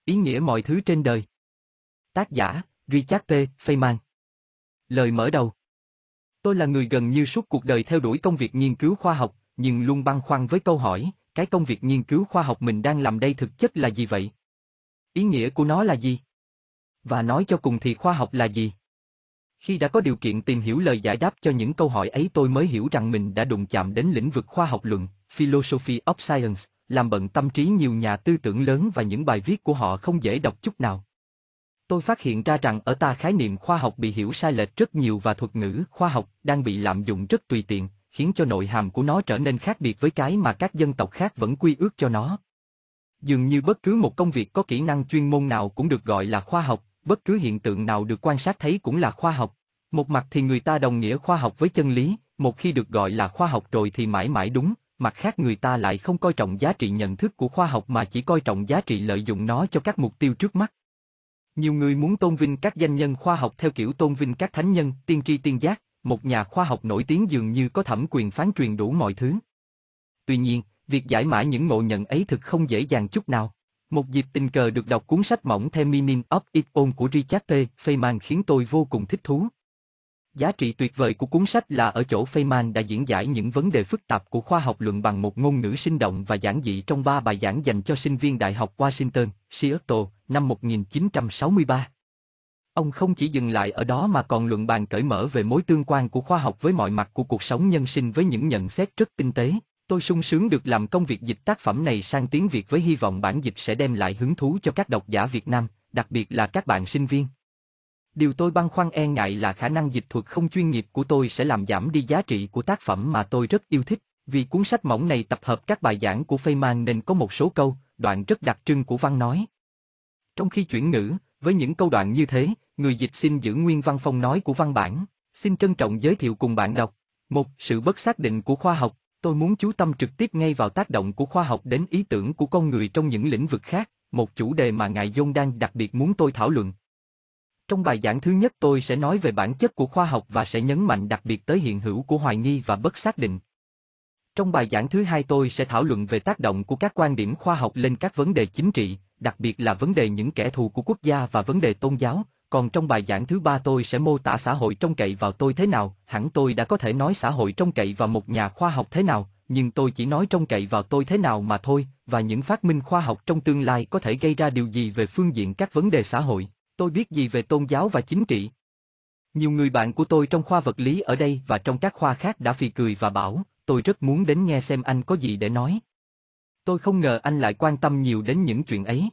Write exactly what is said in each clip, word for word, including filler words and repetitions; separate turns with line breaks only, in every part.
Ý nghĩa mọi thứ trên đời. Tác giả, Richard T. Feynman. Lời mở đầu. Tôi là người gần như suốt cuộc đời theo đuổi công việc nghiên cứu khoa học, nhưng luôn băn khoăn với câu hỏi, cái công việc nghiên cứu khoa học mình đang làm đây thực chất là gì vậy? Ý nghĩa của nó là gì? Và nói cho cùng thì khoa học là gì? Khi đã có điều kiện tìm hiểu lời giải đáp cho những câu hỏi ấy tôi mới hiểu rằng mình đã đụng chạm đến lĩnh vực khoa học luận, Philosophy of Science, làm bận tâm trí nhiều nhà tư tưởng lớn và những bài viết của họ không dễ đọc chút nào. Tôi phát hiện ra rằng ở ta khái niệm khoa học bị hiểu sai lệch rất nhiều và thuật ngữ khoa học đang bị lạm dụng rất tùy tiện, khiến cho nội hàm của nó trở nên khác biệt với cái mà các dân tộc khác vẫn quy ước cho nó. Dường như bất cứ một công việc có kỹ năng chuyên môn nào cũng được gọi là khoa học, bất cứ hiện tượng nào được quan sát thấy cũng là khoa học. Một mặt thì người ta đồng nghĩa khoa học với chân lý, một khi được gọi là khoa học rồi thì mãi mãi đúng, mặt khác người ta lại không coi trọng giá trị nhận thức của khoa học mà chỉ coi trọng giá trị lợi dụng nó cho các mục tiêu trước mắt. Nhiều người muốn tôn vinh các danh nhân khoa học theo kiểu tôn vinh các thánh nhân, tiên tri tiên giác, một nhà khoa học nổi tiếng dường như có thẩm quyền phán truyền đủ mọi thứ. Tuy nhiên, việc giải mã những ngộ nhận ấy thực không dễ dàng chút nào. Một dịp tình cờ được đọc cuốn sách mỏng The Meaning of It All của Richard T. Feynman khiến tôi vô cùng thích thú. Giá trị tuyệt vời của cuốn sách là ở chỗ Feynman đã diễn giải những vấn đề phức tạp của khoa học luận bằng một ngôn ngữ sinh động và giản dị trong ba bài giảng dành cho sinh viên Đại học Washington, Seattle, năm một nghìn chín trăm sáu mươi ba. Ông không chỉ dừng lại ở đó mà còn luận bàn cởi mở về mối tương quan của khoa học với mọi mặt của cuộc sống nhân sinh với những nhận xét rất tinh tế. Tôi sung sướng được làm công việc dịch tác phẩm này sang tiếng Việt với hy vọng bản dịch sẽ đem lại hứng thú cho các độc giả Việt Nam, đặc biệt là các bạn sinh viên. Điều tôi băn khoăn e ngại là khả năng dịch thuật không chuyên nghiệp của tôi sẽ làm giảm đi giá trị của tác phẩm mà tôi rất yêu thích, vì cuốn sách mỏng này tập hợp các bài giảng của Feynman nên có một số câu, đoạn rất đặc trưng của văn nói. Trong khi chuyển ngữ, với những câu đoạn như thế, người dịch xin giữ nguyên văn phong nói của văn bản. Xin trân trọng giới thiệu cùng bạn đọc. Một, sự bất xác định của khoa học. Tôi muốn chú tâm trực tiếp ngay vào tác động của khoa học đến ý tưởng của con người trong những lĩnh vực khác, một chủ đề mà ngài John đang đặc biệt muốn tôi thảo luận. Trong bài giảng thứ nhất tôi sẽ nói về bản chất của khoa học và sẽ nhấn mạnh đặc biệt tới hiện hữu của hoài nghi và bất xác định. Trong bài giảng thứ hai tôi sẽ thảo luận về tác động của các quan điểm khoa học lên các vấn đề chính trị, đặc biệt là vấn đề những kẻ thù của quốc gia và vấn đề tôn giáo. Còn trong bài giảng thứ ba tôi sẽ mô tả xã hội trông cậy vào tôi thế nào, hẳn tôi đã có thể nói xã hội trông cậy vào một nhà khoa học thế nào, nhưng tôi chỉ nói trông cậy vào tôi thế nào mà thôi, và những phát minh khoa học trong tương lai có thể gây ra điều gì về phương diện các vấn đề xã hội, tôi biết gì về tôn giáo và chính trị. Nhiều người bạn của tôi trong khoa vật lý ở đây và trong các khoa khác đã phì cười và bảo, tôi rất muốn đến nghe xem anh có gì để nói. Tôi không ngờ anh lại quan tâm nhiều đến những chuyện ấy.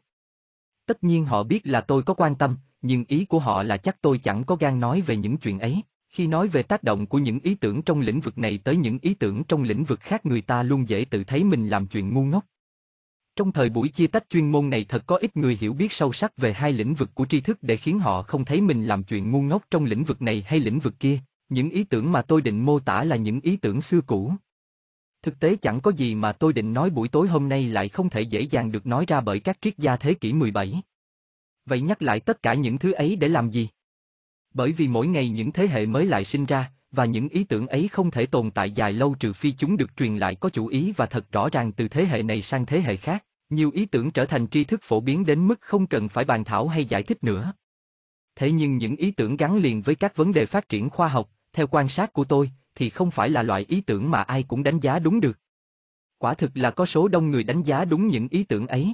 Tất nhiên họ biết là tôi có quan tâm, nhưng ý của họ là chắc tôi chẳng có gan nói về những chuyện ấy. Khi nói về tác động của những ý tưởng trong lĩnh vực này tới những ý tưởng trong lĩnh vực khác người ta luôn dễ tự thấy mình làm chuyện ngu ngốc. Trong thời buổi chia tách chuyên môn này thật có ít người hiểu biết sâu sắc về hai lĩnh vực của tri thức để khiến họ không thấy mình làm chuyện ngu ngốc trong lĩnh vực này hay lĩnh vực kia. Những ý tưởng mà tôi định mô tả là những ý tưởng xưa cũ. Thực tế chẳng có gì mà tôi định nói buổi tối hôm nay lại không thể dễ dàng được nói ra bởi các triết gia thế kỷ mười bảy. Vậy nhắc lại tất cả những thứ ấy để làm gì? Bởi vì mỗi ngày những thế hệ mới lại sinh ra, và những ý tưởng ấy không thể tồn tại dài lâu trừ phi chúng được truyền lại có chủ ý và thật rõ ràng từ thế hệ này sang thế hệ khác. Nhiều ý tưởng trở thành tri thức phổ biến đến mức không cần phải bàn thảo hay giải thích nữa. Thế nhưng những ý tưởng gắn liền với các vấn đề phát triển khoa học, theo quan sát của tôi, thì không phải là loại ý tưởng mà ai cũng đánh giá đúng được. Quả thực là có số đông người đánh giá đúng những ý tưởng ấy.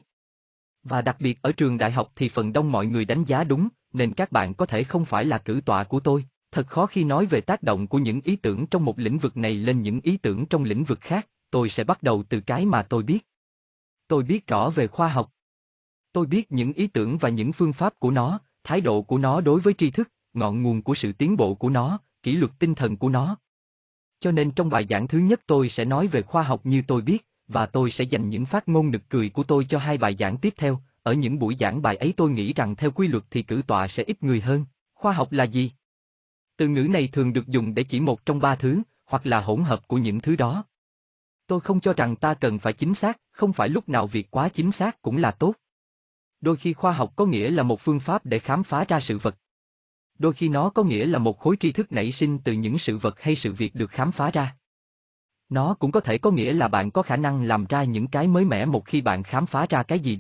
Và đặc biệt ở trường đại học thì phần đông mọi người đánh giá đúng, nên các bạn có thể không phải là cử tọa của tôi. Thật khó khi nói về tác động của những ý tưởng trong một lĩnh vực này lên những ý tưởng trong lĩnh vực khác, tôi sẽ bắt đầu từ cái mà tôi biết. Tôi biết rõ về khoa học. Tôi biết những ý tưởng và những phương pháp của nó, thái độ của nó đối với tri thức, ngọn nguồn của sự tiến bộ của nó, kỷ luật tinh thần của nó. Cho nên trong bài giảng thứ nhất tôi sẽ nói về khoa học như tôi biết, và tôi sẽ dành những phát ngôn nực cười của tôi cho hai bài giảng tiếp theo. Ở những buổi giảng bài ấy tôi nghĩ rằng theo quy luật thì cử tọa sẽ ít người hơn. Khoa học là gì? Từ ngữ này thường được dùng để chỉ một trong ba thứ, hoặc là hỗn hợp của những thứ đó. Tôi không cho rằng ta cần phải chính xác, không phải lúc nào việc quá chính xác cũng là tốt. Đôi khi khoa học có nghĩa là một phương pháp để khám phá ra sự vật. Đôi khi nó có nghĩa là một khối tri thức nảy sinh từ những sự vật hay sự việc được khám phá ra. Nó cũng có thể có nghĩa là bạn có khả năng làm ra những cái mới mẻ một khi bạn khám phá ra cái gì đó,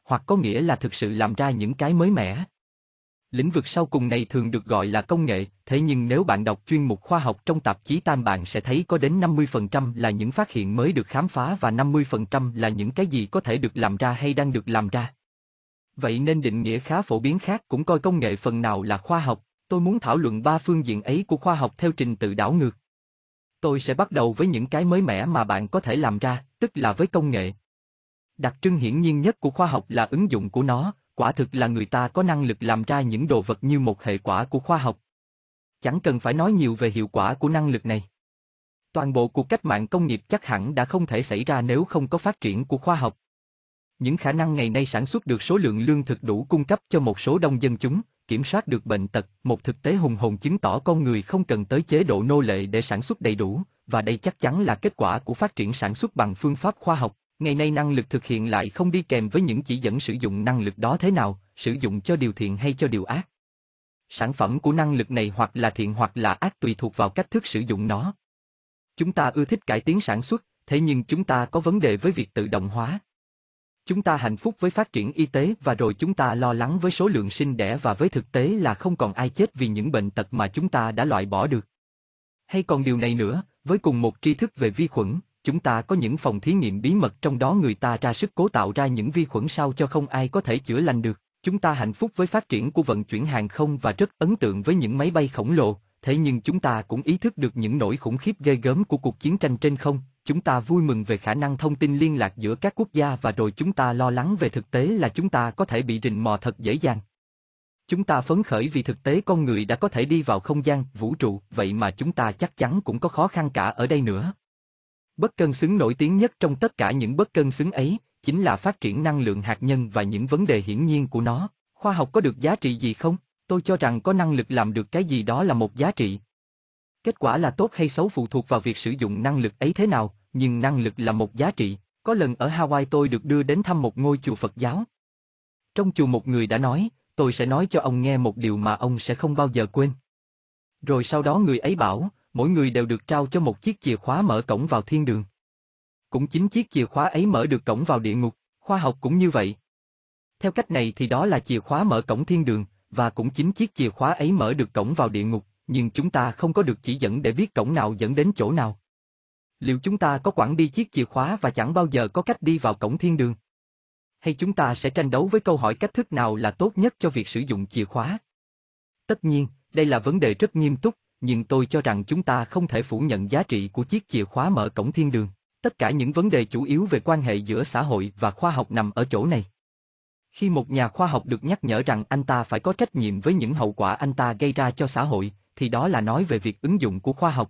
hoặc có nghĩa là thực sự làm ra những cái mới mẻ. Lĩnh vực sau cùng này thường được gọi là công nghệ, thế nhưng nếu bạn đọc chuyên mục khoa học trong tạp chí Time bạn sẽ thấy có đến năm mươi phần trăm là những phát hiện mới được khám phá và năm mươi phần trăm là những cái gì có thể được làm ra hay đang được làm ra. Vậy nên định nghĩa khá phổ biến khác cũng coi công nghệ phần nào là khoa học. Tôi muốn thảo luận ba phương diện ấy của khoa học theo trình tự đảo ngược. Tôi sẽ bắt đầu với những cái mới mẻ mà bạn có thể làm ra, tức là với công nghệ. Đặc trưng hiển nhiên nhất của khoa học là ứng dụng của nó, quả thực là người ta có năng lực làm ra những đồ vật như một hệ quả của khoa học. Chẳng cần phải nói nhiều về hiệu quả của năng lực này. Toàn bộ cuộc cách mạng công nghiệp chắc hẳn đã không thể xảy ra nếu không có phát triển của khoa học. Những khả năng ngày nay sản xuất được số lượng lương thực đủ cung cấp cho một số đông dân chúng, kiểm soát được bệnh tật, một thực tế hùng hồn chứng tỏ con người không cần tới chế độ nô lệ để sản xuất đầy đủ, và đây chắc chắn là kết quả của phát triển sản xuất bằng phương pháp khoa học. Ngày nay năng lực thực hiện lại không đi kèm với những chỉ dẫn sử dụng năng lực đó thế nào, sử dụng cho điều thiện hay cho điều ác. Sản phẩm của năng lực này hoặc là thiện hoặc là ác tùy thuộc vào cách thức sử dụng nó. Chúng ta ưa thích cải tiến sản xuất, thế nhưng chúng ta có vấn đề với việc tự động hóa. Chúng ta hạnh phúc với phát triển y tế và rồi chúng ta lo lắng với số lượng sinh đẻ và với thực tế là không còn ai chết vì những bệnh tật mà chúng ta đã loại bỏ được. Hay còn điều này nữa, với cùng một tri thức về vi khuẩn, chúng ta có những phòng thí nghiệm bí mật trong đó người ta ra sức cố tạo ra những vi khuẩn sao cho không ai có thể chữa lành được. Chúng ta hạnh phúc với phát triển của vận chuyển hàng không và rất ấn tượng với những máy bay khổng lồ, thế nhưng chúng ta cũng ý thức được những nỗi khủng khiếp ghê gớm của cuộc chiến tranh trên không. Chúng ta vui mừng về khả năng thông tin liên lạc giữa các quốc gia và rồi chúng ta lo lắng về thực tế là chúng ta có thể bị rình mò thật dễ dàng. Chúng ta phấn khởi vì thực tế con người đã có thể đi vào không gian, vũ trụ, vậy mà chúng ta chắc chắn cũng có khó khăn cả ở đây nữa. Bất cân xứng nổi tiếng nhất trong tất cả những bất cân xứng ấy, chính là phát triển năng lượng hạt nhân và những vấn đề hiển nhiên của nó. Khoa học có được giá trị gì không? Tôi cho rằng có năng lực làm được cái gì đó là một giá trị. Kết quả là tốt hay xấu phụ thuộc vào việc sử dụng năng lực ấy thế nào, nhưng năng lực là một giá trị. Có lần ở Hawaii tôi được đưa đến thăm một ngôi chùa Phật giáo. Trong chùa một người đã nói, tôi sẽ nói cho ông nghe một điều mà ông sẽ không bao giờ quên. Rồi sau đó người ấy bảo, mỗi người đều được trao cho một chiếc chìa khóa mở cổng vào thiên đường. Cũng chính chiếc chìa khóa ấy mở được cổng vào địa ngục, khoa học cũng như vậy. Theo cách này thì đó là chìa khóa mở cổng thiên đường, và cũng chính chiếc chìa khóa ấy mở được cổng vào địa ngục, nhưng chúng ta không có được chỉ dẫn để biết cổng nào dẫn đến chỗ nào. Liệu chúng ta có quản đi chiếc chìa khóa và chẳng bao giờ có cách đi vào cổng thiên đường? Hay chúng ta sẽ tranh đấu với câu hỏi cách thức nào là tốt nhất cho việc sử dụng chìa khóa? Tất nhiên, đây là vấn đề rất nghiêm túc, nhưng tôi cho rằng chúng ta không thể phủ nhận giá trị của chiếc chìa khóa mở cổng thiên đường. Tất cả những vấn đề chủ yếu về quan hệ giữa xã hội và khoa học nằm ở chỗ này. Khi một nhà khoa học được nhắc nhở rằng anh ta phải có trách nhiệm với những hậu quả anh ta gây ra cho xã hội, thì đó là nói về việc ứng dụng của khoa học.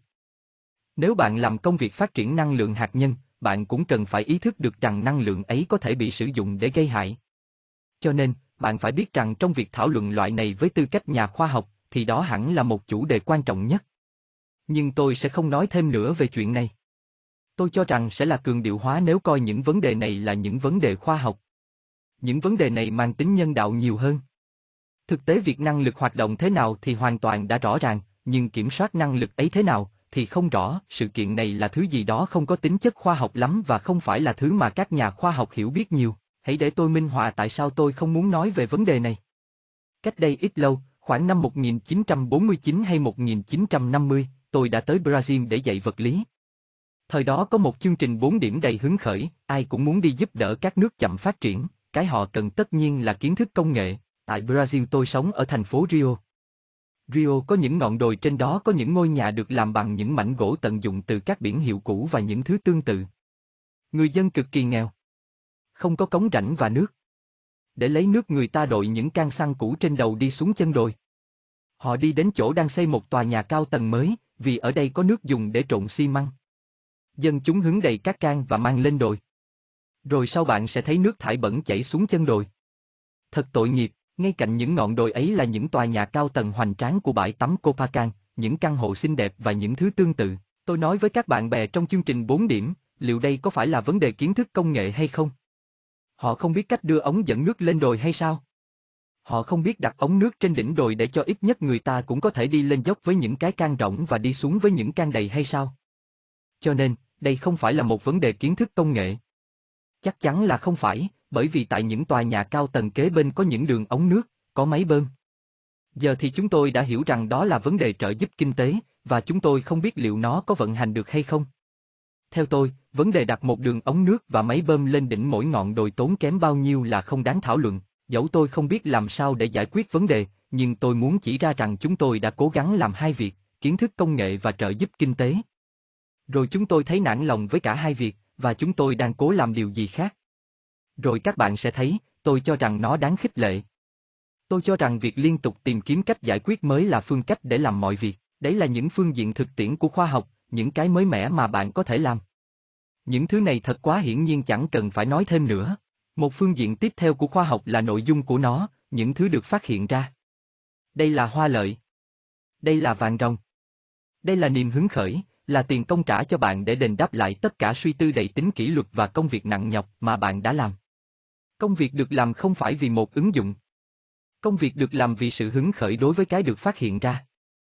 Nếu bạn làm công việc phát triển năng lượng hạt nhân, bạn cũng cần phải ý thức được rằng năng lượng ấy có thể bị sử dụng để gây hại. Cho nên, bạn phải biết rằng trong việc thảo luận loại này với tư cách nhà khoa học, thì đó hẳn là một chủ đề quan trọng nhất. Nhưng tôi sẽ không nói thêm nữa về chuyện này. Tôi cho rằng sẽ là cường điệu hóa nếu coi những vấn đề này là những vấn đề khoa học. Những vấn đề này mang tính nhân đạo nhiều hơn. Thực tế việc năng lực hoạt động thế nào thì hoàn toàn đã rõ ràng, nhưng kiểm soát năng lực ấy thế nào thì không rõ. Sự kiện này là thứ gì đó không có tính chất khoa học lắm và không phải là thứ mà các nhà khoa học hiểu biết nhiều. Hãy để tôi minh họa tại sao tôi không muốn nói về vấn đề này. Cách đây ít lâu, khoảng năm một nghìn chín trăm bốn mươi chín hay một nghìn chín trăm năm mươi, tôi đã tới Brazil để dạy vật lý. Thời đó có một chương trình bốn điểm đầy hứng khởi, ai cũng muốn đi giúp đỡ các nước chậm phát triển, cái họ cần tất nhiên là kiến thức công nghệ. Tại Brazil tôi sống ở thành phố Rio. Rio có những ngọn đồi trên đó có những ngôi nhà được làm bằng những mảnh gỗ tận dụng từ các biển hiệu cũ và những thứ tương tự. Người dân cực kỳ nghèo. Không có cống rãnh và nước. Để lấy nước người ta đội những can xăng cũ trên đầu đi xuống chân đồi. Họ đi đến chỗ đang xây một tòa nhà cao tầng mới, vì ở đây có nước dùng để trộn xi măng. Dân chúng hứng đầy các can và mang lên đồi. Rồi sau bạn sẽ thấy nước thải bẩn chảy xuống chân đồi. Thật tội nghiệp, ngay cạnh những ngọn đồi ấy là những tòa nhà cao tầng hoành tráng của bãi tắm Copacabana, những căn hộ xinh đẹp và những thứ tương tự. Tôi nói với các bạn bè trong chương trình bốn điểm, liệu đây có phải là vấn đề kiến thức công nghệ hay không? Họ không biết cách đưa ống dẫn nước lên đồi hay sao? Họ không biết đặt ống nước trên đỉnh đồi để cho ít nhất người ta cũng có thể đi lên dốc với những cái can rỗng và đi xuống với những can đầy hay sao? Cho nên, đây không phải là một vấn đề kiến thức công nghệ. Chắc chắn là không phải, bởi vì tại những tòa nhà cao tầng kế bên có những đường ống nước, có máy bơm. Giờ thì chúng tôi đã hiểu rằng đó là vấn đề trợ giúp kinh tế, và chúng tôi không biết liệu nó có vận hành được hay không. Theo tôi, vấn đề đặt một đường ống nước và máy bơm lên đỉnh mỗi ngọn đồi tốn kém bao nhiêu là không đáng thảo luận, dẫu tôi không biết làm sao để giải quyết vấn đề, nhưng tôi muốn chỉ ra rằng chúng tôi đã cố gắng làm hai việc, kiến thức công nghệ và trợ giúp kinh tế. Rồi chúng tôi thấy nản lòng với cả hai việc, và chúng tôi đang cố làm điều gì khác. Rồi các bạn sẽ thấy, tôi cho rằng nó đáng khích lệ. Tôi cho rằng việc liên tục tìm kiếm cách giải quyết mới là phương cách để làm mọi việc, đấy là những phương diện thực tiễn của khoa học, những cái mới mẻ mà bạn có thể làm. Những thứ này thật quá hiển nhiên chẳng cần phải nói thêm nữa. Một phương diện tiếp theo của khoa học là nội dung của nó, những thứ được phát hiện ra. Đây là hoa lợi. Đây là vàng ròng. Đây là niềm hứng khởi, là tiền công trả cho bạn để đền đáp lại tất cả suy tư đầy tính kỷ luật và công việc nặng nhọc mà bạn đã làm. Công việc được làm không phải vì một ứng dụng. Công việc được làm vì sự hứng khởi đối với cái được phát hiện ra.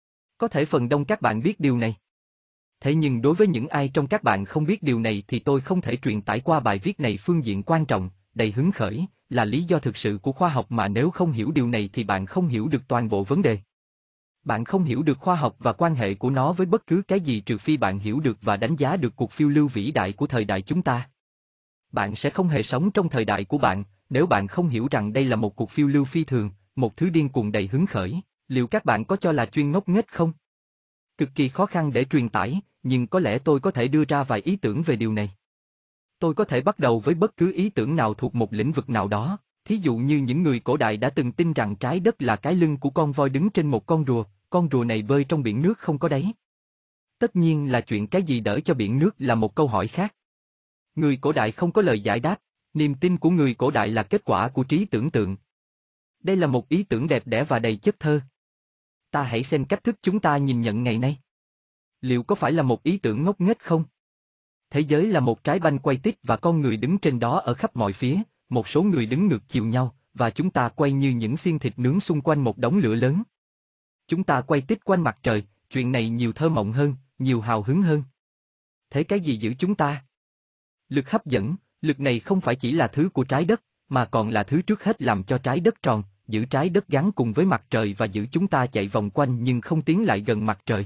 Có thể phần đông các bạn biết điều này. Thế nhưng đối với những ai trong các bạn không biết điều này thì tôi không thể truyền tải qua bài viết này phương diện quan trọng, đầy hứng khởi, là lý do thực sự của khoa học mà nếu không hiểu điều này thì bạn không hiểu được toàn bộ vấn đề. Bạn không hiểu được khoa học và quan hệ của nó với bất cứ cái gì trừ phi bạn hiểu được và đánh giá được cuộc phiêu lưu vĩ đại của thời đại chúng ta. Bạn sẽ không hề sống trong thời đại của bạn, nếu bạn không hiểu rằng đây là một cuộc phiêu lưu phi thường, một thứ điên cuồng đầy hứng khởi. Liệu các bạn có cho là chuyên ngốc nghếch không? Cực kỳ khó khăn để truyền tải, nhưng có lẽ tôi có thể đưa ra vài ý tưởng về điều này. Tôi có thể bắt đầu với bất cứ ý tưởng nào thuộc một lĩnh vực nào đó, thí dụ như những người cổ đại đã từng tin rằng trái đất là cái lưng của con voi đứng trên một con rùa, con rùa này bơi trong biển nước không có đáy. Tất nhiên là chuyện cái gì đỡ cho biển nước là một câu hỏi khác. Người cổ đại không có lời giải đáp, niềm tin của người cổ đại là kết quả của trí tưởng tượng. Đây là một ý tưởng đẹp đẽ và đầy chất thơ. Ta hãy xem cách thức chúng ta nhìn nhận ngày nay. Liệu có phải là một ý tưởng ngốc nghếch không? Thế giới là một trái banh quay tít và con người đứng trên đó ở khắp mọi phía, một số người đứng ngược chiều nhau, và chúng ta quay như những xiên thịt nướng xung quanh một đống lửa lớn. Chúng ta quay tít quanh mặt trời, chuyện này nhiều thơ mộng hơn, nhiều hào hứng hơn. Thế cái gì giữ chúng ta? Lực hấp dẫn, lực này không phải chỉ là thứ của trái đất, mà còn là thứ trước hết làm cho trái đất tròn, giữ trái đất gắn cùng với mặt trời và giữ chúng ta chạy vòng quanh nhưng không tiến lại gần mặt trời.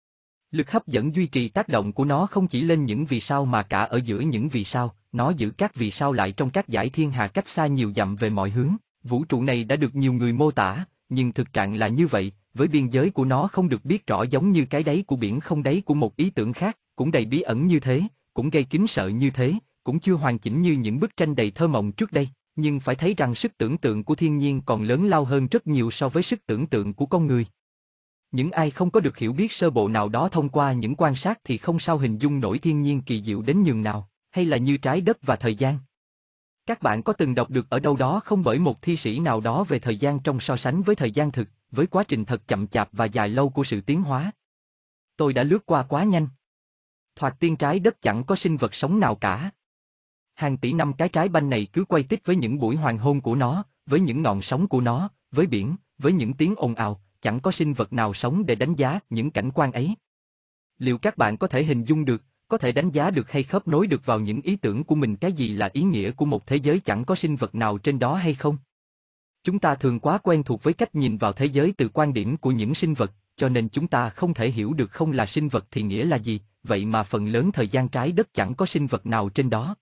Lực hấp dẫn duy trì tác động của nó không chỉ lên những vì sao mà cả ở giữa những vì sao, nó giữ các vì sao lại trong các dải thiên hà cách xa nhiều dặm về mọi hướng. Vũ trụ này đã được nhiều người mô tả, nhưng thực trạng là như vậy, với biên giới của nó không được biết rõ giống như cái đáy của biển không đáy của một ý tưởng khác, cũng đầy bí ẩn như thế, cũng gây kính sợ như thế, cũng chưa hoàn chỉnh như những bức tranh đầy thơ mộng trước đây, nhưng phải thấy rằng sức tưởng tượng của thiên nhiên còn lớn lao hơn rất nhiều so với sức tưởng tượng của con người. Những ai không có được hiểu biết sơ bộ nào đó thông qua những quan sát thì không sao hình dung nổi thiên nhiên kỳ diệu đến nhường nào, hay là như trái đất và thời gian. Các bạn có từng đọc được ở đâu đó không bởi một thi sĩ nào đó về thời gian trong so sánh với thời gian thực, với quá trình thật chậm chạp và dài lâu của sự tiến hóa? Tôi đã lướt qua quá nhanh. Thoạt tiên trái đất chẳng có sinh vật sống nào cả. Hàng tỷ năm cái trái banh này cứ quay tít với những buổi hoàng hôn của nó, với những ngọn sóng của nó, với biển, với những tiếng ồn ào, chẳng có sinh vật nào sống để đánh giá những cảnh quan ấy. Liệu các bạn có thể hình dung được, có thể đánh giá được hay khớp nối được vào những ý tưởng của mình cái gì là ý nghĩa của một thế giới chẳng có sinh vật nào trên đó hay không? Chúng ta thường quá quen thuộc với cách nhìn vào thế giới từ quan điểm của những sinh vật, cho nên chúng ta không thể hiểu được không là sinh vật thì nghĩa là gì, vậy mà phần lớn thời gian trái đất chẳng có sinh vật nào trên đó.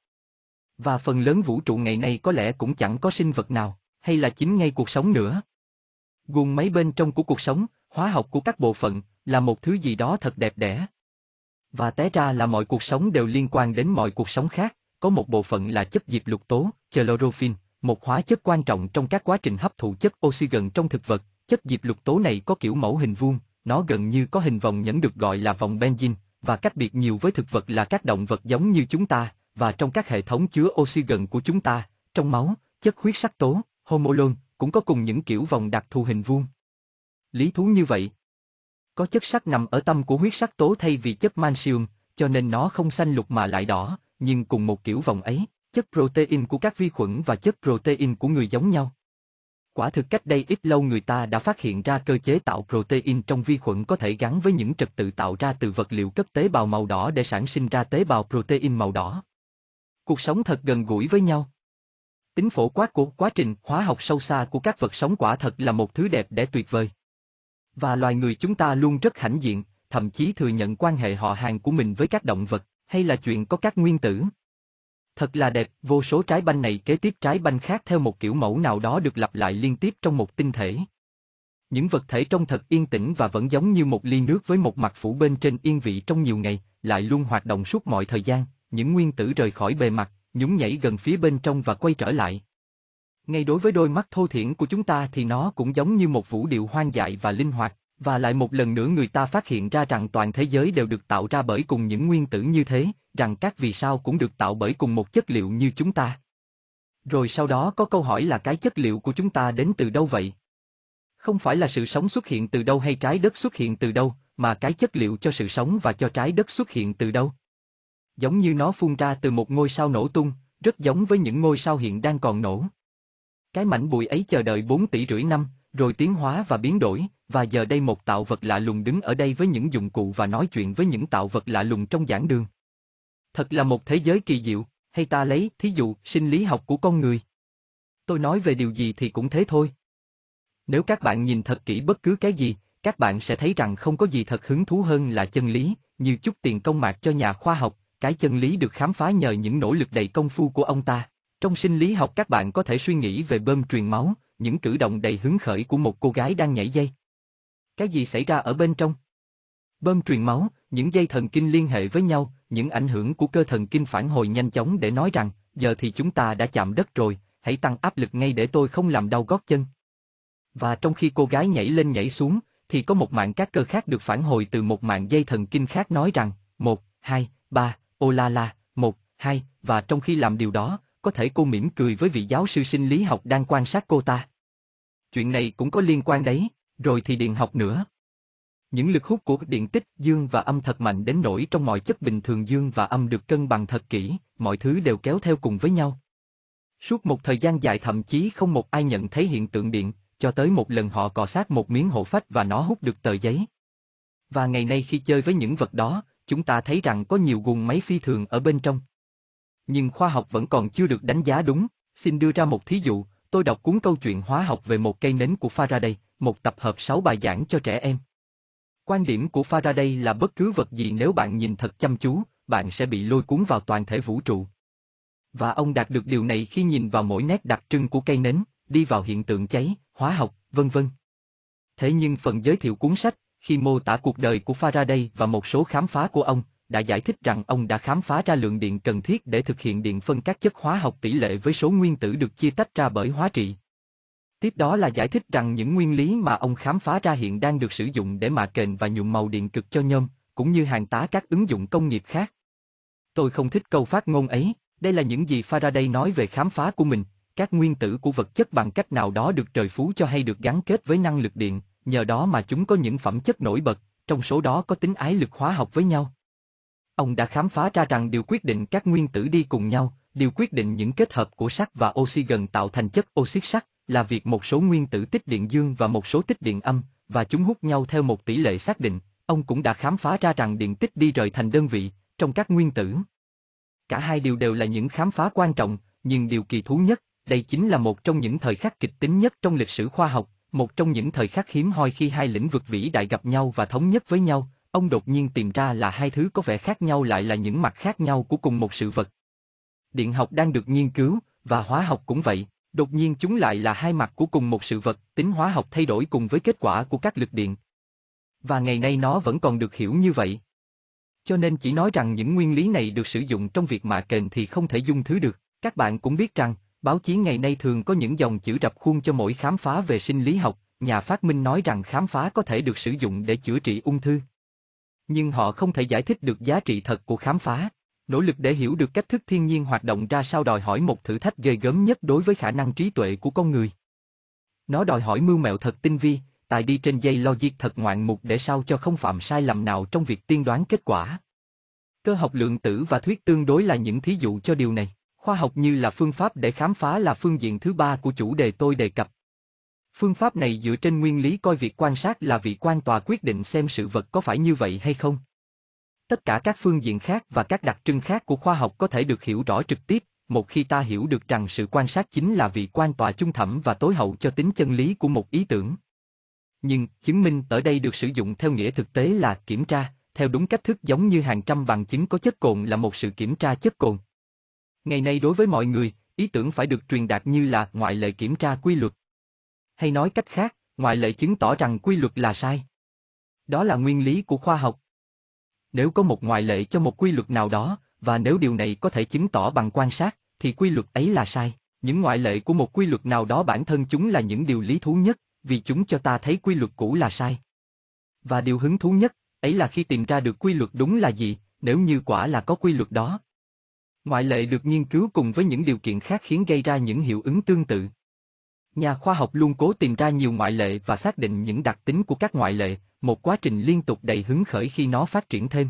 Và phần lớn vũ trụ ngày nay có lẽ cũng chẳng có sinh vật nào, hay là chính ngay cuộc sống nữa. Guồng máy bên trong của cuộc sống, hóa học của các bộ phận, là một thứ gì đó thật đẹp đẽ. Và té ra là mọi cuộc sống đều liên quan đến mọi cuộc sống khác, có một bộ phận là chất diệp lục tố, chlorophyll, một hóa chất quan trọng trong các quá trình hấp thụ chất oxy gần trong thực vật. Chất diệp lục tố này có kiểu mẫu hình vuông, nó gần như có hình vòng nhẫn được gọi là vòng benzene, và cách biệt nhiều với thực vật là các động vật giống như chúng ta, và trong các hệ thống chứa oxy gần của chúng ta, trong máu, chất huyết sắc tố, homolon, cũng có cùng những kiểu vòng đặc thù hình vuông. Lý thú như vậy. Có chất sắt nằm ở tâm của huyết sắc tố thay vì chất magnesium, cho nên nó không xanh lục mà lại đỏ, nhưng cùng một kiểu vòng ấy, chất protein của các vi khuẩn và chất protein của người giống nhau. Quả thực cách đây ít lâu người ta đã phát hiện ra cơ chế tạo protein trong vi khuẩn có thể gắn với những trật tự tạo ra từ vật liệu cất tế bào màu đỏ để sản sinh ra tế bào protein màu đỏ. Cuộc sống thật gần gũi với nhau. Tính phổ quát của quá trình hóa học sâu xa của các vật sống quả thật là một thứ đẹp đẽ tuyệt vời. Và loài người chúng ta luôn rất hãnh diện, thậm chí thừa nhận quan hệ họ hàng của mình với các động vật, hay là chuyện có các nguyên tử. Thật là đẹp, vô số trái banh này kế tiếp trái banh khác theo một kiểu mẫu nào đó được lặp lại liên tiếp trong một tinh thể. Những vật thể trông thật yên tĩnh và vẫn giống như một ly nước với một mặt phủ bên trên yên vị trong nhiều ngày, lại luôn hoạt động suốt mọi thời gian, những nguyên tử rời khỏi bề mặt, nhún nhảy gần phía bên trong và quay trở lại. Ngay đối với đôi mắt thô thiển của chúng ta thì nó cũng giống như một vũ điệu hoang dại và linh hoạt, và lại một lần nữa người ta phát hiện ra rằng toàn thế giới đều được tạo ra bởi cùng những nguyên tử như thế, rằng các vì sao cũng được tạo bởi cùng một chất liệu như chúng ta. Rồi sau đó có câu hỏi là cái chất liệu của chúng ta đến từ đâu vậy? Không phải là sự sống xuất hiện từ đâu hay trái đất xuất hiện từ đâu, mà cái chất liệu cho sự sống và cho trái đất xuất hiện từ đâu? Giống như nó phun ra từ một ngôi sao nổ tung, rất giống với những ngôi sao hiện đang còn nổ. Cái mảnh bụi ấy chờ đợi bốn tỷ rưỡi năm, rồi tiến hóa và biến đổi, và giờ đây một tạo vật lạ lùng đứng ở đây với những dụng cụ và nói chuyện với những tạo vật lạ lùng trong giảng đường. Thật là một thế giới kỳ diệu, hay ta lấy, thí dụ, sinh lý học của con người. Tôi nói về điều gì thì cũng thế thôi. Nếu các bạn nhìn thật kỹ bất cứ cái gì, các bạn sẽ thấy rằng không có gì thật hứng thú hơn là chân lý, như chút tiền công mạc cho nhà khoa học, cái chân lý được khám phá nhờ những nỗ lực đầy công phu của ông ta. Trong sinh lý học các bạn có thể suy nghĩ về bơm truyền máu, những cử động đầy hứng khởi của một cô gái đang nhảy dây. Cái gì xảy ra ở bên trong? Bơm truyền máu, những dây thần kinh liên hệ với nhau, những ảnh hưởng của cơ thần kinh phản hồi nhanh chóng để nói rằng, giờ thì chúng ta đã chạm đất rồi, hãy tăng áp lực ngay để tôi không làm đau gót chân. Và trong khi cô gái nhảy lên nhảy xuống, thì có một mạng các cơ khác được phản hồi từ một mạng dây thần kinh khác nói rằng, một, hai, ba, ô la la, một, hai, và trong khi làm điều đó, có thể cô mỉm cười với vị giáo sư sinh lý học đang quan sát cô ta. Chuyện này cũng có liên quan đấy, rồi thì điện học nữa. Những lực hút của điện tích dương và âm thật mạnh đến nỗi trong mọi chất bình thường dương và âm được cân bằng thật kỹ, mọi thứ đều kéo theo cùng với nhau. Suốt một thời gian dài thậm chí không một ai nhận thấy hiện tượng điện, cho tới một lần họ cọ sát một miếng hộ phách và nó hút được tờ giấy. Và ngày nay khi chơi với những vật đó, chúng ta thấy rằng có nhiều guồng máy phi thường ở bên trong. Nhưng khoa học vẫn còn chưa được đánh giá đúng, xin đưa ra một thí dụ, tôi đọc cuốn câu chuyện hóa học về một cây nến của Faraday, một tập hợp sáu bài giảng cho trẻ em. Quan điểm của Faraday là bất cứ vật gì nếu bạn nhìn thật chăm chú, bạn sẽ bị lôi cuốn vào toàn thể vũ trụ. Và ông đạt được điều này khi nhìn vào mỗi nét đặc trưng của cây nến, đi vào hiện tượng cháy, hóa học, vân vân. Thế nhưng phần giới thiệu cuốn sách, khi mô tả cuộc đời của Faraday và một số khám phá của ông, đã giải thích rằng ông đã khám phá ra lượng điện cần thiết để thực hiện điện phân các chất hóa học tỷ lệ với số nguyên tử được chia tách ra bởi hóa trị. Tiếp đó là giải thích rằng những nguyên lý mà ông khám phá ra hiện đang được sử dụng để mạ kềnh và nhuộm màu điện cực cho nhôm, cũng như hàng tá các ứng dụng công nghiệp khác. Tôi không thích câu phát ngôn ấy, đây là những gì Faraday nói về khám phá của mình, các nguyên tử của vật chất bằng cách nào đó được trời phú cho hay được gắn kết với năng lực điện, nhờ đó mà chúng có những phẩm chất nổi bật, trong số đó có tính ái lực hóa học với nhau. Ông đã khám phá ra rằng điều quyết định các nguyên tử đi cùng nhau, điều quyết định những kết hợp của sắt và oxy gần tạo thành chất oxit sắt, là việc một số nguyên tử tích điện dương và một số tích điện âm, và chúng hút nhau theo một tỷ lệ xác định. Ông cũng đã khám phá ra rằng điện tích đi rời thành đơn vị, trong các nguyên tử. Cả hai điều đều là những khám phá quan trọng, nhưng điều kỳ thú nhất, đây chính là một trong những thời khắc kịch tính nhất trong lịch sử khoa học, một trong những thời khắc hiếm hoi khi hai lĩnh vực vĩ đại gặp nhau và thống nhất với nhau. Ông đột nhiên tìm ra là hai thứ có vẻ khác nhau lại là những mặt khác nhau của cùng một sự vật. Điện học đang được nghiên cứu, và hóa học cũng vậy, đột nhiên chúng lại là hai mặt của cùng một sự vật, tính hóa học thay đổi cùng với kết quả của các lực điện. Và ngày nay nó vẫn còn được hiểu như vậy. Cho nên chỉ nói rằng những nguyên lý này được sử dụng trong việc mạ kềnh thì không thể dung thứ được. Các bạn cũng biết rằng, báo chí ngày nay thường có những dòng chữ rập khuôn cho mỗi khám phá về sinh lý học, nhà phát minh nói rằng khám phá có thể được sử dụng để chữa trị ung thư. Nhưng họ không thể giải thích được giá trị thật của khám phá. Nỗ lực để hiểu được cách thức thiên nhiên hoạt động ra sao đòi hỏi một thử thách ghê gớm nhất đối với khả năng trí tuệ của con người. Nó đòi hỏi mưu mẹo thật tinh vi, tài đi trên dây logic thật ngoạn mục để sao cho không phạm sai lầm nào trong việc tiên đoán kết quả. Cơ học lượng tử và thuyết tương đối là những thí dụ cho điều này. Khoa học như là phương pháp để khám phá là phương diện thứ ba của chủ đề tôi đề cập. Phương pháp này dựa trên nguyên lý coi việc quan sát là vị quan tòa quyết định xem sự vật có phải như vậy hay không. Tất cả các phương diện khác và các đặc trưng khác của khoa học có thể được hiểu rõ trực tiếp, một khi ta hiểu được rằng sự quan sát chính là vị quan tọa chung thẳm và tối hậu cho tính chân lý của một ý tưởng. Nhưng, chứng minh ở đây được sử dụng theo nghĩa thực tế là kiểm tra, theo đúng cách thức giống như hàng trăm bằng chứng có chất cồn là một sự kiểm tra chất cồn. Ngày nay đối với mọi người, ý tưởng phải được truyền đạt như là ngoại lệ kiểm tra quy luật. Hay nói cách khác, ngoại lệ chứng tỏ rằng quy luật là sai. Đó là nguyên lý của khoa học. Nếu có một ngoại lệ cho một quy luật nào đó, và nếu điều này có thể chứng tỏ bằng quan sát, thì quy luật ấy là sai. Những ngoại lệ của một quy luật nào đó bản thân chúng là những điều lý thú nhất, vì chúng cho ta thấy quy luật cũ là sai. Và điều hứng thú nhất, ấy là khi tìm ra được quy luật đúng là gì, nếu như quả là có quy luật đó. Ngoại lệ được nghiên cứu cùng với những điều kiện khác khiến gây ra những hiệu ứng tương tự. Nhà khoa học luôn cố tìm ra nhiều ngoại lệ và xác định những đặc tính của các ngoại lệ, một quá trình liên tục đầy hứng khởi khi nó phát triển thêm.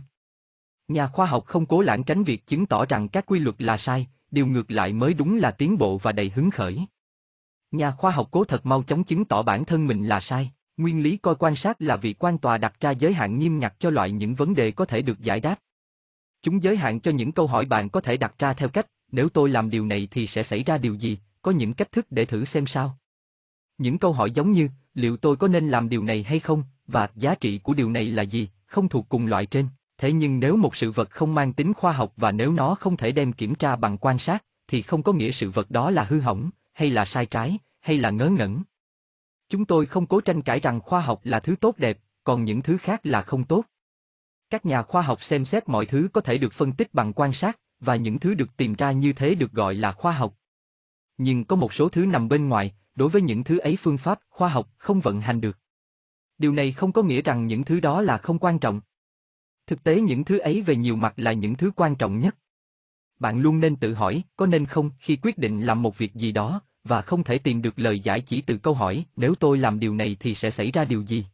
Nhà khoa học không cố lảng tránh việc chứng tỏ rằng các quy luật là sai, điều ngược lại mới đúng là tiến bộ và đầy hứng khởi. Nhà khoa học cố thật mau chóng chứng tỏ bản thân mình là sai. Nguyên lý coi quan sát là vị quan tòa đặt ra giới hạn nghiêm ngặt cho loại những vấn đề có thể được giải đáp. Chúng giới hạn cho những câu hỏi bạn có thể đặt ra theo cách, nếu tôi làm điều này thì sẽ xảy ra điều gì, có những cách thức để thử xem sao. Những câu hỏi giống như, liệu tôi có nên làm điều này hay không, và giá trị của điều này là gì, không thuộc cùng loại trên. Thế nhưng nếu một sự vật không mang tính khoa học và nếu nó không thể đem kiểm tra bằng quan sát, thì không có nghĩa sự vật đó là hư hỏng, hay là sai trái, hay là ngớ ngẩn. Chúng tôi không cố tranh cãi rằng khoa học là thứ tốt đẹp, còn những thứ khác là không tốt. Các nhà khoa học xem xét mọi thứ có thể được phân tích bằng quan sát, và những thứ được tìm ra như thế được gọi là khoa học. Nhưng có một số thứ nằm bên ngoài, đối với những thứ ấy phương pháp khoa học không vận hành được. Điều này không có nghĩa rằng những thứ đó là không quan trọng. Thực tế những thứ ấy về nhiều mặt là những thứ quan trọng nhất. Bạn luôn nên tự hỏi, có nên không khi quyết định làm một việc gì đó, và không thể tìm được lời giải chỉ từ câu hỏi, nếu tôi làm điều này thì sẽ xảy ra điều gì?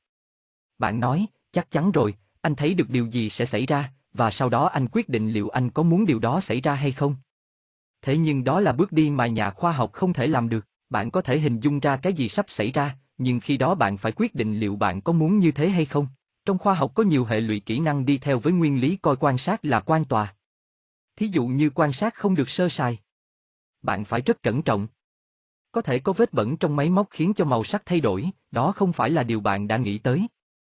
Bạn nói, chắc chắn rồi, anh thấy được điều gì sẽ xảy ra, và sau đó anh quyết định liệu anh có muốn điều đó xảy ra hay không. Thế nhưng đó là bước đi mà nhà khoa học không thể làm được, bạn có thể hình dung ra cái gì sắp xảy ra, nhưng khi đó bạn phải quyết định liệu bạn có muốn như thế hay không. Trong khoa học có nhiều hệ lụy kỹ năng đi theo với nguyên lý coi quan sát là quan tòa. Thí dụ như quan sát không được sơ sài. Bạn phải rất cẩn trọng. Có thể có vết bẩn trong máy móc khiến cho màu sắc thay đổi, đó không phải là điều bạn đã nghĩ tới.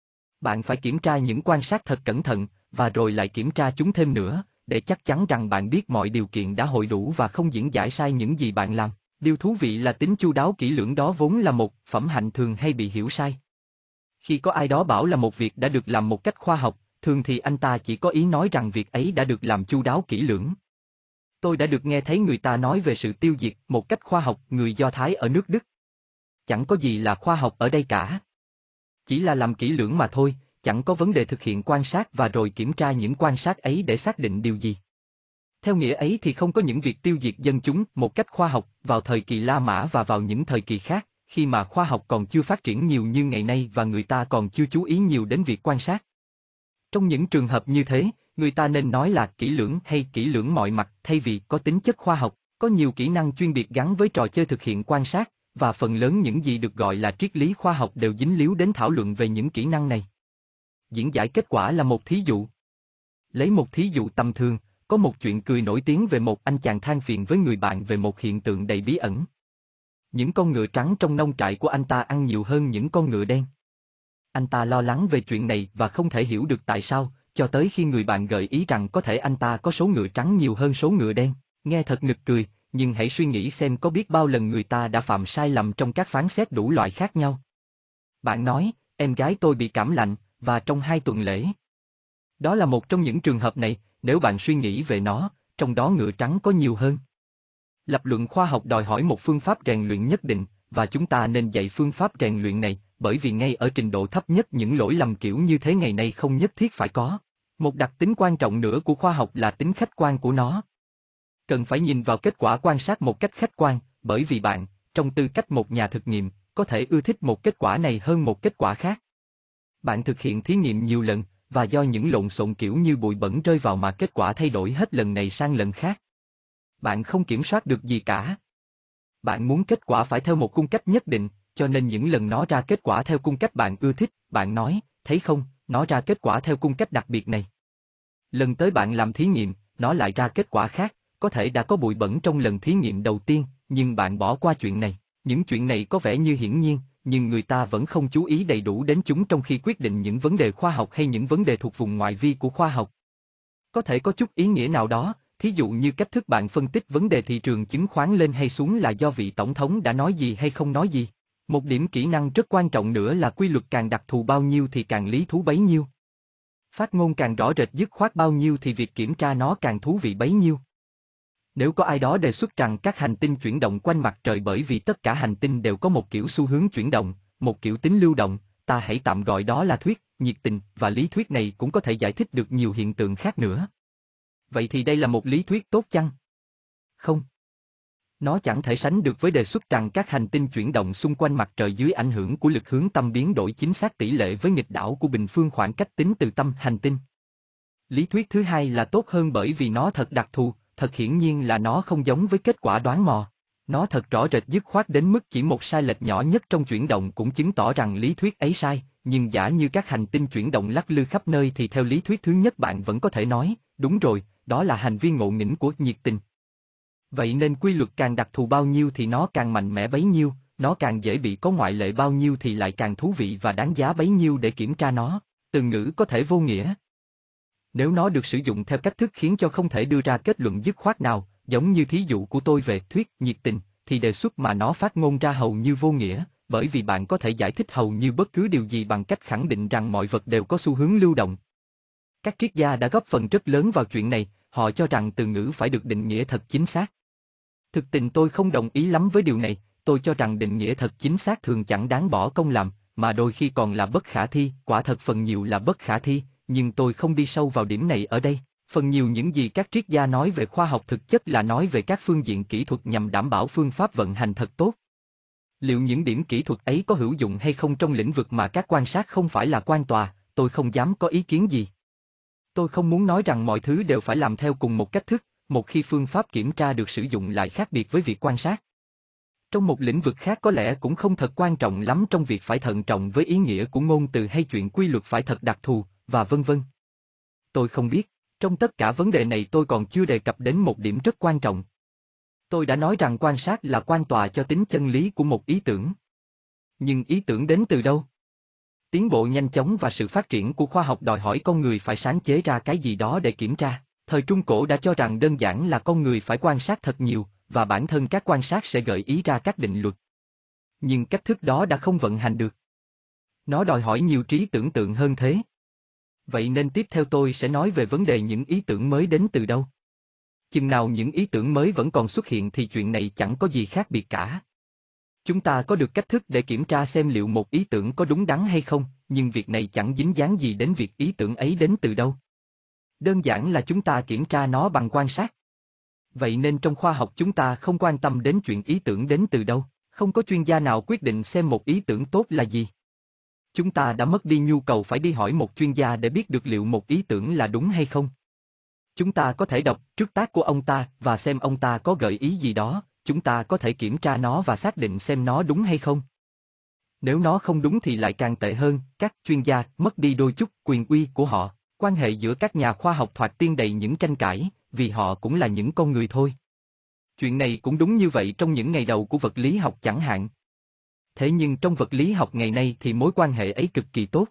Bạn phải kiểm tra những quan sát thật cẩn thận, và rồi lại kiểm tra chúng thêm nữa, để chắc chắn rằng bạn biết mọi điều kiện đã hội đủ và không diễn giải sai những gì bạn làm. Điều thú vị là tính chu đáo kỹ lưỡng đó vốn là một phẩm hạnh thường hay bị hiểu sai. Khi có ai đó bảo là một việc đã được làm một cách khoa học, thường thì anh ta chỉ có ý nói rằng việc ấy đã được làm chu đáo kỹ lưỡng. Tôi đã được nghe thấy người ta nói về sự tiêu diệt một cách khoa học người Do Thái ở nước Đức. Chẳng có gì là khoa học ở đây cả. Chỉ là làm kỹ lưỡng mà thôi, chẳng có vấn đề thực hiện quan sát và rồi kiểm tra những quan sát ấy để xác định điều gì. Theo nghĩa ấy thì không có những việc tiêu diệt dân chúng một cách khoa học vào thời kỳ La Mã và vào những thời kỳ khác, khi mà khoa học còn chưa phát triển nhiều như ngày nay và người ta còn chưa chú ý nhiều đến việc quan sát. Trong những trường hợp như thế, người ta nên nói là kỹ lưỡng hay kỹ lưỡng mọi mặt thay vì có tính chất khoa học, có nhiều kỹ năng chuyên biệt gắn với trò chơi thực hiện quan sát, và phần lớn những gì được gọi là triết lý khoa học đều dính líu đến thảo luận về những kỹ năng này. Diễn giải kết quả là một thí dụ. Lấy một thí dụ tầm thường, có một chuyện cười nổi tiếng về một anh chàng than phiền với người bạn về một hiện tượng đầy bí ẩn. Những con ngựa trắng trong nông trại của anh ta ăn nhiều hơn những con ngựa đen. Anh ta lo lắng về chuyện này và không thể hiểu được tại sao, cho tới khi người bạn gợi ý rằng có thể anh ta có số ngựa trắng nhiều hơn số ngựa đen. Nghe thật nực cười, nhưng hãy suy nghĩ xem có biết bao lần người ta đã phạm sai lầm trong các phán xét đủ loại khác nhau. Bạn nói, em gái tôi bị cảm lạnh, và trong hai tuần lễ. Đó là một trong những trường hợp này, nếu bạn suy nghĩ về nó, trong đó ngựa trắng có nhiều hơn. Lập luận khoa học đòi hỏi một phương pháp rèn luyện nhất định, và chúng ta nên dạy phương pháp rèn luyện này, bởi vì ngay ở trình độ thấp nhất những lỗi lầm kiểu như thế ngày nay không nhất thiết phải có. Một đặc tính quan trọng nữa của khoa học là tính khách quan của nó. Cần phải nhìn vào kết quả quan sát một cách khách quan, bởi vì bạn, trong tư cách một nhà thực nghiệm, có thể ưa thích một kết quả này hơn một kết quả khác. Bạn thực hiện thí nghiệm nhiều lần, và do những lộn xộn kiểu như bụi bẩn rơi vào mà kết quả thay đổi hết lần này sang lần khác. Bạn không kiểm soát được gì cả. Bạn muốn kết quả phải theo một cung cách nhất định, cho nên những lần nó ra kết quả theo cung cách bạn ưa thích, bạn nói, thấy không, nó ra kết quả theo cung cách đặc biệt này. Lần tới bạn làm thí nghiệm, nó lại ra kết quả khác, có thể đã có bụi bẩn trong lần thí nghiệm đầu tiên, nhưng bạn bỏ qua chuyện này. Những chuyện này có vẻ như hiển nhiên, nhưng người ta vẫn không chú ý đầy đủ đến chúng trong khi quyết định những vấn đề khoa học hay những vấn đề thuộc vùng ngoại vi của khoa học. Có thể có chút ý nghĩa nào đó, thí dụ như cách thức bạn phân tích vấn đề thị trường chứng khoán lên hay xuống là do vị tổng thống đã nói gì hay không nói gì. Một điểm kỹ năng rất quan trọng nữa là quy luật càng đặc thù bao nhiêu thì càng lý thú bấy nhiêu. Phát ngôn càng rõ rệt dứt khoát bao nhiêu thì việc kiểm tra nó càng thú vị bấy nhiêu. Nếu có ai đó đề xuất rằng các hành tinh chuyển động quanh mặt trời bởi vì tất cả hành tinh đều có một kiểu xu hướng chuyển động, một kiểu tính lưu động, ta hãy tạm gọi đó là thuyết nhiệt tình, và lý thuyết này cũng có thể giải thích được nhiều hiện tượng khác nữa. Vậy thì đây là một lý thuyết tốt chăng? Không. Nó chẳng thể sánh được với đề xuất rằng các hành tinh chuyển động xung quanh mặt trời dưới ảnh hưởng của lực hướng tâm biến đổi chính xác tỷ lệ với nghịch đảo của bình phương khoảng cách tính từ tâm hành tinh. Lý thuyết thứ hai là tốt hơn bởi vì nó thật đặc thù, thật hiển nhiên là nó không giống với kết quả đoán mò. Nó thật rõ rệt dứt khoát đến mức chỉ một sai lệch nhỏ nhất trong chuyển động cũng chứng tỏ rằng lý thuyết ấy sai, nhưng giả như các hành tinh chuyển động lắc lư khắp nơi thì theo lý thuyết thứ nhất bạn vẫn có thể nói, đúng rồi, đó là hành vi ngộ nghĩnh của nhiệt tình. Vậy nên quy luật càng đặc thù bao nhiêu thì nó càng mạnh mẽ bấy nhiêu, nó càng dễ bị có ngoại lệ bao nhiêu thì lại càng thú vị và đáng giá bấy nhiêu để kiểm tra nó. Từ ngữ có thể vô nghĩa. Nếu nó được sử dụng theo cách thức khiến cho không thể đưa ra kết luận dứt khoát nào, giống như thí dụ của tôi về thuyết nhiệt tình, thì đề xuất mà nó phát ngôn ra hầu như vô nghĩa, bởi vì bạn có thể giải thích hầu như bất cứ điều gì bằng cách khẳng định rằng mọi vật đều có xu hướng lưu động. Các triết gia đã góp phần rất lớn vào chuyện này, họ cho rằng từ ngữ phải được định nghĩa thật chính xác. Thực tình tôi không đồng ý lắm với điều này, tôi cho rằng định nghĩa thật chính xác thường chẳng đáng bỏ công làm, mà đôi khi còn là bất khả thi, quả thật phần nhiều là bất khả thi, nhưng tôi không đi sâu vào điểm này ở đây. Phần nhiều những gì các triết gia nói về khoa học thực chất là nói về các phương diện kỹ thuật nhằm đảm bảo phương pháp vận hành thật tốt. Liệu những điểm kỹ thuật ấy có hữu dụng hay không trong lĩnh vực mà các quan sát không phải là quan tòa, tôi không dám có ý kiến gì. Tôi không muốn nói rằng mọi thứ đều phải làm theo cùng một cách thức, một khi phương pháp kiểm tra được sử dụng lại khác biệt với việc quan sát. Trong một lĩnh vực khác có lẽ cũng không thật quan trọng lắm trong việc phải thận trọng với ý nghĩa của ngôn từ hay chuyện quy luật phải thật đặc thù, và vân vân. Tôi không biết, trong tất cả vấn đề này tôi còn chưa đề cập đến một điểm rất quan trọng. Tôi đã nói rằng quan sát là quan tòa cho tính chân lý của một ý tưởng. Nhưng ý tưởng đến từ đâu? Tiến bộ nhanh chóng và sự phát triển của khoa học đòi hỏi con người phải sáng chế ra cái gì đó để kiểm tra. Thời Trung Cổ đã cho rằng đơn giản là con người phải quan sát thật nhiều, và bản thân các quan sát sẽ gợi ý ra các định luật. Nhưng cách thức đó đã không vận hành được. Nó đòi hỏi nhiều trí tưởng tượng hơn thế. Vậy nên tiếp theo tôi sẽ nói về vấn đề những ý tưởng mới đến từ đâu. Chừng nào những ý tưởng mới vẫn còn xuất hiện thì chuyện này chẳng có gì khác biệt cả. Chúng ta có được cách thức để kiểm tra xem liệu một ý tưởng có đúng đắn hay không, nhưng việc này chẳng dính dáng gì đến việc ý tưởng ấy đến từ đâu. Đơn giản là chúng ta kiểm tra nó bằng quan sát. Vậy nên trong khoa học chúng ta không quan tâm đến chuyện ý tưởng đến từ đâu, không có chuyên gia nào quyết định xem một ý tưởng tốt là gì. Chúng ta đã mất đi nhu cầu phải đi hỏi một chuyên gia để biết được liệu một ý tưởng là đúng hay không. Chúng ta có thể đọc trước tác của ông ta và xem ông ta có gợi ý gì đó, chúng ta có thể kiểm tra nó và xác định xem nó đúng hay không. Nếu nó không đúng thì lại càng tệ hơn, các chuyên gia mất đi đôi chút quyền uy của họ. Quan hệ giữa các nhà khoa học thoạt tiên đầy những tranh cãi, vì họ cũng là những con người thôi. Chuyện này cũng đúng như vậy trong những ngày đầu của vật lý học chẳng hạn. Thế nhưng trong vật lý học ngày nay thì mối quan hệ ấy cực kỳ tốt.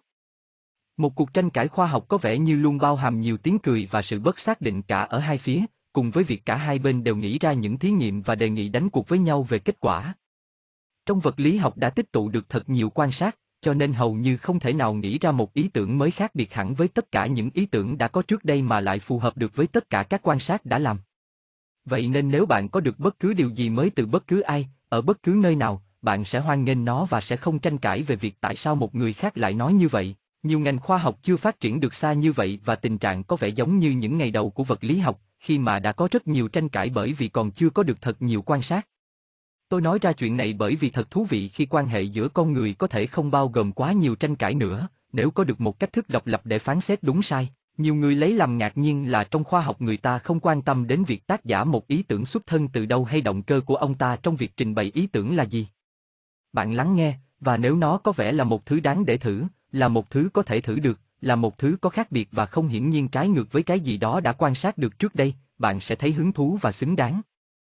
Một cuộc tranh cãi khoa học có vẻ như luôn bao hàm nhiều tiếng cười và sự bất xác định cả ở hai phía, cùng với việc cả hai bên đều nghĩ ra những thí nghiệm và đề nghị đánh cuộc với nhau về kết quả. Trong vật lý học đã tích tụ được thật nhiều quan sát, cho nên hầu như không thể nào nghĩ ra một ý tưởng mới khác biệt hẳn với tất cả những ý tưởng đã có trước đây mà lại phù hợp được với tất cả các quan sát đã làm. Vậy nên nếu bạn có được bất cứ điều gì mới từ bất cứ ai, ở bất cứ nơi nào, bạn sẽ hoan nghênh nó và sẽ không tranh cãi về việc tại sao một người khác lại nói như vậy. Nhiều ngành khoa học chưa phát triển được xa như vậy và tình trạng có vẻ giống như những ngày đầu của vật lý học, khi mà đã có rất nhiều tranh cãi bởi vì còn chưa có được thật nhiều quan sát. Tôi nói ra chuyện này bởi vì thật thú vị khi quan hệ giữa con người có thể không bao gồm quá nhiều tranh cãi nữa, nếu có được một cách thức độc lập để phán xét đúng sai. Nhiều người lấy làm ngạc nhiên là trong khoa học người ta không quan tâm đến việc tác giả một ý tưởng xuất thân từ đâu hay động cơ của ông ta trong việc trình bày ý tưởng là gì. Bạn lắng nghe, và nếu nó có vẻ là một thứ đáng để thử, là một thứ có thể thử được, là một thứ có khác biệt và không hiển nhiên trái ngược với cái gì đó đã quan sát được trước đây, bạn sẽ thấy hứng thú và xứng đáng.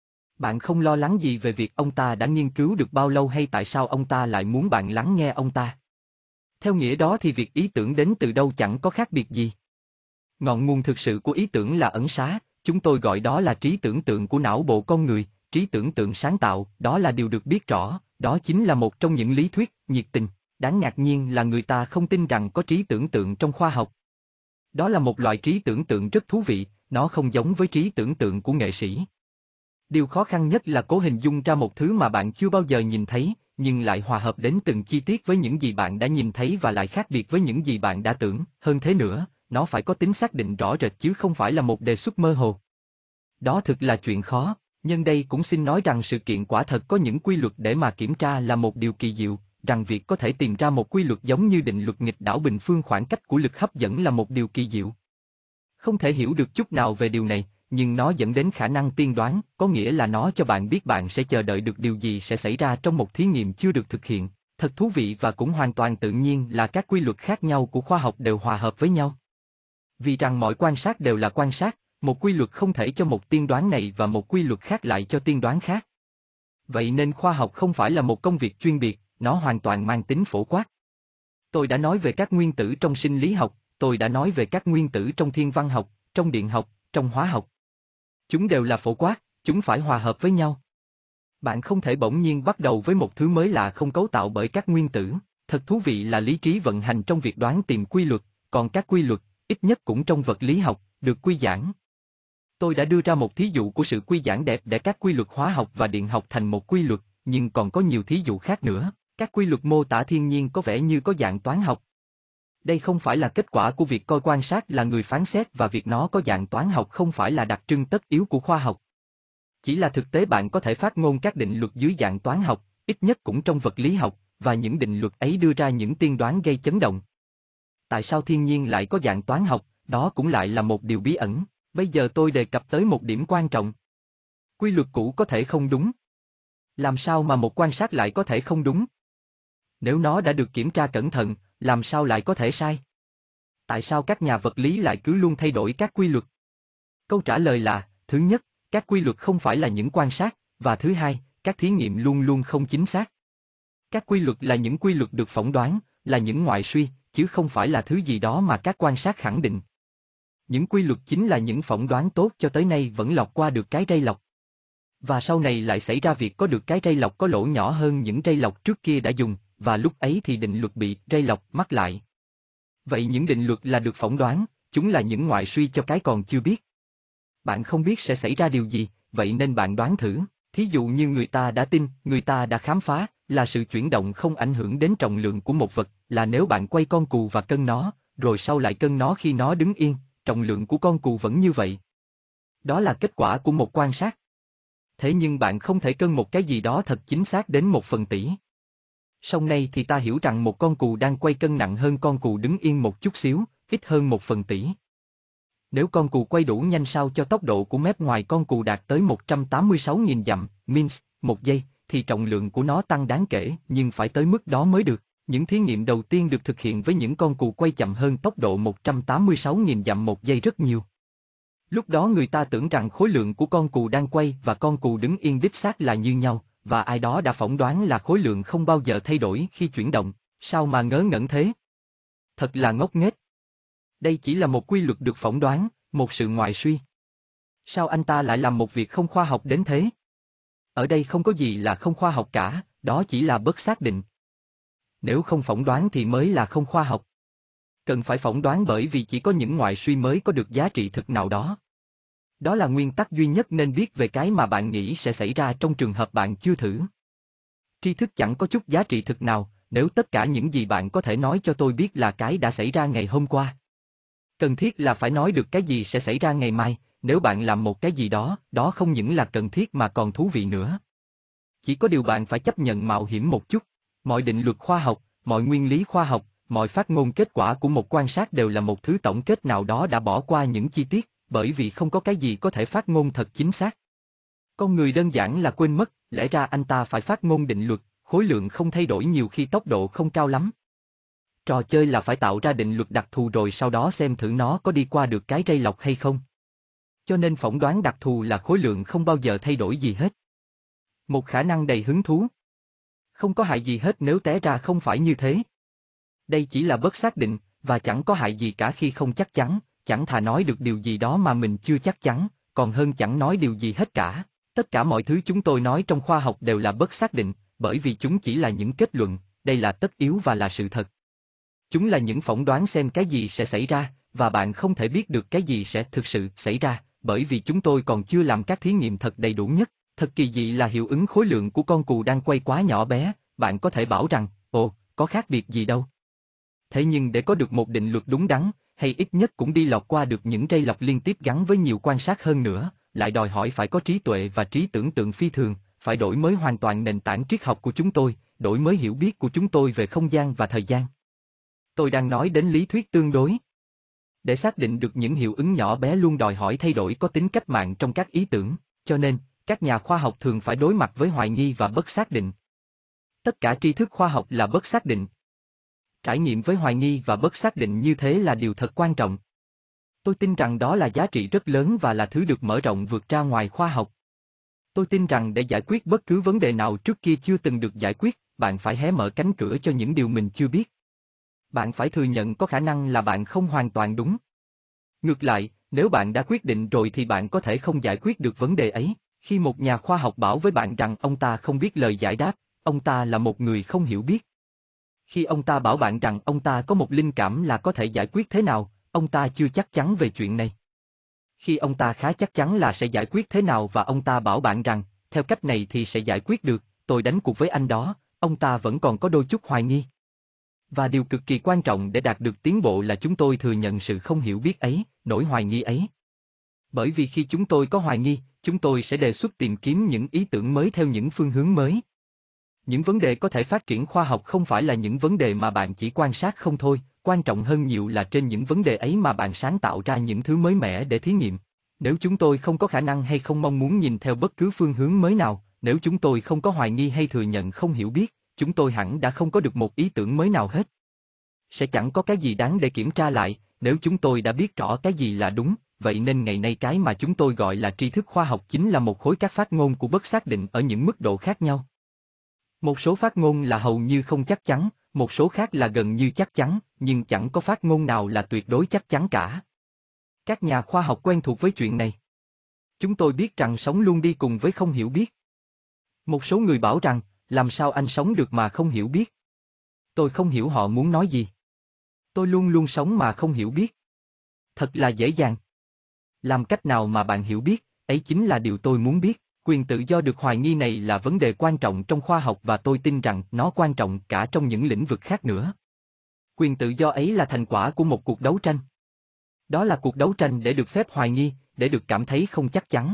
Bạn không lo lắng gì về việc ông ta đã nghiên cứu được bao lâu hay tại sao ông ta lại muốn bạn lắng nghe ông ta. Theo nghĩa đó thì việc ý tưởng đến từ đâu chẳng có khác biệt gì. Ngọn nguồn thực sự của ý tưởng là ẩn xá, chúng tôi gọi đó là trí tưởng tượng của não bộ con người, trí tưởng tượng sáng tạo, đó là điều được biết rõ, đó chính là một trong những lý thuyết, nhiệt tình. Đáng ngạc nhiên là người ta không tin rằng có trí tưởng tượng trong khoa học. Đó là một loại trí tưởng tượng rất thú vị, nó không giống với trí tưởng tượng của nghệ sĩ. Điều khó khăn nhất là cố hình dung ra một thứ mà bạn chưa bao giờ nhìn thấy, nhưng lại hòa hợp đến từng chi tiết với những gì bạn đã nhìn thấy và lại khác biệt với những gì bạn đã tưởng, hơn thế nữa, nó phải có tính xác định rõ rệt chứ không phải là một đề xuất mơ hồ. Đó thực là chuyện khó, nhưng đây cũng xin nói rằng sự kiện quả thật có những quy luật để mà kiểm tra là một điều kỳ diệu, rằng việc có thể tìm ra một quy luật giống như định luật nghịch đảo bình phương khoảng cách của lực hấp dẫn là một điều kỳ diệu. Không thể hiểu được chút nào về điều này, nhưng nó dẫn đến khả năng tiên đoán, có nghĩa là nó cho bạn biết bạn sẽ chờ đợi được điều gì sẽ xảy ra trong một thí nghiệm chưa được thực hiện. Thật thú vị và cũng hoàn toàn tự nhiên là các quy luật khác nhau của khoa học đều hòa hợp với nhau. Vì rằng mọi quan sát đều là quan sát, một quy luật không thể cho một tiên đoán này và một quy luật khác lại cho tiên đoán khác. Vậy nên khoa học không phải là một công việc chuyên biệt, nó hoàn toàn mang tính phổ quát. Tôi đã nói về các nguyên tử trong sinh lý học, tôi đã nói về các nguyên tử trong thiên văn học, trong điện học, trong hóa học. Chúng đều là phổ quát, chúng phải hòa hợp với nhau. Bạn không thể bỗng nhiên bắt đầu với một thứ mới lạ không cấu tạo bởi các nguyên tử. Thật thú vị là lý trí vận hành trong việc đoán tìm quy luật, còn các quy luật, ít nhất cũng trong vật lý học, được quy giản. Tôi đã đưa ra một thí dụ của sự quy giản đẹp để các quy luật hóa học và điện học thành một quy luật, nhưng còn có nhiều thí dụ khác nữa. Các quy luật mô tả thiên nhiên có vẻ như có dạng toán học. Đây không phải là kết quả của việc coi quan sát là người phán xét và việc nó có dạng toán học không phải là đặc trưng tất yếu của khoa học. Chỉ là thực tế bạn có thể phát ngôn các định luật dưới dạng toán học, ít nhất cũng trong vật lý học, và những định luật ấy đưa ra những tiên đoán gây chấn động. Tại sao thiên nhiên lại có dạng toán học, đó cũng lại là một điều bí ẩn. Bây giờ tôi đề cập tới một điểm quan trọng. Quy luật cũ có thể không đúng. Làm sao mà một quan sát lại có thể không đúng? Nếu nó đã được kiểm tra cẩn thận, làm sao lại có thể sai? Tại sao các nhà vật lý lại cứ luôn thay đổi các quy luật? Câu trả lời là, thứ nhất, các quy luật không phải là những quan sát, và thứ hai, các thí nghiệm luôn luôn không chính xác. Các quy luật là những quy luật được phỏng đoán, là những ngoại suy, chứ không phải là thứ gì đó mà các quan sát khẳng định. Những quy luật chính là những phỏng đoán tốt cho tới nay vẫn lọt qua được cái rây lọc. Và sau này lại xảy ra việc có được cái rây lọc có lỗ nhỏ hơn những rây lọc trước kia đã dùng, và lúc ấy thì định luật bị rây lọc mắc lại. Vậy những định luật là được phỏng đoán, chúng là những ngoại suy cho cái còn chưa biết. Bạn không biết sẽ xảy ra điều gì, vậy nên bạn đoán thử. Thí dụ như người ta đã tin, người ta đã khám phá, là sự chuyển động không ảnh hưởng đến trọng lượng của một vật, là nếu bạn quay con cù và cân nó, rồi sau lại cân nó khi nó đứng yên, trọng lượng của con cù vẫn như vậy. Đó là kết quả của một quan sát. Thế nhưng bạn không thể cân một cái gì đó thật chính xác đến một phần tỷ. Sau này thì ta hiểu rằng một con cù đang quay cân nặng hơn con cù đứng yên một chút xíu, ít hơn một phần tỷ. Nếu con cù quay đủ nhanh sao cho tốc độ của mép ngoài con cù đạt tới một trăm tám mươi sáu nghìn dặm, mins, một giây, thì trọng lượng của nó tăng đáng kể, nhưng phải tới mức đó mới được. Những thí nghiệm đầu tiên được thực hiện với những con cù quay chậm hơn tốc độ một trăm tám mươi sáu nghìn dặm một giây rất nhiều. Lúc đó người ta tưởng rằng khối lượng của con cù đang quay và con cù đứng yên đích xác là như nhau, và ai đó đã phỏng đoán là khối lượng không bao giờ thay đổi khi chuyển động, sao mà ngớ ngẩn thế? Thật là ngốc nghếch. Đây chỉ là một quy luật được phỏng đoán, một sự ngoại suy. Sao anh ta lại làm một việc không khoa học đến thế? Ở đây không có gì là không khoa học cả, đó chỉ là bất xác định. Nếu không phỏng đoán thì mới là không khoa học. Cần phải phỏng đoán bởi vì chỉ có những ngoại suy mới có được giá trị thực nào đó. Đó là nguyên tắc duy nhất nên biết về cái mà bạn nghĩ sẽ xảy ra trong trường hợp bạn chưa thử. Tri thức chẳng có chút giá trị thực nào, nếu tất cả những gì bạn có thể nói cho tôi biết là cái đã xảy ra ngày hôm qua. Cần thiết là phải nói được cái gì sẽ xảy ra ngày mai, nếu bạn làm một cái gì đó, đó không những là cần thiết mà còn thú vị nữa. Chỉ có điều bạn phải chấp nhận mạo hiểm một chút, mọi định luật khoa học, mọi nguyên lý khoa học, mọi phát ngôn kết quả của một quan sát đều là một thứ tổng kết nào đó đã bỏ qua những chi tiết, bởi vì không có cái gì có thể phát ngôn thật chính xác. Con người đơn giản là quên mất, lẽ ra anh ta phải phát ngôn định luật, khối lượng không thay đổi nhiều khi tốc độ không cao lắm. Trò chơi là phải tạo ra định luật đặc thù rồi sau đó xem thử nó có đi qua được cái rây lọc hay không. Cho nên phỏng đoán đặc thù là khối lượng không bao giờ thay đổi gì hết. Một khả năng đầy hứng thú. Không có hại gì hết nếu té ra không phải như thế. Đây chỉ là bất xác định, và chẳng có hại gì cả khi không chắc chắn, chẳng thà nói được điều gì đó mà mình chưa chắc chắn, còn hơn chẳng nói điều gì hết cả. Tất cả mọi thứ chúng tôi nói trong khoa học đều là bất xác định, bởi vì chúng chỉ là những kết luận, đây là tất yếu và là sự thật. Chúng là những phỏng đoán xem cái gì sẽ xảy ra, và bạn không thể biết được cái gì sẽ thực sự xảy ra, bởi vì chúng tôi còn chưa làm các thí nghiệm thật đầy đủ nhất. Thật kỳ dị là hiệu ứng khối lượng của con cù đang quay quá nhỏ bé, bạn có thể bảo rằng, ồ, có khác biệt gì đâu. Thế nhưng để có được một định luật đúng đắn, hay ít nhất cũng đi lọt qua được những ray lọc liên tiếp gắn với nhiều quan sát hơn nữa, lại đòi hỏi phải có trí tuệ và trí tưởng tượng phi thường, phải đổi mới hoàn toàn nền tảng triết học của chúng tôi, đổi mới hiểu biết của chúng tôi về không gian và thời gian. Tôi đang nói đến lý thuyết tương đối. Để xác định được những hiệu ứng nhỏ bé luôn đòi hỏi thay đổi có tính cách mạng trong các ý tưởng, cho nên, các nhà khoa học thường phải đối mặt với hoài nghi và bất xác định. Tất cả tri thức khoa học là bất xác định. Trải nghiệm với hoài nghi và bất xác định như thế là điều thật quan trọng. Tôi tin rằng đó là giá trị rất lớn và là thứ được mở rộng vượt ra ngoài khoa học. Tôi tin rằng để giải quyết bất cứ vấn đề nào trước kia chưa từng được giải quyết, bạn phải hé mở cánh cửa cho những điều mình chưa biết. Bạn phải thừa nhận có khả năng là bạn không hoàn toàn đúng. Ngược lại, nếu bạn đã quyết định rồi thì bạn có thể không giải quyết được vấn đề ấy. Khi một nhà khoa học bảo với bạn rằng ông ta không biết lời giải đáp, ông ta là một người không hiểu biết. Khi ông ta bảo bạn rằng ông ta có một linh cảm là có thể giải quyết thế nào, ông ta chưa chắc chắn về chuyện này. Khi ông ta khá chắc chắn là sẽ giải quyết thế nào và ông ta bảo bạn rằng, theo cách này thì sẽ giải quyết được, tôi đánh cuộc với anh đó, ông ta vẫn còn có đôi chút hoài nghi. Và điều cực kỳ quan trọng để đạt được tiến bộ là chúng tôi thừa nhận sự không hiểu biết ấy, nỗi hoài nghi ấy. Bởi vì khi chúng tôi có hoài nghi, chúng tôi sẽ đề xuất tìm kiếm những ý tưởng mới theo những phương hướng mới. Những vấn đề có thể phát triển khoa học không phải là những vấn đề mà bạn chỉ quan sát không thôi, quan trọng hơn nhiều là trên những vấn đề ấy mà bạn sáng tạo ra những thứ mới mẻ để thí nghiệm. Nếu chúng tôi không có khả năng hay không mong muốn nhìn theo bất cứ phương hướng mới nào, nếu chúng tôi không có hoài nghi hay thừa nhận không hiểu biết, chúng tôi hẳn đã không có được một ý tưởng mới nào hết. Sẽ chẳng có cái gì đáng để kiểm tra lại, nếu chúng tôi đã biết rõ cái gì là đúng, vậy nên ngày nay cái mà chúng tôi gọi là tri thức khoa học chính là một khối các phát ngôn của bất xác định ở những mức độ khác nhau. Một số phát ngôn là hầu như không chắc chắn, một số khác là gần như chắc chắn, nhưng chẳng có phát ngôn nào là tuyệt đối chắc chắn cả. Các nhà khoa học quen thuộc với chuyện này. Chúng tôi biết rằng sống luôn đi cùng với không hiểu biết. Một số người bảo rằng, làm sao anh sống được mà không hiểu biết? Tôi không hiểu họ muốn nói gì. Tôi luôn luôn sống mà không hiểu biết. Thật là dễ dàng. Làm cách nào mà bạn hiểu biết, ấy chính là điều tôi muốn biết. Quyền tự do được hoài nghi này là vấn đề quan trọng trong khoa học và tôi tin rằng nó quan trọng cả trong những lĩnh vực khác nữa. Quyền tự do ấy là thành quả của một cuộc đấu tranh. Đó là cuộc đấu tranh để được phép hoài nghi, để được cảm thấy không chắc chắn.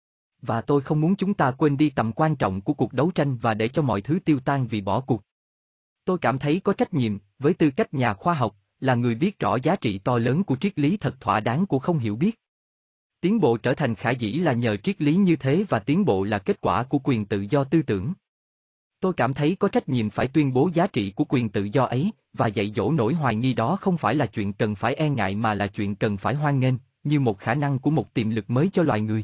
Và tôi không muốn chúng ta quên đi tầm quan trọng của cuộc đấu tranh và để cho mọi thứ tiêu tan vì bỏ cuộc. Tôi cảm thấy có trách nhiệm, với tư cách nhà khoa học, là người biết rõ giá trị to lớn của triết lý thật thỏa đáng của không hiểu biết. Tiến bộ trở thành khả dĩ là nhờ triết lý như thế và tiến bộ là kết quả của quyền tự do tư tưởng. Tôi cảm thấy có trách nhiệm phải tuyên bố giá trị của quyền tự do ấy, và dạy dỗ nỗi hoài nghi đó không phải là chuyện cần phải e ngại mà là chuyện cần phải hoan nghênh, như một khả năng của một tiềm lực mới cho loài người.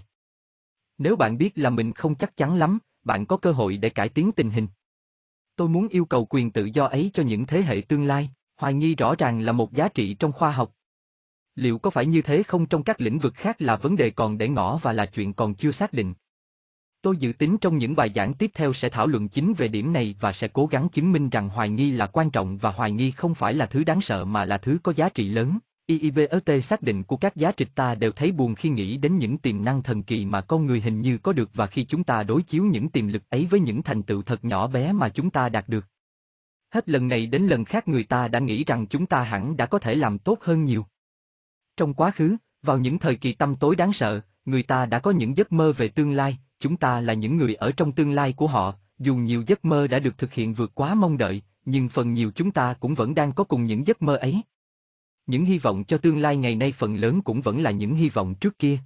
Nếu bạn biết là mình không chắc chắn lắm, bạn có cơ hội để cải tiến tình hình. Tôi muốn yêu cầu quyền tự do ấy cho những thế hệ tương lai, hoài nghi rõ ràng là một giá trị trong khoa học. Liệu có phải như thế không trong các lĩnh vực khác là vấn đề còn để ngỏ và là chuyện còn chưa xác định. Tôi dự tính trong những bài giảng tiếp theo sẽ thảo luận chính về điểm này và sẽ cố gắng chứng minh rằng hoài nghi là quan trọng và hoài nghi không phải là thứ đáng sợ mà là thứ có giá trị lớn. i i vê tê xác định của các giá trị ta đều thấy buồn khi nghĩ đến những tiềm năng thần kỳ mà con người hình như có được và khi chúng ta đối chiếu những tiềm lực ấy với những thành tựu thật nhỏ bé mà chúng ta đạt được. Hết lần này đến lần khác người ta đã nghĩ rằng chúng ta hẳn đã có thể làm tốt hơn nhiều. Trong quá khứ, vào những thời kỳ tăm tối đáng sợ, người ta đã có những giấc mơ về tương lai, chúng ta là những người ở trong tương lai của họ, dù nhiều giấc mơ đã được thực hiện vượt quá mong đợi, nhưng phần nhiều chúng ta cũng vẫn đang có cùng những giấc mơ ấy. Những hy vọng cho tương lai ngày nay phần lớn cũng vẫn là những hy vọng trước kia.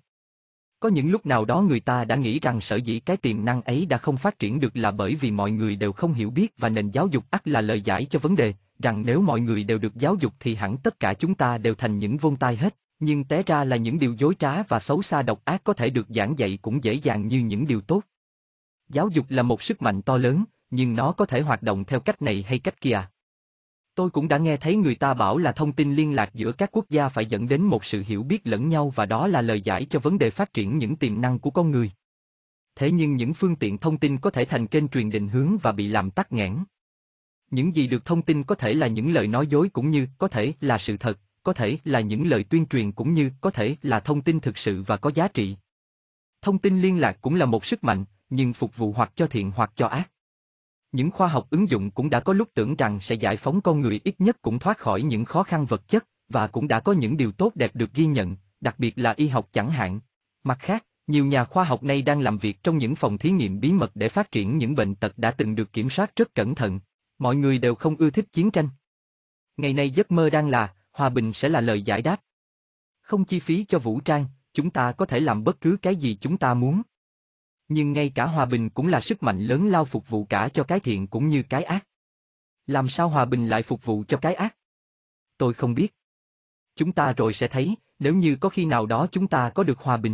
Có những lúc nào đó người ta đã nghĩ rằng sở dĩ cái tiềm năng ấy đã không phát triển được là bởi vì mọi người đều không hiểu biết và nền giáo dục ắt là lời giải cho vấn đề, rằng nếu mọi người đều được giáo dục thì hẳn tất cả chúng ta đều thành những vôn tai hết. Nhưng té ra là những điều dối trá và xấu xa độc ác có thể được giảng dạy cũng dễ dàng như những điều tốt. Giáo dục là một sức mạnh to lớn, nhưng nó có thể hoạt động theo cách này hay cách kia. Tôi cũng đã nghe thấy người ta bảo là thông tin liên lạc giữa các quốc gia phải dẫn đến một sự hiểu biết lẫn nhau và đó là lời giải cho vấn đề phát triển những tiềm năng của con người. Thế nhưng những phương tiện thông tin có thể thành kênh truyền định hướng và bị làm tắc nghẽn. Những gì được thông tin có thể là những lời nói dối cũng như có thể là sự thật, có thể là những lời tuyên truyền cũng như có thể là thông tin thực sự và có giá trị. Thông tin liên lạc cũng là một sức mạnh, nhưng phục vụ hoặc cho thiện hoặc cho ác. Những khoa học ứng dụng cũng đã có lúc tưởng rằng sẽ giải phóng con người ít nhất cũng thoát khỏi những khó khăn vật chất, và cũng đã có những điều tốt đẹp được ghi nhận, đặc biệt là y học chẳng hạn. Mặt khác, nhiều nhà khoa học nay đang làm việc trong những phòng thí nghiệm bí mật để phát triển những bệnh tật đã từng được kiểm soát rất cẩn thận. Mọi người đều không ưa thích chiến tranh. Ngày nay giấc mơ đang là, hòa bình sẽ là lời giải đáp. Không chi phí cho vũ trang, chúng ta có thể làm bất cứ cái gì chúng ta muốn. Nhưng ngay cả hòa bình cũng là sức mạnh lớn lao phục vụ cả cho cái thiện cũng như cái ác. Làm sao hòa bình lại phục vụ cho cái ác? Tôi không biết. Chúng ta rồi sẽ thấy, nếu như có khi nào đó chúng ta có được hòa bình.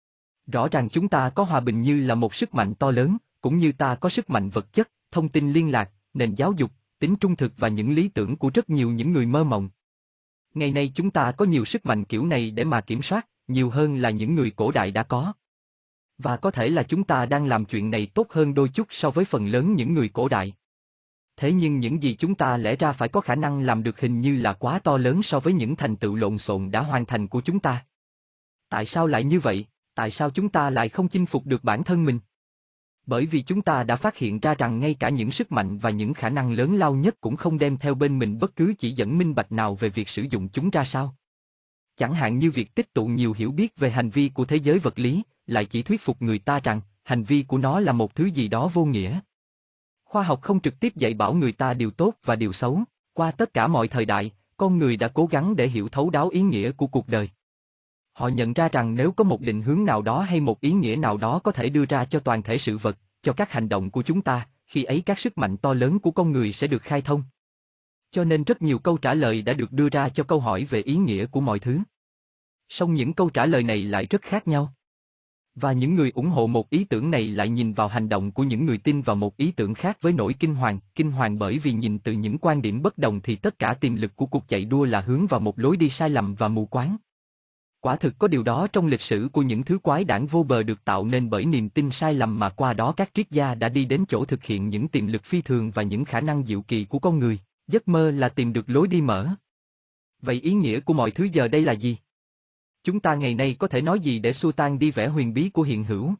Rõ ràng chúng ta có hòa bình như là một sức mạnh to lớn, cũng như ta có sức mạnh vật chất, thông tin liên lạc, nền giáo dục, tính trung thực và những lý tưởng của rất nhiều những người mơ mộng. Ngày nay chúng ta có nhiều sức mạnh kiểu này để mà kiểm soát, nhiều hơn là những người cổ đại đã có. Và có thể là chúng ta đang làm chuyện này tốt hơn đôi chút so với phần lớn những người cổ đại. Thế nhưng những gì chúng ta lẽ ra phải có khả năng làm được hình như là quá to lớn so với những thành tựu lộn xộn đã hoàn thành của chúng ta. Tại sao lại như vậy? Tại sao chúng ta lại không chinh phục được bản thân mình? Bởi vì chúng ta đã phát hiện ra rằng ngay cả những sức mạnh và những khả năng lớn lao nhất cũng không đem theo bên mình bất cứ chỉ dẫn minh bạch nào về việc sử dụng chúng ra sao. Chẳng hạn như việc tích tụ nhiều hiểu biết về hành vi của thế giới vật lý, lại chỉ thuyết phục người ta rằng hành vi của nó là một thứ gì đó vô nghĩa. Khoa học không trực tiếp dạy bảo người ta điều tốt và điều xấu, qua tất cả mọi thời đại, con người đã cố gắng để hiểu thấu đáo ý nghĩa của cuộc đời. Họ nhận ra rằng nếu có một định hướng nào đó hay một ý nghĩa nào đó có thể đưa ra cho toàn thể sự vật, cho các hành động của chúng ta, khi ấy các sức mạnh to lớn của con người sẽ được khai thông. Cho nên rất nhiều câu trả lời đã được đưa ra cho câu hỏi về ý nghĩa của mọi thứ. Song những câu trả lời này lại rất khác nhau. Và những người ủng hộ một ý tưởng này lại nhìn vào hành động của những người tin vào một ý tưởng khác với nỗi kinh hoàng, kinh hoàng bởi vì nhìn từ những quan điểm bất đồng thì tất cả tiềm lực của cuộc chạy đua là hướng vào một lối đi sai lầm và mù quáng. Quả thực có điều đó trong lịch sử của những thứ quái đản vô bờ được tạo nên bởi niềm tin sai lầm mà qua đó các triết gia đã đi đến chỗ thực hiện những tiềm lực phi thường và những khả năng diệu kỳ của con người, giấc mơ là tìm được lối đi mở. Vậy ý nghĩa của mọi thứ giờ đây là gì? Chúng ta ngày nay có thể nói gì để xua tan đi vẻ huyền bí của hiện hữu?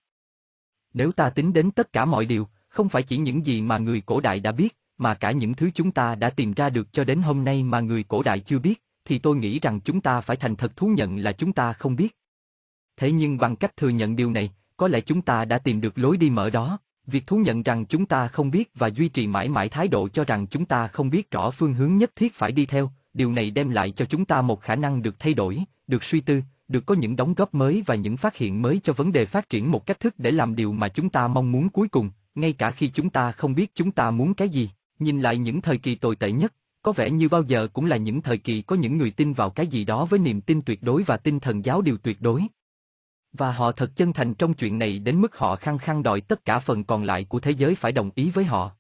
Nếu ta tính đến tất cả mọi điều, không phải chỉ những gì mà người cổ đại đã biết, mà cả những thứ chúng ta đã tìm ra được cho đến hôm nay mà người cổ đại chưa biết, thì tôi nghĩ rằng chúng ta phải thành thật thú nhận là chúng ta không biết. Thế nhưng bằng cách thừa nhận điều này, có lẽ chúng ta đã tìm được lối đi mở đó. Việc thú nhận rằng chúng ta không biết và duy trì mãi mãi thái độ cho rằng chúng ta không biết rõ phương hướng nhất thiết phải đi theo, điều này đem lại cho chúng ta một khả năng được thay đổi, được suy tư, được có những đóng góp mới và những phát hiện mới cho vấn đề phát triển một cách thức để làm điều mà chúng ta mong muốn cuối cùng, ngay cả khi chúng ta không biết chúng ta muốn cái gì. Nhìn lại những thời kỳ tồi tệ nhất, có vẻ như bao giờ cũng là những thời kỳ có những người tin vào cái gì đó với niềm tin tuyệt đối và tinh thần giáo điều tuyệt đối. Và họ thật chân thành trong chuyện này đến mức họ khăng khăng đòi tất cả phần còn lại của thế giới phải đồng ý với họ.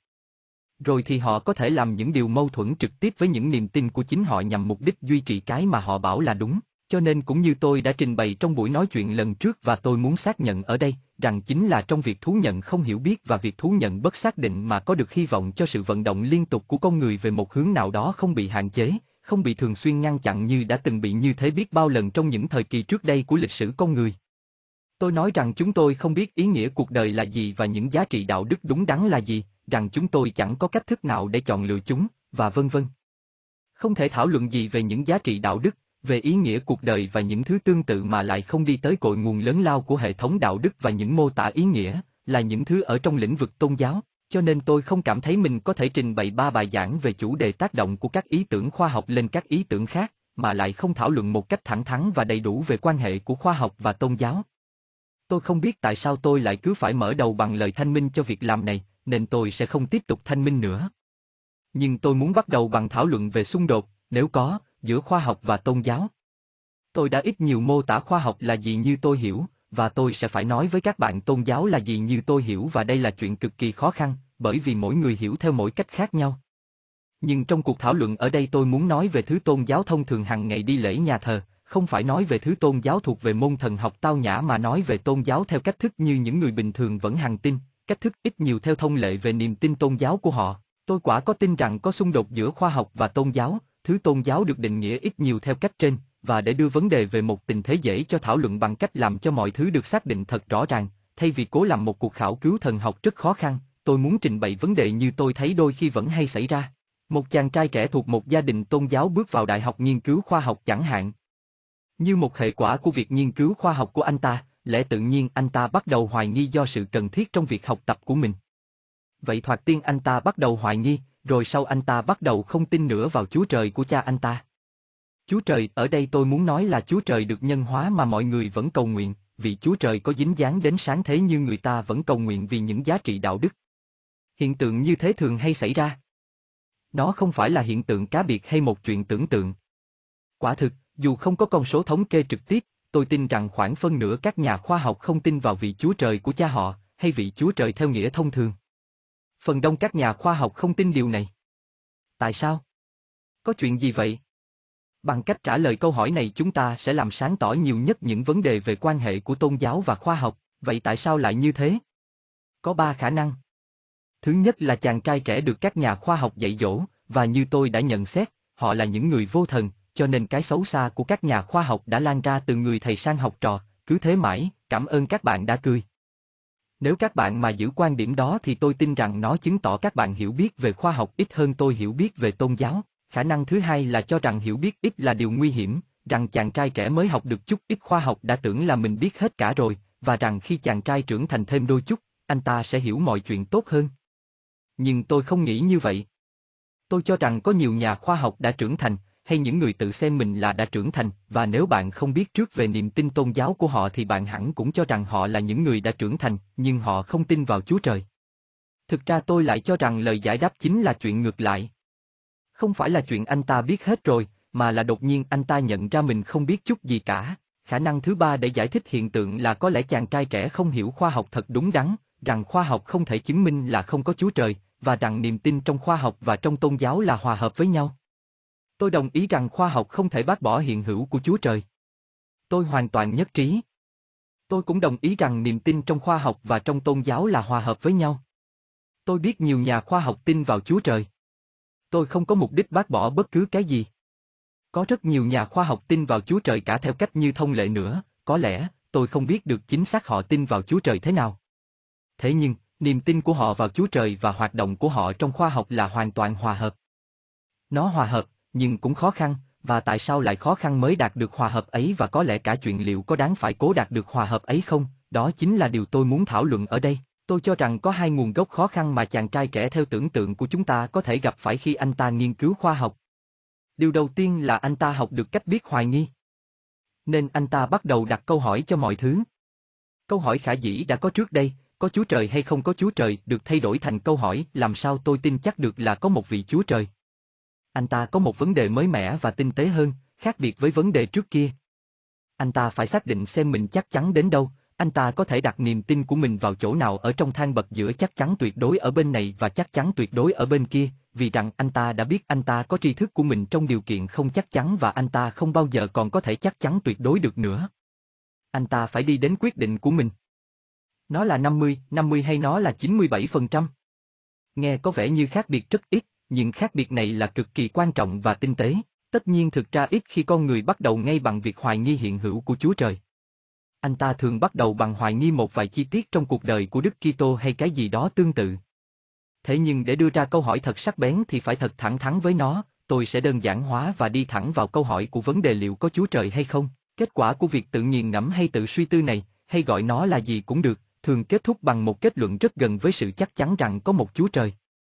Rồi thì họ có thể làm những điều mâu thuẫn trực tiếp với những niềm tin của chính họ nhằm mục đích duy trì cái mà họ bảo là đúng. Cho nên cũng như tôi đã trình bày trong buổi nói chuyện lần trước và tôi muốn xác nhận ở đây, rằng chính là trong việc thú nhận không hiểu biết và việc thú nhận bất xác định mà có được hy vọng cho sự vận động liên tục của con người về một hướng nào đó không bị hạn chế, không bị thường xuyên ngăn chặn như đã từng bị như thế biết bao lần trong những thời kỳ trước đây của lịch sử con người. Tôi nói rằng chúng tôi không biết ý nghĩa cuộc đời là gì và những giá trị đạo đức đúng đắn là gì, rằng chúng tôi chẳng có cách thức nào để chọn lựa chúng, và vân vân. Không thể thảo luận gì về những giá trị đạo đức, về ý nghĩa cuộc đời và những thứ tương tự mà lại không đi tới cội nguồn lớn lao của hệ thống đạo đức và những mô tả ý nghĩa, là những thứ ở trong lĩnh vực tôn giáo, cho nên tôi không cảm thấy mình có thể trình bày ba bài giảng về chủ đề tác động của các ý tưởng khoa học lên các ý tưởng khác, mà lại không thảo luận một cách thẳng thắn và đầy đủ về quan hệ của khoa học và tôn giáo. Tôi không biết tại sao tôi lại cứ phải mở đầu bằng lời thanh minh cho việc làm này, nên tôi sẽ không tiếp tục thanh minh nữa. Nhưng tôi muốn bắt đầu bằng thảo luận về xung đột, nếu có, giữa khoa học và tôn giáo. Tôi đã ít nhiều mô tả khoa học là gì như tôi hiểu, và tôi sẽ phải nói với các bạn tôn giáo là gì như tôi hiểu, và đây là chuyện cực kỳ khó khăn, bởi vì mỗi người hiểu theo mỗi cách khác nhau. Nhưng trong cuộc thảo luận ở đây tôi muốn nói về thứ tôn giáo thông thường hàng ngày đi lễ nhà thờ, không phải nói về thứ tôn giáo thuộc về môn thần học tao nhã, mà nói về tôn giáo theo cách thức như những người bình thường vẫn hằng tin, cách thức ít nhiều theo thông lệ về niềm tin tôn giáo của họ. Tôi quả có tin rằng có xung đột giữa khoa học và tôn giáo, thứ tôn giáo được định nghĩa ít nhiều theo cách trên, và để đưa vấn đề về một tình thế dễ cho thảo luận bằng cách làm cho mọi thứ được xác định thật rõ ràng, thay vì cố làm một cuộc khảo cứu thần học rất khó khăn, tôi muốn trình bày vấn đề như tôi thấy đôi khi vẫn hay xảy ra. Một chàng trai trẻ thuộc một gia đình tôn giáo bước vào đại học nghiên cứu khoa học chẳng hạn. Như một hệ quả của việc nghiên cứu khoa học của anh ta, lẽ tự nhiên anh ta bắt đầu hoài nghi do sự cần thiết trong việc học tập của mình. Vậy thoạt tiên anh ta bắt đầu hoài nghi, rồi sau anh ta bắt đầu không tin nữa vào Chúa Trời của cha anh ta. Chúa Trời ở đây tôi muốn nói là Chúa Trời được nhân hóa mà mọi người vẫn cầu nguyện, vì Chúa Trời có dính dáng đến sáng thế như người ta vẫn cầu nguyện vì những giá trị đạo đức. Hiện tượng như thế thường hay xảy ra. Nó không phải là hiện tượng cá biệt hay một chuyện tưởng tượng. Quả thực, dù không có con số thống kê trực tiếp, tôi tin rằng khoảng phân nửa các nhà khoa học không tin vào vị Chúa Trời của cha họ, hay vị Chúa Trời theo nghĩa thông thường. Phần đông các nhà khoa học không tin điều này. Tại sao? Có chuyện gì vậy? Bằng cách trả lời câu hỏi này chúng ta sẽ làm sáng tỏ nhiều nhất những vấn đề về quan hệ của tôn giáo và khoa học, vậy tại sao lại như thế? Có ba khả năng. Thứ nhất là chàng trai trẻ được các nhà khoa học dạy dỗ, và như tôi đã nhận xét, họ là những người vô thần, cho nên cái xấu xa của các nhà khoa học đã lan ra từ người thầy sang học trò, cứ thế mãi, cảm ơn các bạn đã cười. Nếu các bạn mà giữ quan điểm đó thì tôi tin rằng nó chứng tỏ các bạn hiểu biết về khoa học ít hơn tôi hiểu biết về tôn giáo. Khả năng thứ hai là cho rằng hiểu biết ít là điều nguy hiểm, rằng chàng trai trẻ mới học được chút ít khoa học đã tưởng là mình biết hết cả rồi, và rằng khi chàng trai trưởng thành thêm đôi chút, anh ta sẽ hiểu mọi chuyện tốt hơn. Nhưng tôi không nghĩ như vậy. Tôi cho rằng có nhiều nhà khoa học đã trưởng thành, hay những người tự xem mình là đã trưởng thành, và nếu bạn không biết trước về niềm tin tôn giáo của họ thì bạn hẳn cũng cho rằng họ là những người đã trưởng thành, nhưng họ không tin vào Chúa Trời. Thực ra tôi lại cho rằng lời giải đáp chính là chuyện ngược lại. Không phải là chuyện anh ta biết hết rồi, mà là đột nhiên anh ta nhận ra mình không biết chút gì cả. Khả năng thứ ba để giải thích hiện tượng là có lẽ chàng trai trẻ không hiểu khoa học thật đúng đắn, rằng khoa học không thể chứng minh là không có Chúa Trời, và rằng niềm tin trong khoa học và trong tôn giáo là hòa hợp với nhau. Tôi đồng ý rằng khoa học không thể bác bỏ hiện hữu của Chúa Trời. Tôi hoàn toàn nhất trí. Tôi cũng đồng ý rằng niềm tin trong khoa học và trong tôn giáo là hòa hợp với nhau. Tôi biết nhiều nhà khoa học tin vào Chúa Trời. Tôi không có mục đích bác bỏ bất cứ cái gì. Có rất nhiều nhà khoa học tin vào Chúa Trời cả theo cách như thông lệ nữa, có lẽ, tôi không biết được chính xác họ tin vào Chúa Trời thế nào. Thế nhưng, niềm tin của họ vào Chúa Trời và hoạt động của họ trong khoa học là hoàn toàn hòa hợp. Nó hòa hợp, nhưng cũng khó khăn, và tại sao lại khó khăn mới đạt được hòa hợp ấy, và có lẽ cả chuyện liệu có đáng phải cố đạt được hòa hợp ấy không, đó chính là điều tôi muốn thảo luận ở đây. Tôi cho rằng có hai nguồn gốc khó khăn mà chàng trai trẻ theo tưởng tượng của chúng ta có thể gặp phải khi anh ta nghiên cứu khoa học. Điều đầu tiên là anh ta học được cách biết hoài nghi. Nên anh ta bắt đầu đặt câu hỏi cho mọi thứ. Câu hỏi khả dĩ đã có trước đây, có Chúa Trời hay không có Chúa Trời, được thay đổi thành câu hỏi làm sao tôi tin chắc được là có một vị Chúa Trời. Anh ta có một vấn đề mới mẻ và tinh tế hơn, khác biệt với vấn đề trước kia. Anh ta phải xác định xem mình chắc chắn đến đâu, anh ta có thể đặt niềm tin của mình vào chỗ nào ở trong thang bậc giữa chắc chắn tuyệt đối ở bên này và chắc chắn tuyệt đối ở bên kia, vì rằng anh ta đã biết anh ta có tri thức của mình trong điều kiện không chắc chắn và anh ta không bao giờ còn có thể chắc chắn tuyệt đối được nữa. Anh ta phải đi đến quyết định của mình. Nó là năm mươi, năm mươi hay nó là chín mươi bảy phần trăm? Nghe có vẻ như khác biệt rất ít, nhưng khác biệt này là cực kỳ quan trọng và tinh tế. Tất nhiên thực ra ít khi con người bắt đầu ngay bằng việc hoài nghi hiện hữu của Chúa Trời. Anh ta thường bắt đầu bằng hoài nghi một vài chi tiết trong cuộc đời của Đức Kitô hay cái gì đó tương tự. Thế nhưng để đưa ra câu hỏi thật sắc bén thì phải thật thẳng thắn với nó, tôi sẽ đơn giản hóa và đi thẳng vào câu hỏi của vấn đề liệu có Chúa Trời hay không. Kết quả của việc tự nghiền ngẫm hay tự suy tư này, hay gọi nó là gì cũng được, thường kết thúc bằng một kết luận rất gần với sự chắc chắn rằng có một Chúa Trời.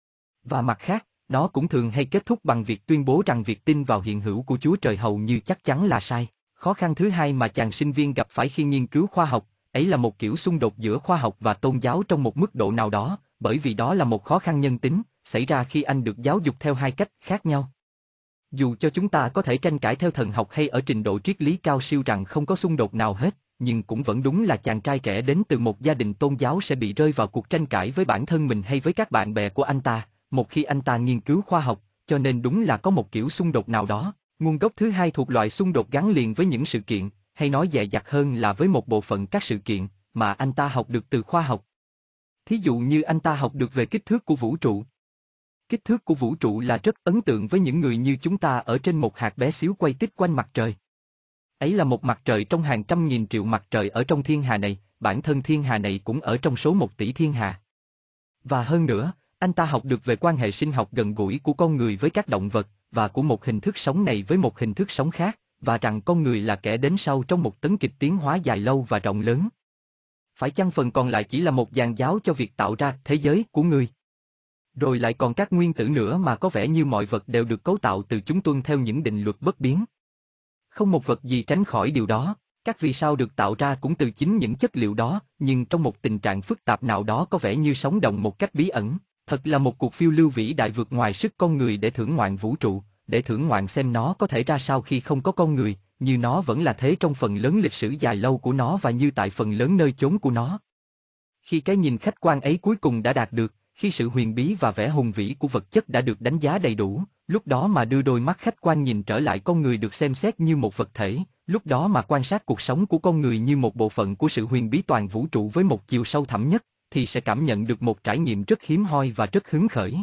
Và mặt khác, nó cũng thường hay kết thúc bằng việc tuyên bố rằng việc tin vào hiện hữu của Chúa Trời hầu như chắc chắn là sai. Khó khăn thứ hai mà chàng sinh viên gặp phải khi nghiên cứu khoa học, ấy là một kiểu xung đột giữa khoa học và tôn giáo trong một mức độ nào đó, bởi vì đó là một khó khăn nhân tính, xảy ra khi anh được giáo dục theo hai cách khác nhau. Dù cho chúng ta có thể tranh cãi theo thần học hay ở trình độ triết lý cao siêu rằng không có xung đột nào hết, nhưng cũng vẫn đúng là chàng trai trẻ đến từ một gia đình tôn giáo sẽ bị rơi vào cuộc tranh cãi với bản thân mình hay với các bạn bè của anh ta, một khi anh ta nghiên cứu khoa học, cho nên đúng là có một kiểu xung đột nào đó. Nguồn gốc thứ hai thuộc loại xung đột gắn liền với những sự kiện, hay nói dè dặt hơn là với một bộ phận các sự kiện mà anh ta học được từ khoa học. Thí dụ như anh ta học được về kích thước của vũ trụ. Kích thước của vũ trụ là rất ấn tượng với những người như chúng ta ở trên một hạt bé xíu quay tích quanh mặt trời. Ấy là một mặt trời trong hàng trăm nghìn triệu mặt trời ở trong thiên hà này, bản thân thiên hà này cũng ở trong số một tỷ thiên hà. Và hơn nữa, anh ta học được về quan hệ sinh học gần gũi của con người với các động vật, và của một hình thức sống này với một hình thức sống khác, và rằng con người là kẻ đến sau trong một tấn kịch tiến hóa dài lâu và rộng lớn. Phải chăng phần còn lại chỉ là một dàn giáo cho việc tạo ra thế giới của người? Rồi lại còn các nguyên tử nữa mà có vẻ như mọi vật đều được cấu tạo từ chúng tuân theo những định luật bất biến. Không một vật gì tránh khỏi điều đó, các vì sao được tạo ra cũng từ chính những chất liệu đó, nhưng trong một tình trạng phức tạp nào đó có vẻ như sống động một cách bí ẩn. Thật là một cuộc phiêu lưu vĩ đại vượt ngoài sức con người để thưởng ngoạn vũ trụ, để thưởng ngoạn xem nó có thể ra sao khi không có con người, như nó vẫn là thế trong phần lớn lịch sử dài lâu của nó và như tại phần lớn nơi chốn của nó. Khi cái nhìn khách quan ấy cuối cùng đã đạt được, khi sự huyền bí và vẻ hùng vĩ của vật chất đã được đánh giá đầy đủ, lúc đó mà đưa đôi mắt khách quan nhìn trở lại con người được xem xét như một vật thể, lúc đó mà quan sát cuộc sống của con người như một bộ phận của sự huyền bí toàn vũ trụ với một chiều sâu thẳm nhất, thì sẽ cảm nhận được một trải nghiệm rất hiếm hoi và rất hứng khởi.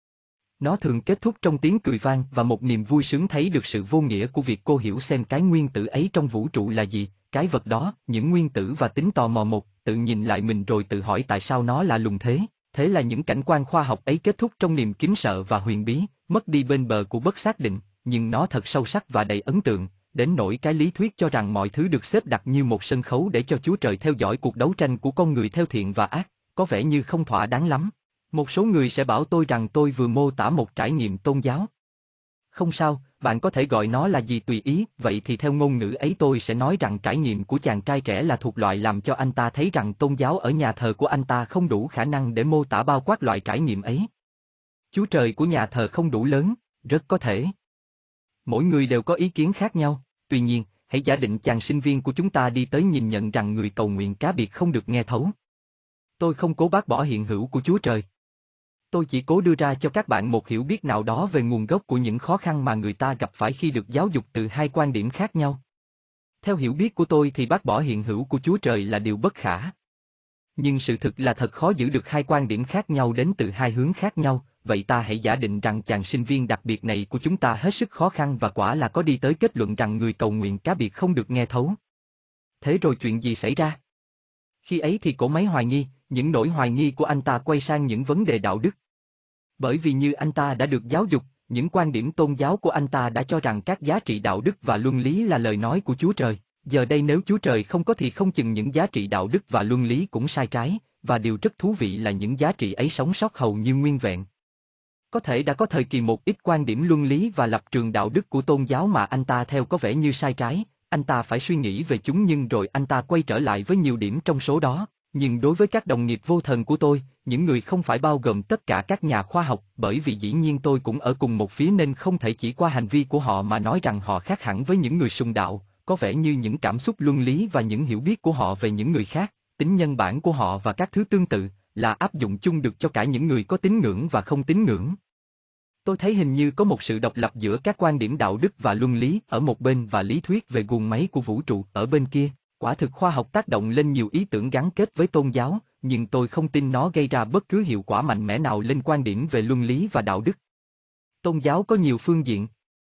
Nó thường kết thúc trong tiếng cười vang và một niềm vui sướng thấy được sự vô nghĩa của việc cô hiểu xem cái nguyên tử ấy trong vũ trụ là gì, cái vật đó, những nguyên tử và tính tò mò một, tự nhìn lại mình rồi tự hỏi tại sao nó lạ lùng thế. Thế là những cảnh quan khoa học ấy kết thúc trong niềm kính sợ và huyền bí, mất đi bên bờ của bất xác định, nhưng nó thật sâu sắc và đầy ấn tượng, đến nỗi cái lý thuyết cho rằng mọi thứ được xếp đặt như một sân khấu để cho Chúa Trời theo dõi cuộc đấu tranh của con người theo thiện và ác, có vẻ như không thỏa đáng lắm. Một số người sẽ bảo tôi rằng tôi vừa mô tả một trải nghiệm tôn giáo. Không sao, bạn có thể gọi nó là gì tùy ý, vậy thì theo ngôn ngữ ấy tôi sẽ nói rằng trải nghiệm của chàng trai trẻ là thuộc loại làm cho anh ta thấy rằng tôn giáo ở nhà thờ của anh ta không đủ khả năng để mô tả bao quát loại trải nghiệm ấy. Chúa Trời của nhà thờ không đủ lớn, rất có thể. Mỗi người đều có ý kiến khác nhau, tuy nhiên, hãy giả định chàng sinh viên của chúng ta đi tới nhìn nhận rằng người cầu nguyện cá biệt không được nghe thấu. Tôi không cố bác bỏ hiện hữu của Chúa Trời. Tôi chỉ cố đưa ra cho các bạn một hiểu biết nào đó về nguồn gốc của những khó khăn mà người ta gặp phải khi được giáo dục từ hai quan điểm khác nhau. Theo hiểu biết của tôi thì bác bỏ hiện hữu của Chúa Trời là điều bất khả. Nhưng sự thực là thật khó giữ được hai quan điểm khác nhau đến từ hai hướng khác nhau, vậy ta hãy giả định rằng chàng sinh viên đặc biệt này của chúng ta hết sức khó khăn và quả là có đi tới kết luận rằng người cầu nguyện cá biệt không được nghe thấu. Thế rồi chuyện gì xảy ra? Khi ấy thì cỗ máy hoài nghi, những nỗi hoài nghi của anh ta quay sang những vấn đề đạo đức. Bởi vì như anh ta đã được giáo dục, những quan điểm tôn giáo của anh ta đã cho rằng các giá trị đạo đức và luân lý là lời nói của Chúa Trời. Giờ đây nếu Chúa Trời không có thì không chừng những giá trị đạo đức và luân lý cũng sai trái, và điều rất thú vị là những giá trị ấy sống sót hầu như nguyên vẹn. Có thể đã có thời kỳ một ít quan điểm luân lý và lập trường đạo đức của tôn giáo mà anh ta theo có vẻ như sai trái, anh ta phải suy nghĩ về chúng nhưng rồi anh ta quay trở lại với nhiều điểm trong số đó. Nhưng đối với các đồng nghiệp vô thần của tôi, những người không phải bao gồm tất cả các nhà khoa học, bởi vì dĩ nhiên tôi cũng ở cùng một phía nên không thể chỉ qua hành vi của họ mà nói rằng họ khác hẳn với những người sùng đạo, có vẻ như những cảm xúc luân lý và những hiểu biết của họ về những người khác, tính nhân bản của họ và các thứ tương tự, là áp dụng chung được cho cả những người có tín ngưỡng và không tín ngưỡng. Tôi thấy hình như có một sự độc lập giữa các quan điểm đạo đức và luân lý ở một bên và lý thuyết về guồng máy của vũ trụ ở bên kia. Quả thực khoa học tác động lên nhiều ý tưởng gắn kết với tôn giáo, nhưng tôi không tin nó gây ra bất cứ hiệu quả mạnh mẽ nào lên quan điểm về luân lý và đạo đức. Tôn giáo có nhiều phương diện.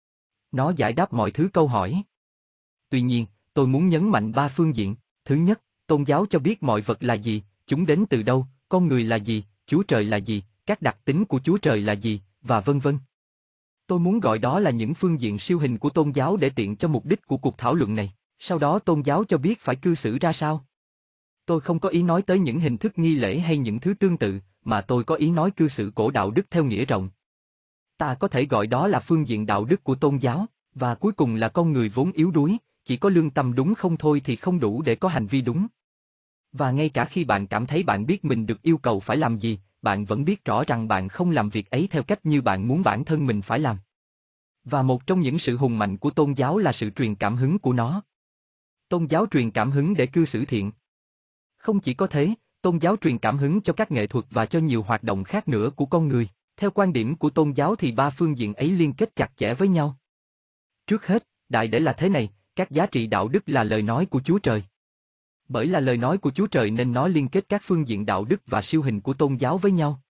Nó giải đáp mọi thứ câu hỏi. Tuy nhiên, tôi muốn nhấn mạnh ba phương diện. Thứ nhất, tôn giáo cho biết mọi vật là gì, chúng đến từ đâu, con người là gì, Chúa Trời là gì, các đặc tính của Chúa Trời là gì, và vân vân. Tôi muốn gọi đó là những phương diện siêu hình của tôn giáo để tiện cho mục đích của cuộc thảo luận này. Sau đó tôn giáo cho biết phải cư xử ra sao. Tôi không có ý nói tới những hình thức nghi lễ hay những thứ tương tự, mà tôi có ý nói cư xử cổ đạo đức theo nghĩa rộng. Ta có thể gọi đó là phương diện đạo đức của tôn giáo, và cuối cùng là con người vốn yếu đuối, chỉ có lương tâm đúng không thôi thì không đủ để có hành vi đúng. Và ngay cả khi bạn cảm thấy bạn biết mình được yêu cầu phải làm gì, bạn vẫn biết rõ rằng bạn không làm việc ấy theo cách như bạn muốn bản thân mình phải làm. Và một trong những sự hùng mạnh của tôn giáo là sự truyền cảm hứng của nó. Tôn giáo truyền cảm hứng để cư xử thiện. Không chỉ có thế, tôn giáo truyền cảm hứng cho các nghệ thuật và cho nhiều hoạt động khác nữa của con người. Theo quan điểm của tôn giáo thì ba phương diện ấy liên kết chặt chẽ với nhau. Trước hết, đại để là thế này, các giá trị đạo đức là lời nói của Chúa Trời. Bởi là lời nói của Chúa Trời nên nó liên kết các phương diện đạo đức và siêu hình của tôn giáo với nhau.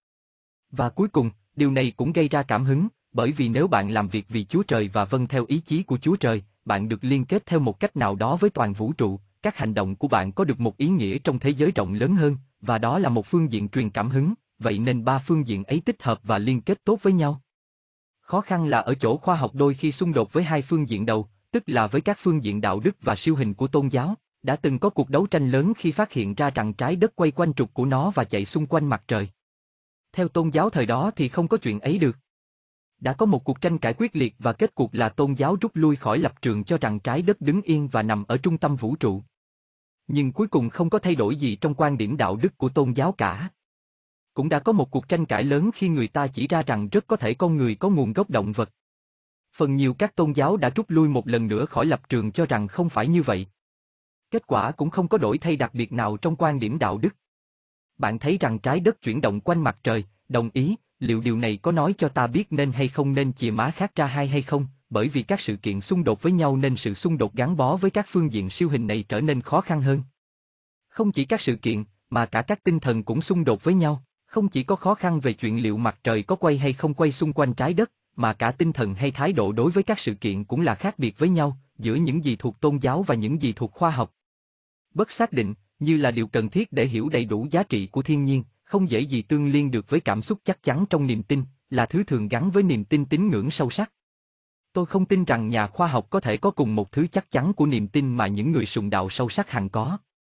Và cuối cùng, điều này cũng gây ra cảm hứng, bởi vì nếu bạn làm việc vì Chúa Trời và vâng theo ý chí của Chúa Trời, bạn được liên kết theo một cách nào đó với toàn vũ trụ, các hành động của bạn có được một ý nghĩa trong thế giới rộng lớn hơn, và đó là một phương diện truyền cảm hứng, vậy nên ba phương diện ấy tích hợp và liên kết tốt với nhau. Khó khăn là ở chỗ khoa học đôi khi xung đột với hai phương diện đầu, tức là với các phương diện đạo đức và siêu hình của tôn giáo. Đã từng có cuộc đấu tranh lớn khi phát hiện ra rằng trái đất quay quanh trục của nó và chạy xung quanh mặt trời. Theo tôn giáo thời đó thì không có chuyện ấy được. Đã có một cuộc tranh cãi quyết liệt và kết cuộc là tôn giáo rút lui khỏi lập trường cho rằng trái đất đứng yên và nằm ở trung tâm vũ trụ. Nhưng cuối cùng không có thay đổi gì trong quan điểm đạo đức của tôn giáo cả. Cũng đã có một cuộc tranh cãi lớn khi người ta chỉ ra rằng rất có thể con người có nguồn gốc động vật. Phần nhiều các tôn giáo đã rút lui một lần nữa khỏi lập trường cho rằng không phải như vậy. Kết quả cũng không có đổi thay đặc biệt nào trong quan điểm đạo đức. Bạn thấy rằng trái đất chuyển động quanh mặt trời, đồng ý, liệu điều này có nói cho ta biết nên hay không nên chia má khác ra hai hay không, bởi vì các sự kiện xung đột với nhau nên sự xung đột gắn bó với các phương diện siêu hình này trở nên khó khăn hơn. Không chỉ các sự kiện, mà cả các tinh thần cũng xung đột với nhau, không chỉ có khó khăn về chuyện liệu mặt trời có quay hay không quay xung quanh trái đất, mà cả tinh thần hay thái độ đối với các sự kiện cũng là khác biệt với nhau, giữa những gì thuộc tôn giáo và những gì thuộc khoa học. Bất xác định, như là điều cần thiết để hiểu đầy đủ giá trị của thiên nhiên, không dễ gì tương liên được với cảm xúc chắc chắn trong niềm tin, là thứ thường gắn với niềm tin tín ngưỡng sâu sắc. Tôi không tin rằng nhà khoa học có thể có cùng một thứ chắc chắn của niềm tin mà những người sùng đạo sâu sắc hằng có.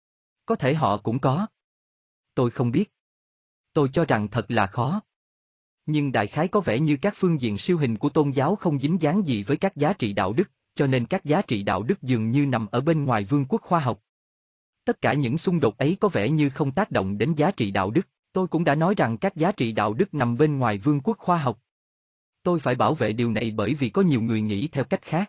Có thể họ cũng có. Tôi không biết. Tôi cho rằng thật là khó. Nhưng đại khái có vẻ như các phương diện siêu hình của tôn giáo không dính dáng gì với các giá trị đạo đức, cho nên các giá trị đạo đức dường như nằm ở bên ngoài vương quốc khoa học. Tất cả những xung đột ấy có vẻ như không tác động đến giá trị đạo đức, tôi cũng đã nói rằng các giá trị đạo đức nằm bên ngoài vương quốc khoa học. Tôi phải bảo vệ điều này bởi vì có nhiều người nghĩ theo cách khác.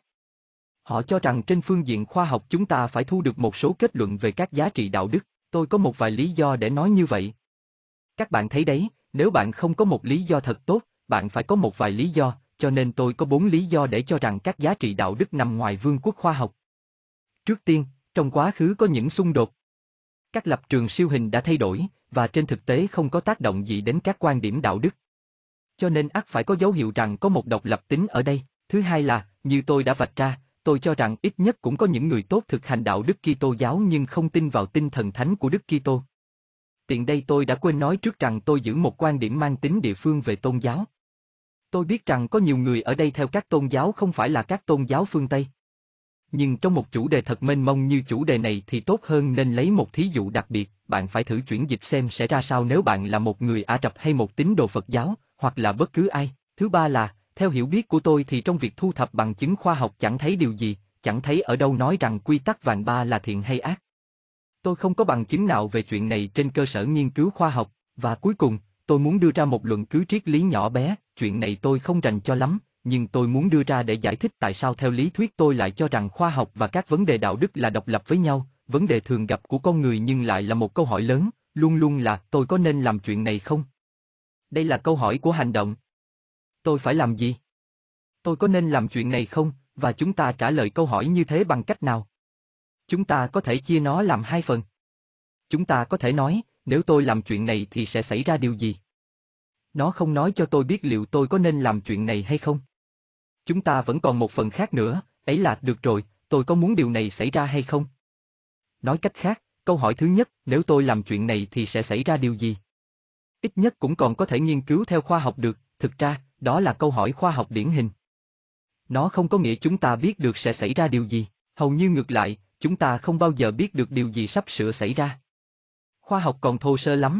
Họ cho rằng trên phương diện khoa học chúng ta phải thu được một số kết luận về các giá trị đạo đức, tôi có một vài lý do để nói như vậy. Các bạn thấy đấy, nếu bạn không có một lý do thật tốt, bạn phải có một vài lý do, cho nên tôi có bốn lý do để cho rằng các giá trị đạo đức nằm ngoài vương quốc khoa học. Trước tiên, trong quá khứ có những xung đột. Các lập trường siêu hình đã thay đổi, và trên thực tế không có tác động gì đến các quan điểm đạo đức. Cho nên ắt phải có dấu hiệu rằng có một độc lập tính ở đây. Thứ hai là, như tôi đã vạch ra, tôi cho rằng ít nhất cũng có những người tốt thực hành đạo đức Kitô giáo nhưng không tin vào tinh thần thánh của Đức Kitô. Tiện đây tôi đã quên nói trước rằng tôi giữ một quan điểm mang tính địa phương về tôn giáo. Tôi biết rằng có nhiều người ở đây theo các tôn giáo không phải là các tôn giáo phương Tây. Nhưng trong một chủ đề thật mênh mông như chủ đề này thì tốt hơn nên lấy một thí dụ đặc biệt, bạn phải thử chuyển dịch xem sẽ ra sao nếu bạn là một người Ả Rập hay một tín đồ Phật giáo, hoặc là bất cứ ai. Thứ ba là, theo hiểu biết của tôi thì trong việc thu thập bằng chứng khoa học chẳng thấy điều gì, chẳng thấy ở đâu nói rằng quy tắc vàng ba là thiện hay ác. Tôi không có bằng chứng nào về chuyện này trên cơ sở nghiên cứu khoa học, và cuối cùng, tôi muốn đưa ra một luận cứ triết lý nhỏ bé, chuyện này tôi không rành cho lắm, nhưng tôi muốn đưa ra để giải thích tại sao theo lý thuyết tôi lại cho rằng khoa học và các vấn đề đạo đức là độc lập với nhau, vấn đề thường gặp của con người nhưng lại là một câu hỏi lớn, luôn luôn là tôi có nên làm chuyện này không? Đây là câu hỏi của hành động. Tôi phải làm gì? Tôi có nên làm chuyện này không, và chúng ta trả lời câu hỏi như thế bằng cách nào? Chúng ta có thể chia nó làm hai phần. Chúng ta có thể nói, nếu tôi làm chuyện này thì sẽ xảy ra điều gì? Nó không nói cho tôi biết liệu tôi có nên làm chuyện này hay không. Chúng ta vẫn còn một phần khác nữa, ấy là, được rồi, tôi có muốn điều này xảy ra hay không? Nói cách khác, câu hỏi thứ nhất, nếu tôi làm chuyện này thì sẽ xảy ra điều gì? Ít nhất cũng còn có thể nghiên cứu theo khoa học được, thực ra, đó là câu hỏi khoa học điển hình. Nó không có nghĩa chúng ta biết được sẽ xảy ra điều gì, hầu như ngược lại, chúng ta không bao giờ biết được điều gì sắp sửa xảy ra. Khoa học còn thô sơ lắm.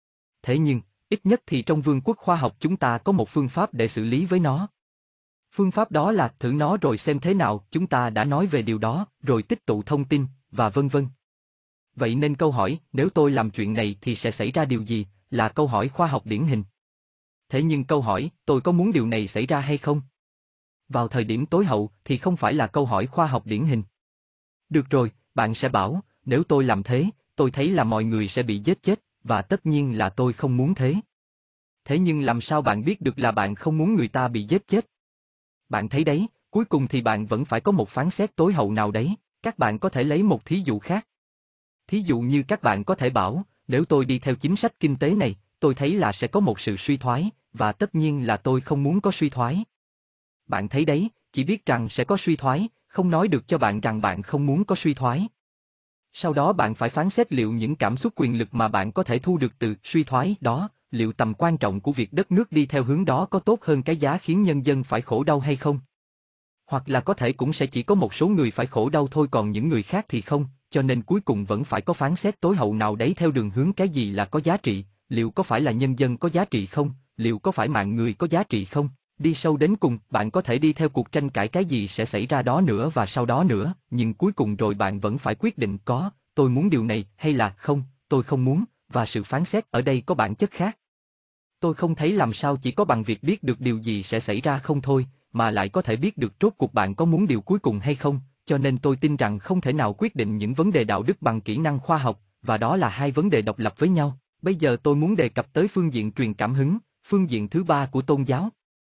Thế nhưng, ít nhất thì trong vương quốc khoa học chúng ta có một phương pháp để xử lý với nó. Phương pháp đó là thử nó rồi xem thế nào, chúng ta đã nói về điều đó, rồi tích tụ thông tin, và vân vân. Vậy nên câu hỏi, nếu tôi làm chuyện này thì sẽ xảy ra điều gì, là câu hỏi khoa học điển hình. Thế nhưng câu hỏi, tôi có muốn điều này xảy ra hay không? Vào thời điểm tối hậu thì không phải là câu hỏi khoa học điển hình. Được rồi, bạn sẽ bảo, nếu tôi làm thế, tôi thấy là mọi người sẽ bị giết chết, và tất nhiên là tôi không muốn thế. Thế nhưng làm sao bạn biết được là bạn không muốn người ta bị giết chết? Bạn thấy đấy, cuối cùng thì bạn vẫn phải có một phán xét tối hậu nào đấy, các bạn có thể lấy một thí dụ khác. Thí dụ như các bạn có thể bảo, nếu tôi đi theo chính sách kinh tế này, tôi thấy là sẽ có một sự suy thoái, và tất nhiên là tôi không muốn có suy thoái. Bạn thấy đấy, chỉ biết rằng sẽ có suy thoái, không nói được cho bạn rằng bạn không muốn có suy thoái. Sau đó bạn phải phán xét liệu những cảm xúc quyền lực mà bạn có thể thu được từ suy thoái đó, liệu tầm quan trọng của việc đất nước đi theo hướng đó có tốt hơn cái giá khiến nhân dân phải khổ đau hay không? Hoặc là có thể cũng sẽ chỉ có một số người phải khổ đau thôi còn những người khác thì không, cho nên cuối cùng vẫn phải có phán xét tối hậu nào đấy theo đường hướng cái gì là có giá trị, liệu có phải là nhân dân có giá trị không, liệu có phải mạng người có giá trị không? Đi sâu đến cùng, bạn có thể đi theo cuộc tranh cãi cái gì sẽ xảy ra đó nữa và sau đó nữa, nhưng cuối cùng rồi bạn vẫn phải quyết định có, tôi muốn điều này hay là không, tôi không muốn, và sự phán xét ở đây có bản chất khác. Tôi không thấy làm sao chỉ có bằng việc biết được điều gì sẽ xảy ra không thôi, mà lại có thể biết được rốt cuộc bạn có muốn điều cuối cùng hay không, cho nên tôi tin rằng không thể nào quyết định những vấn đề đạo đức bằng kỹ năng khoa học, và đó là hai vấn đề độc lập với nhau. Bây giờ tôi muốn đề cập tới phương diện truyền cảm hứng, phương diện thứ ba của tôn giáo.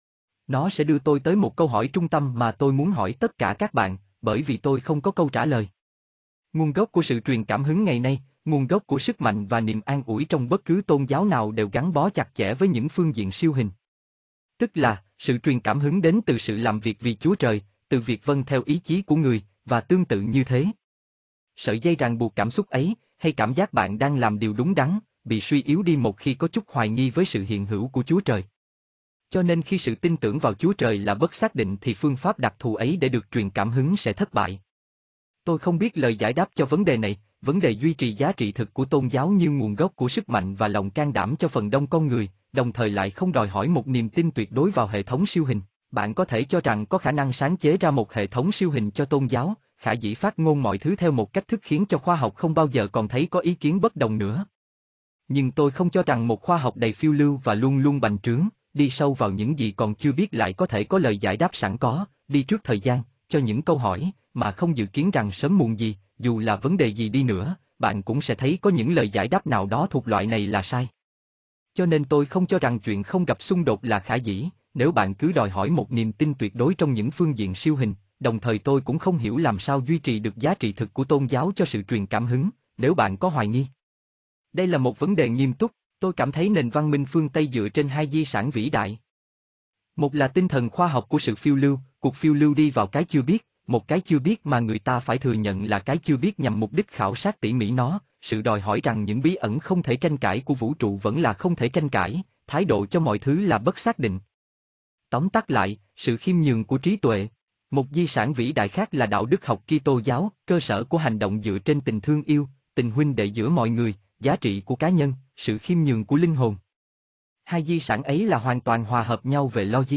Nó sẽ đưa tôi tới một câu hỏi trung tâm mà tôi muốn hỏi tất cả các bạn, bởi vì tôi không có câu trả lời. Nguồn gốc của sự truyền cảm hứng ngày nay, nguồn gốc của sức mạnh và niềm an ủi trong bất cứ tôn giáo nào đều gắn bó chặt chẽ với những phương diện siêu hình. Tức là, sự truyền cảm hứng đến từ sự làm việc vì Chúa Trời, từ việc vâng theo ý chí của người, và tương tự như thế. Sợi dây ràng buộc cảm xúc ấy, hay cảm giác bạn đang làm điều đúng đắn, bị suy yếu đi một khi có chút hoài nghi với sự hiện hữu của Chúa Trời. Cho nên khi sự tin tưởng vào Chúa Trời là bất xác định thì phương pháp đặc thù ấy để được truyền cảm hứng sẽ thất bại. Tôi không biết lời giải đáp cho vấn đề này, vấn đề duy trì giá trị thực của tôn giáo như nguồn gốc của sức mạnh và lòng can đảm cho phần đông con người, đồng thời lại không đòi hỏi một niềm tin tuyệt đối vào hệ thống siêu hình. Bạn có thể cho rằng có khả năng sáng chế ra một hệ thống siêu hình cho tôn giáo, khả dĩ phát ngôn mọi thứ theo một cách thức khiến cho khoa học không bao giờ còn thấy có ý kiến bất đồng nữa. Nhưng tôi không cho rằng một khoa học đầy phiêu lưu và luôn luôn bành trướng, đi sâu vào những gì còn chưa biết lại có thể có lời giải đáp sẵn có, đi trước thời gian, cho những câu hỏi, mà không dự kiến rằng sớm muộn gì, dù là vấn đề gì đi nữa, bạn cũng sẽ thấy có những lời giải đáp nào đó thuộc loại này là sai. Cho nên tôi không cho rằng chuyện không gặp xung đột là khả dĩ, nếu bạn cứ đòi hỏi một niềm tin tuyệt đối trong những phương diện siêu hình, đồng thời tôi cũng không hiểu làm sao duy trì được giá trị thực của tôn giáo cho sự truyền cảm hứng, nếu bạn có hoài nghi. Đây là một vấn đề nghiêm túc, tôi cảm thấy nền văn minh phương Tây dựa trên hai di sản vĩ đại. Một là tinh thần khoa học của sự phiêu lưu, cuộc phiêu lưu đi vào cái chưa biết, một cái chưa biết mà người ta phải thừa nhận là cái chưa biết nhằm mục đích khảo sát tỉ mỉ nó, sự đòi hỏi rằng những bí ẩn không thể tranh cãi của vũ trụ vẫn là không thể tranh cãi, thái độ cho mọi thứ là bất xác định. Tóm tắt lại, sự khiêm nhường của trí tuệ. Một di sản vĩ đại khác là đạo đức học Kitô giáo, cơ sở của hành động dựa trên tình thương yêu, tình huynh đệ giữa mọi người, giá trị của cá nhân, sự khiêm nhường của linh hồn. Hai di sản ấy là hoàn toàn hòa hợp nhau về logic.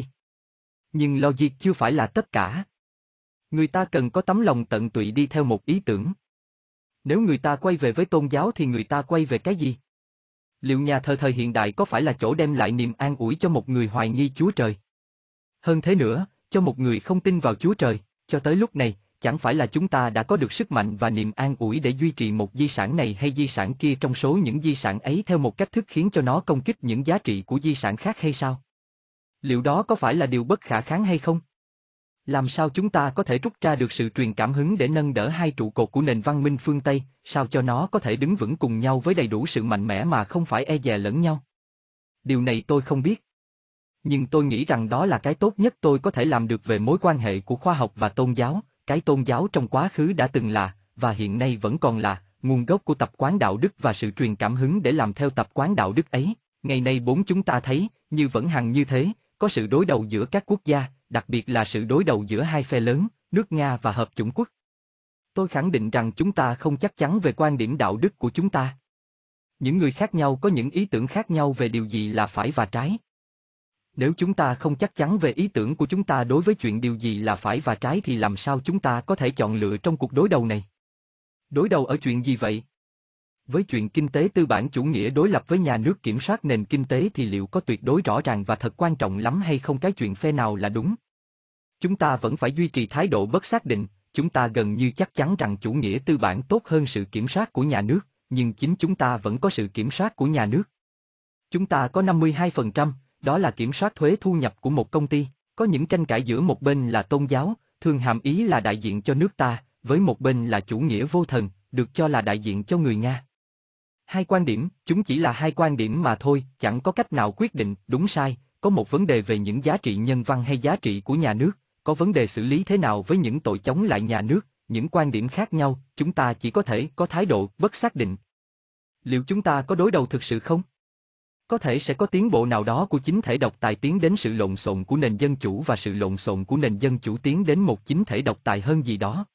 Nhưng logic chưa phải là tất cả. Người ta cần có tấm lòng tận tụy đi theo một ý tưởng. Nếu người ta quay về với tôn giáo thì người ta quay về cái gì? Liệu nhà thờ thời hiện đại có phải là chỗ đem lại niềm an ủi cho một người hoài nghi Chúa Trời? Hơn thế nữa, cho một người không tin vào Chúa Trời, cho tới lúc này, chẳng phải là chúng ta đã có được sức mạnh và niềm an ủi để duy trì một di sản này hay di sản kia trong số những di sản ấy theo một cách thức khiến cho nó công kích những giá trị của di sản khác hay sao? Liệu đó có phải là điều bất khả kháng hay không? Làm sao chúng ta có thể rút ra được sự truyền cảm hứng để nâng đỡ hai trụ cột của nền văn minh phương Tây, sao cho nó có thể đứng vững cùng nhau với đầy đủ sự mạnh mẽ mà không phải e dè lẫn nhau? Điều này tôi không biết. Nhưng tôi nghĩ rằng đó là cái tốt nhất tôi có thể làm được về mối quan hệ của khoa học và tôn giáo, cái tôn giáo trong quá khứ đã từng là, và hiện nay vẫn còn là, nguồn gốc của tập quán đạo đức và sự truyền cảm hứng để làm theo tập quán đạo đức ấy. Ngày nay bốn chúng ta thấy, như vẫn hằng như thế, có sự đối đầu giữa các quốc gia, đặc biệt là sự đối đầu giữa hai phe lớn, nước Nga và Hợp chủng quốc. Tôi khẳng định rằng chúng ta không chắc chắn về quan điểm đạo đức của chúng ta. Những người khác nhau có những ý tưởng khác nhau về điều gì là phải và trái. Nếu chúng ta không chắc chắn về ý tưởng của chúng ta đối với chuyện điều gì là phải và trái thì làm sao chúng ta có thể chọn lựa trong cuộc đối đầu này? Đối đầu ở chuyện gì vậy? Với chuyện kinh tế tư bản chủ nghĩa đối lập với nhà nước kiểm soát nền kinh tế thì liệu có tuyệt đối rõ ràng và thật quan trọng lắm hay không cái chuyện phe nào là đúng? chúng ta vẫn phải duy trì thái độ bất xác định, chúng ta gần như chắc chắn rằng chủ nghĩa tư bản tốt hơn sự kiểm soát của nhà nước, nhưng chính chúng ta vẫn có sự kiểm soát của nhà nước. Chúng ta có năm mươi hai phần trăm, đó là kiểm soát thuế thu nhập của một công ty, có những tranh cãi giữa một bên là tôn giáo, thường hàm ý là đại diện cho nước ta, với một bên là chủ nghĩa vô thần, được cho là đại diện cho người Nga. Hai quan điểm, chúng chỉ là hai quan điểm mà thôi, chẳng có cách nào quyết định đúng sai, có một vấn đề về những giá trị nhân văn hay giá trị của nhà nước, có vấn đề xử lý thế nào với những tội chống lại nhà nước, những quan điểm khác nhau, chúng ta chỉ có thể có thái độ bất xác định. Liệu chúng ta có đối đầu thực sự không? Có thể sẽ có tiến bộ nào đó của chính thể độc tài tiến đến sự lộn xộn của nền dân chủ và sự lộn xộn của nền dân chủ tiến đến một chính thể độc tài hơn gì đó.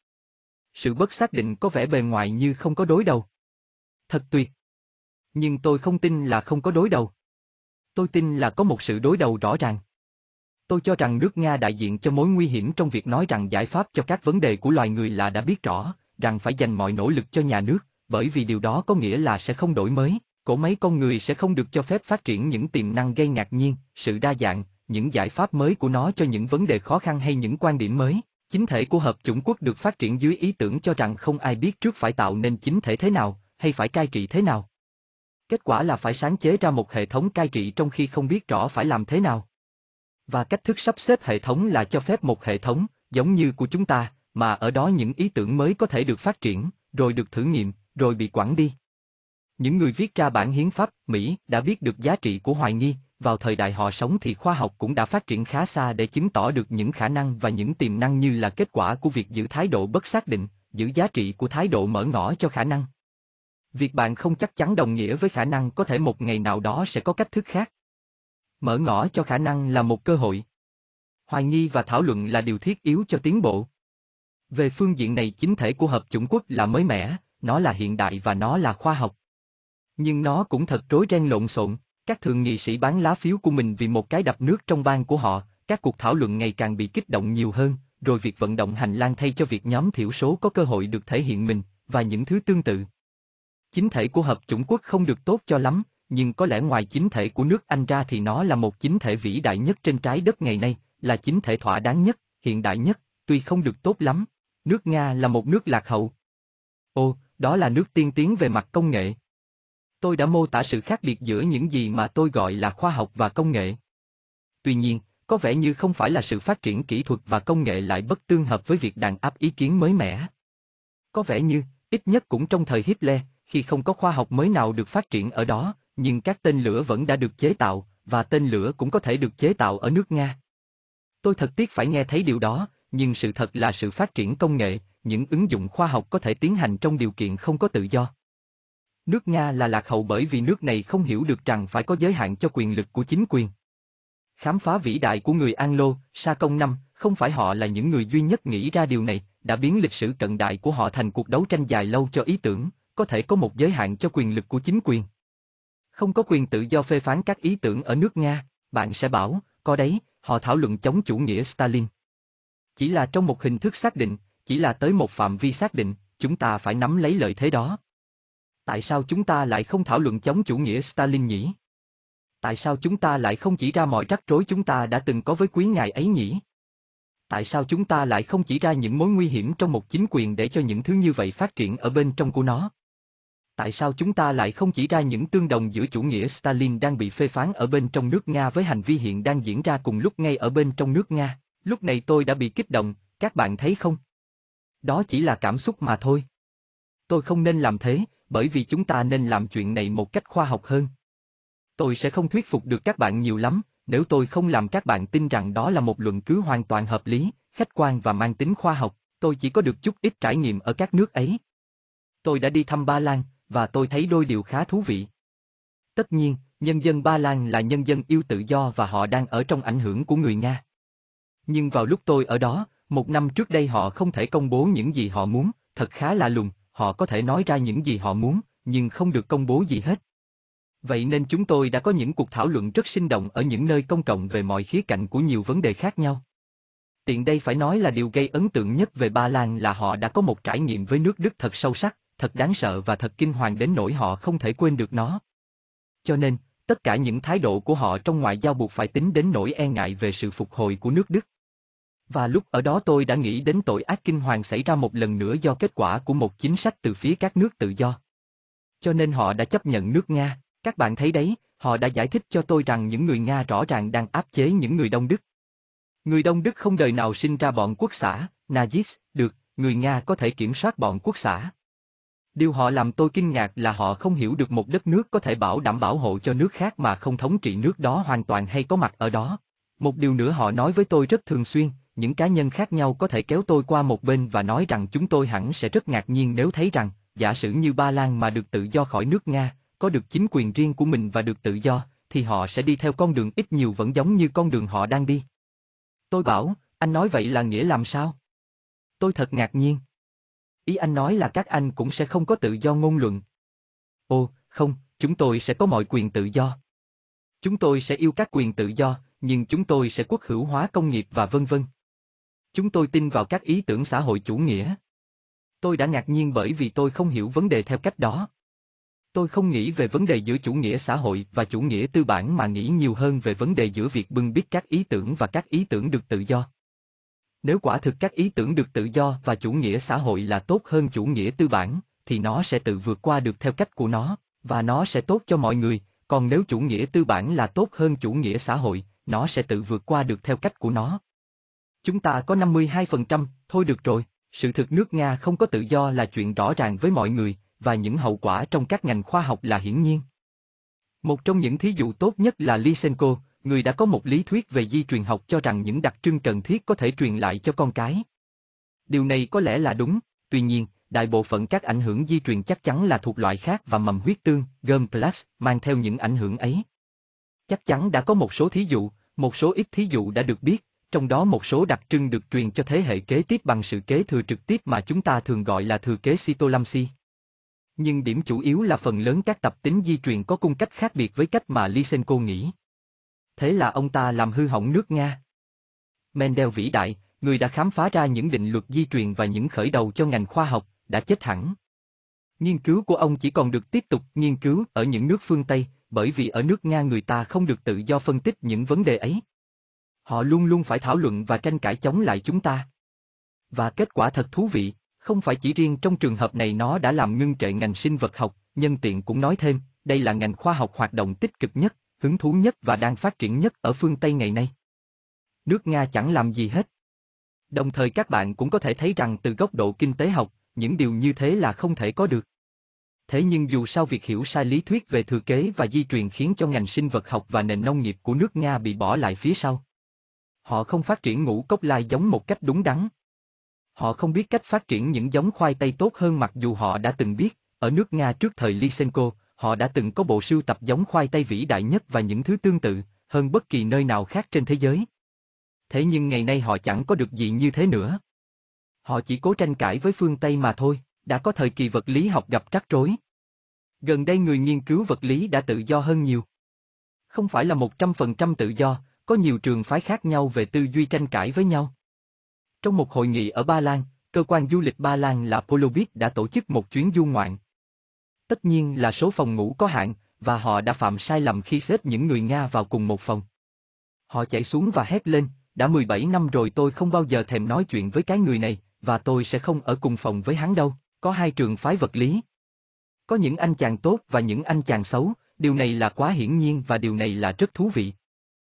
Sự bất xác định có vẻ bề ngoài như không có đối đầu. Thật tuyệt. Nhưng tôi không tin là không có đối đầu. Tôi tin là có một sự đối đầu rõ ràng. Tôi cho rằng nước Nga đại diện cho mối nguy hiểm trong việc nói rằng giải pháp cho các vấn đề của loài người là đã biết rõ, rằng phải dành mọi nỗ lực cho nhà nước, bởi vì điều đó có nghĩa là sẽ không đổi mới, cỗ máy con người sẽ không được cho phép phát triển những tiềm năng gây ngạc nhiên, sự đa dạng, những giải pháp mới của nó cho những vấn đề khó khăn hay những quan điểm mới. Chính thể của Hợp chủng quốc được phát triển dưới ý tưởng cho rằng không ai biết trước phải tạo nên chính thể thế nào, hay phải cai trị thế nào. Kết quả là phải sáng chế ra một hệ thống cai trị trong khi không biết rõ phải làm thế nào. Và cách thức sắp xếp hệ thống là cho phép một hệ thống, giống như của chúng ta, mà ở đó những ý tưởng mới có thể được phát triển, rồi được thử nghiệm, rồi bị quẳng đi. Những người viết ra bản hiến pháp, Mỹ, đã biết được giá trị của hoài nghi, vào thời đại họ sống thì khoa học cũng đã phát triển khá xa để chứng tỏ được những khả năng và những tiềm năng như là kết quả của việc giữ thái độ bất xác định, giữ giá trị của thái độ mở ngỏ cho khả năng. Việc bạn không chắc chắn đồng nghĩa với khả năng có thể một ngày nào đó sẽ có cách thức khác. Mở ngỏ cho khả năng là một cơ hội. Hoài nghi và thảo luận là điều thiết yếu cho tiến bộ. Về phương diện này chính thể của Hợp chủng quốc là mới mẻ, nó là hiện đại và nó là khoa học. Nhưng nó cũng thật rối ren lộn xộn, các thượng nghị sĩ bán lá phiếu của mình vì một cái đập nước trong bang của họ, các cuộc thảo luận ngày càng bị kích động nhiều hơn, rồi việc vận động hành lang thay cho việc nhóm thiểu số có cơ hội được thể hiện mình, và những thứ tương tự. Chính thể của Hợp chủng quốc không được tốt cho lắm, nhưng có lẽ ngoài chính thể của nước Anh ra thì nó là một chính thể vĩ đại nhất trên trái đất ngày nay, là chính thể thỏa đáng nhất, hiện đại nhất, tuy không được tốt lắm. Nước Nga là một nước lạc hậu. Ồ, đó là nước tiên tiến về mặt công nghệ. Tôi đã mô tả sự khác biệt giữa những gì mà tôi gọi là khoa học và công nghệ. Tuy nhiên, có vẻ như không phải là sự phát triển kỹ thuật và công nghệ lại bất tương hợp với việc đàn áp ý kiến mới mẻ. Có vẻ như, ít nhất cũng trong thời Hitler, khi không có khoa học mới nào được phát triển ở đó, nhưng các tên lửa vẫn đã được chế tạo, và tên lửa cũng có thể được chế tạo ở nước Nga. Tôi thật tiếc phải nghe thấy điều đó, nhưng sự thật là sự phát triển công nghệ, những ứng dụng khoa học có thể tiến hành trong điều kiện không có tự do. Nước Nga là lạc hậu bởi vì nước này không hiểu được rằng phải có giới hạn cho quyền lực của chính quyền. Khám phá vĩ đại của người Anglo, Sa Công năm, không phải họ là những người duy nhất nghĩ ra điều này, đã biến lịch sử cận đại của họ thành cuộc đấu tranh dài lâu cho ý tưởng, có thể có một giới hạn cho quyền lực của chính quyền. Không có quyền tự do phê phán các ý tưởng ở nước Nga, bạn sẽ bảo, có đấy, họ thảo luận chống chủ nghĩa Stalin. Chỉ là trong một hình thức xác định, chỉ là tới một phạm vi xác định, chúng ta phải nắm lấy lợi thế đó. Tại sao chúng ta lại không thảo luận chống chủ nghĩa Stalin nhỉ? Tại sao chúng ta lại không chỉ ra mọi rắc rối chúng ta đã từng có với quý ngài ấy nhỉ? Tại sao chúng ta lại không chỉ ra những mối nguy hiểm trong một chính quyền để cho những thứ như vậy phát triển ở bên trong của nó? Tại sao chúng ta lại không chỉ ra những tương đồng giữa chủ nghĩa Stalin đang bị phê phán ở bên trong nước Nga với hành vi hiện đang diễn ra cùng lúc ngay ở bên trong nước Nga? Lúc này tôi đã bị kích động, các bạn thấy không? Đó chỉ là cảm xúc mà thôi. Tôi không nên làm thế, bởi vì chúng ta nên làm chuyện này một cách khoa học hơn. Tôi sẽ không thuyết phục được các bạn nhiều lắm, nếu tôi không làm các bạn tin rằng đó là một luận cứ hoàn toàn hợp lý, khách quan và mang tính khoa học, tôi chỉ có được chút ít trải nghiệm ở các nước ấy. Tôi đã đi thăm Ba Lan, và tôi thấy đôi điều khá thú vị. Tất nhiên, nhân dân Ba Lan là nhân dân yêu tự do và họ đang ở trong ảnh hưởng của người Nga. Nhưng vào lúc tôi ở đó, một năm trước đây họ không thể công bố những gì họ muốn, thật khá lạ lùng, họ có thể nói ra những gì họ muốn, nhưng không được công bố gì hết. Vậy nên chúng tôi đã có những cuộc thảo luận rất sinh động ở những nơi công cộng về mọi khía cạnh của nhiều vấn đề khác nhau. Tiện đây phải nói là điều gây ấn tượng nhất về Ba Lan là họ đã có một trải nghiệm với nước Đức thật sâu sắc, thật đáng sợ và thật kinh hoàng đến nỗi họ không thể quên được nó. Cho nên, tất cả những thái độ của họ trong ngoại giao buộc phải tính đến nỗi e ngại về sự phục hồi của nước Đức. Và lúc ở đó tôi đã nghĩ đến tội ác kinh hoàng xảy ra một lần nữa do kết quả của một chính sách từ phía các nước tự do. Cho nên họ đã chấp nhận nước Nga, các bạn thấy đấy, họ đã giải thích cho tôi rằng những người Nga rõ ràng đang áp chế những người Đông Đức. Người Đông Đức không đời nào sinh ra bọn quốc xã, Nazis, được, người Nga có thể kiểm soát bọn quốc xã. Điều họ làm tôi kinh ngạc là họ không hiểu được một đất nước có thể bảo đảm bảo hộ cho nước khác mà không thống trị nước đó hoàn toàn hay có mặt ở đó. Một điều nữa họ nói với tôi rất thường xuyên, những cá nhân khác nhau có thể kéo tôi qua một bên và nói rằng chúng tôi hẳn sẽ rất ngạc nhiên nếu thấy rằng, giả sử như Ba Lan mà được tự do khỏi nước Nga, có được chính quyền riêng của mình và được tự do, thì họ sẽ đi theo con đường ít nhiều vẫn giống như con đường họ đang đi. Tôi bảo, anh nói vậy là nghĩa làm sao? Tôi thật ngạc nhiên. Ý anh nói là các anh cũng sẽ không có tự do ngôn luận. Ồ, không, chúng tôi sẽ có mọi quyền tự do. Chúng tôi sẽ yêu các quyền tự do, nhưng chúng tôi sẽ quốc hữu hóa công nghiệp và vân vân. Chúng tôi tin vào các ý tưởng xã hội chủ nghĩa. Tôi đã ngạc nhiên bởi vì tôi không hiểu vấn đề theo cách đó. Tôi không nghĩ về vấn đề giữa chủ nghĩa xã hội và chủ nghĩa tư bản mà nghĩ nhiều hơn về vấn đề giữa việc bưng bít các ý tưởng và các ý tưởng được tự do. Nếu quả thực các ý tưởng được tự do và chủ nghĩa xã hội là tốt hơn chủ nghĩa tư bản, thì nó sẽ tự vượt qua được theo cách của nó, và nó sẽ tốt cho mọi người, còn nếu chủ nghĩa tư bản là tốt hơn chủ nghĩa xã hội, nó sẽ tự vượt qua được theo cách của nó. Chúng ta có năm mươi hai phần trăm, thôi được rồi, sự thực nước Nga không có tự do là chuyện rõ ràng với mọi người, và những hậu quả trong các ngành khoa học là hiển nhiên. Một trong những thí dụ tốt nhất là Lysenko, người đã có một lý thuyết về di truyền học cho rằng những đặc trưng cần thiết có thể truyền lại cho con cái. Điều này có lẽ là đúng, tuy nhiên, đại bộ phận các ảnh hưởng di truyền chắc chắn là thuộc loại khác và mầm huyết tương, gom plus, mang theo những ảnh hưởng ấy. Chắc chắn đã có một số thí dụ, một số ít thí dụ đã được biết, trong đó một số đặc trưng được truyền cho thế hệ kế tiếp bằng sự kế thừa trực tiếp mà chúng ta thường gọi là thừa kế cytolamsi. Nhưng điểm chủ yếu là phần lớn các tập tính di truyền có cung cách khác biệt với cách mà Lysenko nghĩ. Thế là ông ta làm hư hỏng nước Nga. Mendel vĩ đại, người đã khám phá ra những định luật di truyền và những khởi đầu cho ngành khoa học, đã chết hẳn. Nghiên cứu của ông chỉ còn được tiếp tục nghiên cứu ở những nước phương Tây, bởi vì ở nước Nga người ta không được tự do phân tích những vấn đề ấy. Họ luôn luôn phải thảo luận và tranh cãi chống lại chúng ta. Và kết quả thật thú vị, không phải chỉ riêng trong trường hợp này nó đã làm ngưng trệ ngành sinh vật học, nhân tiện cũng nói thêm, đây là ngành khoa học hoạt động tích cực nhất, hứng thú nhất và đang phát triển nhất ở phương Tây ngày nay. Nước Nga chẳng làm gì hết. Đồng thời các bạn cũng có thể thấy rằng từ góc độ kinh tế học, những điều như thế là không thể có được. Thế nhưng dù sao việc hiểu sai lý thuyết về thừa kế và di truyền khiến cho ngành sinh vật học và nền nông nghiệp của nước Nga bị bỏ lại phía sau. Họ không phát triển ngũ cốc lai giống một cách đúng đắn. Họ không biết cách phát triển những giống khoai tây tốt hơn mặc dù họ đã từng biết, ở nước Nga trước thời Lysenko, họ đã từng có bộ sưu tập giống khoai tây vĩ đại nhất và những thứ tương tự, hơn bất kỳ nơi nào khác trên thế giới. Thế nhưng ngày nay họ chẳng có được gì như thế nữa. Họ chỉ cố tranh cãi với phương Tây mà thôi, đã có thời kỳ vật lý học gặp rắc rối. Gần đây người nghiên cứu vật lý đã tự do hơn nhiều. Không phải là một trăm phần trăm tự do, có nhiều trường phái khác nhau về tư duy tranh cãi với nhau. Trong một hội nghị ở Ba Lan, cơ quan du lịch Ba Lan là Polovit đã tổ chức một chuyến du ngoạn. Tất nhiên là số phòng ngủ có hạn, và họ đã phạm sai lầm khi xếp những người Nga vào cùng một phòng. Họ chạy xuống và hét lên, đã mười bảy năm rồi tôi không bao giờ thèm nói chuyện với cái người này, và tôi sẽ không ở cùng phòng với hắn đâu, có hai trường phái vật lý. Có những anh chàng tốt và những anh chàng xấu, điều này là quá hiển nhiên và điều này là rất thú vị.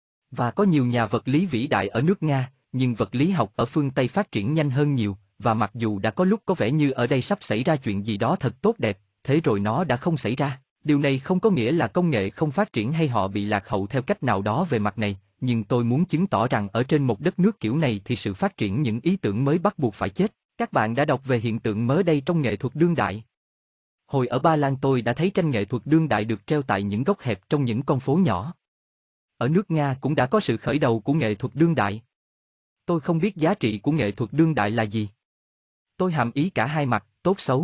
Và có nhiều nhà vật lý vĩ đại ở nước Nga, nhưng vật lý học ở phương Tây phát triển nhanh hơn nhiều, và mặc dù đã có lúc có vẻ như ở đây sắp xảy ra chuyện gì đó thật tốt đẹp, thế rồi nó đã không xảy ra. Điều này không có nghĩa là công nghệ không phát triển hay họ bị lạc hậu theo cách nào đó về mặt này, nhưng tôi muốn chứng tỏ rằng ở trên một đất nước kiểu này thì sự phát triển những ý tưởng mới bắt buộc phải chết. Các bạn đã đọc về hiện tượng mới đây trong nghệ thuật đương đại. Hồi ở Ba Lan tôi đã thấy tranh nghệ thuật đương đại được treo tại những góc hẹp trong những con phố nhỏ. Ở nước Nga cũng đã có sự khởi đầu của nghệ thuật đương đại. Tôi không biết giá trị của nghệ thuật đương đại là gì. Tôi hàm ý cả hai mặt, tốt xấu.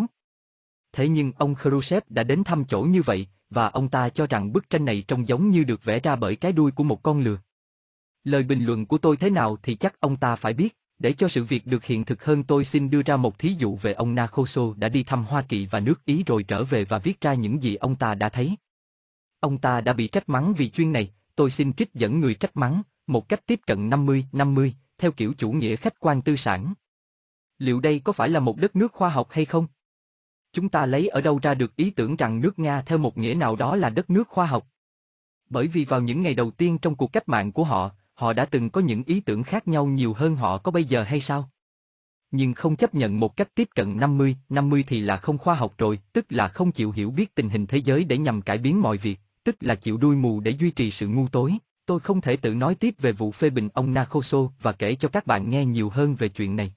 Thế nhưng ông Khrushchev đã đến thăm chỗ như vậy, và ông ta cho rằng bức tranh này trông giống như được vẽ ra bởi cái đuôi của một con lừa. Lời bình luận của tôi thế nào thì chắc ông ta phải biết, để cho sự việc được hiện thực hơn tôi xin đưa ra một thí dụ về ông Nakhoso đã đi thăm Hoa Kỳ và nước Ý rồi trở về và viết ra những gì ông ta đã thấy. Ông ta đã bị trách mắng vì chuyên này, tôi xin trích dẫn người trách mắng, một cách tiếp cận năm mươi năm mươi, theo kiểu chủ nghĩa khách quan tư sản. Liệu đây có phải là một đất nước khoa học hay không? Chúng ta lấy ở đâu ra được ý tưởng rằng nước Nga theo một nghĩa nào đó là đất nước khoa học? Bởi vì vào những ngày đầu tiên trong cuộc cách mạng của họ, họ đã từng có những ý tưởng khác nhau nhiều hơn họ có bây giờ hay sao? Nhưng không chấp nhận một cách tiếp cận năm mươi năm mươi thì là không khoa học rồi, tức là không chịu hiểu biết tình hình thế giới để nhằm cải biến mọi việc, tức là chịu đuôi mù để duy trì sự ngu tối. Tôi không thể tự nói tiếp về vụ phê bình ông Nakhoso và kể cho các bạn nghe nhiều hơn về chuyện này.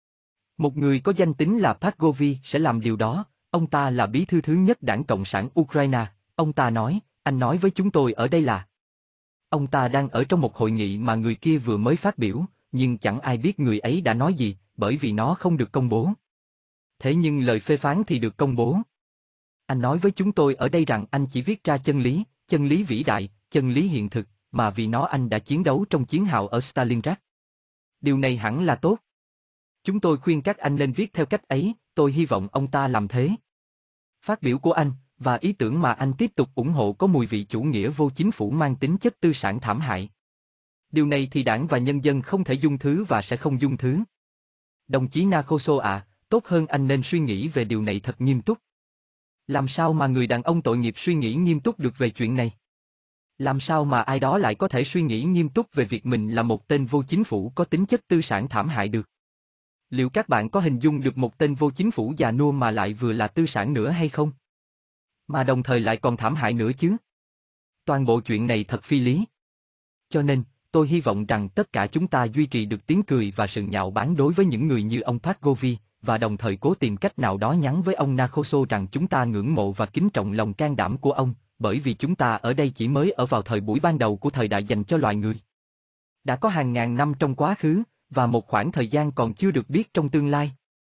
Một người có danh tính là Pagovi sẽ làm điều đó, ông ta là bí thư thứ nhất Đảng Cộng sản Ukraine, ông ta nói, anh nói với chúng tôi ở đây là. Ông ta đang ở trong một hội nghị mà người kia vừa mới phát biểu, nhưng chẳng ai biết người ấy đã nói gì, bởi vì nó không được công bố. Thế nhưng lời phê phán thì được công bố. Anh nói với chúng tôi ở đây rằng anh chỉ viết ra chân lý, chân lý vĩ đại, chân lý hiện thực, mà vì nó anh đã chiến đấu trong chiến hào ở Stalingrad. Điều này hẳn là tốt. Chúng tôi khuyên các anh nên viết theo cách ấy, tôi hy vọng ông ta làm thế. Phát biểu của anh, và ý tưởng mà anh tiếp tục ủng hộ có mùi vị chủ nghĩa vô chính phủ mang tính chất tư sản thảm hại. Điều này thì đảng và nhân dân không thể dung thứ và sẽ không dung thứ. Đồng chí Nakhoso à, tốt hơn anh nên suy nghĩ về điều này thật nghiêm túc. Làm sao mà người đàn ông tội nghiệp suy nghĩ nghiêm túc được về chuyện này? Làm sao mà ai đó lại có thể suy nghĩ nghiêm túc về việc mình là một tên vô chính phủ có tính chất tư sản thảm hại được? Liệu các bạn có hình dung được một tên vô chính phủ già nua mà lại vừa là tư sản nữa hay không? Mà đồng thời lại còn thảm hại nữa chứ? Toàn bộ chuyện này thật phi lý. Cho nên, tôi hy vọng rằng tất cả chúng ta duy trì được tiếng cười và sự nhạo báng đối với những người như ông Pagovi, và đồng thời cố tìm cách nào đó nhắn với ông Nakhoso rằng chúng ta ngưỡng mộ và kính trọng lòng can đảm của ông, bởi vì chúng ta ở đây chỉ mới ở vào thời buổi ban đầu của thời đại dành cho loài người. Đã có hàng ngàn năm trong quá khứ, và một khoảng thời gian còn chưa được biết trong tương lai.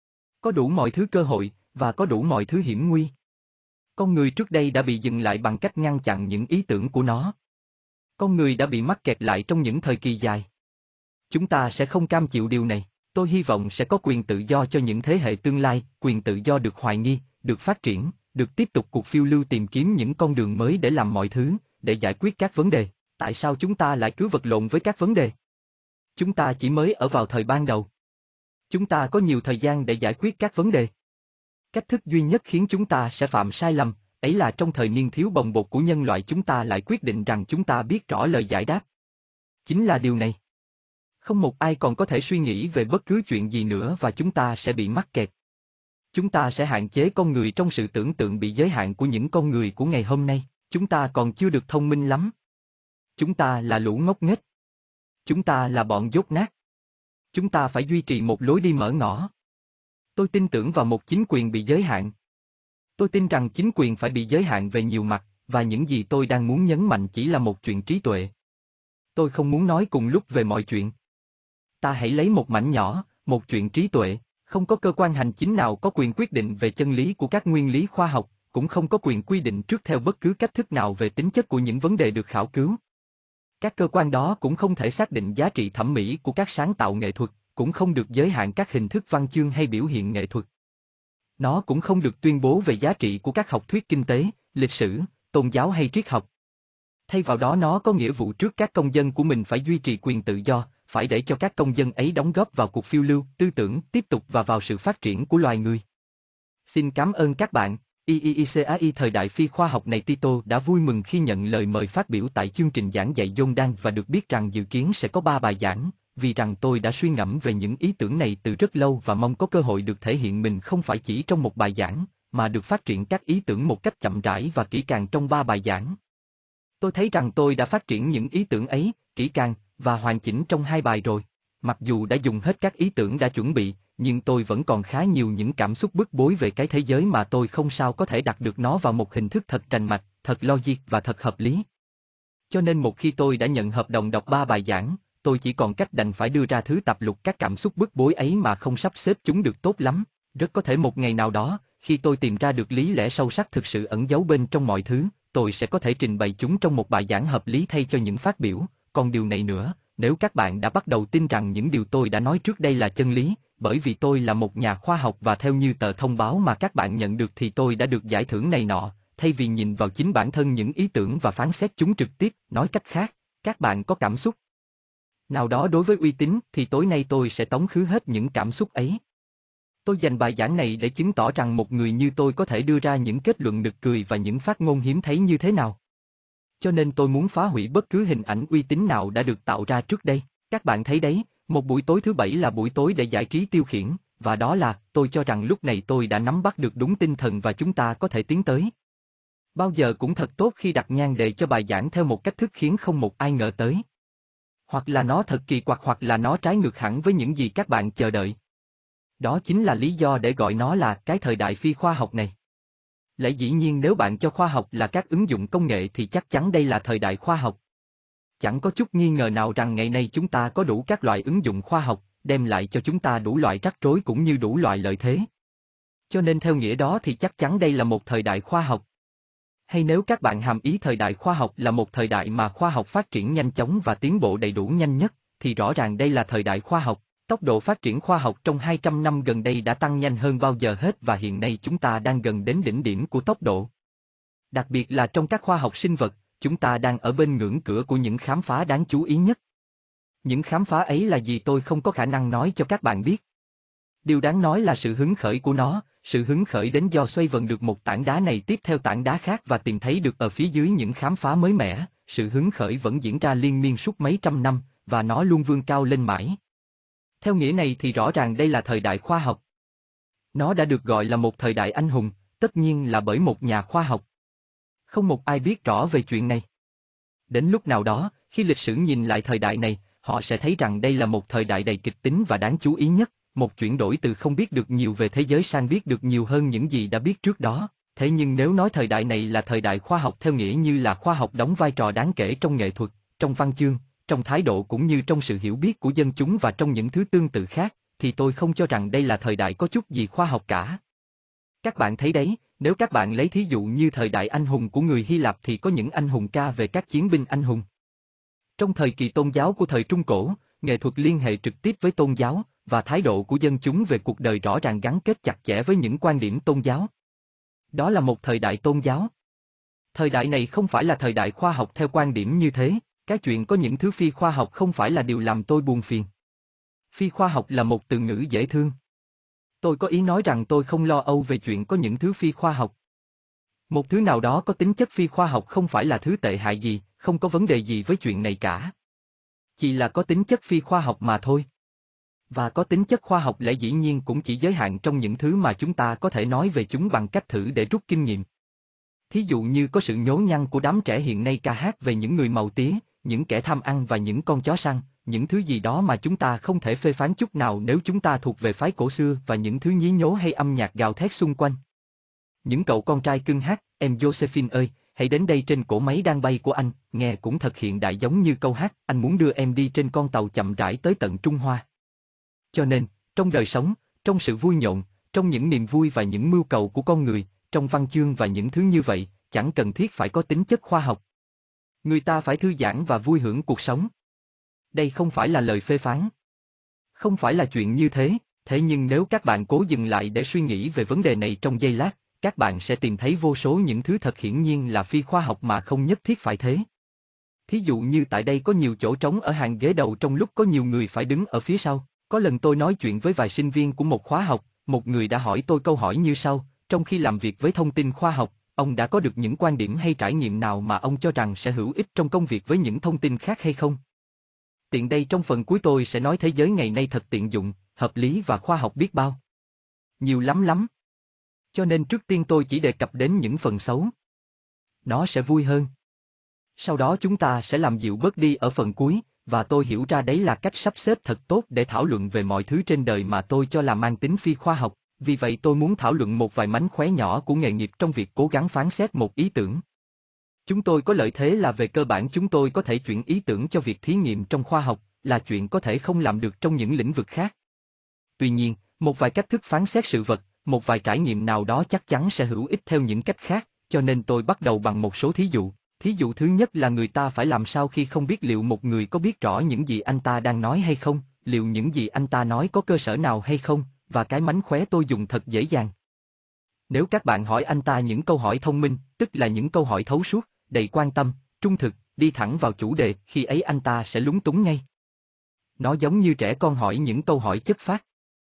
Có đủ mọi thứ cơ hội, và có đủ mọi thứ hiểm nguy. Con người trước đây đã bị dừng lại bằng cách ngăn chặn những ý tưởng của nó. Con người đã bị mắc kẹt lại trong những thời kỳ dài. Chúng ta sẽ không cam chịu điều này. Tôi hy vọng sẽ có quyền tự do cho những thế hệ tương lai, quyền tự do được hoài nghi, được phát triển, được tiếp tục cuộc phiêu lưu tìm kiếm những con đường mới để làm mọi thứ, để giải quyết các vấn đề. Tại sao chúng ta lại cứ vật lộn với các vấn đề? Chúng ta chỉ mới ở vào thời ban đầu. Chúng ta có nhiều thời gian để giải quyết các vấn đề. Cách thức duy nhất khiến chúng ta sẽ phạm sai lầm, ấy là trong thời niên thiếu bồng bột của nhân loại chúng ta lại quyết định rằng chúng ta biết rõ lời giải đáp. Chính là điều này. Không một ai còn có thể suy nghĩ về bất cứ chuyện gì nữa và chúng ta sẽ bị mắc kẹt. Chúng ta sẽ hạn chế con người trong sự tưởng tượng bị giới hạn của những con người của ngày hôm nay. Chúng ta còn chưa được thông minh lắm. Chúng ta là lũ ngốc nghếch. Chúng ta là bọn dốt nát. Chúng ta phải duy trì một lối đi mở ngõ. Tôi tin tưởng vào một chính quyền bị giới hạn. Tôi tin rằng chính quyền phải bị giới hạn về nhiều mặt, và những gì tôi đang muốn nhấn mạnh chỉ là một chuyện trí tuệ. Tôi không muốn nói cùng lúc về mọi chuyện. Ta hãy lấy một mảnh nhỏ, một chuyện trí tuệ, không có cơ quan hành chính nào có quyền quyết định về chân lý của các nguyên lý khoa học, cũng không có quyền quy định trước theo bất cứ cách thức nào về tính chất của những vấn đề được khảo cứu. Các cơ quan đó cũng không thể xác định giá trị thẩm mỹ của các sáng tạo nghệ thuật, cũng không được giới hạn các hình thức văn chương hay biểu hiện nghệ thuật. Nó cũng không được tuyên bố về giá trị của các học thuyết kinh tế, lịch sử, tôn giáo hay triết học. Thay vào đó nó có nghĩa vụ trước các công dân của mình phải duy trì quyền tự do, phải để cho các công dân ấy đóng góp vào cuộc phiêu lưu, tư tưởng, tiếp tục và vào sự phát triển của loài người. Xin cảm ơn các bạn. i i i cai thời đại phi khoa học này Tito đã vui mừng khi nhận lời mời phát biểu tại chương trình giảng dạy Jondan và được biết rằng dự kiến sẽ có ba bài giảng, vì rằng tôi đã suy ngẫm về những ý tưởng này từ rất lâu và mong có cơ hội được thể hiện mình không phải chỉ trong một bài giảng, mà được phát triển các ý tưởng một cách chậm rãi và kỹ càng trong ba bài giảng. Tôi thấy rằng tôi đã phát triển những ý tưởng ấy, kỹ càng, và hoàn chỉnh trong hai bài rồi. Mặc dù đã dùng hết các ý tưởng đã chuẩn bị, nhưng tôi vẫn còn khá nhiều những cảm xúc bức bối về cái thế giới mà tôi không sao có thể đặt được nó vào một hình thức thật rành mạch, thật logic và thật hợp lý. Cho nên một khi tôi đã nhận hợp đồng đọc ba bài giảng, tôi chỉ còn cách đành phải đưa ra thứ tập lục các cảm xúc bức bối ấy mà không sắp xếp chúng được tốt lắm. Rất có thể một ngày nào đó, khi tôi tìm ra được lý lẽ sâu sắc thực sự ẩn giấu bên trong mọi thứ, tôi sẽ có thể trình bày chúng trong một bài giảng hợp lý thay cho những phát biểu. Còn điều này nữa, nếu các bạn đã bắt đầu tin rằng những điều tôi đã nói trước đây là chân lý, bởi vì tôi là một nhà khoa học và theo như tờ thông báo mà các bạn nhận được thì tôi đã được giải thưởng này nọ, thay vì nhìn vào chính bản thân những ý tưởng và phán xét chúng trực tiếp, nói cách khác, các bạn có cảm xúc. nào đó đối với uy tín thì tối nay tôi sẽ tống khứ hết những cảm xúc ấy. Tôi dành bài giảng này để chứng tỏ rằng một người như tôi có thể đưa ra những kết luận nực cười và những phát ngôn hiếm thấy như thế nào. Cho nên tôi muốn phá hủy bất cứ hình ảnh uy tín nào đã được tạo ra trước đây. Các bạn thấy đấy, một buổi tối thứ bảy là buổi tối để giải trí tiêu khiển, và đó là, tôi cho rằng lúc này tôi đã nắm bắt được đúng tinh thần và chúng ta có thể tiến tới. Bao giờ cũng thật tốt khi đặt nhan đề cho bài giảng theo một cách thức khiến không một ai ngờ tới. Hoặc là nó thật kỳ quặc hoặc là nó trái ngược hẳn với những gì các bạn chờ đợi. Đó chính là lý do để gọi nó là cái thời đại phi khoa học này. Lẽ dĩ nhiên nếu bạn cho khoa học là các ứng dụng công nghệ thì chắc chắn đây là thời đại khoa học. Chẳng có chút nghi ngờ nào rằng ngày nay chúng ta có đủ các loại ứng dụng khoa học, đem lại cho chúng ta đủ loại rắc rối cũng như đủ loại lợi thế. Cho nên theo nghĩa đó thì chắc chắn đây là một thời đại khoa học. Hay nếu các bạn hàm ý thời đại khoa học là một thời đại mà khoa học phát triển nhanh chóng và tiến bộ đầy đủ nhanh nhất, thì rõ ràng đây là thời đại khoa học. Tốc độ phát triển khoa học trong hai trăm năm gần đây đã tăng nhanh hơn bao giờ hết và hiện nay chúng ta đang gần đến đỉnh điểm của tốc độ. Đặc biệt là trong các khoa học sinh vật, chúng ta đang ở bên ngưỡng cửa của những khám phá đáng chú ý nhất. Những khám phá ấy là gì tôi không có khả năng nói cho các bạn biết. Điều đáng nói là sự hứng khởi của nó, sự hứng khởi đến do xoay vần được một tảng đá này tiếp theo tảng đá khác và tìm thấy được ở phía dưới những khám phá mới mẻ, sự hứng khởi vẫn diễn ra liên miên suốt mấy trăm năm, và nó luôn vươn cao lên mãi. Theo nghĩa này thì rõ ràng đây là thời đại khoa học. Nó đã được gọi là một thời đại anh hùng, tất nhiên là bởi một nhà khoa học. Không một ai biết rõ về chuyện này. Đến lúc nào đó, khi lịch sử nhìn lại thời đại này, họ sẽ thấy rằng đây là một thời đại đầy kịch tính và đáng chú ý nhất, một chuyển đổi từ không biết được nhiều về thế giới sang biết được nhiều hơn những gì đã biết trước đó. Thế nhưng nếu nói thời đại này là thời đại khoa học theo nghĩa như là khoa học đóng vai trò đáng kể trong nghệ thuật, trong văn chương, trong thái độ cũng như trong sự hiểu biết của dân chúng và trong những thứ tương tự khác, thì tôi không cho rằng đây là thời đại có chút gì khoa học cả. Các bạn thấy đấy, nếu các bạn lấy thí dụ như thời đại anh hùng của người Hy Lạp thì có những anh hùng ca về các chiến binh anh hùng. Trong thời kỳ tôn giáo của thời Trung Cổ, nghệ thuật liên hệ trực tiếp với tôn giáo, và thái độ của dân chúng về cuộc đời rõ ràng gắn kết chặt chẽ với những quan điểm tôn giáo. Đó là một thời đại tôn giáo. Thời đại này không phải là thời đại khoa học theo quan điểm như thế, cái chuyện có những thứ phi khoa học không phải là điều làm tôi buồn phiền. Phi khoa học là một từ ngữ dễ thương. Tôi có ý nói rằng tôi không lo âu về chuyện có những thứ phi khoa học. Một thứ nào đó có tính chất phi khoa học không phải là thứ tệ hại gì, không có vấn đề gì với chuyện này cả. Chỉ là có tính chất phi khoa học mà thôi. Và có tính chất khoa học lẽ dĩ nhiên cũng chỉ giới hạn trong những thứ mà chúng ta có thể nói về chúng bằng cách thử để rút kinh nghiệm. Thí dụ như có sự nhố nhăng của đám trẻ hiện nay ca hát về những người màu tía, những kẻ tham ăn và những con chó săn, những thứ gì đó mà chúng ta không thể phê phán chút nào nếu chúng ta thuộc về phái cổ xưa và những thứ nhí nhố hay âm nhạc gào thét xung quanh. Những cậu con trai cưng hát, em Josephine ơi, hãy đến đây trên cỗ máy đang bay của anh, nghe cũng thật hiện đại giống như câu hát, anh muốn đưa em đi trên con tàu chậm rãi tới tận Trung Hoa. Cho nên, trong đời sống, trong sự vui nhộn, trong những niềm vui và những mưu cầu của con người, trong văn chương và những thứ như vậy, chẳng cần thiết phải có tính chất khoa học. Người ta phải thư giãn và vui hưởng cuộc sống. Đây không phải là lời phê phán. Không phải là chuyện như thế, thế nhưng nếu các bạn cố dừng lại để suy nghĩ về vấn đề này trong giây lát, các bạn sẽ tìm thấy vô số những thứ thật hiển nhiên là phi khoa học mà không nhất thiết phải thế. Thí dụ như tại đây có nhiều chỗ trống ở hàng ghế đầu trong lúc có nhiều người phải đứng ở phía sau. Có lần tôi nói chuyện với vài sinh viên của một khóa học, một người đã hỏi tôi câu hỏi như sau, trong khi làm việc với thông tin khoa học, ông đã có được những quan điểm hay trải nghiệm nào mà ông cho rằng sẽ hữu ích trong công việc với những thông tin khác hay không? Tiện đây trong phần cuối tôi sẽ nói thế giới ngày nay thật tiện dụng, hợp lý và khoa học biết bao. Nhiều lắm lắm. Cho nên trước tiên tôi chỉ đề cập đến những phần xấu. Nó sẽ vui hơn. Sau đó chúng ta sẽ làm dịu bớt đi ở phần cuối, và tôi hiểu ra đấy là cách sắp xếp thật tốt để thảo luận về mọi thứ trên đời mà tôi cho là mang tính phi khoa học, vì vậy tôi muốn thảo luận một vài mánh khóe nhỏ của nghề nghiệp trong việc cố gắng phán xét một ý tưởng. Chúng tôi có lợi thế là về cơ bản chúng tôi có thể chuyển ý tưởng cho việc thí nghiệm trong khoa học, là chuyện có thể không làm được trong những lĩnh vực khác. Tuy nhiên, một vài cách thức phán xét sự vật, một vài trải nghiệm nào đó chắc chắn sẽ hữu ích theo những cách khác, cho nên tôi bắt đầu bằng một số thí dụ. Thí dụ thứ nhất là người ta phải làm sao khi không biết liệu một người có biết rõ những gì anh ta đang nói hay không, liệu những gì anh ta nói có cơ sở nào hay không, và cái mánh khóe tôi dùng thật dễ dàng. Nếu các bạn hỏi anh ta những câu hỏi thông minh, tức là những câu hỏi thấu suốt, đầy quan tâm, trung thực, đi thẳng vào chủ đề, khi ấy anh ta sẽ lúng túng ngay. Nó giống như trẻ con hỏi những câu hỏi chất phác.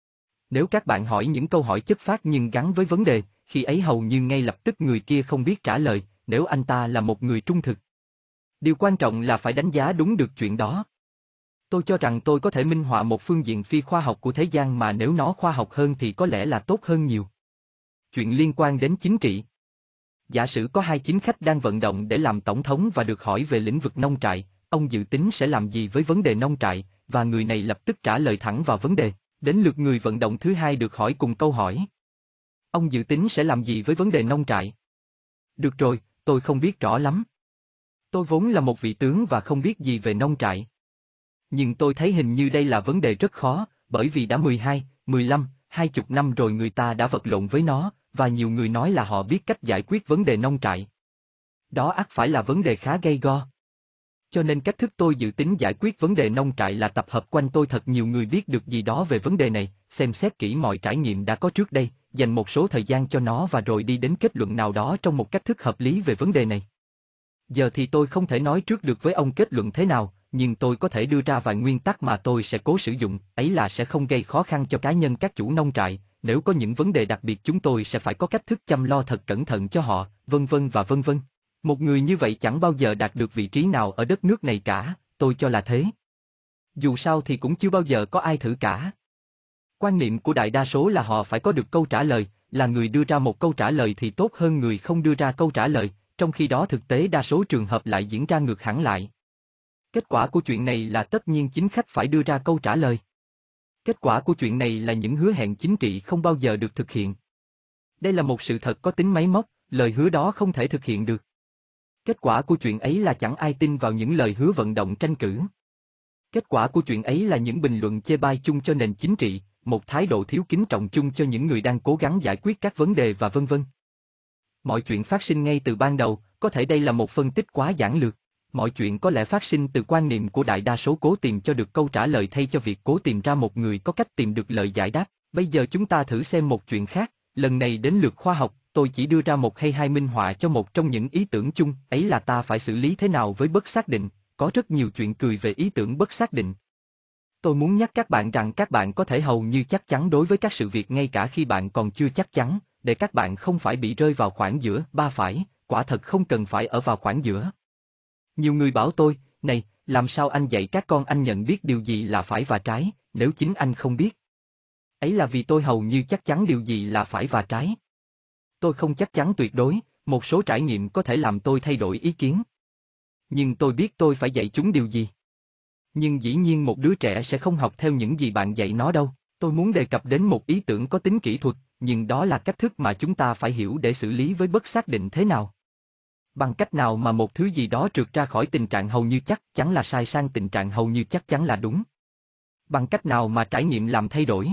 Nếu các bạn hỏi những câu hỏi chất phác nhưng gắn với vấn đề, khi ấy hầu như ngay lập tức người kia không biết trả lời, nếu anh ta là một người trung thực. Điều quan trọng là phải đánh giá đúng được chuyện đó. Tôi cho rằng tôi có thể minh họa một phương diện phi khoa học của thế gian mà nếu nó khoa học hơn thì có lẽ là tốt hơn nhiều. Chuyện liên quan đến chính trị. Giả sử có hai chính khách đang vận động để làm tổng thống và được hỏi về lĩnh vực nông trại, ông dự tính sẽ làm gì với vấn đề nông trại, và người này lập tức trả lời thẳng vào vấn đề. Đến lượt người vận động thứ hai được hỏi cùng câu hỏi. Ông dự tính sẽ làm gì với vấn đề nông trại? Được rồi, tôi không biết rõ lắm. Tôi vốn là một vị tướng và không biết gì về nông trại. Nhưng tôi thấy hình như đây là vấn đề rất khó, bởi vì đã mười hai, mười lăm, hai mươi năm rồi người ta đã vật lộn với nó, và nhiều người nói là họ biết cách giải quyết vấn đề nông trại. Đó ắt phải là vấn đề khá gay go. Cho nên cách thức tôi dự tính giải quyết vấn đề nông trại là tập hợp quanh tôi thật nhiều người biết được gì đó về vấn đề này, xem xét kỹ mọi trải nghiệm đã có trước đây, dành một số thời gian cho nó và rồi đi đến kết luận nào đó trong một cách thức hợp lý về vấn đề này. Giờ thì tôi không thể nói trước được với ông kết luận thế nào, nhưng tôi có thể đưa ra vài nguyên tắc mà tôi sẽ cố sử dụng, ấy là sẽ không gây khó khăn cho cá nhân các chủ nông trại, nếu có những vấn đề đặc biệt chúng tôi sẽ phải có cách thức chăm lo thật cẩn thận cho họ, vân vân và vân vân. Một người như vậy chẳng bao giờ đạt được vị trí nào ở đất nước này cả, tôi cho là thế. Dù sao thì cũng chưa bao giờ có ai thử cả. Quan niệm của đại đa số là họ phải có được câu trả lời, là người đưa ra một câu trả lời thì tốt hơn người không đưa ra câu trả lời, trong khi đó thực tế đa số trường hợp lại diễn ra ngược hẳn lại. Kết quả của chuyện này là tất nhiên chính khách phải đưa ra câu trả lời. Kết quả của chuyện này là những hứa hẹn chính trị không bao giờ được thực hiện. Đây là một sự thật có tính máy móc, lời hứa đó không thể thực hiện được. Kết quả của chuyện ấy là chẳng ai tin vào những lời hứa vận động tranh cử. Kết quả của chuyện ấy là những bình luận chê bai chung cho nền chính trị, một thái độ thiếu kính trọng chung cho những người đang cố gắng giải quyết các vấn đề và vân vân. Mọi chuyện phát sinh ngay từ ban đầu, có thể đây là một phân tích quá giản lược. Mọi chuyện có lẽ phát sinh từ quan niệm của đại đa số cố tìm cho được câu trả lời thay cho việc cố tìm ra một người có cách tìm được lời giải đáp. Bây giờ chúng ta thử xem một chuyện khác, lần này đến lượt khoa học, tôi chỉ đưa ra một hay hai minh họa cho một trong những ý tưởng chung, ấy là ta phải xử lý thế nào với bất xác định, có rất nhiều chuyện cười về ý tưởng bất xác định. Tôi muốn nhắc các bạn rằng các bạn có thể hầu như chắc chắn đối với các sự việc ngay cả khi bạn còn chưa chắc chắn, để các bạn không phải bị rơi vào khoảng giữa, ba phải, quả thật không cần phải ở vào khoảng giữa. Nhiều người bảo tôi, này, làm sao anh dạy các con anh nhận biết điều gì là phải và trái, nếu chính anh không biết? Ấy là vì tôi hầu như chắc chắn điều gì là phải và trái. Tôi không chắc chắn tuyệt đối, một số trải nghiệm có thể làm tôi thay đổi ý kiến. Nhưng tôi biết tôi phải dạy chúng điều gì. Nhưng dĩ nhiên một đứa trẻ sẽ không học theo những gì bạn dạy nó đâu. Tôi muốn đề cập đến một ý tưởng có tính kỹ thuật, nhưng đó là cách thức mà chúng ta phải hiểu để xử lý với bất xác định thế nào. Bằng cách nào mà một thứ gì đó trượt ra khỏi tình trạng hầu như chắc chắn là sai sang tình trạng hầu như chắc chắn là đúng. Bằng cách nào mà trải nghiệm làm thay đổi.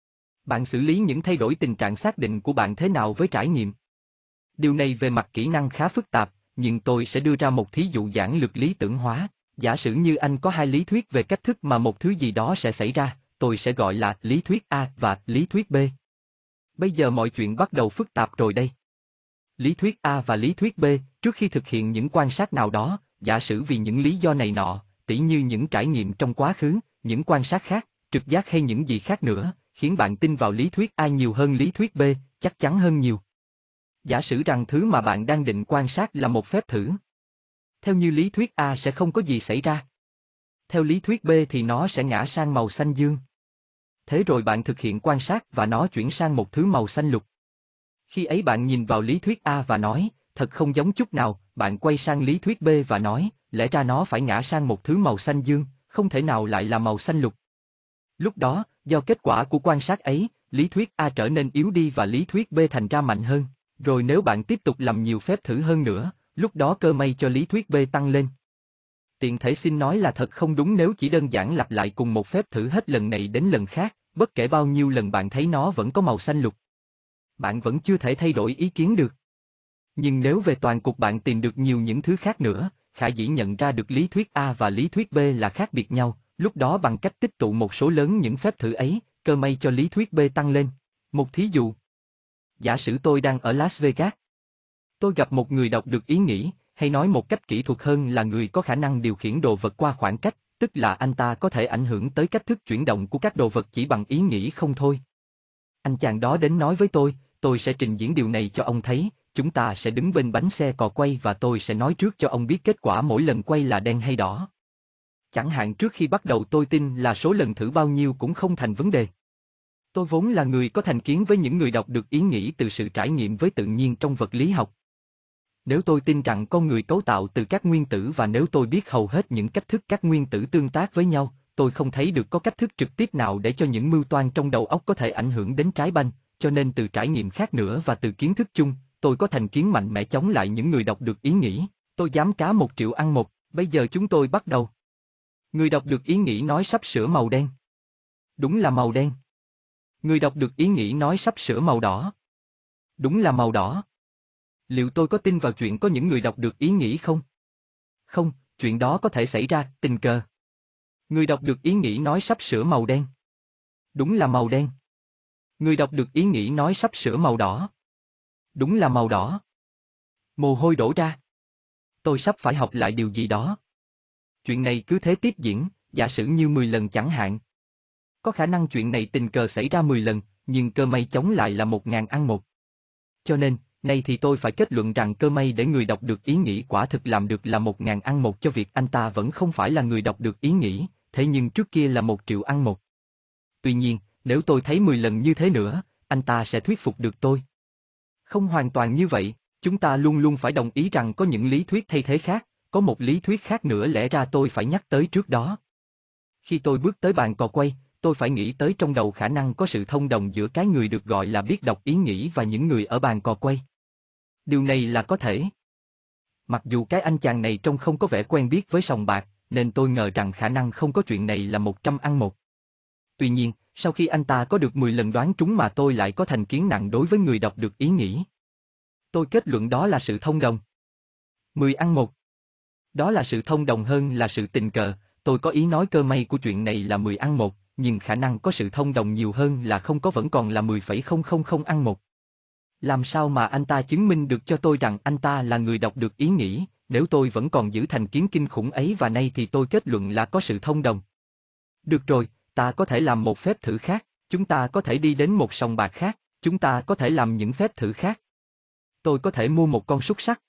Bạn xử lý những thay đổi tình trạng xác định của bạn thế nào với trải nghiệm. Điều này về mặt kỹ năng khá phức tạp, nhưng tôi sẽ đưa ra một thí dụ giản lược lý tưởng hóa. Giả sử như anh có hai lý thuyết về cách thức mà một thứ gì đó sẽ xảy ra, tôi sẽ gọi là lý thuyết A và lý thuyết B. Bây giờ mọi chuyện bắt đầu phức tạp rồi đây. Lý thuyết A và lý thuyết B, trước khi thực hiện những quan sát nào đó, giả sử vì những lý do này nọ, tỉ như những trải nghiệm trong quá khứ, những quan sát khác, trực giác hay những gì khác nữa, khiến bạn tin vào lý thuyết A nhiều hơn lý thuyết B, chắc chắn hơn nhiều. Giả sử rằng thứ mà bạn đang định quan sát là một phép thử. Theo như lý thuyết A sẽ không có gì xảy ra. Theo lý thuyết B thì nó sẽ ngã sang màu xanh dương. Thế rồi bạn thực hiện quan sát và nó chuyển sang một thứ màu xanh lục. Khi ấy bạn nhìn vào lý thuyết A và nói, thật không giống chút nào, bạn quay sang lý thuyết B và nói, lẽ ra nó phải ngã sang một thứ màu xanh dương, không thể nào lại là màu xanh lục. Lúc đó, do kết quả của quan sát ấy, lý thuyết A trở nên yếu đi và lý thuyết B thành ra mạnh hơn, rồi nếu bạn tiếp tục làm nhiều phép thử hơn nữa, lúc đó cơ may cho lý thuyết B tăng lên. Tiện thể xin nói là thật không đúng nếu chỉ đơn giản lặp lại cùng một phép thử hết lần này đến lần khác, bất kể bao nhiêu lần bạn thấy nó vẫn có màu xanh lục. Bạn vẫn chưa thể thay đổi ý kiến được. Nhưng nếu về toàn cục bạn tìm được nhiều những thứ khác nữa, khả dĩ nhận ra được lý thuyết A và lý thuyết B là khác biệt nhau, lúc đó bằng cách tích tụ một số lớn những phép thử ấy, cơ may cho lý thuyết B tăng lên. Một thí dụ. Giả sử tôi đang ở Las Vegas. Tôi gặp một người đọc được ý nghĩ, hay nói một cách kỹ thuật hơn là người có khả năng điều khiển đồ vật qua khoảng cách, tức là anh ta có thể ảnh hưởng tới cách thức chuyển động của các đồ vật chỉ bằng ý nghĩ không thôi. Anh chàng đó đến nói với tôi, tôi sẽ trình diễn điều này cho ông thấy, chúng ta sẽ đứng bên bánh xe cò quay và tôi sẽ nói trước cho ông biết kết quả mỗi lần quay là đen hay đỏ. Chẳng hạn trước khi bắt đầu tôi tin là số lần thử bao nhiêu cũng không thành vấn đề. Tôi vốn là người có thành kiến với những người đọc được ý nghĩ từ sự trải nghiệm với tự nhiên trong vật lý học. Nếu tôi tin rằng con người cấu tạo từ các nguyên tử và nếu tôi biết hầu hết những cách thức các nguyên tử tương tác với nhau, tôi không thấy được có cách thức trực tiếp nào để cho những mưu toan trong đầu óc có thể ảnh hưởng đến trái banh, cho nên từ trải nghiệm khác nữa và từ kiến thức chung, tôi có thành kiến mạnh mẽ chống lại những người đọc được ý nghĩ. Tôi dám cá một triệu ăn một, bây giờ chúng tôi bắt đầu. Người đọc được ý nghĩ nói sắp sửa màu đen. Đúng là màu đen. Người đọc được ý nghĩ nói sắp sửa màu đỏ. Đúng là màu đỏ. Liệu tôi có tin vào chuyện có những người đọc được ý nghĩ không? Không, chuyện đó có thể xảy ra, tình cờ. Người đọc được ý nghĩ nói sắp sửa màu đen. Đúng là màu đen. Người đọc được ý nghĩ nói sắp sửa màu đỏ. Đúng là màu đỏ. Mồ hôi đổ ra. Tôi sắp phải học lại điều gì đó. Chuyện này cứ thế tiếp diễn, giả sử như mười lần chẳng hạn. Có khả năng chuyện này tình cờ xảy ra mười lần, nhưng cơ may chống lại là một ngàn ăn một. Cho nên, nay thì tôi phải kết luận rằng cơ may để người đọc được ý nghĩ quả thực làm được là một ngàn ăn một cho việc anh ta vẫn không phải là người đọc được ý nghĩ, thế nhưng trước kia là một triệu ăn một. Tuy nhiên, nếu tôi thấy mười lần như thế nữa, anh ta sẽ thuyết phục được tôi. Không hoàn toàn như vậy, chúng ta luôn luôn phải đồng ý rằng có những lý thuyết thay thế khác, có một lý thuyết khác nữa lẽ ra tôi phải nhắc tới trước đó. Khi tôi bước tới bàn cò quay, tôi phải nghĩ tới trong đầu khả năng có sự thông đồng giữa cái người được gọi là biết đọc ý nghĩ và những người ở bàn cò quay. Điều này là có thể. Mặc dù cái anh chàng này trông không có vẻ quen biết với sòng bạc, nên tôi ngờ rằng khả năng không có chuyện này là một trăm ăn một. Tuy nhiên, sau khi anh ta có được mười lần đoán trúng mà tôi lại có thành kiến nặng đối với người đọc được ý nghĩ. Tôi kết luận đó là sự thông đồng. mười ăn một. Đó là sự thông đồng hơn là sự tình cờ, tôi có ý nói cơ may của chuyện này là mười ăn một, nhưng khả năng có sự thông đồng nhiều hơn là không có vẫn còn là mười phẩy không không không ăn một. Làm sao mà anh ta chứng minh được cho tôi rằng anh ta là người đọc được ý nghĩ, nếu tôi vẫn còn giữ thành kiến kinh khủng ấy và nay thì tôi kết luận là có sự thông đồng. Được rồi, ta có thể làm một phép thử khác, chúng ta có thể đi đến một sòng bạc khác, chúng ta có thể làm những phép thử khác. Tôi có thể mua một con súc sắt.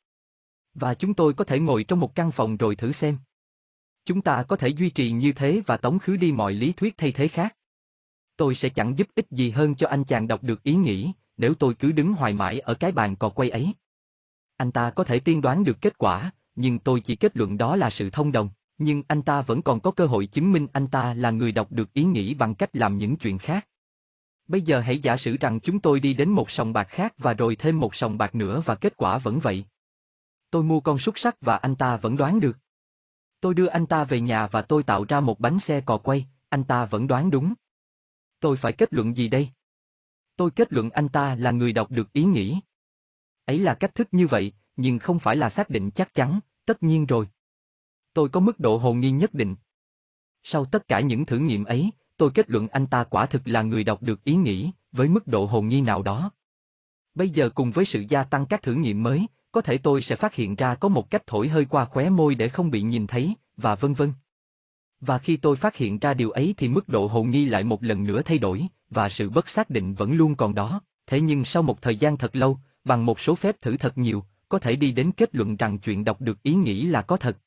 Và chúng tôi có thể ngồi trong một căn phòng rồi thử xem. Chúng ta có thể duy trì như thế và tống khứ đi mọi lý thuyết thay thế khác. Tôi sẽ chẳng giúp ích gì hơn cho anh chàng đọc được ý nghĩ, nếu tôi cứ đứng hoài mãi ở cái bàn cò quay ấy. Anh ta có thể tiên đoán được kết quả, nhưng tôi chỉ kết luận đó là sự thông đồng, nhưng anh ta vẫn còn có cơ hội chứng minh anh ta là người đọc được ý nghĩ bằng cách làm những chuyện khác. Bây giờ hãy giả sử rằng chúng tôi đi đến một sòng bạc khác và rồi thêm một sòng bạc nữa và kết quả vẫn vậy. Tôi mua con súc sắt và anh ta vẫn đoán được. Tôi đưa anh ta về nhà và tôi tạo ra một bánh xe cò quay, anh ta vẫn đoán đúng. Tôi phải kết luận gì đây? Tôi kết luận anh ta là người đọc được ý nghĩ. Ấy là cách thức như vậy, nhưng không phải là xác định chắc chắn, tất nhiên rồi. Tôi có mức độ hồ nghi nhất định. Sau tất cả những thử nghiệm ấy, tôi kết luận anh ta quả thực là người đọc được ý nghĩ, với mức độ hồ nghi nào đó. Bây giờ cùng với sự gia tăng các thử nghiệm mới, có thể tôi sẽ phát hiện ra có một cách thổi hơi qua khóe môi để không bị nhìn thấy, và vân vân. Và khi tôi phát hiện ra điều ấy thì mức độ hồ nghi lại một lần nữa thay đổi, và sự bất xác định vẫn luôn còn đó, thế nhưng sau một thời gian thật lâu, bằng một số phép thử thật nhiều, có thể đi đến kết luận rằng chuyện đọc được ý nghĩ là có thật.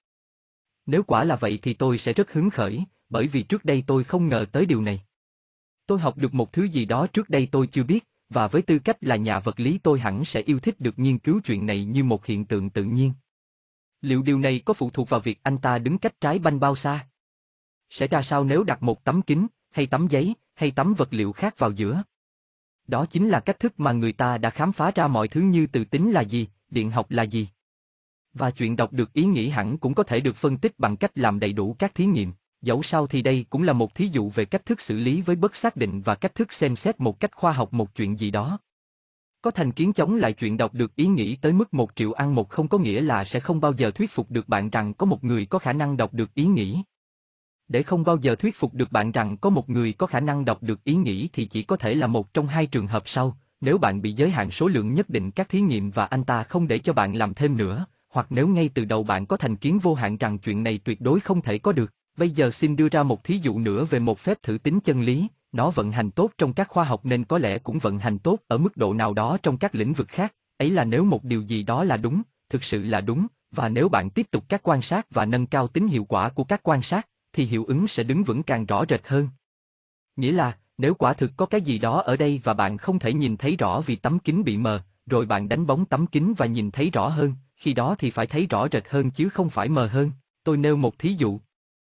Nếu quả là vậy thì tôi sẽ rất hứng khởi, bởi vì trước đây tôi không ngờ tới điều này. Tôi học được một thứ gì đó trước đây tôi chưa biết, và với tư cách là nhà vật lý tôi hẳn sẽ yêu thích được nghiên cứu chuyện này như một hiện tượng tự nhiên. Liệu điều này có phụ thuộc vào việc anh ta đứng cách trái banh bao xa? Sẽ ra sao nếu đặt một tấm kính, hay tấm giấy, hay tấm vật liệu khác vào giữa? Đó chính là cách thức mà người ta đã khám phá ra mọi thứ như từ tính là gì, điện học là gì. Và chuyện đọc được ý nghĩ hẳn cũng có thể được phân tích bằng cách làm đầy đủ các thí nghiệm. Dẫu sao thì đây cũng là một thí dụ về cách thức xử lý với bất xác định và cách thức xem xét một cách khoa học một chuyện gì đó. Có thành kiến chống lại chuyện đọc được ý nghĩ tới mức một triệu ăn một không có nghĩa là sẽ không bao giờ thuyết phục được bạn rằng có một người có khả năng đọc được ý nghĩ. Để không bao giờ thuyết phục được bạn rằng có một người có khả năng đọc được ý nghĩ thì chỉ có thể là một trong hai trường hợp sau, nếu bạn bị giới hạn số lượng nhất định các thí nghiệm và anh ta không để cho bạn làm thêm nữa, hoặc nếu ngay từ đầu bạn có thành kiến vô hạn rằng chuyện này tuyệt đối không thể có được. Bây giờ xin đưa ra một thí dụ nữa về một phép thử tính chân lý, nó vận hành tốt trong các khoa học nên có lẽ cũng vận hành tốt ở mức độ nào đó trong các lĩnh vực khác, ấy là nếu một điều gì đó là đúng, thực sự là đúng, và nếu bạn tiếp tục các quan sát và nâng cao tính hiệu quả của các quan sát, thì hiệu ứng sẽ đứng vững càng rõ rệt hơn. Nghĩa là, nếu quả thực có cái gì đó ở đây và bạn không thể nhìn thấy rõ vì tấm kính bị mờ, rồi bạn đánh bóng tấm kính và nhìn thấy rõ hơn, khi đó thì phải thấy rõ rệt hơn chứ không phải mờ hơn. Tôi nêu một thí dụ.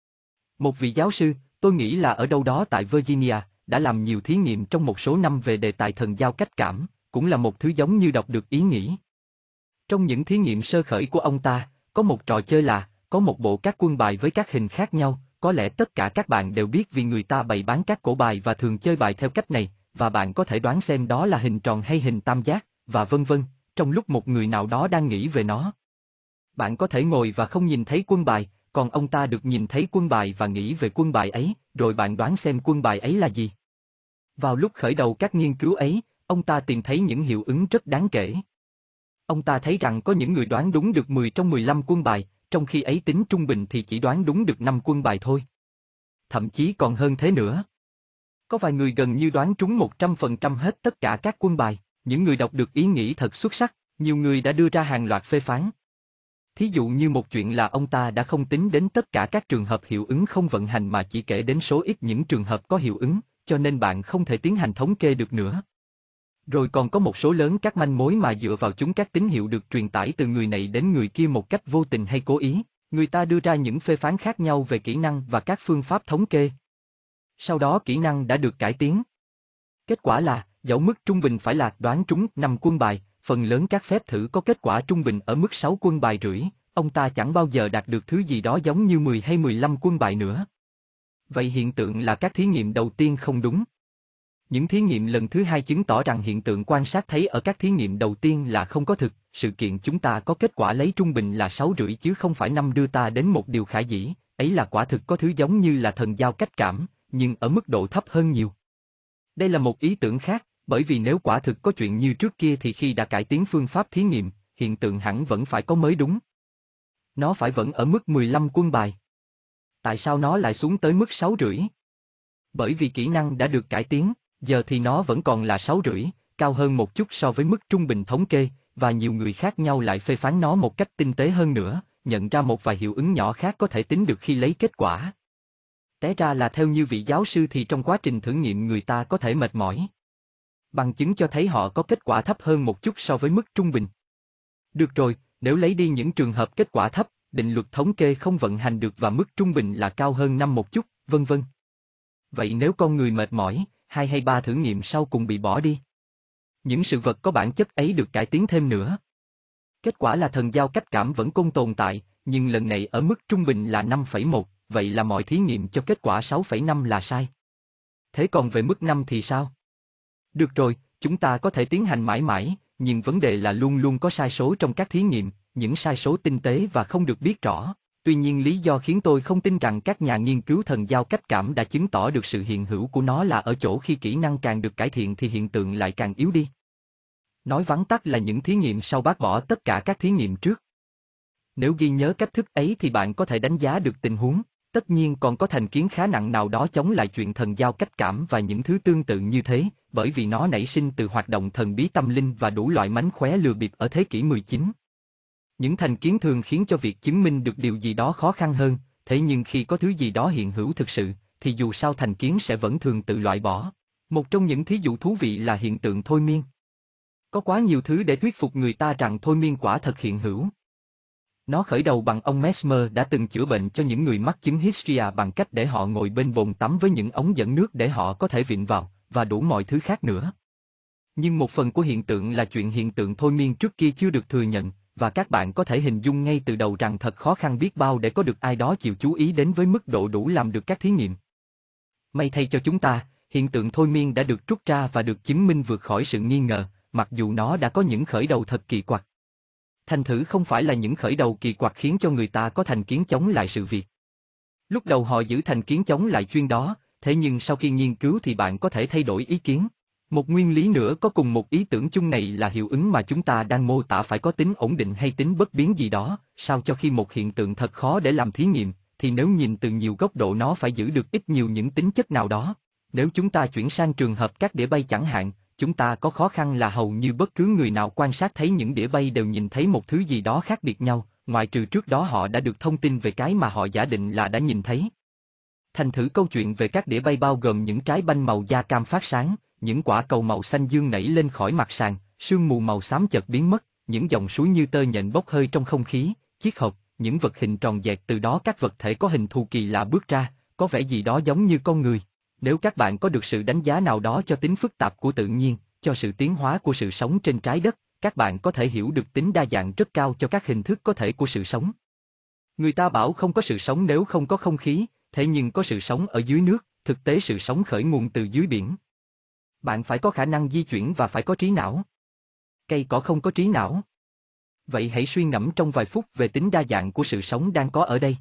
Một vị giáo sư, tôi nghĩ là ở đâu đó tại Virginia, đã làm nhiều thí nghiệm trong một số năm về đề tài thần giao cách cảm, cũng là một thứ giống như đọc được ý nghĩ. Trong những thí nghiệm sơ khởi của ông ta, có một trò chơi là, có một bộ các quân bài với các hình khác nhau, có lẽ tất cả các bạn đều biết vì người ta bày bán các cổ bài và thường chơi bài theo cách này, và bạn có thể đoán xem đó là hình tròn hay hình tam giác, và vân vân, trong lúc một người nào đó đang nghĩ về nó. Bạn có thể ngồi và không nhìn thấy quân bài, còn ông ta được nhìn thấy quân bài và nghĩ về quân bài ấy, rồi bạn đoán xem quân bài ấy là gì. Vào lúc khởi đầu các nghiên cứu ấy, ông ta tìm thấy những hiệu ứng rất đáng kể. Ông ta thấy rằng có những người đoán đúng được mười trong mười lăm quân bài, trong khi ấy tính trung bình thì chỉ đoán đúng được năm quân bài thôi. Thậm chí còn hơn thế nữa. Có vài người gần như đoán trúng một trăm phần trăm hết tất cả các quân bài, những người đọc được ý nghĩ thật xuất sắc, nhiều người đã đưa ra hàng loạt phê phán. Thí dụ như một chuyện là ông ta đã không tính đến tất cả các trường hợp hiệu ứng không vận hành mà chỉ kể đến số ít những trường hợp có hiệu ứng, cho nên bạn không thể tiến hành thống kê được nữa. Rồi còn có một số lớn các manh mối mà dựa vào chúng các tín hiệu được truyền tải từ người này đến người kia một cách vô tình hay cố ý, người ta đưa ra những phê phán khác nhau về kỹ năng và các phương pháp thống kê. Sau đó kỹ năng đã được cải tiến. Kết quả là, dẫu mức trung bình phải là đoán trúng năm quân bài, phần lớn các phép thử có kết quả trung bình ở mức sáu quân bài rưỡi, ông ta chẳng bao giờ đạt được thứ gì đó giống như mười hay mười lăm quân bài nữa. Vậy hiện tượng là các thí nghiệm đầu tiên không đúng. Những thí nghiệm lần thứ hai chứng tỏ rằng hiện tượng quan sát thấy ở các thí nghiệm đầu tiên là không có thực, sự kiện chúng ta có kết quả lấy trung bình là sáu rưỡi chứ không phải năm đưa ta đến một điều khả dĩ, ấy là quả thực có thứ giống như là thần giao cách cảm, nhưng ở mức độ thấp hơn nhiều. Đây là một ý tưởng khác, bởi vì nếu quả thực có chuyện như trước kia thì khi đã cải tiến phương pháp thí nghiệm, hiện tượng hẳn vẫn phải có mới đúng. Nó phải vẫn ở mức mười lăm quân bài. Tại sao nó lại xuống tới mức sáu rưỡi? Bởi vì kỹ năng đã được cải tiến, giờ thì nó vẫn còn là sáu rưỡi, cao hơn một chút so với mức trung bình thống kê, và nhiều người khác nhau lại phê phán nó một cách tinh tế hơn nữa, nhận ra một vài hiệu ứng nhỏ khác có thể tính được khi lấy kết quả. Té ra là theo như vị giáo sư thì trong quá trình thử nghiệm người ta có thể mệt mỏi. Bằng chứng cho thấy họ có kết quả thấp hơn một chút so với mức trung bình. Được rồi, nếu lấy đi những trường hợp kết quả thấp, định luật thống kê không vận hành được và mức trung bình là cao hơn năm một chút, vân vân. Vậy nếu con người mệt mỏi, hai hay ba thử nghiệm sau cùng bị bỏ đi. Những sự vật có bản chất ấy được cải tiến thêm nữa. Kết quả là thần giao cách cảm vẫn còn tồn tại, nhưng lần này ở mức trung bình là năm phẩy một, vậy là mọi thí nghiệm cho kết quả sáu phẩy năm là sai. Thế còn về mức năm thì sao? Được rồi, chúng ta có thể tiến hành mãi mãi, nhưng vấn đề là luôn luôn có sai số trong các thí nghiệm, những sai số tinh tế và không được biết rõ. Tuy nhiên lý do khiến tôi không tin rằng các nhà nghiên cứu thần giao cách cảm đã chứng tỏ được sự hiện hữu của nó là ở chỗ khi kỹ năng càng được cải thiện thì hiện tượng lại càng yếu đi. Nói vắn tắt là những thí nghiệm sau bác bỏ tất cả các thí nghiệm trước. Nếu ghi nhớ cách thức ấy thì bạn có thể đánh giá được tình huống, tất nhiên còn có thành kiến khá nặng nào đó chống lại chuyện thần giao cách cảm và những thứ tương tự như thế, bởi vì nó nảy sinh từ hoạt động thần bí tâm linh và đủ loại mánh khóe lừa bịp ở thế kỷ mười chín. Những thành kiến thường khiến cho việc chứng minh được điều gì đó khó khăn hơn, thế nhưng khi có thứ gì đó hiện hữu thực sự, thì dù sao thành kiến sẽ vẫn thường tự loại bỏ. Một trong những thí dụ thú vị là hiện tượng thôi miên. Có quá nhiều thứ để thuyết phục người ta rằng thôi miên quả thật hiện hữu. Nó khởi đầu bằng ông Mesmer đã từng chữa bệnh cho những người mắc chứng hysteria bằng cách để họ ngồi bên bồn tắm với những ống dẫn nước để họ có thể vịn vào, và đủ mọi thứ khác nữa. Nhưng một phần của hiện tượng là chuyện hiện tượng thôi miên trước kia chưa được thừa nhận, và các bạn có thể hình dung ngay từ đầu rằng thật khó khăn biết bao để có được ai đó chịu chú ý đến với mức độ đủ làm được các thí nghiệm. May thay cho chúng ta, hiện tượng thôi miên đã được rút ra và được chứng minh vượt khỏi sự nghi ngờ, mặc dù nó đã có những khởi đầu thật kỳ quặc. Thành thử không phải là những khởi đầu kỳ quặc khiến cho người ta có thành kiến chống lại sự việc. Lúc đầu họ giữ thành kiến chống lại chuyên đó, thế nhưng sau khi nghiên cứu thì bạn có thể thay đổi ý kiến. Một nguyên lý nữa có cùng một ý tưởng chung này là hiệu ứng mà chúng ta đang mô tả phải có tính ổn định hay tính bất biến gì đó, sao cho khi một hiện tượng thật khó để làm thí nghiệm, thì nếu nhìn từ nhiều góc độ nó phải giữ được ít nhiều những tính chất nào đó. Nếu chúng ta chuyển sang trường hợp các đĩa bay chẳng hạn, chúng ta có khó khăn là hầu như bất cứ người nào quan sát thấy những đĩa bay đều nhìn thấy một thứ gì đó khác biệt nhau, ngoại trừ trước đó họ đã được thông tin về cái mà họ giả định là đã nhìn thấy. Thành thử câu chuyện về các đĩa bay bao gồm những trái banh màu da cam phát sáng, những quả cầu màu xanh dương nảy lên khỏi mặt sàn, sương mù màu xám chợt biến mất, những dòng suối như tơ nhện bốc hơi trong không khí, chiếc hộp, những vật hình tròn dẹt, từ đó các vật thể có hình thù kỳ lạ bước ra, có vẻ gì đó giống như con người. Nếu các bạn có được sự đánh giá nào đó cho tính phức tạp của tự nhiên, cho sự tiến hóa của sự sống trên trái đất, các bạn có thể hiểu được tính đa dạng rất cao cho các hình thức có thể của sự sống. Người ta bảo không có sự sống nếu không có không khí, thế nhưng có sự sống ở dưới nước, thực tế sự sống khởi nguồn từ dưới biển. Bạn phải có khả năng di chuyển và phải có trí não. Cây cỏ không có trí não. Vậy hãy suy ngẫm trong vài phút về tính đa dạng của sự sống đang có ở đây.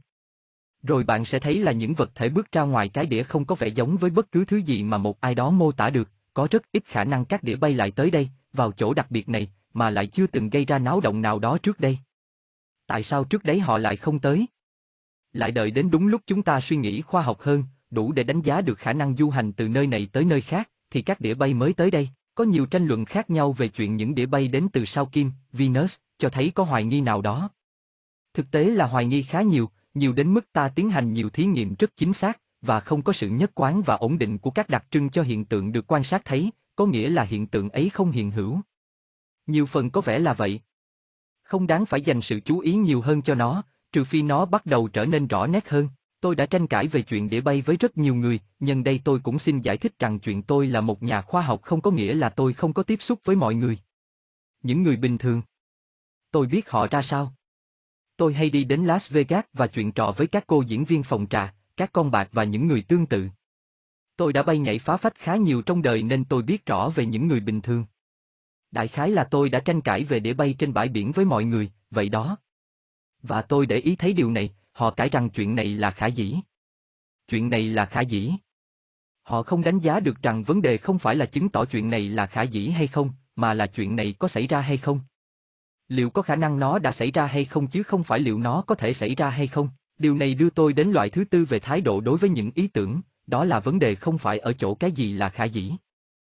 Rồi bạn sẽ thấy là những vật thể bước ra ngoài cái đĩa không có vẻ giống với bất cứ thứ gì mà một ai đó mô tả được, có rất ít khả năng các đĩa bay lại tới đây, vào chỗ đặc biệt này, mà lại chưa từng gây ra náo động nào đó trước đây. Tại sao trước đấy họ lại không tới? Lại đợi đến đúng lúc chúng ta suy nghĩ khoa học hơn, đủ để đánh giá được khả năng du hành từ nơi này tới nơi khác, thì các đĩa bay mới tới đây. Có nhiều tranh luận khác nhau về chuyện những đĩa bay đến từ sao Kim, Venus, cho thấy có hoài nghi nào đó. Thực tế là hoài nghi khá nhiều, nhiều đến mức ta tiến hành nhiều thí nghiệm rất chính xác, và không có sự nhất quán và ổn định của các đặc trưng cho hiện tượng được quan sát thấy, có nghĩa là hiện tượng ấy không hiện hữu. Nhiều phần có vẻ là vậy. Không đáng phải dành sự chú ý nhiều hơn cho nó, trừ phi nó bắt đầu trở nên rõ nét hơn. Tôi đã tranh cãi về chuyện đĩa bay với rất nhiều người, nhân đây tôi cũng xin giải thích rằng chuyện tôi là một nhà khoa học không có nghĩa là tôi không có tiếp xúc với mọi người. Những người bình thường. Tôi biết họ ra sao. Tôi hay đi đến Las Vegas và chuyện trò với các cô diễn viên phòng trà, các con bạc và những người tương tự. Tôi đã bay nhảy phá phách khá nhiều trong đời nên tôi biết rõ về những người bình thường. Đại khái là tôi đã tranh cãi về đĩa bay trên bãi biển với mọi người, vậy đó. Và tôi để ý thấy điều này, họ cãi rằng chuyện này là khả dĩ. Chuyện này là khả dĩ. Họ không đánh giá được rằng vấn đề không phải là chứng tỏ chuyện này là khả dĩ hay không, mà là chuyện này có xảy ra hay không. Liệu có khả năng nó đã xảy ra hay không chứ không phải liệu nó có thể xảy ra hay không. Điều này đưa tôi đến loại thứ tư về thái độ đối với những ý tưởng, đó là vấn đề không phải ở chỗ cái gì là khả dĩ.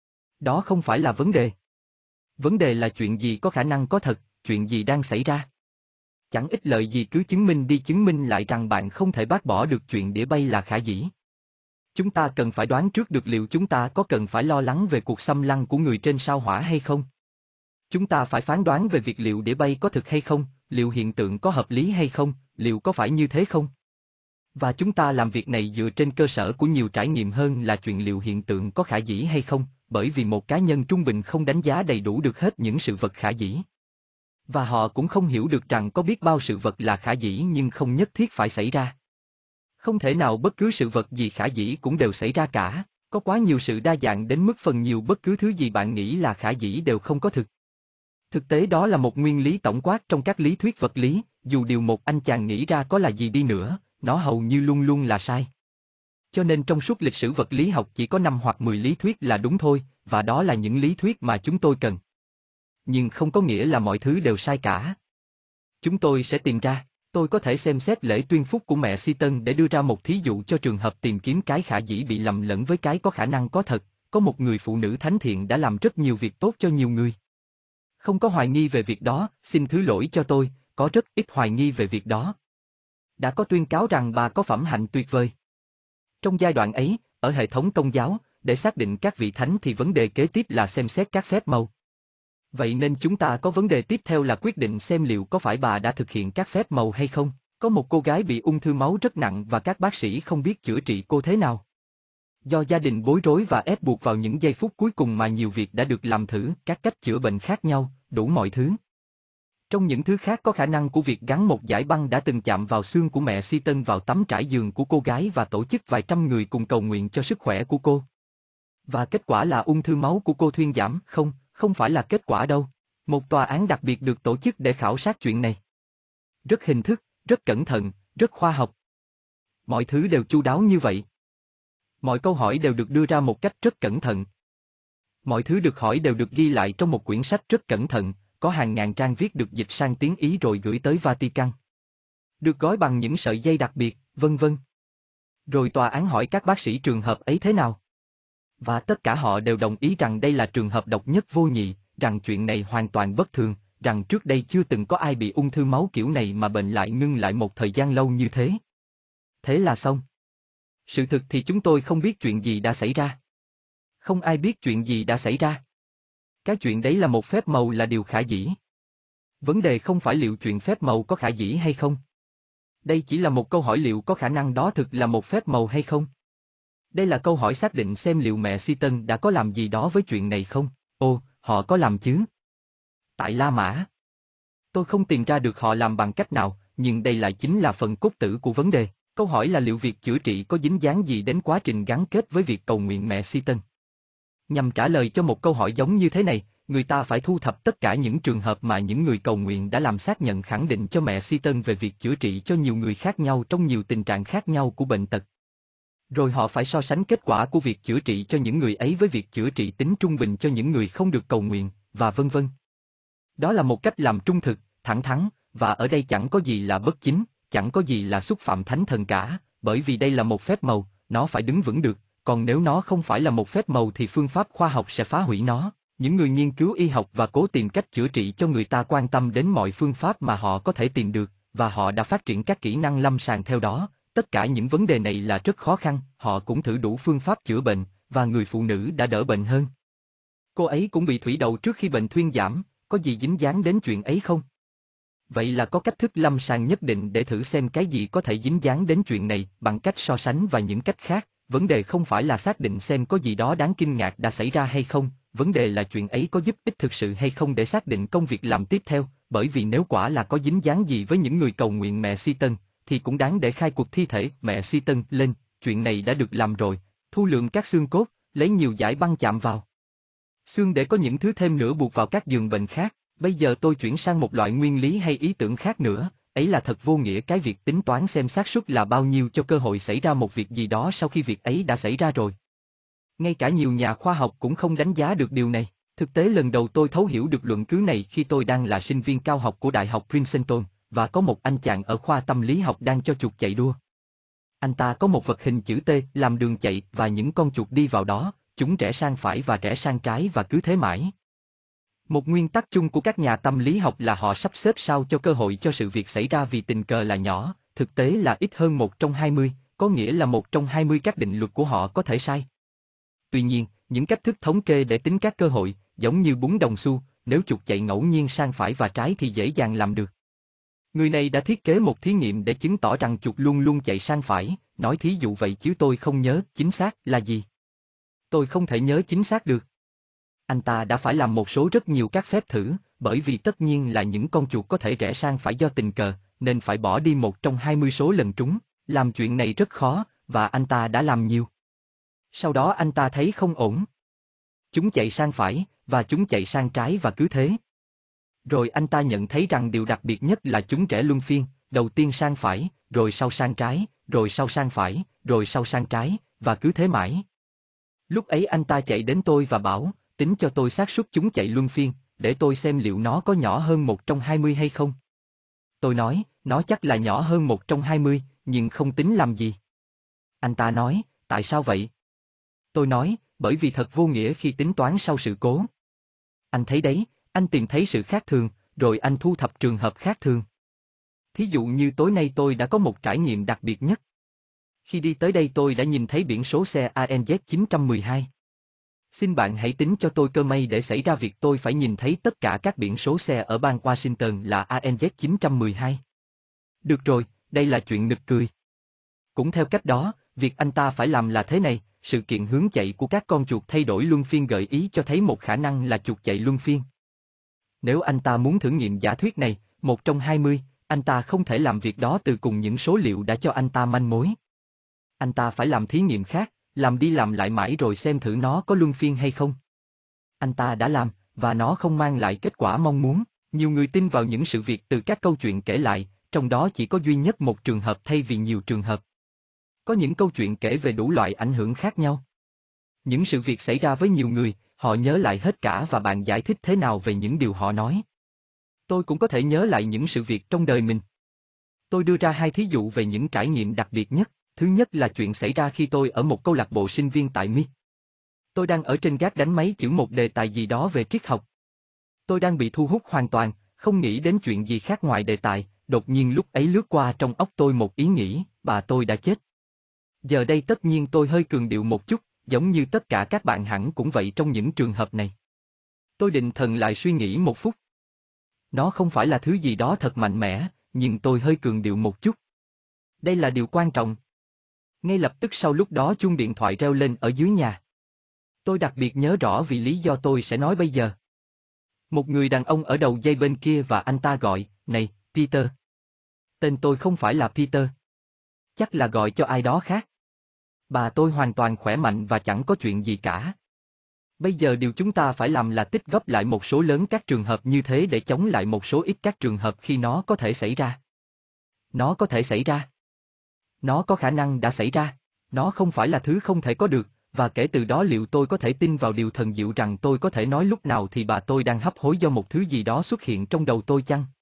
Đó không phải là vấn đề. Vấn đề là chuyện gì có khả năng có thật, chuyện gì đang xảy ra. Chẳng ích lợi gì cứ chứng minh đi chứng minh lại rằng bạn không thể bác bỏ được chuyện đĩa bay là khả dĩ. Chúng ta cần phải đoán trước được liệu chúng ta có cần phải lo lắng về cuộc xâm lăng của người trên sao Hỏa hay không. Chúng ta phải phán đoán về việc liệu đĩa bay có thực hay không, liệu hiện tượng có hợp lý hay không, liệu có phải như thế không. Và chúng ta làm việc này dựa trên cơ sở của nhiều trải nghiệm hơn là chuyện liệu hiện tượng có khả dĩ hay không, bởi vì một cá nhân trung bình không đánh giá đầy đủ được hết những sự vật khả dĩ. Và họ cũng không hiểu được rằng có biết bao sự vật là khả dĩ nhưng không nhất thiết phải xảy ra. Không thể nào bất cứ sự vật gì khả dĩ cũng đều xảy ra cả, có quá nhiều sự đa dạng đến mức phần nhiều bất cứ thứ gì bạn nghĩ là khả dĩ đều không có thực. Thực tế đó là một nguyên lý tổng quát trong các lý thuyết vật lý, dù điều một anh chàng nghĩ ra có là gì đi nữa, nó hầu như luôn luôn là sai. Cho nên trong suốt lịch sử vật lý học chỉ có năm hoặc mười lý thuyết là đúng thôi, và đó là những lý thuyết mà chúng tôi cần. Nhưng không có nghĩa là mọi thứ đều sai cả. Chúng tôi sẽ tìm ra, tôi có thể xem xét lễ tuyên phúc của mẹ Seaton để đưa ra một thí dụ cho trường hợp tìm kiếm cái khả dĩ bị lầm lẫn với cái có khả năng có thật, có một người phụ nữ thánh thiện đã làm rất nhiều việc tốt cho nhiều người. Không có hoài nghi về việc đó, xin thứ lỗi cho tôi, có rất ít hoài nghi về việc đó. Đã có tuyên cáo rằng bà có phẩm hạnh tuyệt vời. Trong giai đoạn ấy, ở hệ thống công giáo, để xác định các vị thánh thì vấn đề kế tiếp là xem xét các phép màu. Vậy nên chúng ta có vấn đề tiếp theo là quyết định xem liệu có phải bà đã thực hiện các phép màu hay không. Có một cô gái bị ung thư máu rất nặng và các bác sĩ không biết chữa trị cô thế nào. Do gia đình bối rối và ép buộc vào những giây phút cuối cùng mà nhiều việc đã được làm thử, các cách chữa bệnh khác nhau, đủ mọi thứ. Trong những thứ khác có khả năng của việc gắn một dải băng đã từng chạm vào xương của mẹ Seaton vào tấm trải giường của cô gái và tổ chức vài trăm người cùng cầu nguyện cho sức khỏe của cô. Và kết quả là ung thư máu của cô thuyên giảm, không, không phải là kết quả đâu. Một tòa án đặc biệt được tổ chức để khảo sát chuyện này. Rất hình thức, rất cẩn thận, rất khoa học. Mọi thứ đều chu đáo như vậy. Mọi câu hỏi đều được đưa ra một cách rất cẩn thận. Mọi thứ được hỏi đều được ghi lại trong một quyển sách rất cẩn thận, có hàng ngàn trang viết được dịch sang tiếng Ý rồi gửi tới Vatican. Được gói bằng những sợi dây đặc biệt, vân vân. Rồi tòa án hỏi các bác sĩ trường hợp ấy thế nào. Và tất cả họ đều đồng ý rằng đây là trường hợp độc nhất vô nhị, rằng chuyện này hoàn toàn bất thường, rằng trước đây chưa từng có ai bị ung thư máu kiểu này mà bệnh lại ngưng lại một thời gian lâu như thế. Thế là xong. Sự thực thì chúng tôi không biết chuyện gì đã xảy ra. Không ai biết chuyện gì đã xảy ra. Cái chuyện đấy là một phép màu là điều khả dĩ. Vấn đề không phải liệu chuyện phép màu có khả dĩ hay không. Đây chỉ là một câu hỏi liệu có khả năng đó thực là một phép màu hay không. Đây là câu hỏi xác định xem liệu mẹ Si-tân đã có làm gì đó với chuyện này không. Ồ, họ có làm chứ. Tại La Mã. Tôi không tìm ra được họ làm bằng cách nào, nhưng đây lại chính là phần cốt tử của vấn đề. Câu hỏi là liệu việc chữa trị có dính dáng gì đến quá trình gắn kết với việc cầu nguyện mẹ Si-tân. Nhằm trả lời cho một câu hỏi giống như thế này, người ta phải thu thập tất cả những trường hợp mà những người cầu nguyện đã làm xác nhận khẳng định cho mẹ Si-tân về việc chữa trị cho nhiều người khác nhau trong nhiều tình trạng khác nhau của bệnh tật. Rồi họ phải so sánh kết quả của việc chữa trị cho những người ấy với việc chữa trị tính trung bình cho những người không được cầu nguyện, và vân vân. Đó là một cách làm trung thực, thẳng thắn, và ở đây chẳng có gì là bất chính, chẳng có gì là xúc phạm thánh thần cả, bởi vì đây là một phép màu, nó phải đứng vững được, còn nếu nó không phải là một phép màu thì phương pháp khoa học sẽ phá hủy nó. Những người nghiên cứu y học và cố tìm cách chữa trị cho người ta quan tâm đến mọi phương pháp mà họ có thể tìm được, và họ đã phát triển các kỹ năng lâm sàng theo đó. Tất cả những vấn đề này là rất khó khăn, họ cũng thử đủ phương pháp chữa bệnh, và người phụ nữ đã đỡ bệnh hơn. Cô ấy cũng bị thủy đậu trước khi bệnh thuyên giảm, có gì dính dáng đến chuyện ấy không? Vậy là có cách thức lâm sàng nhất định để thử xem cái gì có thể dính dáng đến chuyện này bằng cách so sánh và những cách khác. Vấn đề không phải là xác định xem có gì đó đáng kinh ngạc đã xảy ra hay không, vấn đề là chuyện ấy có giúp ích thực sự hay không để xác định công việc làm tiếp theo, bởi vì nếu quả là có dính dáng gì với những người cầu nguyện mẹ Si-tân, thì cũng đáng để khai cuộc thi thể mẹ Si-tân lên. Chuyện này đã được làm rồi, thu lượm các xương cốt, lấy nhiều dải băng chạm vào xương để có những thứ thêm nữa buộc vào các giường bệnh khác. Bây giờ tôi chuyển sang một loại nguyên lý hay ý tưởng khác nữa, ấy là thật vô nghĩa cái việc tính toán xem xác suất là bao nhiêu cho cơ hội xảy ra một việc gì đó sau khi việc ấy đã xảy ra rồi. Ngay cả nhiều nhà khoa học cũng không đánh giá được điều này. Thực tế lần đầu tôi thấu hiểu được luận cứ này khi tôi đang là sinh viên cao học của Đại học Princeton, và có một anh chàng ở khoa tâm lý học đang cho chuột chạy đua. Anh ta có một vật hình chữ T làm đường chạy và những con chuột đi vào đó, chúng rẽ sang phải và rẽ sang trái và cứ thế mãi. Một nguyên tắc chung của các nhà tâm lý học là họ sắp xếp sao cho cơ hội cho sự việc xảy ra vì tình cờ là nhỏ, thực tế là ít hơn một trong hai mươi, có nghĩa là một trong hai mươi các định luật của họ có thể sai. Tuy nhiên, những cách thức thống kê để tính các cơ hội, giống như búng đồng xu, nếu chuột chạy ngẫu nhiên sang phải và trái thì dễ dàng làm được. Người này đã thiết kế một thí nghiệm để chứng tỏ rằng chuột luôn luôn chạy sang phải, nói thí dụ vậy chứ tôi không nhớ chính xác là gì. Tôi không thể nhớ chính xác được. Anh ta đã phải làm một số rất nhiều các phép thử, bởi vì tất nhiên là những con chuột có thể rẽ sang phải do tình cờ, nên phải bỏ đi một trong hai mươi số lần trúng. Làm chuyện này rất khó, và anh ta đã làm nhiều. Sau đó anh ta thấy không ổn. Chúng chạy sang phải, và chúng chạy sang trái và cứ thế. Rồi anh ta nhận thấy rằng điều đặc biệt nhất là chúng rẽ luân phiên, đầu tiên sang phải, rồi sau sang trái, rồi sau sang phải, rồi sau sang trái, và cứ thế mãi. Lúc ấy anh ta chạy đến tôi và bảo, tính cho tôi xác suất chúng chạy luân phiên, để tôi xem liệu nó có nhỏ hơn một trong hai mươi hay không. Tôi nói, nó chắc là nhỏ hơn một trong hai mươi, nhưng không tính làm gì. Anh ta nói, tại sao vậy? Tôi nói, bởi vì thật vô nghĩa khi tính toán sau sự cố. Anh thấy đấy, anh tìm thấy sự khác thường, rồi anh thu thập trường hợp khác thường. Thí dụ như tối nay tôi đã có một trải nghiệm đặc biệt nhất. Khi đi tới đây tôi đã nhìn thấy biển số xe A N Z chín một hai. Xin bạn hãy tính cho tôi cơ may để xảy ra việc tôi phải nhìn thấy tất cả các biển số xe ở bang Washington là A N Z chín một hai. Được rồi, đây là chuyện nực cười. Cũng theo cách đó, việc anh ta phải làm là thế này, sự kiện hướng chạy của các con chuột thay đổi luân phiên gợi ý cho thấy một khả năng là chuột chạy luân phiên. Nếu anh ta muốn thử nghiệm giả thuyết này, một trong hai mươi, anh ta không thể làm việc đó từ cùng những số liệu đã cho anh ta manh mối. Anh ta phải làm thí nghiệm khác, làm đi làm lại mãi rồi xem thử nó có luân phiên hay không. Anh ta đã làm, và nó không mang lại kết quả mong muốn. Nhiều người tin vào những sự việc từ các câu chuyện kể lại, trong đó chỉ có duy nhất một trường hợp thay vì nhiều trường hợp. Có những câu chuyện kể về đủ loại ảnh hưởng khác nhau. Những sự việc xảy ra với nhiều người, họ nhớ lại hết cả và bạn giải thích thế nào về những điều họ nói. Tôi cũng có thể nhớ lại những sự việc trong đời mình. Tôi đưa ra hai thí dụ về những trải nghiệm đặc biệt nhất. Thứ nhất là chuyện xảy ra khi tôi ở một câu lạc bộ sinh viên tại Mi. Tôi đang ở trên gác đánh máy chữ một đề tài gì đó về triết học. Tôi đang bị thu hút hoàn toàn, không nghĩ đến chuyện gì khác ngoài đề tài, đột nhiên lúc ấy lướt qua trong óc tôi một ý nghĩ, bà tôi đã chết. Giờ đây tất nhiên tôi hơi cường điệu một chút, giống như tất cả các bạn hẳn cũng vậy trong những trường hợp này. Tôi định thần lại suy nghĩ một phút. Nó không phải là thứ gì đó thật mạnh mẽ, nhưng tôi hơi cường điệu một chút. Đây là điều quan trọng. Ngay lập tức sau lúc đó chuông điện thoại reo lên ở dưới nhà. Tôi đặc biệt nhớ rõ vì lý do tôi sẽ nói bây giờ. Một người đàn ông ở đầu dây bên kia và anh ta gọi, này, Peter. Tên tôi không phải là Peter. Chắc là gọi cho ai đó khác. Bà tôi hoàn toàn khỏe mạnh và chẳng có chuyện gì cả. Bây giờ điều chúng ta phải làm là tích góp lại một số lớn các trường hợp như thế để chống lại một số ít các trường hợp khi nó có thể xảy ra. Nó có thể xảy ra. Nó có khả năng đã xảy ra. Nó không phải là thứ không thể có được, và kể từ đó liệu tôi có thể tin vào điều thần diệu rằng tôi có thể nói lúc nào thì bà tôi đang hấp hối do một thứ gì đó xuất hiện trong đầu tôi chăng?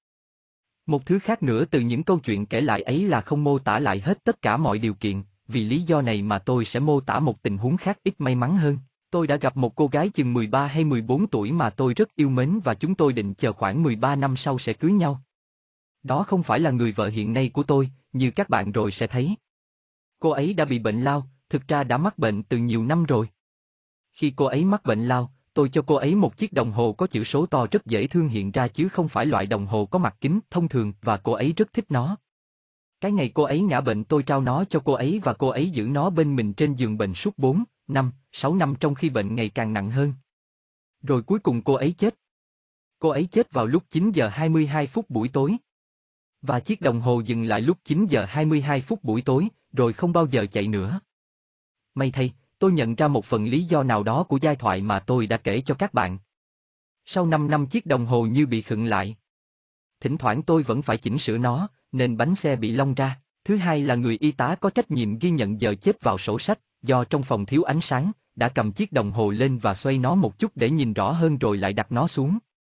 Một thứ khác nữa từ những câu chuyện kể lại ấy là không mô tả lại hết tất cả mọi điều kiện, vì lý do này mà tôi sẽ mô tả một tình huống khác ít may mắn hơn. Tôi đã gặp một cô gái chừng mười ba hay mười bốn tuổi mà tôi rất yêu mến và chúng tôi định chờ khoảng mười ba năm sau sẽ cưới nhau. Đó không phải là người vợ hiện nay của tôi, như các bạn rồi sẽ thấy. Cô ấy đã bị bệnh lao, thực ra đã mắc bệnh từ nhiều năm rồi. Khi cô ấy mắc bệnh lao, tôi cho cô ấy một chiếc đồng hồ có chữ số to rất dễ thương hiện ra chứ không phải loại đồng hồ có mặt kính thông thường và cô ấy rất thích nó. Cái ngày cô ấy ngã bệnh tôi trao nó cho cô ấy và cô ấy giữ nó bên mình trên giường bệnh suốt bốn, năm, sáu năm trong khi bệnh ngày càng nặng hơn. Rồi cuối cùng cô ấy chết. Cô ấy chết vào lúc chín giờ hai mươi hai phút buổi tối. Và chiếc đồng hồ dừng lại lúc chín giờ hai mươi hai phút buổi tối, rồi không bao giờ chạy nữa. May thay, tôi nhận ra một phần lý do nào đó của giai thoại mà tôi đã kể cho các bạn. Sau năm năm chiếc đồng hồ như bị khựng lại. Thỉnh thoảng tôi vẫn phải chỉnh sửa nó, nên bánh xe bị lông ra. Thứ hai là người y tá có trách nhiệm ghi nhận giờ chết vào sổ sách, do trong phòng thiếu ánh sáng, đã cầm chiếc đồng hồ lên và xoay nó một chút để nhìn rõ hơn rồi lại đặt nó xuống.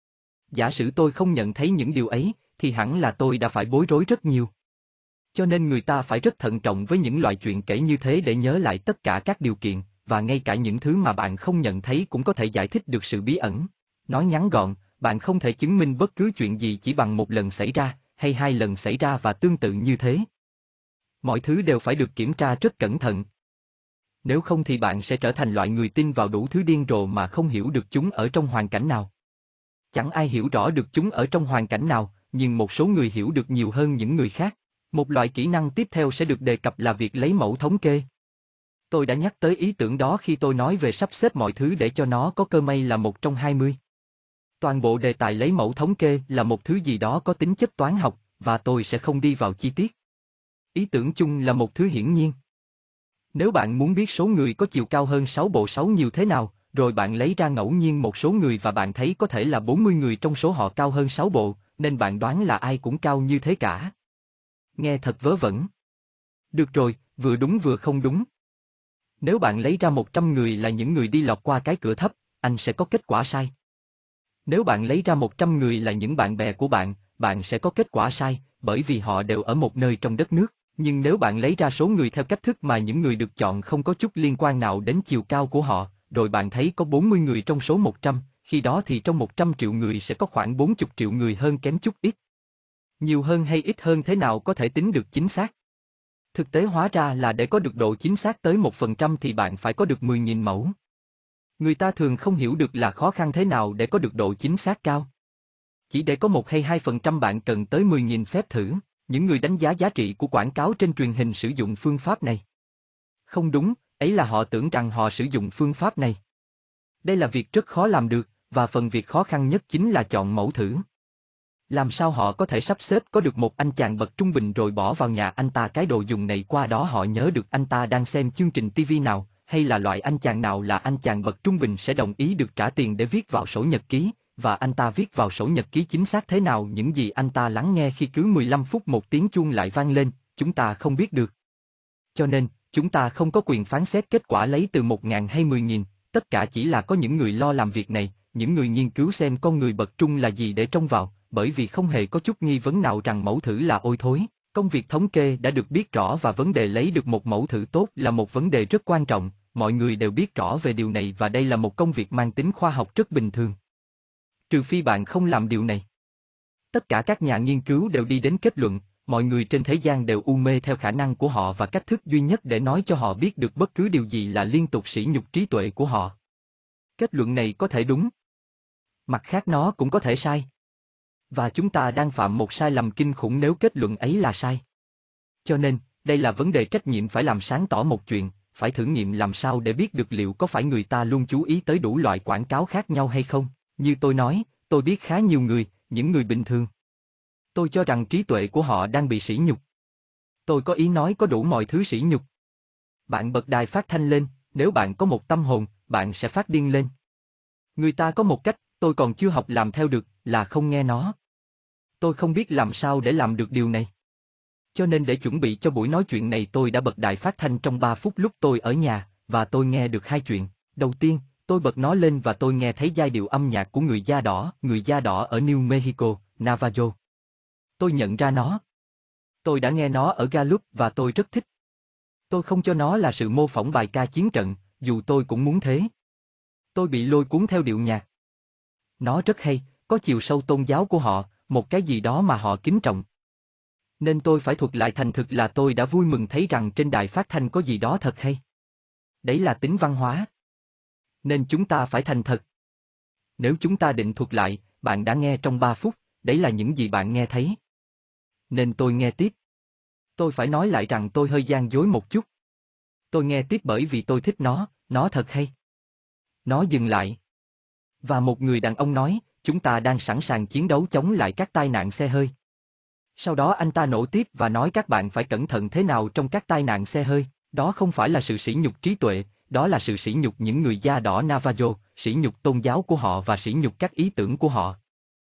Giả sử tôi không nhận thấy những điều ấy, thì hẳn là tôi đã phải bối rối rất nhiều. Cho nên người ta phải rất thận trọng với những loại chuyện kể như thế để nhớ lại tất cả các điều kiện, và ngay cả những thứ mà bạn không nhận thấy cũng có thể giải thích được sự bí ẩn. Nói ngắn gọn, bạn không thể chứng minh bất cứ chuyện gì chỉ bằng một lần xảy ra, hay hai lần xảy ra và tương tự như thế. Mọi thứ đều phải được kiểm tra rất cẩn thận. Nếu không thì bạn sẽ trở thành loại người tin vào đủ thứ điên rồ mà không hiểu được chúng ở trong hoàn cảnh nào. Chẳng ai hiểu rõ được chúng ở trong hoàn cảnh nào, nhưng một số người hiểu được nhiều hơn những người khác. Một loại kỹ năng tiếp theo sẽ được đề cập là việc lấy mẫu thống kê. Tôi đã nhắc tới ý tưởng đó khi tôi nói về sắp xếp mọi thứ để cho nó có cơ may là một trong hai mươi. Toàn bộ đề tài lấy mẫu thống kê là một thứ gì đó có tính chất toán học, và tôi sẽ không đi vào chi tiết. Ý tưởng chung là một thứ hiển nhiên. Nếu bạn muốn biết số người có chiều cao hơn sáu bộ sáu nhiều thế nào, rồi bạn lấy ra ngẫu nhiên một số người và bạn thấy có thể là bốn mươi người trong số họ cao hơn sáu bộ, nên bạn đoán là ai cũng cao như thế cả. Nghe thật vớ vẩn. Được rồi, vừa đúng vừa không đúng. Nếu bạn lấy ra một trăm người là những người đi lọt qua cái cửa thấp, anh sẽ có kết quả sai. Nếu bạn lấy ra một trăm người là những bạn bè của bạn, bạn sẽ có kết quả sai, bởi vì họ đều ở một nơi trong đất nước. Nhưng nếu bạn lấy ra số người theo cách thức mà những người được chọn không có chút liên quan nào đến chiều cao của họ, rồi bạn thấy có bốn mươi người trong số một trăm, khi đó thì trong một trăm triệu người sẽ có khoảng bốn mươi triệu người hơn kém chút ít. Nhiều hơn hay ít hơn thế nào có thể tính được chính xác? Thực tế hóa ra là để có được độ chính xác tới một phần trăm thì bạn phải có được mười nghìn mẫu. Người ta thường không hiểu được là khó khăn thế nào để có được độ chính xác cao. Chỉ để có một hay hai phần trăm bạn cần tới mười nghìn phép thử. Những người đánh giá giá trị của quảng cáo trên truyền hình sử dụng phương pháp này. Không đúng, ấy là họ tưởng rằng họ sử dụng phương pháp này. Đây là việc rất khó làm được, và phần việc khó khăn nhất chính là chọn mẫu thử. Làm sao họ có thể sắp xếp có được một anh chàng bậc trung bình rồi bỏ vào nhà anh ta cái đồ dùng này, qua đó họ nhớ được anh ta đang xem chương trình ti vi nào, hay là loại anh chàng nào là anh chàng bậc trung bình sẽ đồng ý được trả tiền để viết vào sổ nhật ký, và anh ta viết vào sổ nhật ký chính xác thế nào những gì anh ta lắng nghe khi cứ mười lăm phút một tiếng chuông lại vang lên, chúng ta không biết được. Cho nên, chúng ta không có quyền phán xét kết quả lấy từ một ngàn hay mười nghìn, tất cả chỉ là có những người lo làm việc này, những người nghiên cứu xem con người bậc trung là gì để trông vào, bởi vì không hề có chút nghi vấn nào rằng mẫu thử là ôi thối. Công việc thống kê đã được biết rõ và vấn đề lấy được một mẫu thử tốt là một vấn đề rất quan trọng, mọi người đều biết rõ về điều này và đây là một công việc mang tính khoa học rất bình thường. Trừ phi bạn không làm điều này. Tất cả các nhà nghiên cứu đều đi đến kết luận, mọi người trên thế gian đều u mê theo khả năng của họ và cách thức duy nhất để nói cho họ biết được bất cứ điều gì là liên tục sỉ nhục trí tuệ của họ. Kết luận này có thể đúng. Mặt khác nó cũng có thể sai. Và chúng ta đang phạm một sai lầm kinh khủng nếu kết luận ấy là sai. Cho nên, đây là vấn đề trách nhiệm phải làm sáng tỏ một chuyện, phải thử nghiệm làm sao để biết được liệu có phải người ta luôn chú ý tới đủ loại quảng cáo khác nhau hay không. Như tôi nói, tôi biết khá nhiều người, những người bình thường. Tôi cho rằng trí tuệ của họ đang bị sỉ nhục. Tôi có ý nói có đủ mọi thứ sỉ nhục. Bạn bật đài phát thanh lên, nếu bạn có một tâm hồn, bạn sẽ phát điên lên. Người ta có một cách, tôi còn chưa học làm theo được, là không nghe nó. Tôi không biết làm sao để làm được điều này. Cho nên để chuẩn bị cho buổi nói chuyện này tôi đã bật đài phát thanh trong ba phút lúc tôi ở nhà, và tôi nghe được hai chuyện. Đầu tiên, tôi bật nó lên và tôi nghe thấy giai điệu âm nhạc của người da đỏ, người da đỏ ở New Mexico, Navajo. Tôi nhận ra nó. Tôi đã nghe nó ở Gallup và tôi rất thích. Tôi không cho nó là sự mô phỏng bài ca chiến trận, dù tôi cũng muốn thế. Tôi bị lôi cuốn theo điệu nhạc. Nó rất hay, có chiều sâu tôn giáo của họ, một cái gì đó mà họ kính trọng. Nên tôi phải thuật lại thành thực là tôi đã vui mừng thấy rằng trên đài phát thanh có gì đó thật hay. Đấy là tính văn hóa. Nên chúng ta phải thành thật. Nếu chúng ta định thuật lại, bạn đã nghe trong ba phút, đấy là những gì bạn nghe thấy. Nên tôi nghe tiếp. Tôi phải nói lại rằng tôi hơi gian dối một chút. Tôi nghe tiếp bởi vì tôi thích nó, nó thật hay. Nó dừng lại. Và một người đàn ông nói, chúng ta đang sẵn sàng chiến đấu chống lại các tai nạn xe hơi. Sau đó anh ta nổ tiếp và nói các bạn phải cẩn thận thế nào trong các tai nạn xe hơi, đó không phải là sự sỉ nhục trí tuệ, đó là sự sỉ nhục những người da đỏ Navajo, sỉ nhục tôn giáo của họ và sỉ nhục các ý tưởng của họ.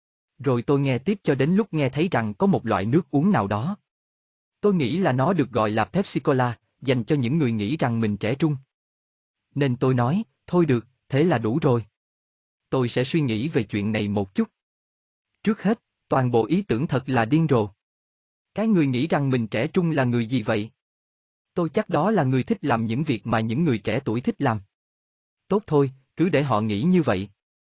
Rồi tôi nghe tiếp cho đến lúc nghe thấy rằng có một loại nước uống nào đó. Tôi nghĩ là nó được gọi là Pepsi-Cola, dành cho những người nghĩ rằng mình trẻ trung. Nên tôi nói, thôi được, thế là đủ rồi. Tôi sẽ suy nghĩ về chuyện này một chút. Trước hết, toàn bộ ý tưởng thật là điên rồ. Cái người nghĩ rằng mình trẻ trung là người gì vậy? Tôi chắc đó là người thích làm những việc mà những người trẻ tuổi thích làm. Tốt thôi, cứ để họ nghĩ như vậy.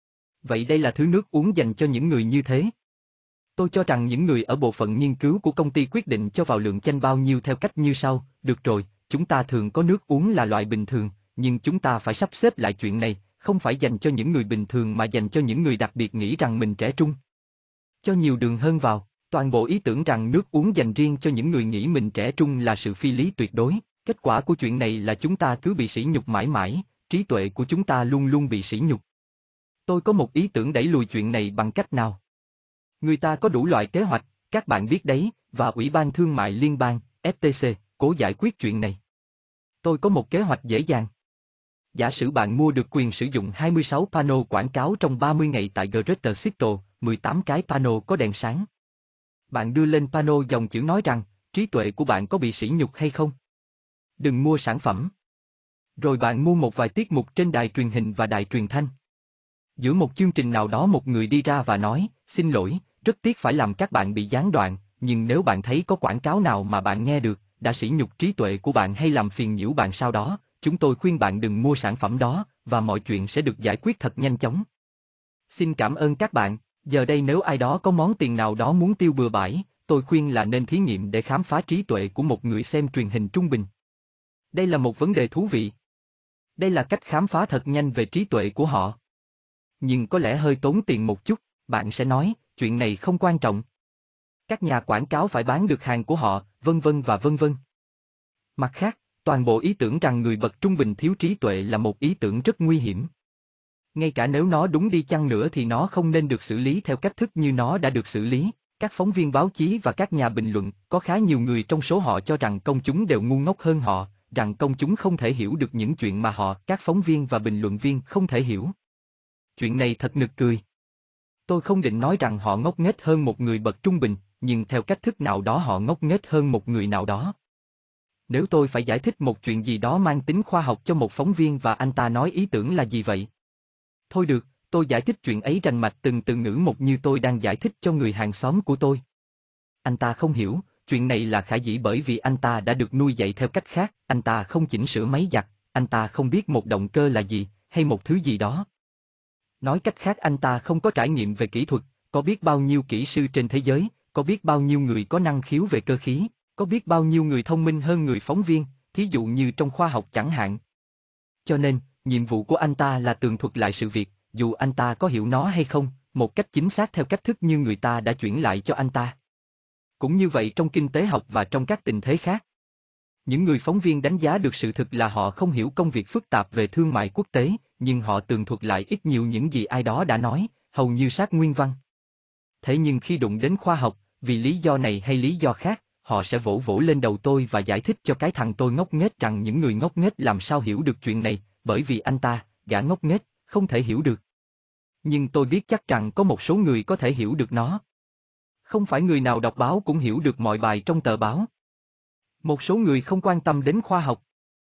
Vậy đây là thứ nước uống dành cho những người như thế. Tôi cho rằng những người ở bộ phận nghiên cứu của công ty quyết định cho vào lượng chanh bao nhiêu theo cách như sau, được rồi, chúng ta thường có nước uống là loại bình thường, nhưng chúng ta phải sắp xếp lại chuyện này, không phải dành cho những người bình thường mà dành cho những người đặc biệt nghĩ rằng mình trẻ trung. Cho nhiều đường hơn vào, toàn bộ ý tưởng rằng nước uống dành riêng cho những người nghĩ mình trẻ trung là sự phi lý tuyệt đối. Kết quả của chuyện này là chúng ta cứ bị sỉ nhục mãi mãi, trí tuệ của chúng ta luôn luôn bị sỉ nhục. Tôi có một ý tưởng đẩy lùi chuyện này bằng cách nào? Người ta có đủ loại kế hoạch, các bạn biết đấy, và Ủy ban Thương mại Liên bang, ép tê xê, cố giải quyết chuyện này. Tôi có một kế hoạch dễ dàng. Giả sử bạn mua được quyền sử dụng hai mươi sáu pano quảng cáo trong ba mươi ngày tại Greater Seattle, mười tám cái pano có đèn sáng. Bạn đưa lên pano dòng chữ nói rằng, trí tuệ của bạn có bị sỉ nhục hay không? Đừng mua sản phẩm. Rồi bạn mua một vài tiết mục trên đài truyền hình và đài truyền thanh. Giữa một chương trình nào đó một người đi ra và nói, xin lỗi, rất tiếc phải làm các bạn bị gián đoạn, nhưng nếu bạn thấy có quảng cáo nào mà bạn nghe được, đã sỉ nhục trí tuệ của bạn hay làm phiền nhiễu bạn sau đó, chúng tôi khuyên bạn đừng mua sản phẩm đó, và mọi chuyện sẽ được giải quyết thật nhanh chóng. Xin cảm ơn các bạn, giờ đây nếu ai đó có món tiền nào đó muốn tiêu bừa bãi, tôi khuyên là nên thí nghiệm để khám phá trí tuệ của một người xem truyền hình trung bình. Đây là một vấn đề thú vị. Đây là cách khám phá thật nhanh về trí tuệ của họ. Nhưng có lẽ hơi tốn tiền một chút, bạn sẽ nói, chuyện này không quan trọng. Các nhà quảng cáo phải bán được hàng của họ, vân vân và vân vân. Mặt khác, toàn bộ ý tưởng rằng người bậc trung bình thiếu trí tuệ là một ý tưởng rất nguy hiểm. Ngay cả nếu nó đúng đi chăng nữa thì nó không nên được xử lý theo cách thức như nó đã được xử lý. Các phóng viên báo chí và các nhà bình luận, có khá nhiều người trong số họ cho rằng công chúng đều ngu ngốc hơn họ, rằng công chúng không thể hiểu được những chuyện mà họ, các phóng viên và bình luận viên không thể hiểu. Chuyện này thật nực cười. Tôi không định nói rằng họ ngốc nghếch hơn một người bậc trung bình, nhưng theo cách thức nào đó họ ngốc nghếch hơn một người nào đó. Nếu tôi phải giải thích một chuyện gì đó mang tính khoa học cho một phóng viên và anh ta nói ý tưởng là gì vậy? Thôi được, tôi giải thích chuyện ấy rành mạch từng từ ngữ một như tôi đang giải thích cho người hàng xóm của tôi. Anh ta không hiểu, chuyện này là khả dĩ bởi vì anh ta đã được nuôi dạy theo cách khác, anh ta không chỉnh sửa máy giặt, anh ta không biết một động cơ là gì, hay một thứ gì đó. Nói cách khác anh ta không có trải nghiệm về kỹ thuật, có biết bao nhiêu kỹ sư trên thế giới, có biết bao nhiêu người có năng khiếu về cơ khí, có biết bao nhiêu người thông minh hơn người phóng viên, thí dụ như trong khoa học chẳng hạn. Cho nên, nhiệm vụ của anh ta là tường thuật lại sự việc, dù anh ta có hiểu nó hay không, một cách chính xác theo cách thức như người ta đã chuyển lại cho anh ta. Cũng như vậy trong kinh tế học và trong các tình thế khác. Những người phóng viên đánh giá được sự thực là họ không hiểu công việc phức tạp về thương mại quốc tế, nhưng họ tường thuật lại ít nhiều những gì ai đó đã nói, hầu như sát nguyên văn. Thế nhưng khi đụng đến khoa học, vì lý do này hay lý do khác, họ sẽ vỗ vỗ lên đầu tôi và giải thích cho cái thằng tôi ngốc nghếch rằng những người ngốc nghếch làm sao hiểu được chuyện này, bởi vì anh ta, gã ngốc nghếch, không thể hiểu được. Nhưng tôi biết chắc rằng có một số người có thể hiểu được nó. Không phải người nào đọc báo cũng hiểu được mọi bài trong tờ báo. Một số người không quan tâm đến khoa học.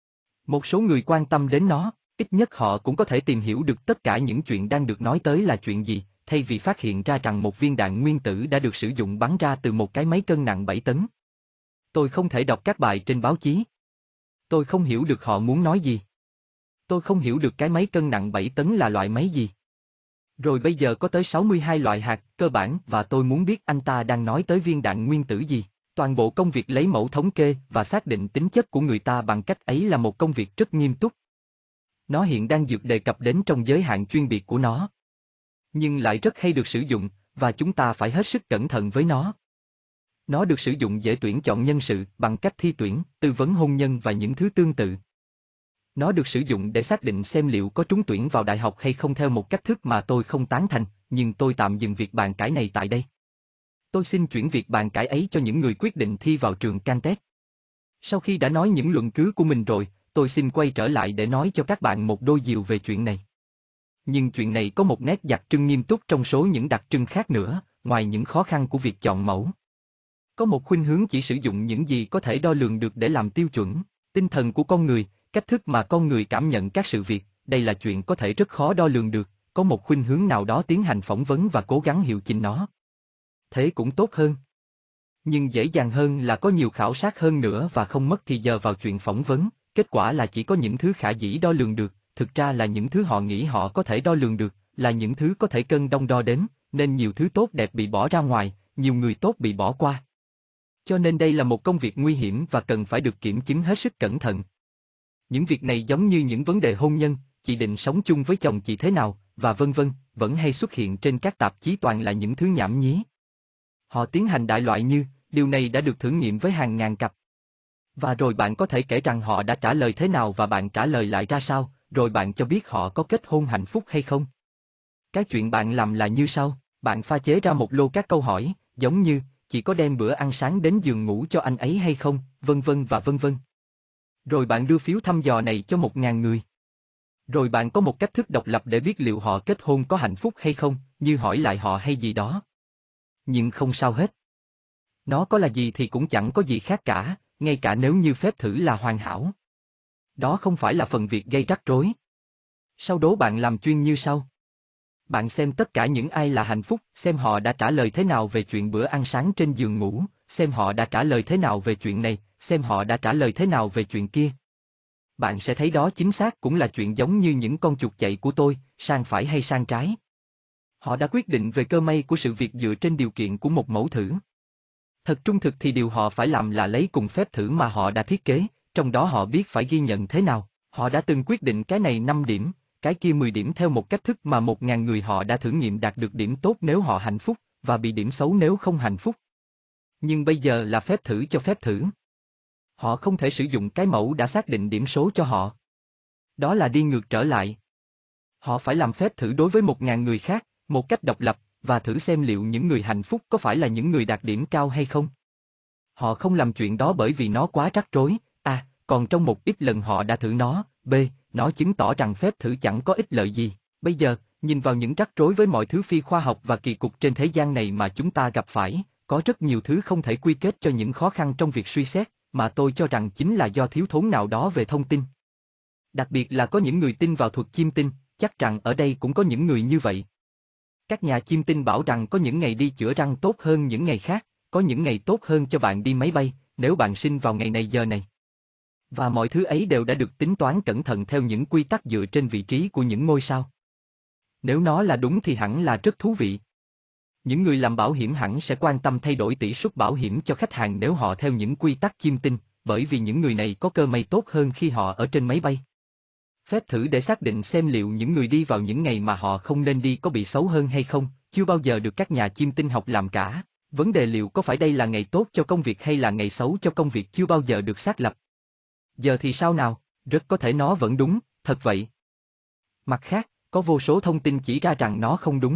Một số người quan tâm đến nó, ít nhất họ cũng có thể tìm hiểu được tất cả những chuyện đang được nói tới là chuyện gì, thay vì phát hiện ra rằng một viên đạn nguyên tử đã được sử dụng bắn ra từ một cái máy cân nặng bảy tấn. Tôi không thể đọc các bài trên báo chí. Tôi không hiểu được họ muốn nói gì. Tôi không hiểu được cái máy cân nặng bảy tấn là loại máy gì. Rồi bây giờ có tới sáu mươi hai loại hạt cơ bản và tôi muốn biết anh ta đang nói tới viên đạn nguyên tử gì. Toàn bộ công việc lấy mẫu thống kê và xác định tính chất của người ta bằng cách ấy là một công việc rất nghiêm túc. Nó hiện đang được đề cập đến trong giới hạn chuyên biệt của nó. Nhưng lại rất hay được sử dụng, và chúng ta phải hết sức cẩn thận với nó. Nó được sử dụng dễ tuyển chọn nhân sự bằng cách thi tuyển, tư vấn hôn nhân và những thứ tương tự. Nó được sử dụng để xác định xem liệu có trúng tuyển vào đại học hay không theo một cách thức mà tôi không tán thành, nhưng tôi tạm dừng việc bàn cãi này tại đây. Tôi xin chuyển việc bàn cãi ấy cho những người quyết định thi vào trường Caltech. Sau khi đã nói những luận cứ của mình rồi, tôi xin quay trở lại để nói cho các bạn một đôi điều về chuyện này. Nhưng chuyện này có một nét đặc trưng nghiêm túc trong số những đặc trưng khác nữa, ngoài những khó khăn của việc chọn mẫu. Có một khuynh hướng chỉ sử dụng những gì có thể đo lường được để làm tiêu chuẩn, tinh thần của con người, cách thức mà con người cảm nhận các sự việc, đây là chuyện có thể rất khó đo lường được, có một khuynh hướng nào đó tiến hành phỏng vấn và cố gắng hiệu chỉnh nó. Thế cũng tốt hơn. Nhưng dễ dàng hơn là có nhiều khảo sát hơn nữa và không mất thì giờ vào chuyện phỏng vấn, kết quả là chỉ có những thứ khả dĩ đo lường được, thực ra là những thứ họ nghĩ họ có thể đo lường được, là những thứ có thể cân đong đo đếm, nên nhiều thứ tốt đẹp bị bỏ ra ngoài, nhiều người tốt bị bỏ qua. Cho nên đây là một công việc nguy hiểm và cần phải được kiểm chứng hết sức cẩn thận. Những việc này giống như những vấn đề hôn nhân, chị định sống chung với chồng chị thế nào, và vân vân, vẫn hay xuất hiện trên các tạp chí toàn là những thứ nhảm nhí. Họ tiến hành đại loại như, điều này đã được thử nghiệm với hàng ngàn cặp. Và rồi bạn có thể kể rằng họ đã trả lời thế nào và bạn trả lời lại ra sao, rồi bạn cho biết họ có kết hôn hạnh phúc hay không. Cái chuyện bạn làm là như sau, bạn pha chế ra một lô các câu hỏi, giống như, chị có đem bữa ăn sáng đến giường ngủ cho anh ấy hay không, vân vân và vân vân. Rồi bạn đưa phiếu thăm dò này cho một ngàn người. Rồi bạn có một cách thức độc lập để biết liệu họ kết hôn có hạnh phúc hay không, như hỏi lại họ hay gì đó. Nhưng không sao hết. Nó có là gì thì cũng chẳng có gì khác cả, ngay cả nếu như phép thử là hoàn hảo. Đó không phải là phần việc gây rắc rối. Sau đó bạn làm chuyên như sau. Bạn xem tất cả những ai là hạnh phúc, xem họ đã trả lời thế nào về chuyện bữa ăn sáng trên giường ngủ, xem họ đã trả lời thế nào về chuyện này, xem họ đã trả lời thế nào về chuyện kia. Bạn sẽ thấy đó chính xác cũng là chuyện giống như những con chuột chạy của tôi, sang phải hay sang trái. Họ đã quyết định về cơ may của sự việc dựa trên điều kiện của một mẫu thử. Thật trung thực thì điều họ phải làm là lấy cùng phép thử mà họ đã thiết kế, trong đó họ biết phải ghi nhận thế nào, họ đã từng quyết định cái này năm điểm, cái kia mười điểm theo một cách thức mà một ngàn người họ đã thử nghiệm đạt được điểm tốt nếu họ hạnh phúc, và bị điểm xấu nếu không hạnh phúc. Nhưng bây giờ là phép thử cho phép thử. Họ không thể sử dụng cái mẫu đã xác định điểm số cho họ. Đó là đi ngược trở lại. Họ phải làm phép thử đối với một ngàn người khác, một cách độc lập, và thử xem liệu những người hạnh phúc có phải là những người đạt điểm cao hay không. Họ không làm chuyện đó bởi vì nó quá rắc rối, à, còn trong một ít lần họ đã thử nó, b, nó chứng tỏ rằng phép thử chẳng có ích lợi gì. Bây giờ, nhìn vào những rắc rối với mọi thứ phi khoa học và kỳ cục trên thế gian này mà chúng ta gặp phải, có rất nhiều thứ không thể quy kết cho những khó khăn trong việc suy xét, mà tôi cho rằng chính là do thiếu thốn nào đó về thông tin. Đặc biệt là có những người tin vào thuật chiêm tinh, chắc rằng ở đây cũng có những người như vậy. Các nhà chiêm tinh bảo rằng có những ngày đi chữa răng tốt hơn những ngày khác, có những ngày tốt hơn cho bạn đi máy bay, nếu bạn sinh vào ngày này giờ này. Và mọi thứ ấy đều đã được tính toán cẩn thận theo những quy tắc dựa trên vị trí của những ngôi sao. Nếu nó là đúng thì hẳn là rất thú vị. Những người làm bảo hiểm hẳn sẽ quan tâm thay đổi tỷ suất bảo hiểm cho khách hàng nếu họ theo những quy tắc chiêm tinh, bởi vì những người này có cơ may tốt hơn khi họ ở trên máy bay. Phép thử để xác định xem liệu những người đi vào những ngày mà họ không nên đi có bị xấu hơn hay không, chưa bao giờ được các nhà chiêm tinh học làm cả. Vấn đề liệu có phải đây là ngày tốt cho công việc hay là ngày xấu cho công việc chưa bao giờ được xác lập. Giờ thì sao nào, rất có thể nó vẫn đúng, thật vậy. Mặt khác, có vô số thông tin chỉ ra rằng nó không đúng.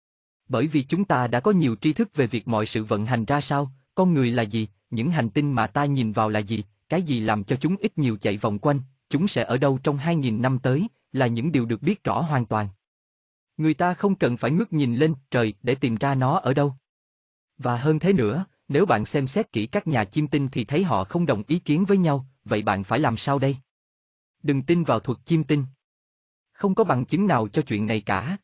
Bởi vì chúng ta đã có nhiều tri thức về việc mọi sự vận hành ra sao, con người là gì, những hành tinh mà ta nhìn vào là gì, cái gì làm cho chúng ít nhiều chạy vòng quanh, chúng sẽ ở đâu trong hai nghìn năm tới, là những điều được biết rõ hoàn toàn. Người ta không cần phải ngước nhìn lên trời để tìm ra nó ở đâu. Và hơn thế nữa, nếu bạn xem xét kỹ các nhà chiêm tinh thì thấy họ không đồng ý kiến với nhau, vậy bạn phải làm sao đây? Đừng tin vào thuật chiêm tinh. Không có bằng chứng nào cho chuyện này cả.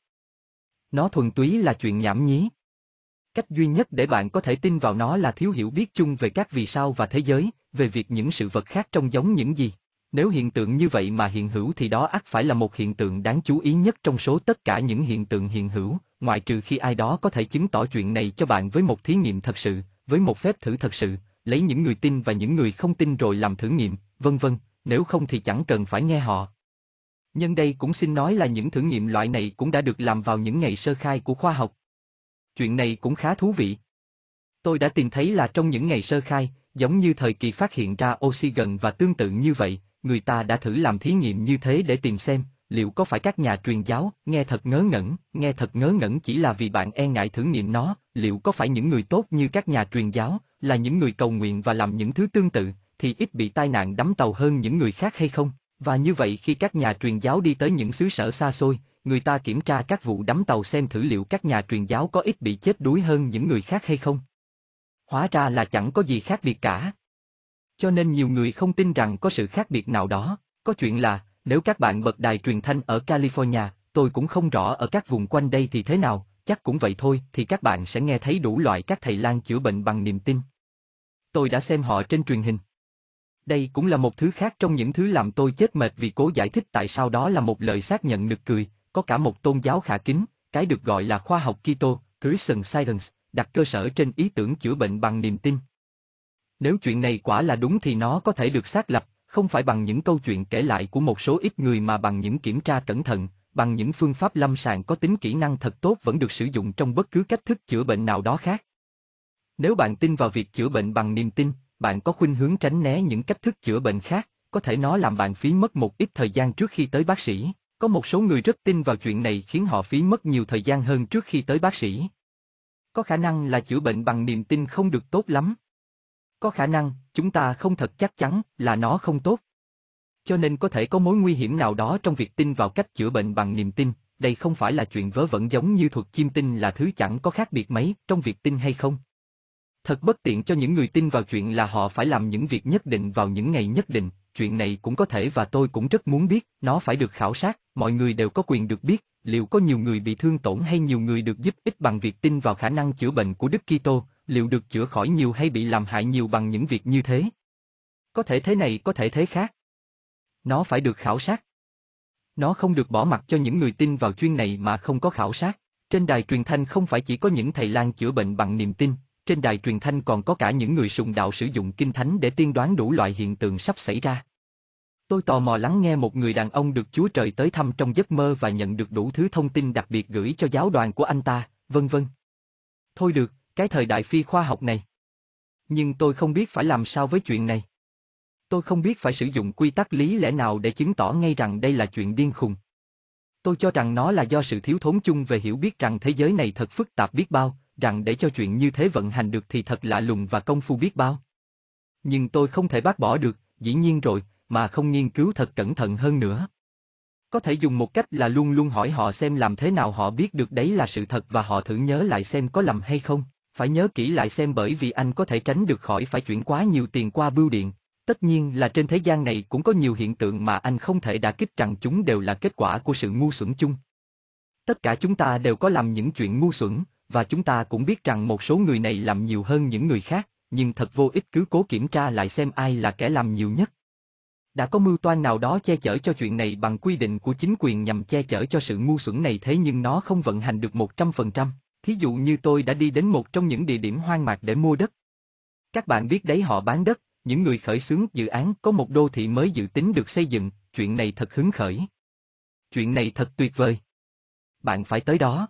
Nó thuần túy là chuyện nhảm nhí. Cách duy nhất để bạn có thể tin vào nó là thiếu hiểu biết chung về các vì sao và thế giới, về việc những sự vật khác trông giống những gì. Nếu hiện tượng như vậy mà hiện hữu thì đó ắt phải là một hiện tượng đáng chú ý nhất trong số tất cả những hiện tượng hiện hữu, ngoại trừ khi ai đó có thể chứng tỏ chuyện này cho bạn với một thí nghiệm thật sự, với một phép thử thật sự, lấy những người tin và những người không tin rồi làm thử nghiệm, vân vân, nếu không thì chẳng cần phải nghe họ. Nhân đây cũng xin nói là những thử nghiệm loại này cũng đã được làm vào những ngày sơ khai của khoa học. Chuyện này cũng khá thú vị. Tôi đã tìm thấy là trong những ngày sơ khai, giống như thời kỳ phát hiện ra oxy gần và tương tự như vậy, người ta đã thử làm thí nghiệm như thế để tìm xem, liệu có phải các nhà truyền giáo, nghe thật ngớ ngẩn, nghe thật ngớ ngẩn chỉ là vì bạn e ngại thử nghiệm nó, liệu có phải những người tốt như các nhà truyền giáo, là những người cầu nguyện và làm những thứ tương tự, thì ít bị tai nạn đắm tàu hơn những người khác hay không? Và như vậy khi các nhà truyền giáo đi tới những xứ sở xa xôi, người ta kiểm tra các vụ đắm tàu xem thử liệu các nhà truyền giáo có ít bị chết đuối hơn những người khác hay không. Hóa ra là chẳng có gì khác biệt cả. Cho nên nhiều người không tin rằng có sự khác biệt nào đó. Có chuyện là, nếu các bạn bật đài truyền thanh ở California, tôi cũng không rõ ở các vùng quanh đây thì thế nào, chắc cũng vậy thôi, thì các bạn sẽ nghe thấy đủ loại các thầy lang chữa bệnh bằng niềm tin. Tôi đã xem họ trên truyền hình. Đây cũng là một thứ khác trong những thứ làm tôi chết mệt vì cố giải thích tại sao đó là một lời xác nhận nực cười, có cả một tôn giáo khả kính, cái được gọi là khoa học Kitô, Christian Science, đặt cơ sở trên ý tưởng chữa bệnh bằng niềm tin. Nếu chuyện này quả là đúng thì nó có thể được xác lập, không phải bằng những câu chuyện kể lại của một số ít người mà bằng những kiểm tra cẩn thận, bằng những phương pháp lâm sàng có tính kỹ năng thật tốt vẫn được sử dụng trong bất cứ cách thức chữa bệnh nào đó khác. Nếu bạn tin vào việc chữa bệnh bằng niềm tin, bạn có khuynh hướng tránh né những cách thức chữa bệnh khác, có thể nó làm bạn phí mất một ít thời gian trước khi tới bác sĩ. Có một số người rất tin vào chuyện này khiến họ phí mất nhiều thời gian hơn trước khi tới bác sĩ. Có khả năng là chữa bệnh bằng niềm tin không được tốt lắm. Có khả năng, chúng ta không thật chắc chắn là nó không tốt. Cho nên có thể có mối nguy hiểm nào đó trong việc tin vào cách chữa bệnh bằng niềm tin, đây không phải là chuyện vớ vẩn giống như thuật chiêm tinh là thứ chẳng có khác biệt mấy trong việc tin hay không. Thật bất tiện cho những người tin vào chuyện là họ phải làm những việc nhất định vào những ngày nhất định, chuyện này cũng có thể và tôi cũng rất muốn biết, nó phải được khảo sát, mọi người đều có quyền được biết, liệu có nhiều người bị thương tổn hay nhiều người được giúp ích bằng việc tin vào khả năng chữa bệnh của Đức Kitô, liệu được chữa khỏi nhiều hay bị làm hại nhiều bằng những việc như thế. Có thể thế này có thể thế khác. Nó phải được khảo sát. Nó không được bỏ mặc cho những người tin vào chuyên này mà không có khảo sát. Trên đài truyền thanh không phải chỉ có những thầy lang chữa bệnh bằng niềm tin, trên đài truyền thanh còn có cả những người sùng đạo sử dụng kinh thánh để tiên đoán đủ loại hiện tượng sắp xảy ra. Tôi tò mò lắng nghe một người đàn ông được Chúa Trời tới thăm trong giấc mơ và nhận được đủ thứ thông tin đặc biệt gửi cho giáo đoàn của anh ta, vân vân. Thôi được, cái thời đại phi khoa học này. Nhưng tôi không biết phải làm sao với chuyện này. Tôi không biết phải sử dụng quy tắc lý lẽ nào để chứng tỏ ngay rằng đây là chuyện điên khùng. Tôi cho rằng nó là do sự thiếu thốn chung về hiểu biết rằng thế giới này thật phức tạp biết bao, rằng để cho chuyện như thế vận hành được thì thật lạ lùng và công phu biết bao. Nhưng tôi không thể bác bỏ được, dĩ nhiên rồi, mà không nghiên cứu thật cẩn thận hơn nữa. Có thể dùng một cách là luôn luôn hỏi họ xem làm thế nào họ biết được đấy là sự thật và họ thử nhớ lại xem có lầm hay không, phải nhớ kỹ lại xem bởi vì anh có thể tránh được khỏi phải chuyển quá nhiều tiền qua bưu điện. Tất nhiên là trên thế gian này cũng có nhiều hiện tượng mà anh không thể đả kích rằng chúng đều là kết quả của sự ngu xuẩn chung. Tất cả chúng ta đều có làm những chuyện ngu xuẩn, và chúng ta cũng biết rằng một số người này làm nhiều hơn những người khác, nhưng thật vô ích cứ cố kiểm tra lại xem ai là kẻ làm nhiều nhất. Đã có mưu toan nào đó che chở cho chuyện này bằng quy định của chính quyền nhằm che chở cho sự ngu xuẩn này, thế nhưng nó không vận hành được một trăm phần trăm. Thí dụ như tôi đã đi đến một trong những địa điểm hoang mạc để mua đất. Các bạn biết đấy, họ bán đất, những người khởi xướng dự án có một đô thị mới dự tính được xây dựng, chuyện này thật hứng khởi. Chuyện này thật tuyệt vời. Bạn phải tới đó.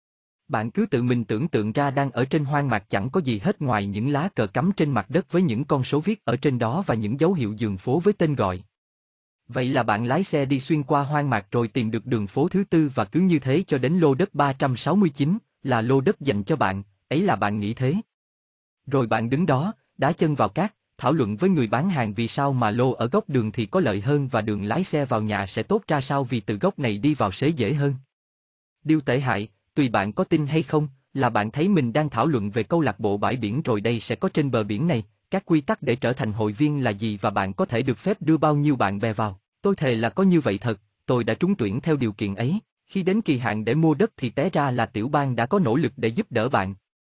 Bạn cứ tự mình tưởng tượng ra đang ở trên hoang mạc chẳng có gì hết ngoài những lá cờ cắm trên mặt đất với những con số viết ở trên đó và những dấu hiệu đường phố với tên gọi. Vậy là bạn lái xe đi xuyên qua hoang mạc rồi tìm được đường phố thứ tư và cứ như thế cho đến lô đất ba trăm sáu mươi chín, là lô đất dành cho bạn, ấy là bạn nghĩ thế. Rồi bạn đứng đó, đá chân vào cát, thảo luận với người bán hàng vì sao mà lô ở góc đường thì có lợi hơn và đường lái xe vào nhà sẽ tốt ra sao vì từ góc này đi vào sẽ dễ hơn. Điều tệ hại, tùy bạn có tin hay không, là bạn thấy mình đang thảo luận về câu lạc bộ bãi biển rồi đây sẽ có trên bờ biển này, các quy tắc để trở thành hội viên là gì và bạn có thể được phép đưa bao nhiêu bạn bè vào. Tôi thề là có như vậy thật, tôi đã trúng tuyển theo điều kiện ấy. Khi đến kỳ hạn để mua đất thì té ra là tiểu bang đã có nỗ lực để giúp đỡ bạn.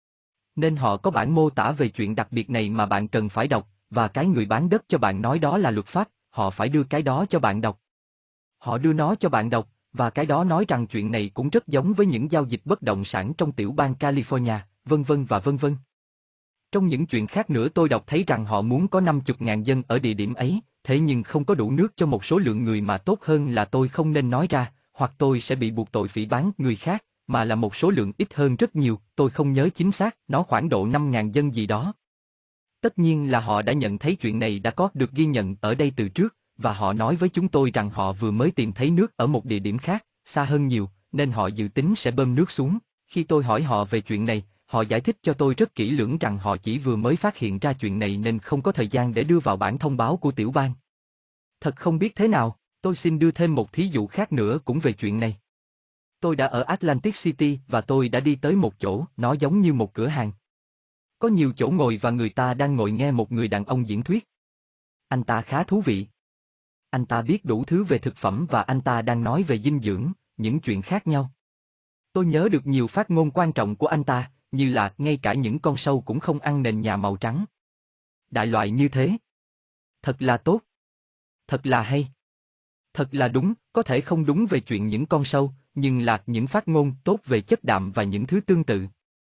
Nên họ có bản mô tả về chuyện đặc biệt này mà bạn cần phải đọc, và cái người bán đất cho bạn nói đó là luật pháp, họ phải đưa cái đó cho bạn đọc. Họ đưa nó cho bạn đọc, và cái đó nói rằng chuyện này cũng rất giống với những giao dịch bất động sản trong tiểu bang California, vân vân và vân vân. Trong những chuyện khác nữa tôi đọc thấy rằng họ muốn có năm mươi nghìn dân ở địa điểm ấy, thế nhưng không có đủ nước cho một số lượng người mà tốt hơn là tôi không nên nói ra, hoặc tôi sẽ bị buộc tội phỉ báng người khác, mà là một số lượng ít hơn rất nhiều, tôi không nhớ chính xác, nó khoảng độ năm nghìn dân gì đó. Tất nhiên là họ đã nhận thấy chuyện này đã có được ghi nhận ở đây từ trước, và họ nói với chúng tôi rằng họ vừa mới tìm thấy nước ở một địa điểm khác, xa hơn nhiều, nên họ dự tính sẽ bơm nước xuống. Khi tôi hỏi họ về chuyện này, họ giải thích cho tôi rất kỹ lưỡng rằng họ chỉ vừa mới phát hiện ra chuyện này nên không có thời gian để đưa vào bản thông báo của tiểu bang. Thật không biết thế nào, tôi xin đưa thêm một thí dụ khác nữa cũng về chuyện này. Tôi đã ở Atlantic City và tôi đã đi tới một chỗ, nó giống như một cửa hàng. Có nhiều chỗ ngồi và người ta đang ngồi nghe một người đàn ông diễn thuyết. Anh ta khá thú vị. Anh ta biết đủ thứ về thực phẩm và anh ta đang nói về dinh dưỡng, những chuyện khác nhau. Tôi nhớ được nhiều phát ngôn quan trọng của anh ta, như là ngay cả những con sâu cũng không ăn nền nhà màu trắng. Đại loại như thế. Thật là tốt. Thật là hay. Thật là đúng, có thể không đúng về chuyện những con sâu, nhưng là những phát ngôn tốt về chất đạm và những thứ tương tự.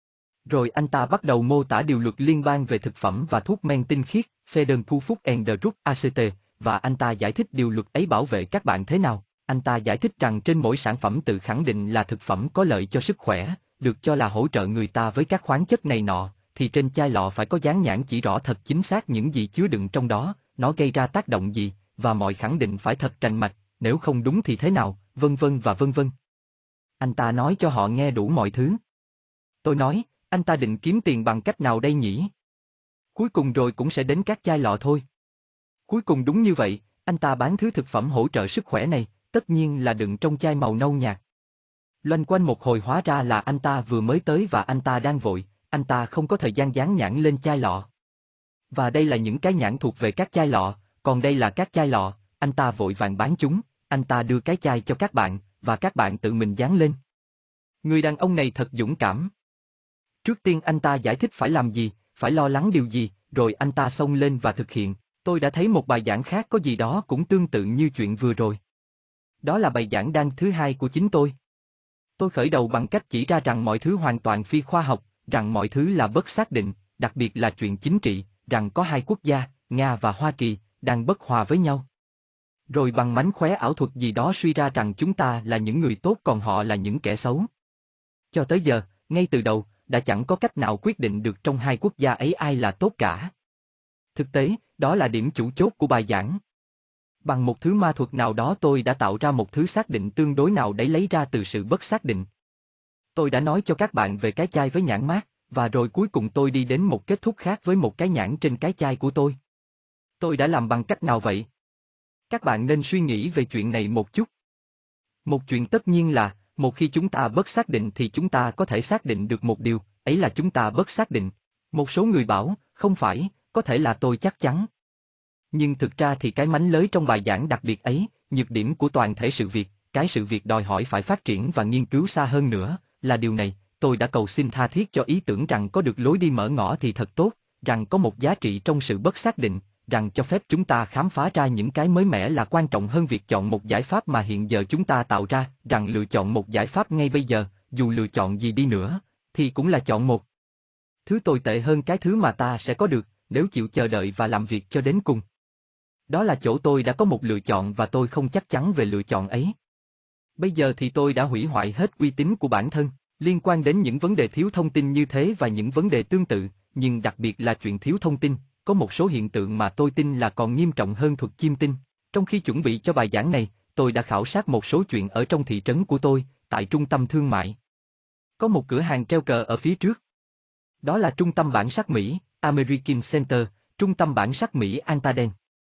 Rồi anh ta bắt đầu mô tả điều luật liên bang về thực phẩm và thuốc men tinh khiết, Federal Food and Drug Act, và anh ta giải thích điều luật ấy bảo vệ các bạn thế nào. Anh ta giải thích rằng trên mỗi sản phẩm tự khẳng định là thực phẩm có lợi cho sức khỏe, được cho là hỗ trợ người ta với các khoáng chất này nọ, thì trên chai lọ phải có dán nhãn chỉ rõ thật chính xác những gì chứa đựng trong đó, nó gây ra tác động gì, và mọi khẳng định phải thật rành mạch, nếu không đúng thì thế nào, vân vân và vân vân. Anh ta nói cho họ nghe đủ mọi thứ. Tôi nói, anh ta định kiếm tiền bằng cách nào đây nhỉ? Cuối cùng rồi cũng sẽ đến các chai lọ thôi. Cuối cùng đúng như vậy, anh ta bán thứ thực phẩm hỗ trợ sức khỏe này, tất nhiên là đựng trong chai màu nâu nhạt. Loanh quanh một hồi hóa ra là anh ta vừa mới tới và anh ta đang vội, anh ta không có thời gian dán nhãn lên chai lọ. Và đây là những cái nhãn thuộc về các chai lọ, còn đây là các chai lọ, anh ta vội vàng bán chúng, anh ta đưa cái chai cho các bạn, và các bạn tự mình dán lên. Người đàn ông này thật dũng cảm. Trước tiên anh ta giải thích phải làm gì, phải lo lắng điều gì, rồi anh ta xông lên và thực hiện. Tôi đã thấy một bài giảng khác có gì đó cũng tương tự như chuyện vừa rồi. Đó là bài giảng đăng thứ hai của chính tôi. Tôi khởi đầu bằng cách chỉ ra rằng mọi thứ hoàn toàn phi khoa học, rằng mọi thứ là bất xác định, đặc biệt là chuyện chính trị, rằng có hai quốc gia, Nga và Hoa Kỳ, đang bất hòa với nhau. Rồi bằng mánh khóe ảo thuật gì đó suy ra rằng chúng ta là những người tốt còn họ là những kẻ xấu. Cho tới giờ, ngay từ đầu, đã chẳng có cách nào quyết định được trong hai quốc gia ấy ai là tốt cả. Thực tế, đó là điểm chủ chốt của bài giảng. Bằng một thứ ma thuật nào đó tôi đã tạo ra một thứ xác định tương đối nào đấy lấy ra từ sự bất xác định. Tôi đã nói cho các bạn về cái chai với nhãn mác, và rồi cuối cùng tôi đi đến một kết thúc khác với một cái nhãn trên cái chai của tôi. Tôi đã làm bằng cách nào vậy? Các bạn nên suy nghĩ về chuyện này một chút. Một chuyện tất nhiên là, một khi chúng ta bất xác định thì chúng ta có thể xác định được một điều, ấy là chúng ta bất xác định. Một số người bảo, không phải, có thể là tôi chắc chắn. Nhưng thực ra thì cái mánh lới trong bài giảng đặc biệt ấy, nhược điểm của toàn thể sự việc, cái sự việc đòi hỏi phải phát triển và nghiên cứu xa hơn nữa, là điều này, tôi đã cầu xin tha thiết cho ý tưởng rằng có được lối đi mở ngõ thì thật tốt, rằng có một giá trị trong sự bất xác định, rằng cho phép chúng ta khám phá ra những cái mới mẻ là quan trọng hơn việc chọn một giải pháp mà hiện giờ chúng ta tạo ra, rằng lựa chọn một giải pháp ngay bây giờ, dù lựa chọn gì đi nữa, thì cũng là chọn một thứ tồi tệ hơn cái thứ mà ta sẽ có được, nếu chịu chờ đợi và làm việc cho đến cùng. Đó là chỗ tôi đã có một lựa chọn và tôi không chắc chắn về lựa chọn ấy. Bây giờ thì tôi đã hủy hoại hết uy tín của bản thân, liên quan đến những vấn đề thiếu thông tin như thế và những vấn đề tương tự, nhưng đặc biệt là chuyện thiếu thông tin, có một số hiện tượng mà tôi tin là còn nghiêm trọng hơn thuật chiêm tinh. Trong khi chuẩn bị cho bài giảng này, tôi đã khảo sát một số chuyện ở trong thị trấn của tôi, tại trung tâm thương mại. Có một cửa hàng treo cờ ở phía trước. Đó là trung tâm bản sắc Mỹ, American Center, trung tâm bản sắc Mỹ Antaden.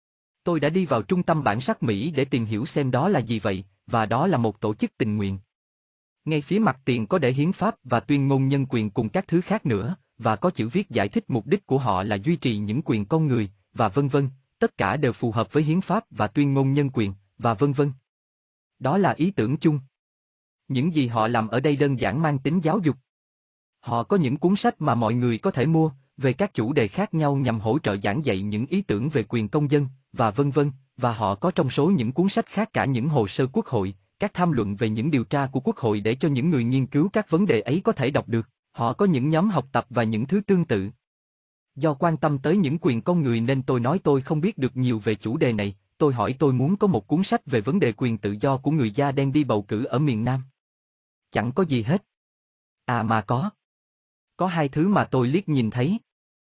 Tôi đã đi vào trung tâm bản sắc Mỹ để tìm hiểu xem đó là gì vậy, và đó là một tổ chức tình nguyện. Ngay phía mặt tiền có để hiến pháp và tuyên ngôn nhân quyền cùng các thứ khác nữa, và có chữ viết giải thích mục đích của họ là duy trì những quyền con người, và vân vân, tất cả đều phù hợp với hiến pháp và tuyên ngôn nhân quyền, và vân vân. Đó là ý tưởng chung. Những gì họ làm ở đây đơn giản mang tính giáo dục. Họ có những cuốn sách mà mọi người có thể mua, về các chủ đề khác nhau nhằm hỗ trợ giảng dạy những ý tưởng về quyền công dân, và vân vân, và họ có trong số những cuốn sách khác cả những hồ sơ quốc hội, các tham luận về những điều tra của quốc hội để cho những người nghiên cứu các vấn đề ấy có thể đọc được. Họ có những nhóm học tập và những thứ tương tự. Do quan tâm tới những quyền con người nên tôi nói tôi không biết được nhiều về chủ đề này, tôi hỏi tôi muốn có một cuốn sách về vấn đề quyền tự do của người da đen đi bầu cử ở miền Nam. Chẳng có gì hết. À mà có. Có hai thứ mà tôi liếc nhìn thấy.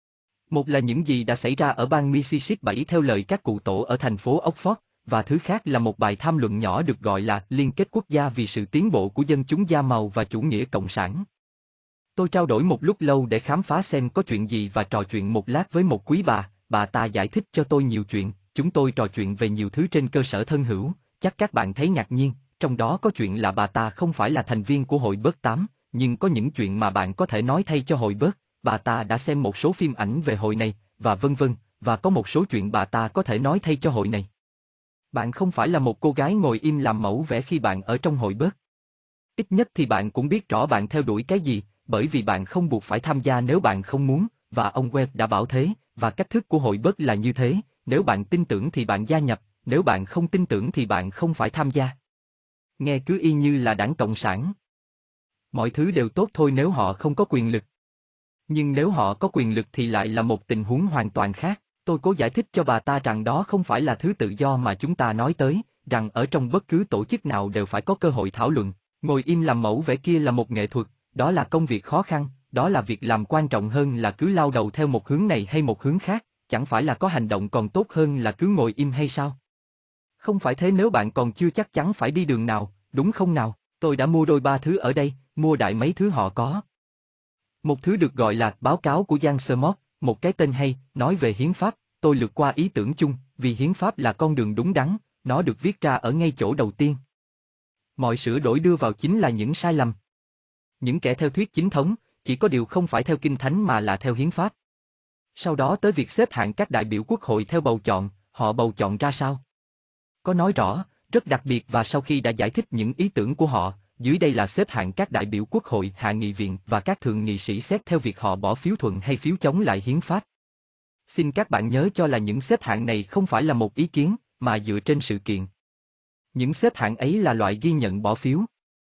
Một là những gì đã xảy ra ở bang Mississippi theo lời các cụ tổ ở thành phố Oxford, và thứ khác là một bài tham luận nhỏ được gọi là Liên kết quốc gia vì sự tiến bộ của dân chúng da màu và chủ nghĩa cộng sản. Tôi trao đổi một lúc lâu để khám phá xem có chuyện gì và trò chuyện một lát với một quý bà, bà ta giải thích cho tôi nhiều chuyện, chúng tôi trò chuyện về nhiều thứ trên cơ sở thân hữu, chắc các bạn thấy ngạc nhiên, trong đó có chuyện là bà ta không phải là thành viên của hội bớt tám, nhưng có những chuyện mà bạn có thể nói thay cho hội bớt, bà ta đã xem một số phim ảnh về hội này, và vân vân, và có một số chuyện bà ta có thể nói thay cho hội này. Bạn không phải là một cô gái ngồi im làm mẫu vẽ khi bạn ở trong hội bớt. Ít nhất thì bạn cũng biết rõ bạn theo đuổi cái gì, bởi vì bạn không buộc phải tham gia nếu bạn không muốn, và ông Webb đã bảo thế, và cách thức của hội bớt là như thế, nếu bạn tin tưởng thì bạn gia nhập, nếu bạn không tin tưởng thì bạn không phải tham gia. Nghe cứ y như là đảng Cộng sản. Mọi thứ đều tốt thôi nếu họ không có quyền lực. Nhưng nếu họ có quyền lực thì lại là một tình huống hoàn toàn khác. Tôi cố giải thích cho bà ta rằng đó không phải là thứ tự do mà chúng ta nói tới, rằng ở trong bất cứ tổ chức nào đều phải có cơ hội thảo luận, ngồi im làm mẫu vẽ kia là một nghệ thuật, đó là công việc khó khăn, đó là việc làm quan trọng hơn là cứ lao đầu theo một hướng này hay một hướng khác, chẳng phải là có hành động còn tốt hơn là cứ ngồi im hay sao? Không phải thế nếu bạn còn chưa chắc chắn phải đi đường nào, đúng không nào? Tôi đã mua đôi ba thứ ở đây, mua đại mấy thứ họ có. Một thứ được gọi là báo cáo của Giang Sơ Mót, một cái tên hay, nói về hiến pháp, tôi lược qua ý tưởng chung, vì hiến pháp là con đường đúng đắn, nó được viết ra ở ngay chỗ đầu tiên. Mọi sửa đổi đưa vào chính là những sai lầm. Những kẻ theo thuyết chính thống, chỉ có điều không phải theo kinh thánh mà là theo hiến pháp. Sau đó tới việc xếp hạng các đại biểu quốc hội theo bầu chọn, họ bầu chọn ra sao? Có nói rõ, rất đặc biệt và sau khi đã giải thích những ý tưởng của họ, dưới đây là xếp hạng các đại biểu quốc hội, hạ nghị viện và các thượng nghị sĩ xét theo việc họ bỏ phiếu thuận hay phiếu chống lại hiến pháp. Xin các bạn nhớ cho là những xếp hạng này không phải là một ý kiến, mà dựa trên sự kiện. Những xếp hạng ấy là loại ghi nhận bỏ phiếu.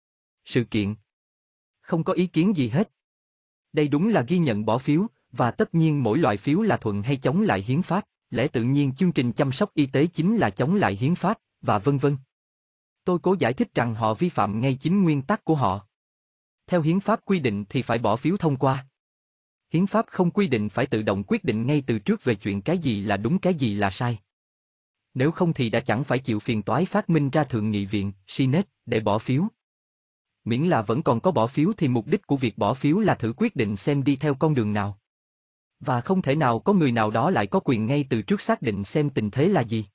Sự kiện. Không có ý kiến gì hết. Đây đúng là ghi nhận bỏ phiếu, và tất nhiên mỗi loại phiếu là thuận hay chống lại hiến pháp, lẽ tự nhiên chương trình chăm sóc y tế chính là chống lại hiến pháp, và vân vân. Tôi cố giải thích rằng họ vi phạm ngay chính nguyên tắc của họ. Theo hiến pháp quy định thì phải bỏ phiếu thông qua. Hiến pháp không quy định phải tự động quyết định ngay từ trước về chuyện cái gì là đúng cái gì là sai. Nếu không thì đã chẳng phải chịu phiền toái phát minh ra Thượng nghị viện, Senate, để bỏ phiếu. Miễn là vẫn còn có bỏ phiếu thì mục đích của việc bỏ phiếu là thử quyết định xem đi theo con đường nào. Và không thể nào có người nào đó lại có quyền ngay từ trước xác định xem tình thế là gì.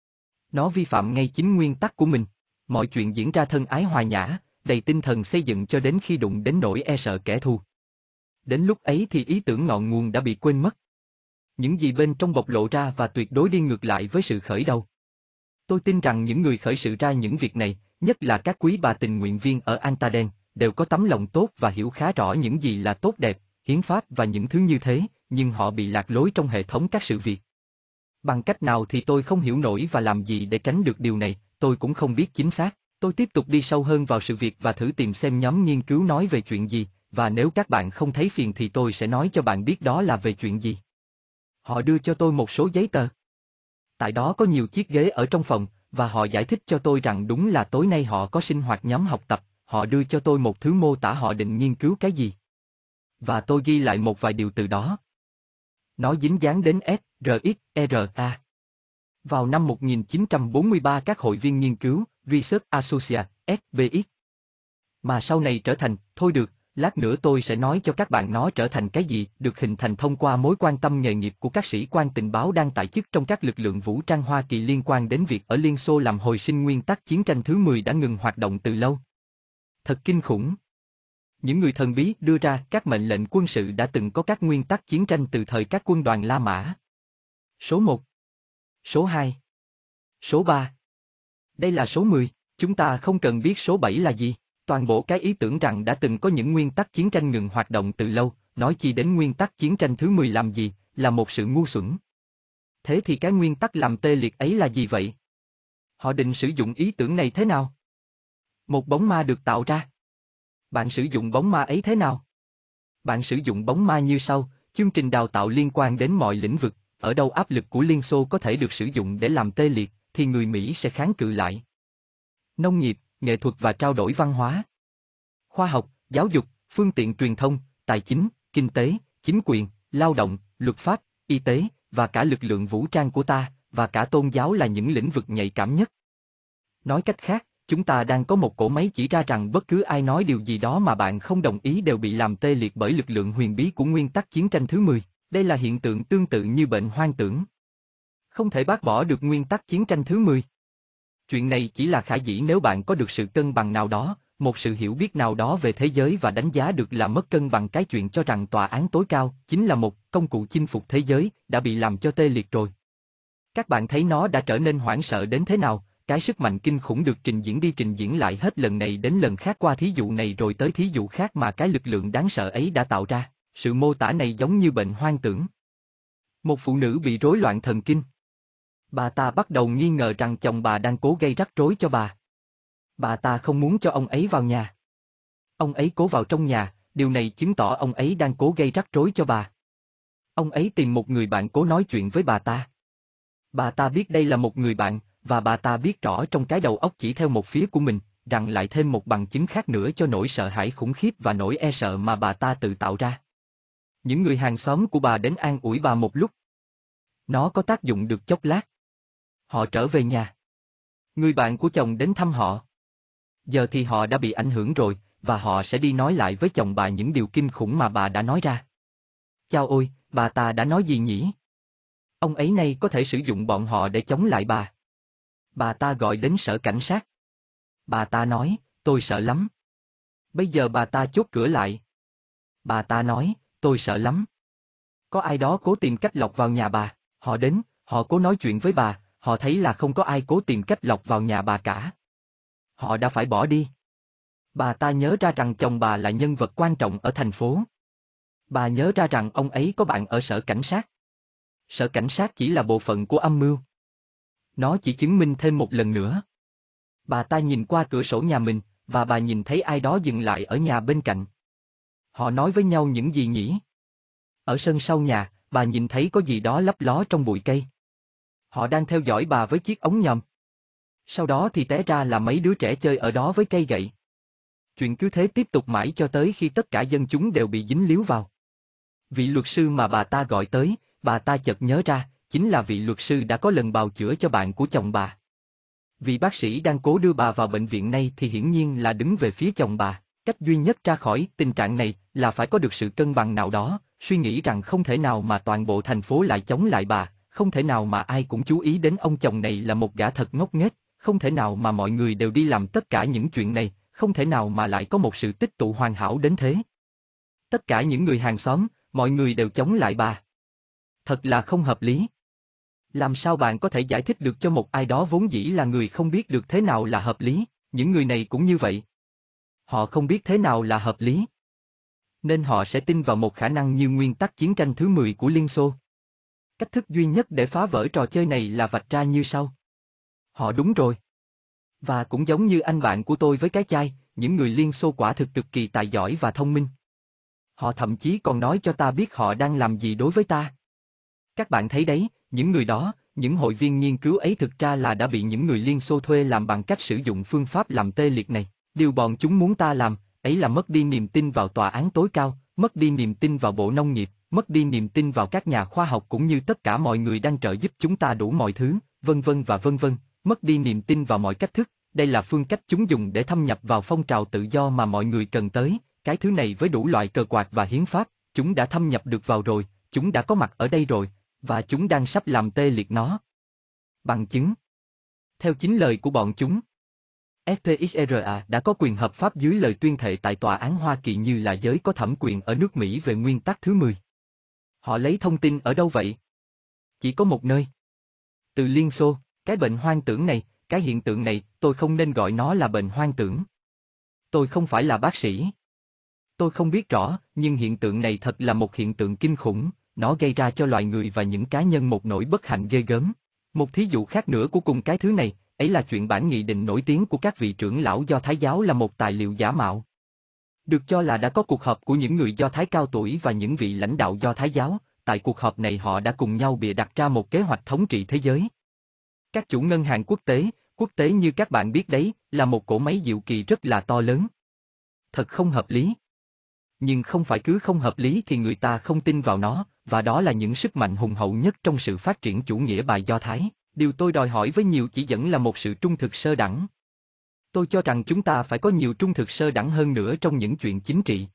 Nó vi phạm ngay chính nguyên tắc của mình. Mọi chuyện diễn ra thân ái hòa nhã, đầy tinh thần xây dựng cho đến khi đụng đến nỗi e sợ kẻ thù. Đến lúc ấy thì ý tưởng ngọn nguồn đã bị quên mất. Những gì bên trong bộc lộ ra và tuyệt đối đi ngược lại với sự khởi đầu. Tôi tin rằng những người khởi sự ra những việc này, nhất là các quý bà tình nguyện viên ở Antaden, đều có tấm lòng tốt và hiểu khá rõ những gì là tốt đẹp, hiến pháp và những thứ như thế, nhưng họ bị lạc lối trong hệ thống các sự việc. Bằng cách nào thì tôi không hiểu nổi và làm gì để tránh được điều này, tôi cũng không biết chính xác. Tôi tiếp tục đi sâu hơn vào sự việc và thử tìm xem nhóm nghiên cứu nói về chuyện gì, và nếu các bạn không thấy phiền thì tôi sẽ nói cho bạn biết đó là về chuyện gì. Họ đưa cho tôi một số giấy tờ. Tại đó có nhiều chiếc ghế ở trong phòng, và họ giải thích cho tôi rằng đúng là tối nay họ có sinh hoạt nhóm học tập, họ đưa cho tôi một thứ mô tả họ định nghiên cứu cái gì. Và tôi ghi lại một vài điều từ đó. Nó dính dáng đến S, R X, R A. Vào năm một nghìn chín trăm bốn mươi ba các hội viên nghiên cứu, Research Associate, S V X, mà sau này trở thành, thôi được, lát nữa tôi sẽ nói cho các bạn nó trở thành cái gì, được hình thành thông qua mối quan tâm nghề nghiệp của các sĩ quan tình báo đang tại chức trong các lực lượng vũ trang Hoa Kỳ liên quan đến việc ở Liên Xô làm hồi sinh nguyên tắc chiến tranh thứ mười đã ngừng hoạt động từ lâu. Thật kinh khủng. Những người thần bí đưa ra các mệnh lệnh quân sự đã từng có các nguyên tắc chiến tranh từ thời các quân đoàn La Mã. Số một. Số hai. Số ba. Đây là số mười, chúng ta không cần biết số bảy là gì. Toàn bộ cái ý tưởng rằng đã từng có những nguyên tắc chiến tranh ngừng hoạt động từ lâu, nói chi đến nguyên tắc chiến tranh thứ mười làm gì, là một sự ngu xuẩn. Thế thì cái nguyên tắc làm tê liệt ấy là gì vậy? Họ định sử dụng ý tưởng này thế nào? Một bóng ma được tạo ra. Bạn sử dụng bóng ma ấy thế nào? Bạn sử dụng bóng ma như sau, chương trình đào tạo liên quan đến mọi lĩnh vực, ở đâu áp lực của Liên Xô có thể được sử dụng để làm tê liệt, thì người Mỹ sẽ kháng cự lại. Nông nghiệp, nghệ thuật và trao đổi văn hóa. Khoa học, giáo dục, phương tiện truyền thông, tài chính, kinh tế, chính quyền, lao động, luật pháp, y tế, và cả lực lượng vũ trang của ta, và cả tôn giáo là những lĩnh vực nhạy cảm nhất. Nói cách khác, chúng ta đang có một cỗ máy chỉ ra rằng bất cứ ai nói điều gì đó mà bạn không đồng ý đều bị làm tê liệt bởi lực lượng huyền bí của nguyên tắc chiến tranh thứ mười. Đây là hiện tượng tương tự như bệnh hoang tưởng. Không thể bác bỏ được nguyên tắc chiến tranh thứ mười. Chuyện này chỉ là khả dĩ nếu bạn có được sự cân bằng nào đó, một sự hiểu biết nào đó về thế giới và đánh giá được là mất cân bằng cái chuyện cho rằng tòa án tối cao chính là một công cụ chinh phục thế giới, đã bị làm cho tê liệt rồi. Các bạn thấy nó đã trở nên hoảng sợ đến thế nào, cái sức mạnh kinh khủng được trình diễn đi trình diễn lại hết lần này đến lần khác qua thí dụ này rồi tới thí dụ khác mà cái lực lượng đáng sợ ấy đã tạo ra. Sự mô tả này giống như bệnh hoang tưởng. Một phụ nữ bị rối loạn thần kinh. Bà ta bắt đầu nghi ngờ rằng chồng bà đang cố gây rắc rối cho bà. Bà ta không muốn cho ông ấy vào nhà. Ông ấy cố vào trong nhà, điều này chứng tỏ ông ấy đang cố gây rắc rối cho bà. Ông ấy tìm một người bạn cố nói chuyện với bà ta. Bà ta biết đây là một người bạn, và bà ta biết rõ trong cái đầu óc chỉ theo một phía của mình, rằng lại thêm một bằng chứng khác nữa cho nỗi sợ hãi khủng khiếp và nỗi e sợ mà bà ta tự tạo ra. Những người hàng xóm của bà đến an ủi bà một lúc. Nó có tác dụng được chốc lát. Họ trở về nhà. Người bạn của chồng đến thăm họ. Giờ thì họ đã bị ảnh hưởng rồi, và họ sẽ đi nói lại với chồng bà những điều kinh khủng mà bà đã nói ra. Chao ôi, bà ta đã nói gì nhỉ? Ông ấy nay có thể sử dụng bọn họ để chống lại bà. Bà ta gọi đến sở cảnh sát. Bà ta nói, tôi sợ lắm. Bây giờ bà ta chốt cửa lại. Bà ta nói, tôi sợ lắm. Có ai đó cố tìm cách lọc vào nhà bà, họ đến, họ cố nói chuyện với bà, họ thấy là không có ai cố tìm cách lọc vào nhà bà cả. Họ đã phải bỏ đi. Bà ta nhớ ra rằng chồng bà là nhân vật quan trọng ở thành phố. Bà nhớ ra rằng ông ấy có bạn ở sở cảnh sát. Sở cảnh sát chỉ là bộ phận của âm mưu. Nó chỉ chứng minh thêm một lần nữa. Bà ta nhìn qua cửa sổ nhà mình, và bà nhìn thấy ai đó dừng lại ở nhà bên cạnh. Họ nói với nhau những gì nhỉ? Ở sân sau nhà, bà nhìn thấy có gì đó lấp ló trong bụi cây. Họ đang theo dõi bà với chiếc ống nhòm. Sau đó thì té ra là mấy đứa trẻ chơi ở đó với cây gậy. Chuyện cứ thế tiếp tục mãi cho tới khi tất cả dân chúng đều bị dính líu vào. Vị luật sư mà bà ta gọi tới, bà ta chợt nhớ ra, chính là vị luật sư đã có lần bào chữa cho bạn của chồng bà. Vị bác sĩ đang cố đưa bà vào bệnh viện này thì hiển nhiên là đứng về phía chồng bà. Cách duy nhất ra khỏi tình trạng này là phải có được sự cân bằng nào đó, suy nghĩ rằng không thể nào mà toàn bộ thành phố lại chống lại bà, không thể nào mà ai cũng chú ý đến ông chồng này là một gã thật ngốc nghếch, không thể nào mà mọi người đều đi làm tất cả những chuyện này, không thể nào mà lại có một sự tích tụ hoàn hảo đến thế. Tất cả những người hàng xóm, mọi người đều chống lại bà. Thật là không hợp lý. Làm sao bạn có thể giải thích được cho một ai đó vốn dĩ là người không biết được thế nào là hợp lý, những người này cũng như vậy. Họ không biết thế nào là hợp lý. Nên họ sẽ tin vào một khả năng như nguyên tắc chiến tranh thứ mười của Liên Xô. Cách thức duy nhất để phá vỡ trò chơi này là vạch ra như sau. Họ đúng rồi. Và cũng giống như anh bạn của tôi với cái chai, những người Liên Xô quả thực cực kỳ tài giỏi và thông minh. Họ thậm chí còn nói cho ta biết họ đang làm gì đối với ta. Các bạn thấy đấy, những người đó, những hội viên nghiên cứu ấy thực ra là đã bị những người Liên Xô thuê làm bằng cách sử dụng phương pháp làm tê liệt này. Điều bọn chúng muốn ta làm, ấy là mất đi niềm tin vào tòa án tối cao, mất đi niềm tin vào Bộ Nông nghiệp, mất đi niềm tin vào các nhà khoa học cũng như tất cả mọi người đang trợ giúp chúng ta đủ mọi thứ, vân vân và vân vân, mất đi niềm tin vào mọi cách thức. Đây là phương cách chúng dùng để thâm nhập vào phong trào tự do mà mọi người cần tới, cái thứ này với đủ loại cờ quạt và hiến pháp, chúng đã thâm nhập được vào rồi, chúng đã có mặt ở đây rồi, và chúng đang sắp làm tê liệt nó. Bằng chứng. Theo chính lời của bọn chúng, ép pê ích rờ a đã có quyền hợp pháp dưới lời tuyên thệ tại Tòa án Hoa Kỳ như là giới có thẩm quyền ở nước Mỹ về nguyên tắc thứ mười. Họ lấy thông tin ở đâu vậy? Chỉ có một nơi. Từ Liên Xô, cái bệnh hoang tưởng này, cái hiện tượng này, tôi không nên gọi nó là bệnh hoang tưởng. Tôi không phải là bác sĩ. Tôi không biết rõ, nhưng hiện tượng này thật là một hiện tượng kinh khủng, nó gây ra cho loài người và những cá nhân một nỗi bất hạnh ghê gớm. Một thí dụ khác nữa của cùng cái thứ này, ấy là chuyện bản nghị định nổi tiếng của các vị trưởng lão Do Thái giáo là một tài liệu giả mạo. Được cho là đã có cuộc họp của những người Do Thái cao tuổi và những vị lãnh đạo Do Thái giáo, tại cuộc họp này họ đã cùng nhau bịa đặt ra một kế hoạch thống trị thế giới. Các chủ ngân hàng quốc tế, quốc tế như các bạn biết đấy, là một cỗ máy diệu kỳ rất là to lớn. Thật không hợp lý. Nhưng không phải cứ không hợp lý thì người ta không tin vào nó, và đó là những sức mạnh hùng hậu nhất trong sự phát triển chủ nghĩa bài Do Thái. Điều tôi đòi hỏi với nhiều chỉ dẫn là một sự trung thực sơ đẳng. Tôi cho rằng chúng ta phải có nhiều trung thực sơ đẳng hơn nữa trong những chuyện chính trị.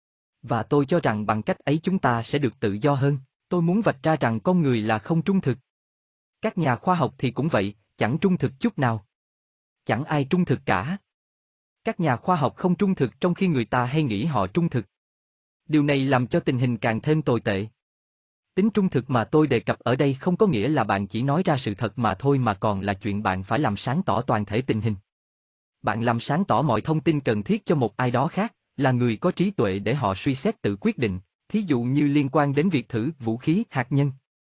Và tôi cho rằng bằng cách ấy chúng ta sẽ được tự do hơn. Tôi muốn vạch ra rằng con người là không trung thực. Các nhà khoa học thì cũng vậy, chẳng trung thực chút nào. Chẳng ai trung thực cả. Các nhà khoa học không trung thực trong khi người ta hay nghĩ họ trung thực. Điều này làm cho tình hình càng thêm tồi tệ. Tính trung thực mà tôi đề cập ở đây không có nghĩa là bạn chỉ nói ra sự thật mà thôi mà còn là chuyện bạn phải làm sáng tỏ toàn thể tình hình. Bạn làm sáng tỏ mọi thông tin cần thiết cho một ai đó khác, là người có trí tuệ để họ suy xét tự quyết định, thí dụ như liên quan đến việc thử vũ khí hạt nhân.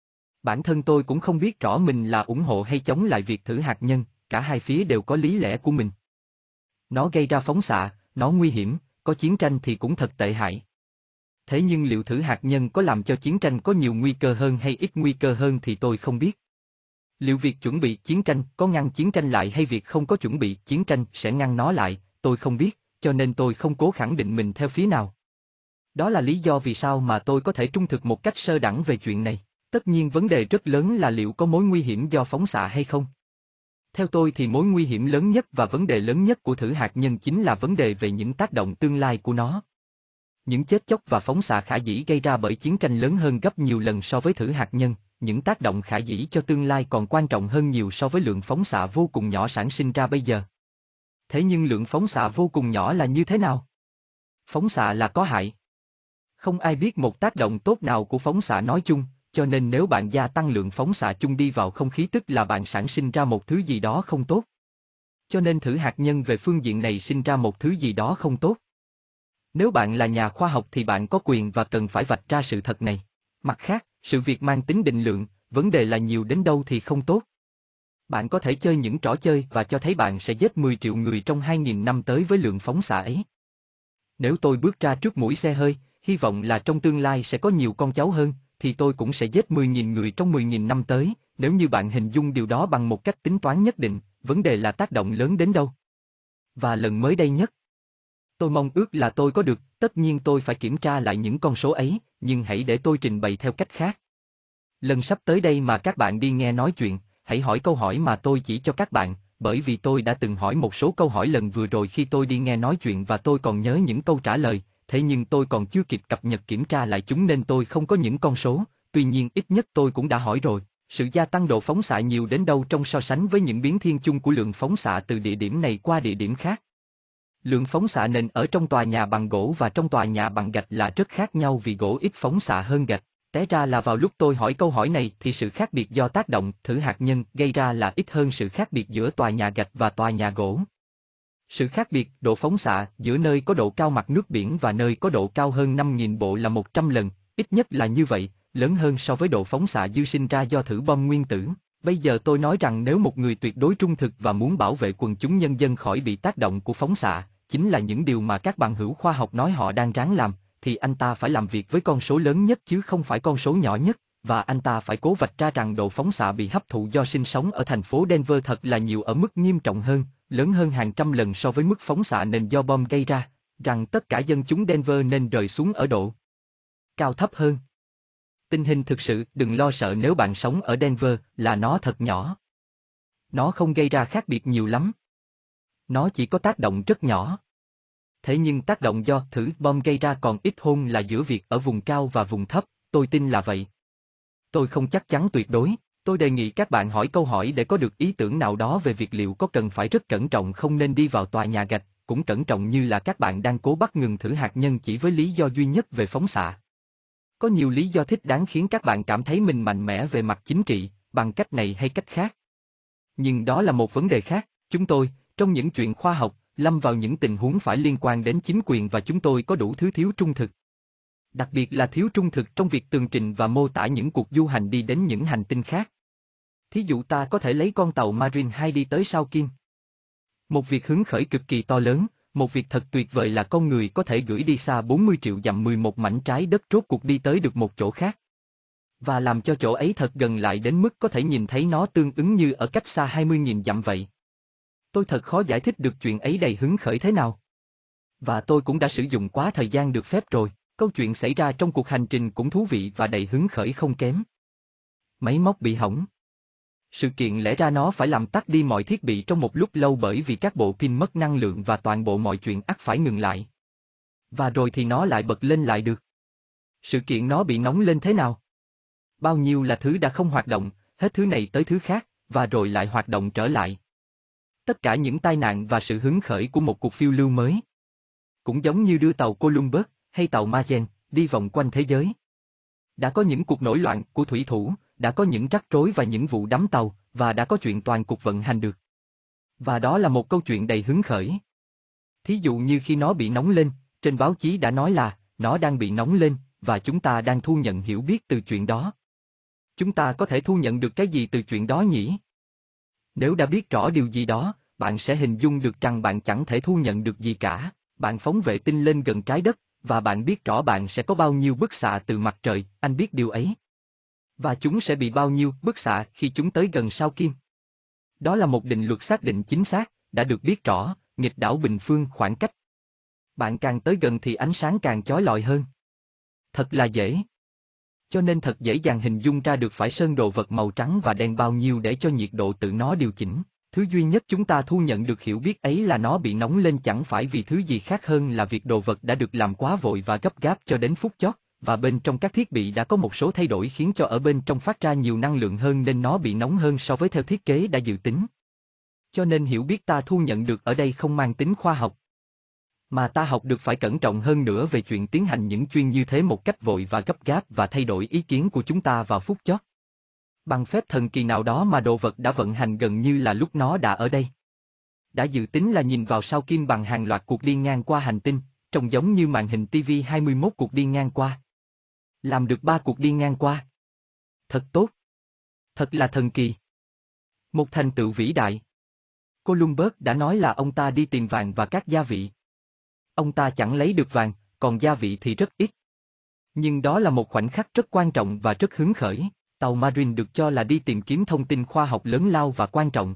Bản thân tôi cũng không biết rõ mình là ủng hộ hay chống lại việc thử hạt nhân, cả hai phía đều có lý lẽ của mình. Nó gây ra phóng xạ, nó nguy hiểm, có chiến tranh thì cũng thật tệ hại. Thế nhưng liệu thử hạt nhân có làm cho chiến tranh có nhiều nguy cơ hơn hay ít nguy cơ hơn thì tôi không biết. Liệu việc chuẩn bị chiến tranh có ngăn chiến tranh lại hay việc không có chuẩn bị chiến tranh sẽ ngăn nó lại, tôi không biết, cho nên tôi không cố khẳng định mình theo phía nào. Đó là lý do vì sao mà tôi có thể trung thực một cách sơ đẳng về chuyện này. Tất nhiên vấn đề rất lớn là liệu có mối nguy hiểm do phóng xạ hay không. Theo tôi thì mối nguy hiểm lớn nhất và vấn đề lớn nhất của thử hạt nhân chính là vấn đề về những tác động tương lai của nó. Những chết chóc và phóng xạ khả dĩ gây ra bởi chiến tranh lớn hơn gấp nhiều lần so với thử hạt nhân, những tác động khả dĩ cho tương lai còn quan trọng hơn nhiều so với lượng phóng xạ vô cùng nhỏ sản sinh ra bây giờ. Thế nhưng lượng phóng xạ vô cùng nhỏ là như thế nào? Phóng xạ là có hại. Không ai biết một tác động tốt nào của phóng xạ nói chung, cho nên nếu bạn gia tăng lượng phóng xạ chung đi vào không khí tức là bạn sản sinh ra một thứ gì đó không tốt. Cho nên thử hạt nhân về phương diện này sinh ra một thứ gì đó không tốt. Nếu bạn là nhà khoa học thì bạn có quyền và cần phải vạch ra sự thật này. Mặt khác, sự việc mang tính định lượng, vấn đề là nhiều đến đâu thì không tốt. Bạn có thể chơi những trò chơi và cho thấy bạn sẽ giết mười triệu người trong hai nghìn năm tới với lượng phóng xạ ấy. Nếu tôi bước ra trước mũi xe hơi, hy vọng là trong tương lai sẽ có nhiều con cháu hơn, thì tôi cũng sẽ giết mười nghìn người trong mười nghìn năm tới, nếu như bạn hình dung điều đó bằng một cách tính toán nhất định, vấn đề là tác động lớn đến đâu. Và lần mới đây nhất, tôi mong ước là tôi có được, tất nhiên tôi phải kiểm tra lại những con số ấy, nhưng hãy để tôi trình bày theo cách khác. Lần sắp tới đây mà các bạn đi nghe nói chuyện, hãy hỏi câu hỏi mà tôi chỉ cho các bạn, bởi vì tôi đã từng hỏi một số câu hỏi lần vừa rồi khi tôi đi nghe nói chuyện và tôi còn nhớ những câu trả lời, thế nhưng tôi còn chưa kịp cập nhật kiểm tra lại chúng nên tôi không có những con số, tuy nhiên ít nhất tôi cũng đã hỏi rồi, sự gia tăng độ phóng xạ nhiều đến đâu trong so sánh với những biến thiên chung của lượng phóng xạ từ địa điểm này qua địa điểm khác. Lượng phóng xạ nền ở trong tòa nhà bằng gỗ và trong tòa nhà bằng gạch là rất khác nhau vì gỗ ít phóng xạ hơn gạch. Té ra là vào lúc tôi hỏi câu hỏi này thì sự khác biệt do tác động thử hạt nhân gây ra là ít hơn sự khác biệt giữa tòa nhà gạch và tòa nhà gỗ. Sự khác biệt độ phóng xạ giữa nơi có độ cao mặt nước biển và nơi có độ cao hơn năm nghìn bộ là một trăm lần, ít nhất là như vậy, lớn hơn so với độ phóng xạ dư sinh ra do thử bom nguyên tử. Bây giờ tôi nói rằng nếu một người tuyệt đối trung thực và muốn bảo vệ quần chúng nhân dân khỏi bị tác động của phóng xạ, chính là những điều mà các bằng hữu khoa học nói họ đang ráng làm, thì anh ta phải làm việc với con số lớn nhất chứ không phải con số nhỏ nhất, và anh ta phải cố vạch ra rằng độ phóng xạ bị hấp thụ do sinh sống ở thành phố Denver thật là nhiều ở mức nghiêm trọng hơn, lớn hơn hàng trăm lần so với mức phóng xạ nền do bom gây ra, rằng tất cả dân chúng Denver nên rời xuống ở độ cao thấp hơn. Tình hình thực sự, đừng lo sợ nếu bạn sống ở Denver, là nó thật nhỏ. Nó không gây ra khác biệt nhiều lắm. Nó chỉ có tác động rất nhỏ. Thế nhưng tác động do thử bom gây ra còn ít hơn là giữa việc ở vùng cao và vùng thấp, tôi tin là vậy. Tôi không chắc chắn tuyệt đối, tôi đề nghị các bạn hỏi câu hỏi để có được ý tưởng nào đó về việc liệu có cần phải rất cẩn trọng không nên đi vào tòa nhà gạch, cũng cẩn trọng như là các bạn đang cố bắt ngừng thử hạt nhân chỉ với lý do duy nhất về phóng xạ. Có nhiều lý do thích đáng khiến các bạn cảm thấy mình mạnh mẽ về mặt chính trị, bằng cách này hay cách khác. Nhưng đó là một vấn đề khác, chúng tôi, trong những chuyện khoa học, lâm vào những tình huống phải liên quan đến chính quyền và chúng tôi có đủ thứ thiếu trung thực. Đặc biệt là thiếu trung thực trong việc tường trình và mô tả những cuộc du hành đi đến những hành tinh khác. Thí dụ ta có thể lấy con tàu Marine hai đi tới sao Kim. Một việc hứng khởi cực kỳ to lớn, một việc thật tuyệt vời là con người có thể gửi đi xa bốn mươi triệu dặm mười một mảnh trái đất rốt cuộc đi tới được một chỗ khác. Và làm cho chỗ ấy thật gần lại đến mức có thể nhìn thấy nó tương ứng như ở cách xa hai mươi nghìn dặm vậy. Tôi thật khó giải thích được chuyện ấy đầy hứng khởi thế nào. Và tôi cũng đã sử dụng quá thời gian được phép rồi, câu chuyện xảy ra trong cuộc hành trình cũng thú vị và đầy hứng khởi không kém. Máy móc bị hỏng. Sự kiện lẽ ra nó phải làm tắt đi mọi thiết bị trong một lúc lâu bởi vì các bộ pin mất năng lượng và toàn bộ mọi chuyện ắt phải ngừng lại. Và rồi thì nó lại bật lên lại được. Sự kiện nó bị nóng lên thế nào? Bao nhiêu là thứ đã không hoạt động, hết thứ này tới thứ khác, và rồi lại hoạt động trở lại. Tất cả những tai nạn và sự hứng khởi của một cuộc phiêu lưu mới. Cũng giống như đưa tàu Columbus, hay tàu Magellan, đi vòng quanh thế giới. Đã có những cuộc nổi loạn của thủy thủ, đã có những rắc rối và những vụ đắm tàu, và đã có chuyện toàn cục vận hành được. Và đó là một câu chuyện đầy hứng khởi. Thí dụ như khi nó bị nóng lên, trên báo chí đã nói là, nó đang bị nóng lên, và chúng ta đang thu nhận hiểu biết từ chuyện đó. Chúng ta có thể thu nhận được cái gì từ chuyện đó nhỉ? Nếu đã biết rõ điều gì đó, bạn sẽ hình dung được rằng bạn chẳng thể thu nhận được gì cả. Bạn phóng vệ tinh lên gần trái đất, và bạn biết rõ bạn sẽ có bao nhiêu bức xạ từ mặt trời, anh biết điều ấy. Và chúng sẽ bị bao nhiêu bức xạ khi chúng tới gần sao Kim. Đó là một định luật xác định chính xác, đã được biết rõ, nghịch đảo bình phương khoảng cách. Bạn càng tới gần thì ánh sáng càng chói lọi hơn. Thật là dễ. Cho nên thật dễ dàng hình dung ra được phải sơn đồ vật màu trắng và đen bao nhiêu để cho nhiệt độ tự nó điều chỉnh. Thứ duy nhất chúng ta thu nhận được hiểu biết ấy là nó bị nóng lên chẳng phải vì thứ gì khác hơn là việc đồ vật đã được làm quá vội và gấp gáp cho đến phút chót, và bên trong các thiết bị đã có một số thay đổi khiến cho ở bên trong phát ra nhiều năng lượng hơn nên nó bị nóng hơn so với theo thiết kế đã dự tính. Cho nên hiểu biết ta thu nhận được ở đây không mang tính khoa học. Mà ta học được phải cẩn trọng hơn nữa về chuyện tiến hành những chuyên như thế một cách vội và gấp gáp và thay đổi ý kiến của chúng ta vào phút chót. Bằng phép thần kỳ nào đó mà đồ vật đã vận hành gần như là lúc nó đã ở đây. Đã dự tính là nhìn vào sao Kim bằng hàng loạt cuộc đi ngang qua hành tinh, trông giống như màn hình ti vi hai mươi mốt cuộc đi ngang qua. Làm được ba cuộc đi ngang qua. Thật tốt. Thật là thần kỳ. Một thành tựu vĩ đại. Columbus đã nói là ông ta đi tìm vàng và các gia vị. Ông ta chẳng lấy được vàng, còn gia vị thì rất ít. Nhưng đó là một khoảnh khắc rất quan trọng và rất hứng khởi. Tàu Marine được cho là đi tìm kiếm thông tin khoa học lớn lao và quan trọng.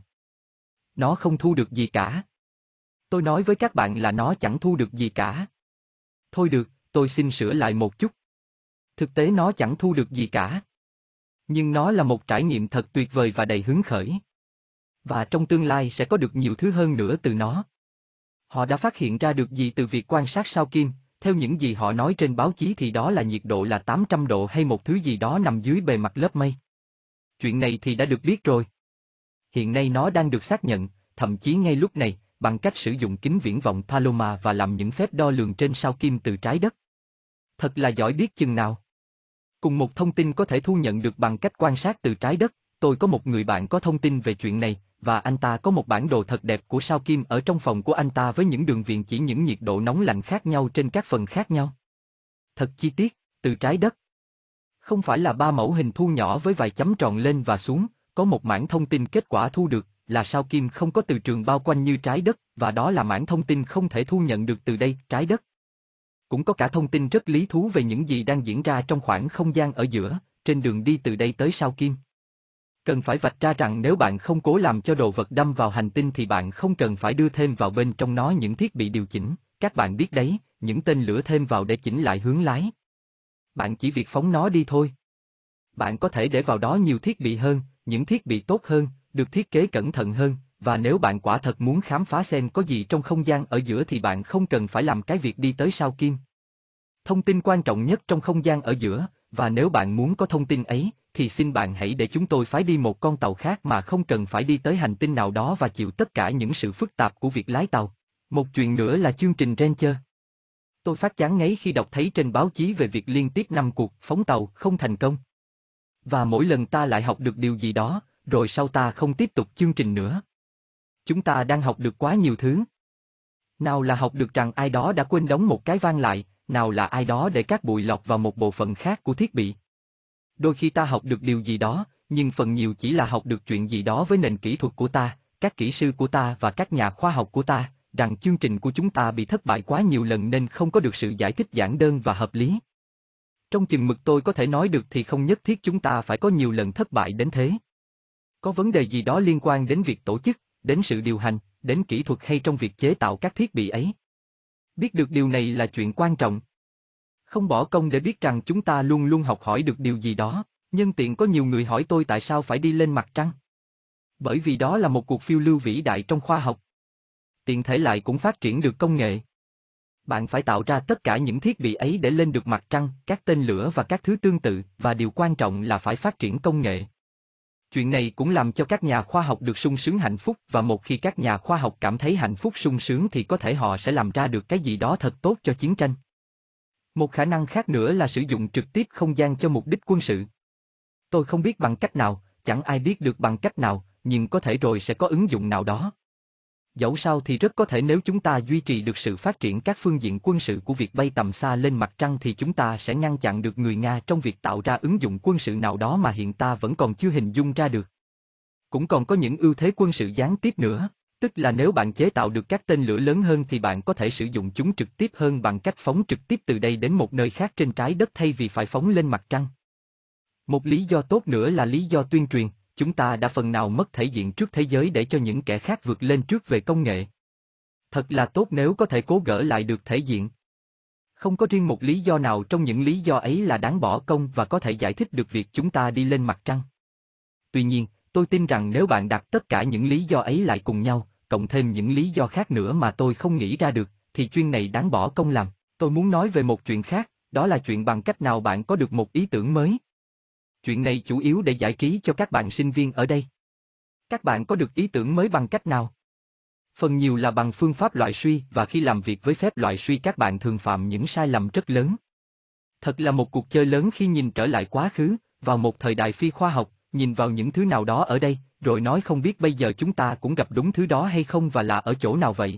Nó không thu được gì cả. Tôi nói với các bạn là nó chẳng thu được gì cả. Thôi được, tôi xin sửa lại một chút. Thực tế nó chẳng thu được gì cả. Nhưng nó là một trải nghiệm thật tuyệt vời và đầy hứng khởi. Và trong tương lai sẽ có được nhiều thứ hơn nữa từ nó. Họ đã phát hiện ra được gì từ việc quan sát sao Kim? Theo những gì họ nói trên báo chí thì đó là nhiệt độ là tám trăm độ hay một thứ gì đó nằm dưới bề mặt lớp mây. Chuyện này thì đã được biết rồi. Hiện nay nó đang được xác nhận, thậm chí ngay lúc này, bằng cách sử dụng kính viễn vọng Paloma và làm những phép đo lường trên sao Kim từ trái đất. Thật là giỏi biết chừng nào. Cùng một thông tin có thể thu nhận được bằng cách quan sát từ trái đất, tôi có một người bạn có thông tin về chuyện này, và anh ta có một bản đồ thật đẹp của sao Kim ở trong phòng của anh ta với những đường viền chỉ những nhiệt độ nóng lạnh khác nhau trên các phần khác nhau. Thật chi tiết, từ trái đất. Không phải là ba mẫu hình thu nhỏ với vài chấm tròn lên và xuống, có một mảng thông tin kết quả thu được, là sao Kim không có từ trường bao quanh như trái đất, và đó là mảng thông tin không thể thu nhận được từ đây, trái đất. Cũng có cả thông tin rất lý thú về những gì đang diễn ra trong khoảng không gian ở giữa, trên đường đi từ đây tới sao Kim. Cần phải vạch ra rằng nếu bạn không cố làm cho đồ vật đâm vào hành tinh thì bạn không cần phải đưa thêm vào bên trong nó những thiết bị điều chỉnh, các bạn biết đấy, những tên lửa thêm vào để chỉnh lại hướng lái. Bạn chỉ việc phóng nó đi thôi. Bạn có thể để vào đó nhiều thiết bị hơn, những thiết bị tốt hơn, được thiết kế cẩn thận hơn, và nếu bạn quả thật muốn khám phá xem có gì trong không gian ở giữa thì bạn không cần phải làm cái việc đi tới sao Kim. Thông tin quan trọng nhất trong không gian ở giữa, và nếu bạn muốn có thông tin ấy, thì xin bạn hãy để chúng tôi phái đi một con tàu khác mà không cần phải đi tới hành tinh nào đó và chịu tất cả những sự phức tạp của việc lái tàu. Một chuyện nữa là chương trình Ranger. Tôi phát chán ngấy khi đọc thấy trên báo chí về việc liên tiếp năm cuộc phóng tàu không thành công. Và mỗi lần ta lại học được điều gì đó, rồi sau ta không tiếp tục chương trình nữa. Chúng ta đang học được quá nhiều thứ. Nào là học được rằng ai đó đã quên đóng một cái van lại, nào là ai đó để cát bụi lọt vào một bộ phận khác của thiết bị. Đôi khi ta học được điều gì đó, nhưng phần nhiều chỉ là học được chuyện gì đó với nền kỹ thuật của ta, các kỹ sư của ta và các nhà khoa học của ta, rằng chương trình của chúng ta bị thất bại quá nhiều lần nên không có được sự giải thích giản đơn và hợp lý. Trong chừng mực tôi có thể nói được thì không nhất thiết chúng ta phải có nhiều lần thất bại đến thế. Có vấn đề gì đó liên quan đến việc tổ chức, đến sự điều hành, đến kỹ thuật hay trong việc chế tạo các thiết bị ấy. Biết được điều này là chuyện quan trọng. Không bỏ công để biết rằng chúng ta luôn luôn học hỏi được điều gì đó, nhân tiện có nhiều người hỏi tôi tại sao phải đi lên mặt trăng. Bởi vì đó là một cuộc phiêu lưu vĩ đại trong khoa học. Tiện thể lại cũng phát triển được công nghệ. Bạn phải tạo ra tất cả những thiết bị ấy để lên được mặt trăng, các tên lửa và các thứ tương tự, và điều quan trọng là phải phát triển công nghệ. Chuyện này cũng làm cho các nhà khoa học được sung sướng hạnh phúc, và một khi các nhà khoa học cảm thấy hạnh phúc sung sướng thì có thể họ sẽ làm ra được cái gì đó thật tốt cho chiến tranh. Một khả năng khác nữa là sử dụng trực tiếp không gian cho mục đích quân sự. Tôi không biết bằng cách nào, chẳng ai biết được bằng cách nào, nhưng có thể rồi sẽ có ứng dụng nào đó. Dẫu sao thì rất có thể nếu chúng ta duy trì được sự phát triển các phương diện quân sự của việc bay tầm xa lên mặt trăng thì chúng ta sẽ ngăn chặn được người Nga trong việc tạo ra ứng dụng quân sự nào đó mà hiện ta vẫn còn chưa hình dung ra được. Cũng còn có những ưu thế quân sự gián tiếp nữa, tức là nếu bạn chế tạo được các tên lửa lớn hơn thì bạn có thể sử dụng chúng trực tiếp hơn bằng cách phóng trực tiếp từ đây đến một nơi khác trên trái đất thay vì phải phóng lên mặt trăng. Một lý do tốt nữa là lý do tuyên truyền. Chúng ta đã phần nào mất thể diện trước thế giới để cho những kẻ khác vượt lên trước về công nghệ. Thật là tốt nếu có thể cố gỡ lại được thể diện. Không có riêng một lý do nào trong những lý do ấy là đáng bỏ công và có thể giải thích được việc chúng ta đi lên mặt trăng. Tuy nhiên, tôi tin rằng nếu bạn đặt tất cả những lý do ấy lại cùng nhau, cộng thêm những lý do khác nữa mà tôi không nghĩ ra được, thì chuyện này đáng bỏ công làm. Tôi muốn nói về một chuyện khác, đó là chuyện bằng cách nào bạn có được một ý tưởng mới. Chuyện này chủ yếu để giải trí cho các bạn sinh viên ở đây. Các bạn có được ý tưởng mới bằng cách nào? Phần nhiều là bằng phương pháp loại suy và khi làm việc với phép loại suy các bạn thường phạm những sai lầm rất lớn. Thật là một cuộc chơi lớn khi nhìn trở lại quá khứ, vào một thời đại phi khoa học, nhìn vào những thứ nào đó ở đây, rồi nói không biết bây giờ chúng ta cũng gặp đúng thứ đó hay không và là ở chỗ nào vậy.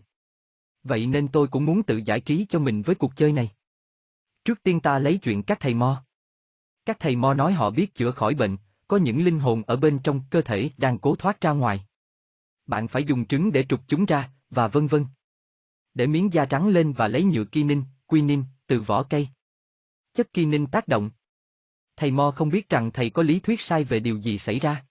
Vậy nên tôi cũng muốn tự giải trí cho mình với cuộc chơi này. Trước tiên ta lấy chuyện các thầy mo. Các thầy mo nói họ biết chữa khỏi bệnh, có những linh hồn ở bên trong cơ thể đang cố thoát ra ngoài. Bạn phải dùng trứng để trục chúng ra, và vân vân. Để miếng da trắng lên và lấy nhựa kinin, quinin, từ vỏ cây. Chất kinin tác động. Thầy mo không biết rằng thầy có lý thuyết sai về điều gì xảy ra.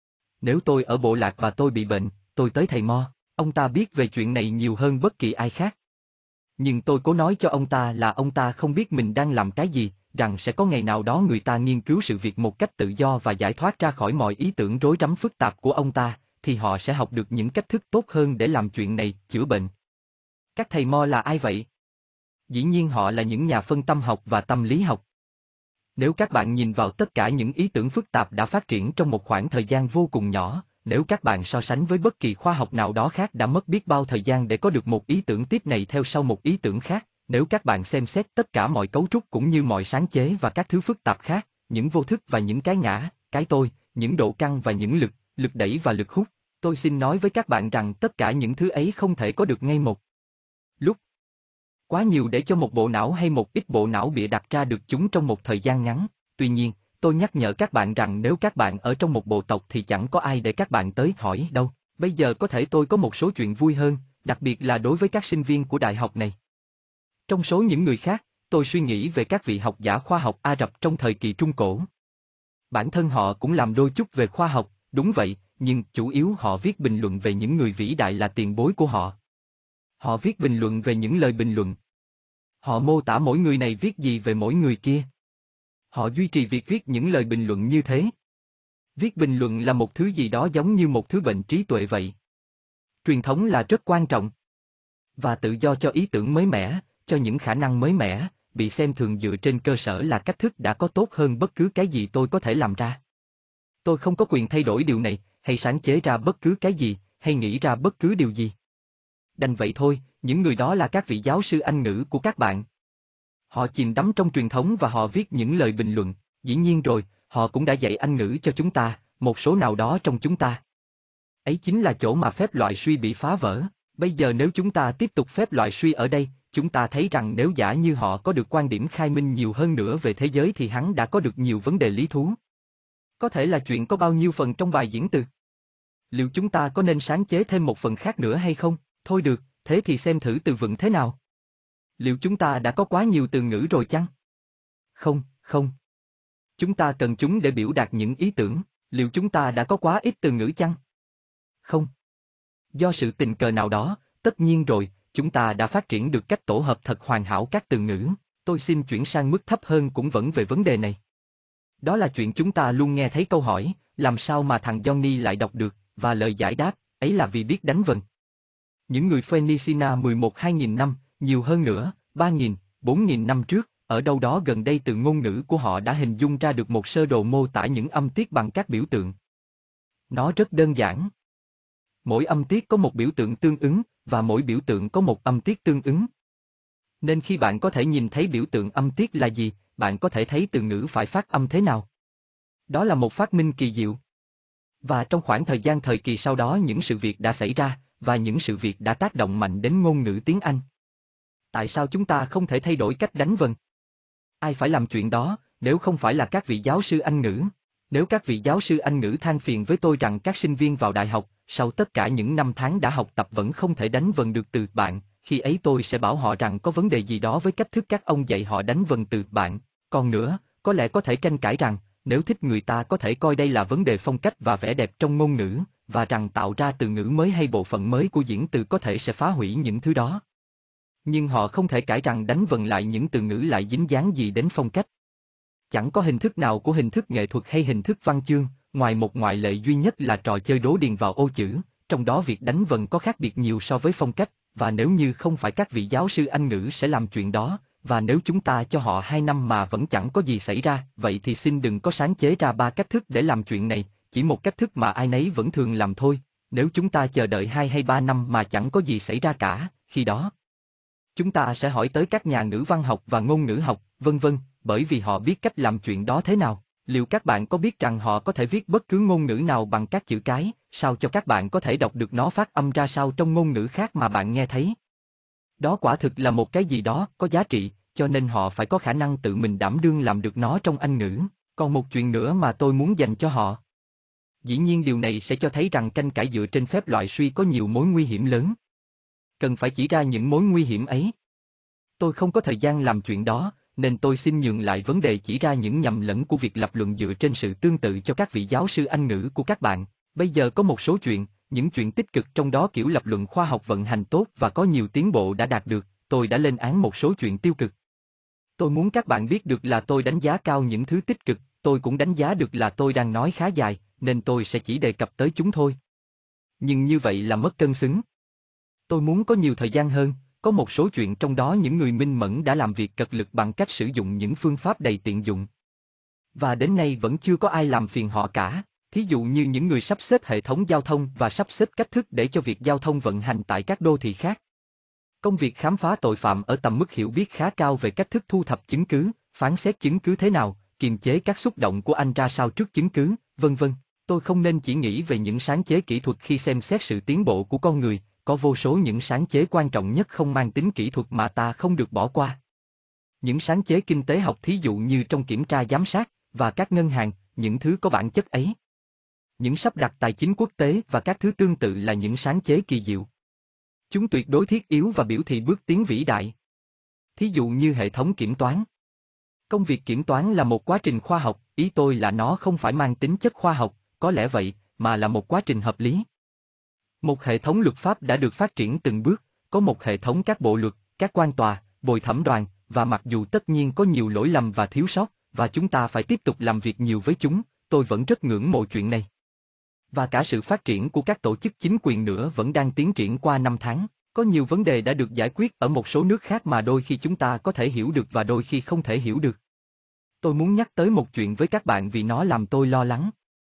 Nếu tôi ở bộ lạc và tôi bị bệnh, tôi tới thầy mo, ông ta biết về chuyện này nhiều hơn bất kỳ ai khác. Nhưng tôi cố nói cho ông ta là ông ta không biết mình đang làm cái gì, rằng sẽ có ngày nào đó người ta nghiên cứu sự việc một cách tự do và giải thoát ra khỏi mọi ý tưởng rối rắm phức tạp của ông ta, thì họ sẽ học được những cách thức tốt hơn để làm chuyện này, chữa bệnh. Các thầy mo là ai vậy? Dĩ nhiên họ là những nhà phân tâm học và tâm lý học. Nếu các bạn nhìn vào tất cả những ý tưởng phức tạp đã phát triển trong một khoảng thời gian vô cùng nhỏ, nếu các bạn so sánh với bất kỳ khoa học nào đó khác đã mất biết bao thời gian để có được một ý tưởng tiếp này theo sau một ý tưởng khác, nếu các bạn xem xét tất cả mọi cấu trúc cũng như mọi sáng chế và các thứ phức tạp khác, những vô thức và những cái ngã, cái tôi, những độ căng và những lực, lực đẩy và lực hút. Tôi xin nói với các bạn rằng tất cả những thứ ấy không thể có được ngay một lúc. Quá nhiều để cho một bộ não hay một ít bộ não bịa đặt ra được chúng trong một thời gian ngắn. Tuy nhiên, tôi nhắc nhở các bạn rằng nếu các bạn ở trong một bộ tộc thì chẳng có ai để các bạn tới hỏi đâu. Bây giờ có thể tôi có một số chuyện vui hơn, đặc biệt là đối với các sinh viên của đại học này. Trong số những người khác, tôi suy nghĩ về các vị học giả khoa học Ả Rập trong thời kỳ Trung Cổ. Bản thân họ cũng làm đôi chút về khoa học, đúng vậy, nhưng chủ yếu họ viết bình luận về những người vĩ đại là tiền bối của họ. Họ viết bình luận về những lời bình luận. Họ mô tả mỗi người này viết gì về mỗi người kia. Họ duy trì việc viết những lời bình luận như thế. Viết bình luận là một thứ gì đó giống như một thứ bệnh trí tuệ vậy. Truyền thống là rất quan trọng. Và tự do cho ý tưởng mới mẻ, cho những khả năng mới mẻ, bị xem thường dựa trên cơ sở là cách thức đã có tốt hơn bất cứ cái gì tôi có thể làm ra. Tôi không có quyền thay đổi điều này, hay sáng chế ra bất cứ cái gì, hay nghĩ ra bất cứ điều gì. Đành vậy thôi, những người đó là các vị giáo sư Anh ngữ của các bạn. Họ chìm đắm trong truyền thống và họ viết những lời bình luận, dĩ nhiên rồi, họ cũng đã dạy Anh ngữ cho chúng ta, một số nào đó trong chúng ta. Ấy chính là chỗ mà phép loại suy bị phá vỡ. Bây giờ nếu chúng ta tiếp tục phép loại suy ở đây, chúng ta thấy rằng nếu giả như họ có được quan điểm khai minh nhiều hơn nữa về thế giới thì hắn đã có được nhiều vấn đề lý thú. Có thể là chuyện có bao nhiêu phần trong bài diễn từ. Liệu chúng ta có nên sáng chế thêm một phần khác nữa hay không? Thôi được, thế thì xem thử từ vựng thế nào. Liệu chúng ta đã có quá nhiều từ ngữ rồi chăng? Không, không. Chúng ta cần chúng để biểu đạt những ý tưởng, liệu chúng ta đã có quá ít từ ngữ chăng? Không. Do sự tình cờ nào đó, tất nhiên rồi, chúng ta đã phát triển được cách tổ hợp thật hoàn hảo các từ ngữ. Tôi xin chuyển sang mức thấp hơn cũng vẫn về vấn đề này. Đó là chuyện chúng ta luôn nghe thấy câu hỏi, làm sao mà thằng Johnny lại đọc được, và lời giải đáp, ấy là vì biết đánh vần. Những người Phoeniciana mười một hai nghìn năm, nhiều hơn nữa, ba nghìn, bốn nghìn năm trước, ở đâu đó gần đây từ ngôn ngữ của họ đã hình dung ra được một sơ đồ mô tả những âm tiết bằng các biểu tượng. Nó rất đơn giản. Mỗi âm tiết có một biểu tượng tương ứng, và mỗi biểu tượng có một âm tiết tương ứng. Nên khi bạn có thể nhìn thấy biểu tượng âm tiết là gì, bạn có thể thấy từ ngữ phải phát âm thế nào. Đó là một phát minh kỳ diệu. Và trong khoảng thời gian thời kỳ sau đó những sự việc đã xảy ra, và những sự việc đã tác động mạnh đến ngôn ngữ tiếng Anh. Tại sao chúng ta không thể thay đổi cách đánh vần? Ai phải làm chuyện đó, nếu không phải là các vị giáo sư Anh ngữ? Nếu các vị giáo sư Anh ngữ than phiền với tôi rằng các sinh viên vào đại học, sau tất cả những năm tháng đã học tập vẫn không thể đánh vần được từ bạn, khi ấy tôi sẽ bảo họ rằng có vấn đề gì đó với cách thức các ông dạy họ đánh vần từ bạn. Còn nữa, có lẽ có thể tranh cãi rằng, nếu thích người ta có thể coi đây là vấn đề phong cách và vẻ đẹp trong ngôn ngữ, và rằng tạo ra từ ngữ mới hay bộ phận mới của diễn từ có thể sẽ phá hủy những thứ đó. Nhưng họ không thể cãi rằng đánh vần lại những từ ngữ lại dính dáng gì đến phong cách. Chẳng có hình thức nào của hình thức nghệ thuật hay hình thức văn chương, ngoài một ngoại lệ duy nhất là trò chơi đố điền vào ô chữ, trong đó việc đánh vần có khác biệt nhiều so với phong cách, và nếu như không phải các vị giáo sư Anh ngữ sẽ làm chuyện đó, và nếu chúng ta cho họ hai năm mà vẫn chẳng có gì xảy ra, vậy thì xin đừng có sáng chế ra ba cách thức để làm chuyện này, chỉ một cách thức mà ai nấy vẫn thường làm thôi. Nếu chúng ta chờ đợi hai hay ba năm mà chẳng có gì xảy ra cả, khi đó chúng ta sẽ hỏi tới các nhà ngữ văn học và ngôn ngữ học, vân vân, bởi vì họ biết cách làm chuyện đó thế nào. Liệu các bạn có biết rằng họ có thể viết bất cứ ngôn ngữ nào bằng các chữ cái, sao cho các bạn có thể đọc được nó phát âm ra sao trong ngôn ngữ khác mà bạn nghe thấy? Đó quả thực là một cái gì đó có giá trị, cho nên họ phải có khả năng tự mình đảm đương làm được nó trong Anh ngữ. Còn một chuyện nữa mà tôi muốn dành cho họ. Dĩ nhiên điều này sẽ cho thấy rằng tranh cãi dựa trên phép loại suy có nhiều mối nguy hiểm lớn. Cần phải chỉ ra những mối nguy hiểm ấy. Tôi không có thời gian làm chuyện đó, nên tôi xin nhường lại vấn đề chỉ ra những nhầm lẫn của việc lập luận dựa trên sự tương tự cho các vị giáo sư Anh ngữ của các bạn. Bây giờ có một số chuyện, những chuyện tích cực trong đó kiểu lập luận khoa học vận hành tốt và có nhiều tiến bộ đã đạt được, tôi đã lên án một số chuyện tiêu cực. Tôi muốn các bạn biết được là tôi đánh giá cao những thứ tích cực, tôi cũng đánh giá được là tôi đang nói khá dài, nên tôi sẽ chỉ đề cập tới chúng thôi. Nhưng như vậy là mất cân xứng. Tôi muốn có nhiều thời gian hơn, có một số chuyện trong đó những người minh mẫn đã làm việc cật lực bằng cách sử dụng những phương pháp đầy tiện dụng. Và đến nay vẫn chưa có ai làm phiền họ cả, thí dụ như những người sắp xếp hệ thống giao thông và sắp xếp cách thức để cho việc giao thông vận hành tại các đô thị khác. Công việc khám phá tội phạm ở tầm mức hiểu biết khá cao về cách thức thu thập chứng cứ, phán xét chứng cứ thế nào, kiềm chế các xúc động của anh ra sao trước chứng cứ, vân vân. Tôi không nên chỉ nghĩ về những sáng chế kỹ thuật khi xem xét sự tiến bộ của con người, có vô số những sáng chế quan trọng nhất không mang tính kỹ thuật mà ta không được bỏ qua. Những sáng chế kinh tế học thí dụ như trong kiểm tra giám sát, và các ngân hàng, những thứ có bản chất ấy. Những sắp đặt tài chính quốc tế và các thứ tương tự là những sáng chế kỳ diệu. Chúng tuyệt đối thiết yếu và biểu thị bước tiến vĩ đại. Thí dụ như hệ thống kiểm toán. Công việc kiểm toán là một quá trình khoa học, ý tôi là nó không phải mang tính chất khoa học, có lẽ vậy, mà là một quá trình hợp lý. Một hệ thống luật pháp đã được phát triển từng bước, có một hệ thống các bộ luật, các quan tòa, bồi thẩm đoàn, và mặc dù tất nhiên có nhiều lỗi lầm và thiếu sót, và chúng ta phải tiếp tục làm việc nhiều với chúng, tôi vẫn rất ngưỡng mộ chuyện này. Và cả sự phát triển của các tổ chức chính quyền nữa vẫn đang tiến triển qua năm tháng, có nhiều vấn đề đã được giải quyết ở một số nước khác mà đôi khi chúng ta có thể hiểu được và đôi khi không thể hiểu được. Tôi muốn nhắc tới một chuyện với các bạn vì nó làm tôi lo lắng.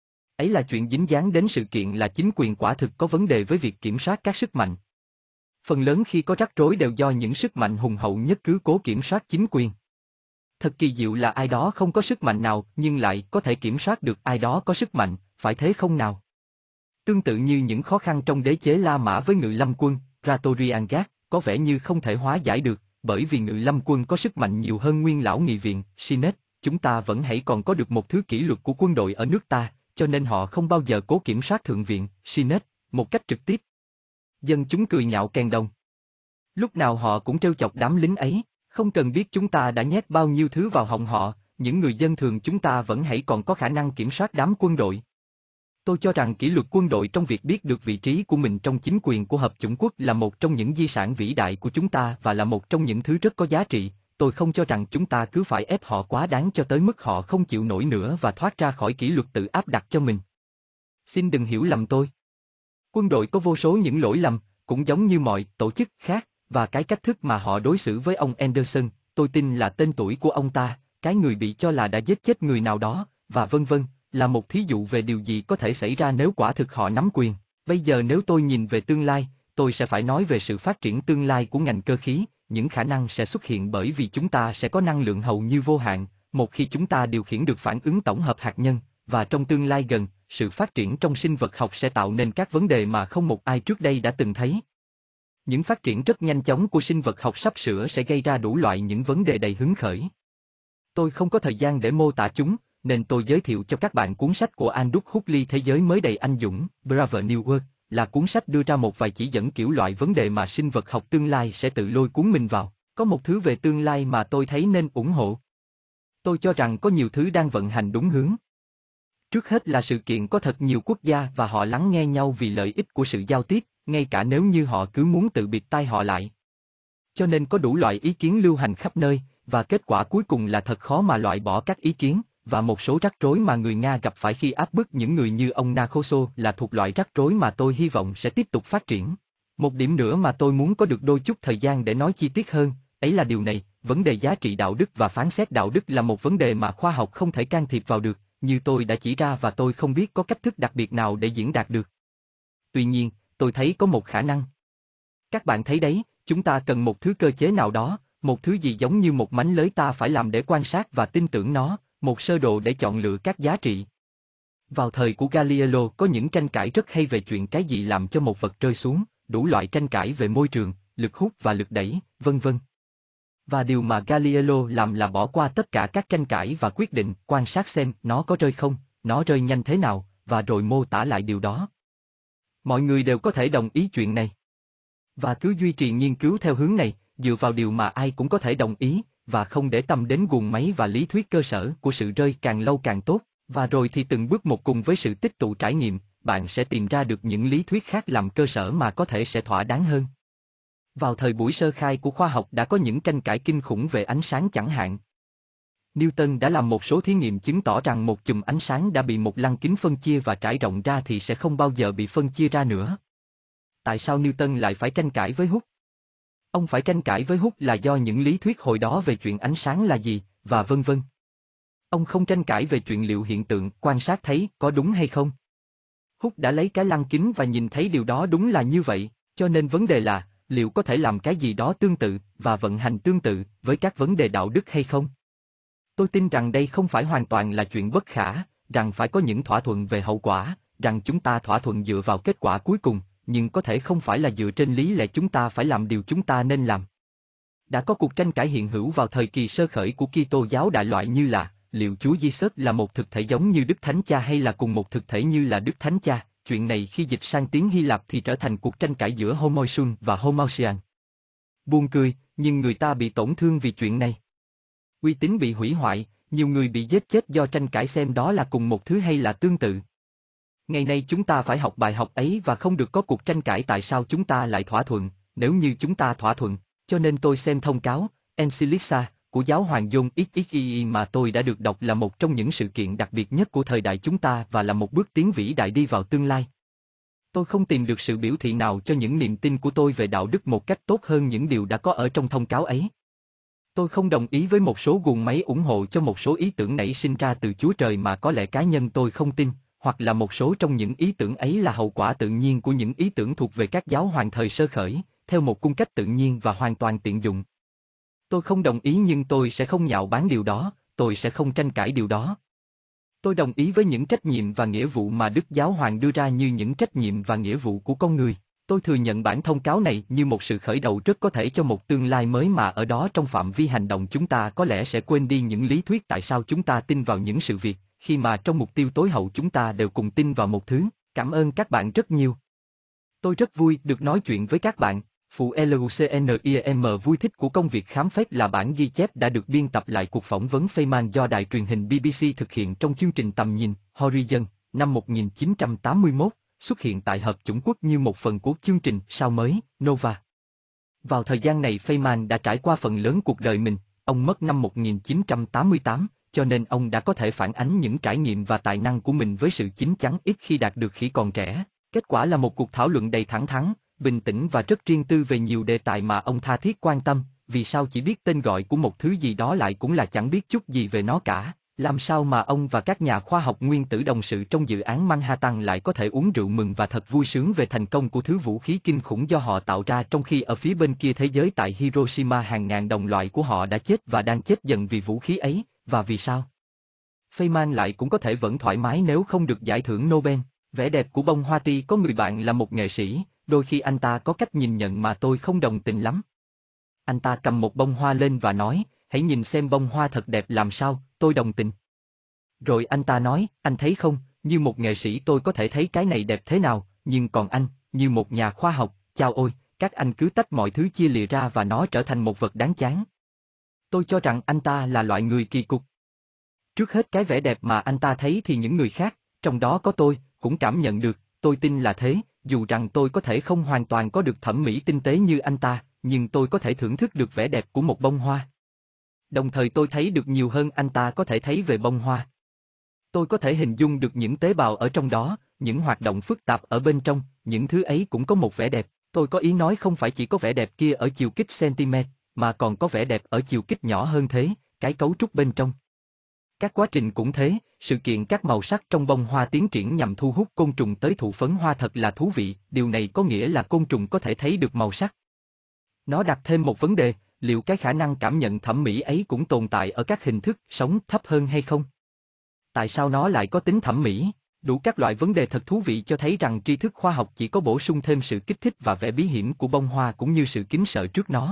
Ấy là chuyện dính dáng đến sự kiện là chính quyền quả thực có vấn đề với việc kiểm soát các sức mạnh. Phần lớn khi có rắc rối đều do những sức mạnh hùng hậu nhất cứ cố kiểm soát chính quyền. Thật kỳ diệu là ai đó không có sức mạnh nào nhưng lại có thể kiểm soát được ai đó có sức mạnh, phải thế không nào? Tương tự như những khó khăn trong đế chế La Mã với ngự lâm quân, Praetorian Guard, có vẻ như không thể hóa giải được, bởi vì ngự lâm quân có sức mạnh nhiều hơn nguyên lão nghị viện, Senate, chúng ta vẫn hãy còn có được một thứ kỷ luật của quân đội ở nước ta, cho nên họ không bao giờ cố kiểm soát thượng viện, Senate, một cách trực tiếp. Dân chúng cười nhạo kèn đồng. Lúc nào họ cũng trêu chọc đám lính ấy, không cần biết chúng ta đã nhét bao nhiêu thứ vào họng họ, những người dân thường chúng ta vẫn hãy còn có khả năng kiểm soát đám quân đội. Tôi cho rằng kỷ luật quân đội trong việc biết được vị trí của mình trong chính quyền của hợp chủng quốc là một trong những di sản vĩ đại của chúng ta và là một trong những thứ rất có giá trị. Tôi không cho rằng chúng ta cứ phải ép họ quá đáng cho tới mức họ không chịu nổi nữa và thoát ra khỏi kỷ luật tự áp đặt cho mình. Xin đừng hiểu lầm tôi. Quân đội có vô số những lỗi lầm, cũng giống như mọi tổ chức khác, và cái cách thức mà họ đối xử với ông Anderson, tôi tin là tên tuổi của ông ta, cái người bị cho là đã giết chết người nào đó, và vân vân, là một thí dụ về điều gì có thể xảy ra nếu quả thực họ nắm quyền. Bây giờ nếu tôi nhìn về tương lai, tôi sẽ phải nói về sự phát triển tương lai của ngành cơ khí, những khả năng sẽ xuất hiện bởi vì chúng ta sẽ có năng lượng hầu như vô hạn, một khi chúng ta điều khiển được phản ứng tổng hợp hạt nhân, và trong tương lai gần, sự phát triển trong sinh vật học sẽ tạo nên các vấn đề mà không một ai trước đây đã từng thấy. Những phát triển rất nhanh chóng của sinh vật học sắp sửa sẽ gây ra đủ loại những vấn đề đầy hứng khởi. Tôi không có thời gian để mô tả chúng, nên tôi giới thiệu cho các bạn cuốn sách của Aldous Huxley Thế giới mới đầy anh dũng, Brave New World, là cuốn sách đưa ra một vài chỉ dẫn kiểu loại vấn đề mà sinh vật học tương lai sẽ tự lôi cuốn mình vào. Có một thứ về tương lai mà tôi thấy nên ủng hộ. Tôi cho rằng có nhiều thứ đang vận hành đúng hướng. Trước hết là sự kiện có thật nhiều quốc gia và họ lắng nghe nhau vì lợi ích của sự giao tiếp, ngay cả nếu như họ cứ muốn tự bịt tai họ lại. Cho nên có đủ loại ý kiến lưu hành khắp nơi, và kết quả cuối cùng là thật khó mà loại bỏ các ý kiến, và một số rắc rối mà người Nga gặp phải khi áp bức những người như ông Nakhoso là thuộc loại rắc rối mà tôi hy vọng sẽ tiếp tục phát triển. Một điểm nữa mà tôi muốn có được đôi chút thời gian để nói chi tiết hơn, ấy là điều này, vấn đề giá trị đạo đức và phán xét đạo đức là một vấn đề mà khoa học không thể can thiệp vào được, như tôi đã chỉ ra và tôi không biết có cách thức đặc biệt nào để diễn đạt được. Tuy nhiên, tôi thấy có một khả năng. Các bạn thấy đấy, chúng ta cần một thứ cơ chế nào đó, một thứ gì giống như một mánh lới ta phải làm để quan sát và tin tưởng nó, một sơ đồ để chọn lựa các giá trị. Vào thời của Galileo có những tranh cãi rất hay về chuyện cái gì làm cho một vật rơi xuống, đủ loại tranh cãi về môi trường, lực hút và lực đẩy, vân vân. Và điều mà Galileo làm là bỏ qua tất cả các tranh cãi và quyết định quan sát xem nó có rơi không, nó rơi nhanh thế nào, và rồi mô tả lại điều đó. Mọi người đều có thể đồng ý chuyện này. Và cứ duy trì nghiên cứu theo hướng này, dựa vào điều mà ai cũng có thể đồng ý, và không để tâm đến guồng máy và lý thuyết cơ sở của sự rơi càng lâu càng tốt, và rồi thì từng bước một cùng với sự tích tụ trải nghiệm, bạn sẽ tìm ra được những lý thuyết khác làm cơ sở mà có thể sẽ thỏa đáng hơn. Vào thời buổi sơ khai của khoa học đã có những tranh cãi kinh khủng về ánh sáng chẳng hạn. Newton đã làm một số thí nghiệm chứng tỏ rằng một chùm ánh sáng đã bị một lăng kính phân chia và trải rộng ra thì sẽ không bao giờ bị phân chia ra nữa. Tại sao Newton lại phải tranh cãi với Hooke? Ông phải tranh cãi với Hooke là do những lý thuyết hồi đó về chuyện ánh sáng là gì, và vân vân. Ông không tranh cãi về chuyện liệu hiện tượng quan sát thấy có đúng hay không. Hooke đã lấy cái lăng kính và nhìn thấy điều đó đúng là như vậy, cho nên vấn đề là, liệu có thể làm cái gì đó tương tự, và vận hành tương tự, với các vấn đề đạo đức hay không? Tôi tin rằng đây không phải hoàn toàn là chuyện bất khả, rằng phải có những thỏa thuận về hậu quả, rằng chúng ta thỏa thuận dựa vào kết quả cuối cùng, nhưng có thể không phải là dựa trên lý lẽ chúng ta phải làm điều chúng ta nên làm. Đã có cuộc tranh cãi hiện hữu vào thời kỳ sơ khởi của Kitô giáo đại loại như là, liệu Chúa Giêsu là một thực thể giống như Đức Thánh Cha hay là cùng một thực thể như là Đức Thánh Cha? Chuyện này khi dịch sang tiếng Hy Lạp thì trở thành cuộc tranh cãi giữa Homoiousion và Homoousian. Buồn cười, nhưng người ta bị tổn thương vì chuyện này. Uy tín bị hủy hoại, nhiều người bị giết chết do tranh cãi xem đó là cùng một thứ hay là tương tự. Ngày nay chúng ta phải học bài học ấy và không được có cuộc tranh cãi tại sao chúng ta lại thỏa thuận, nếu như chúng ta thỏa thuận. Cho nên tôi xem thông cáo, Encyclica, của giáo hoàng John ích ích mà tôi đã được đọc là một trong những sự kiện đặc biệt nhất của thời đại chúng ta và là một bước tiến vĩ đại đi vào tương lai. Tôi không tìm được sự biểu thị nào cho những niềm tin của tôi về đạo đức một cách tốt hơn những điều đã có ở trong thông cáo ấy. Tôi không đồng ý với một số guồng máy ủng hộ cho một số ý tưởng nảy sinh ra từ Chúa Trời mà có lẽ cá nhân tôi không tin, hoặc là một số trong những ý tưởng ấy là hậu quả tự nhiên của những ý tưởng thuộc về các giáo hoàng thời sơ khởi, theo một cung cách tự nhiên và hoàn toàn tiện dụng. Tôi không đồng ý nhưng tôi sẽ không nhạo báng điều đó, tôi sẽ không tranh cãi điều đó. Tôi đồng ý với những trách nhiệm và nghĩa vụ mà Đức Giáo Hoàng đưa ra như những trách nhiệm và nghĩa vụ của con người. Tôi thừa nhận bản thông cáo này như một sự khởi đầu rất có thể cho một tương lai mới mà ở đó trong phạm vi hành động chúng ta có lẽ sẽ quên đi những lý thuyết tại sao chúng ta tin vào những sự việc, khi mà trong mục tiêu tối hậu chúng ta đều cùng tin vào một thứ. Cảm ơn các bạn rất nhiều. Tôi rất vui được nói chuyện với các bạn. Phụ LUCNIEM vui thích của công việc khám phép là bản ghi chép đã được biên tập lại cuộc phỏng vấn Feynman do đài truyền hình bê bê xê thực hiện trong chương trình Tầm nhìn, Horizon, năm một nghìn chín trăm tám mươi mốt, xuất hiện tại Hợp chủng quốc như một phần của chương trình Sao mới, Nova. Vào thời gian này Feynman đã trải qua phần lớn cuộc đời mình, ông mất năm một nghìn chín trăm tám mươi tám, cho nên ông đã có thể phản ánh những trải nghiệm và tài năng của mình với sự chín chắn ít khi đạt được khi còn trẻ. Kết quả là một cuộc thảo luận đầy thẳng thắn, bình tĩnh và rất riêng tư về nhiều đề tài mà ông tha thiết quan tâm. Vì sao chỉ biết tên gọi của một thứ gì đó lại cũng là chẳng biết chút gì về nó cả? Làm sao mà ông và các nhà khoa học nguyên tử đồng sự trong dự án Manhattan lại có thể uống rượu mừng và thật vui sướng về thành công của thứ vũ khí kinh khủng do họ tạo ra trong khi ở phía bên kia thế giới tại Hiroshima hàng ngàn đồng loại của họ đã chết và đang chết dần vì vũ khí ấy, và vì sao? Feynman lại cũng có thể vẫn thoải mái nếu không được giải thưởng Nobel. Vẻ đẹp của bông hoa ti có người bạn là một nghệ sĩ, đôi khi anh ta có cách nhìn nhận mà tôi không đồng tình lắm. Anh ta cầm một bông hoa lên và nói, hãy nhìn xem bông hoa thật đẹp làm sao, tôi đồng tình. Rồi anh ta nói, anh thấy không, như một nghệ sĩ tôi có thể thấy cái này đẹp thế nào, nhưng còn anh, như một nhà khoa học, chao ôi, các anh cứ tách mọi thứ chia lìa ra và nó trở thành một vật đáng chán. Tôi cho rằng anh ta là loại người kỳ cục. Trước hết cái vẻ đẹp mà anh ta thấy thì những người khác, trong đó có tôi, cũng cảm nhận được, tôi tin là thế, dù rằng tôi có thể không hoàn toàn có được thẩm mỹ tinh tế như anh ta, nhưng tôi có thể thưởng thức được vẻ đẹp của một bông hoa. Đồng thời tôi thấy được nhiều hơn anh ta có thể thấy về bông hoa. Tôi có thể hình dung được những tế bào ở trong đó, những hoạt động phức tạp ở bên trong, những thứ ấy cũng có một vẻ đẹp. Tôi có ý nói không phải chỉ có vẻ đẹp kia ở chiều kích cm, mà còn có vẻ đẹp ở chiều kích nhỏ hơn thế, cái cấu trúc bên trong. Các quá trình cũng thế, sự kiện các màu sắc trong bông hoa tiến triển nhằm thu hút côn trùng tới thụ phấn hoa thật là thú vị, điều này có nghĩa là côn trùng có thể thấy được màu sắc. Nó đặt thêm một vấn đề, liệu cái khả năng cảm nhận thẩm mỹ ấy cũng tồn tại ở các hình thức sống thấp hơn hay không? Tại sao nó lại có tính thẩm mỹ? Đủ các loại vấn đề thật thú vị cho thấy rằng tri thức khoa học chỉ có bổ sung thêm sự kích thích và vẻ bí hiểm của bông hoa cũng như sự kính sợ trước nó.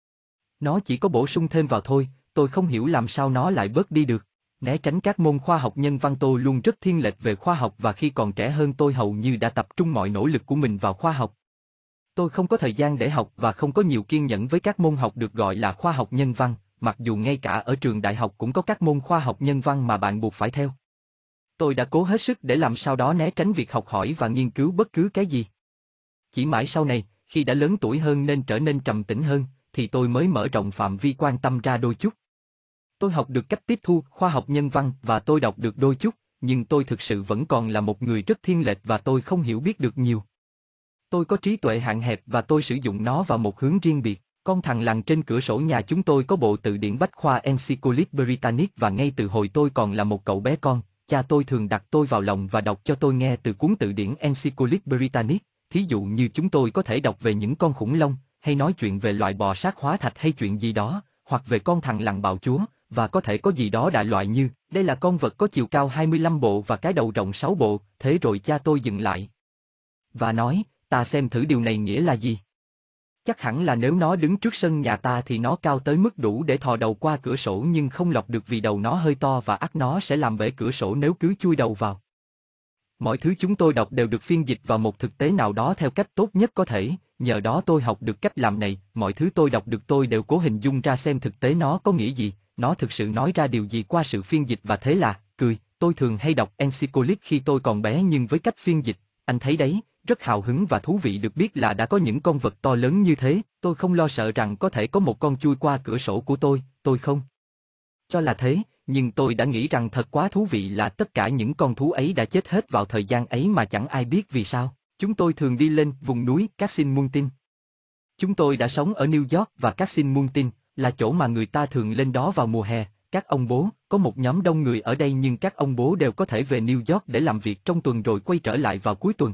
Nó chỉ có bổ sung thêm vào thôi, tôi không hiểu làm sao nó lại bớt đi được. Né tránh các môn khoa học nhân văn tôi luôn rất thiên lệch về khoa học và khi còn trẻ hơn tôi hầu như đã tập trung mọi nỗ lực của mình vào khoa học. Tôi không có thời gian để học và không có nhiều kiên nhẫn với các môn học được gọi là khoa học nhân văn, mặc dù ngay cả ở trường đại học cũng có các môn khoa học nhân văn mà bạn buộc phải theo. Tôi đã cố hết sức để làm sao đó né tránh việc học hỏi và nghiên cứu bất cứ cái gì. Chỉ mãi sau này, khi đã lớn tuổi hơn nên trở nên trầm tĩnh hơn, thì tôi mới mở rộng phạm vi quan tâm ra đôi chút. Tôi học được cách tiếp thu khoa học nhân văn và tôi đọc được đôi chút, nhưng tôi thực sự vẫn còn là một người rất thiên lệch và tôi không hiểu biết được nhiều. Tôi có trí tuệ hạn hẹp và tôi sử dụng nó vào một hướng riêng biệt. Con thằng lằn trên cửa sổ nhà chúng tôi có bộ từ điển bách khoa Encyclopedia Britannic và ngay từ hồi tôi còn là một cậu bé con, cha tôi thường đặt tôi vào lòng và đọc cho tôi nghe từ cuốn từ điển Encyclopedia Britannic, thí dụ như chúng tôi có thể đọc về những con khủng long, hay nói chuyện về loại bò sát hóa thạch hay chuyện gì đó, hoặc về con thằng lằn bào chúa, và có thể có gì đó đại loại như, Đây là con vật có chiều cao hai mươi lăm bộ và cái đầu rộng sáu bộ, thế rồi cha tôi dừng lại. Và nói, ta xem thử điều này nghĩa là gì. Chắc hẳn là nếu nó đứng trước sân nhà ta thì nó cao tới mức đủ để thò đầu qua cửa sổ nhưng không lọt được vì đầu nó hơi to và ắt nó sẽ làm bể cửa sổ nếu cứ chui đầu vào. Mọi thứ chúng tôi đọc đều được phiên dịch vào một thực tế nào đó theo cách tốt nhất có thể, nhờ đó tôi học được cách làm này, mọi thứ tôi đọc được tôi đều cố hình dung ra xem thực tế nó có nghĩa gì, nó thực sự nói ra điều gì qua sự phiên dịch và thế là, cười, tôi thường hay đọc Encyclic khi tôi còn bé nhưng với cách phiên dịch, anh thấy đấy, rất hào hứng và thú vị được biết là đã có những con vật to lớn như thế, tôi không lo sợ rằng có thể có một con chui qua cửa sổ của tôi, tôi không cho là thế, nhưng tôi đã nghĩ rằng thật quá thú vị là tất cả những con thú ấy đã chết hết vào thời gian ấy mà chẳng ai biết vì sao. Chúng tôi thường đi lên vùng núi Castle Mountain. Chúng tôi đã sống ở New York và Castle Mountain là chỗ mà người ta thường lên đó vào mùa hè. Các ông bố, có một nhóm đông người ở đây nhưng các ông bố đều có thể về New York để làm việc trong tuần rồi quay trở lại vào cuối tuần.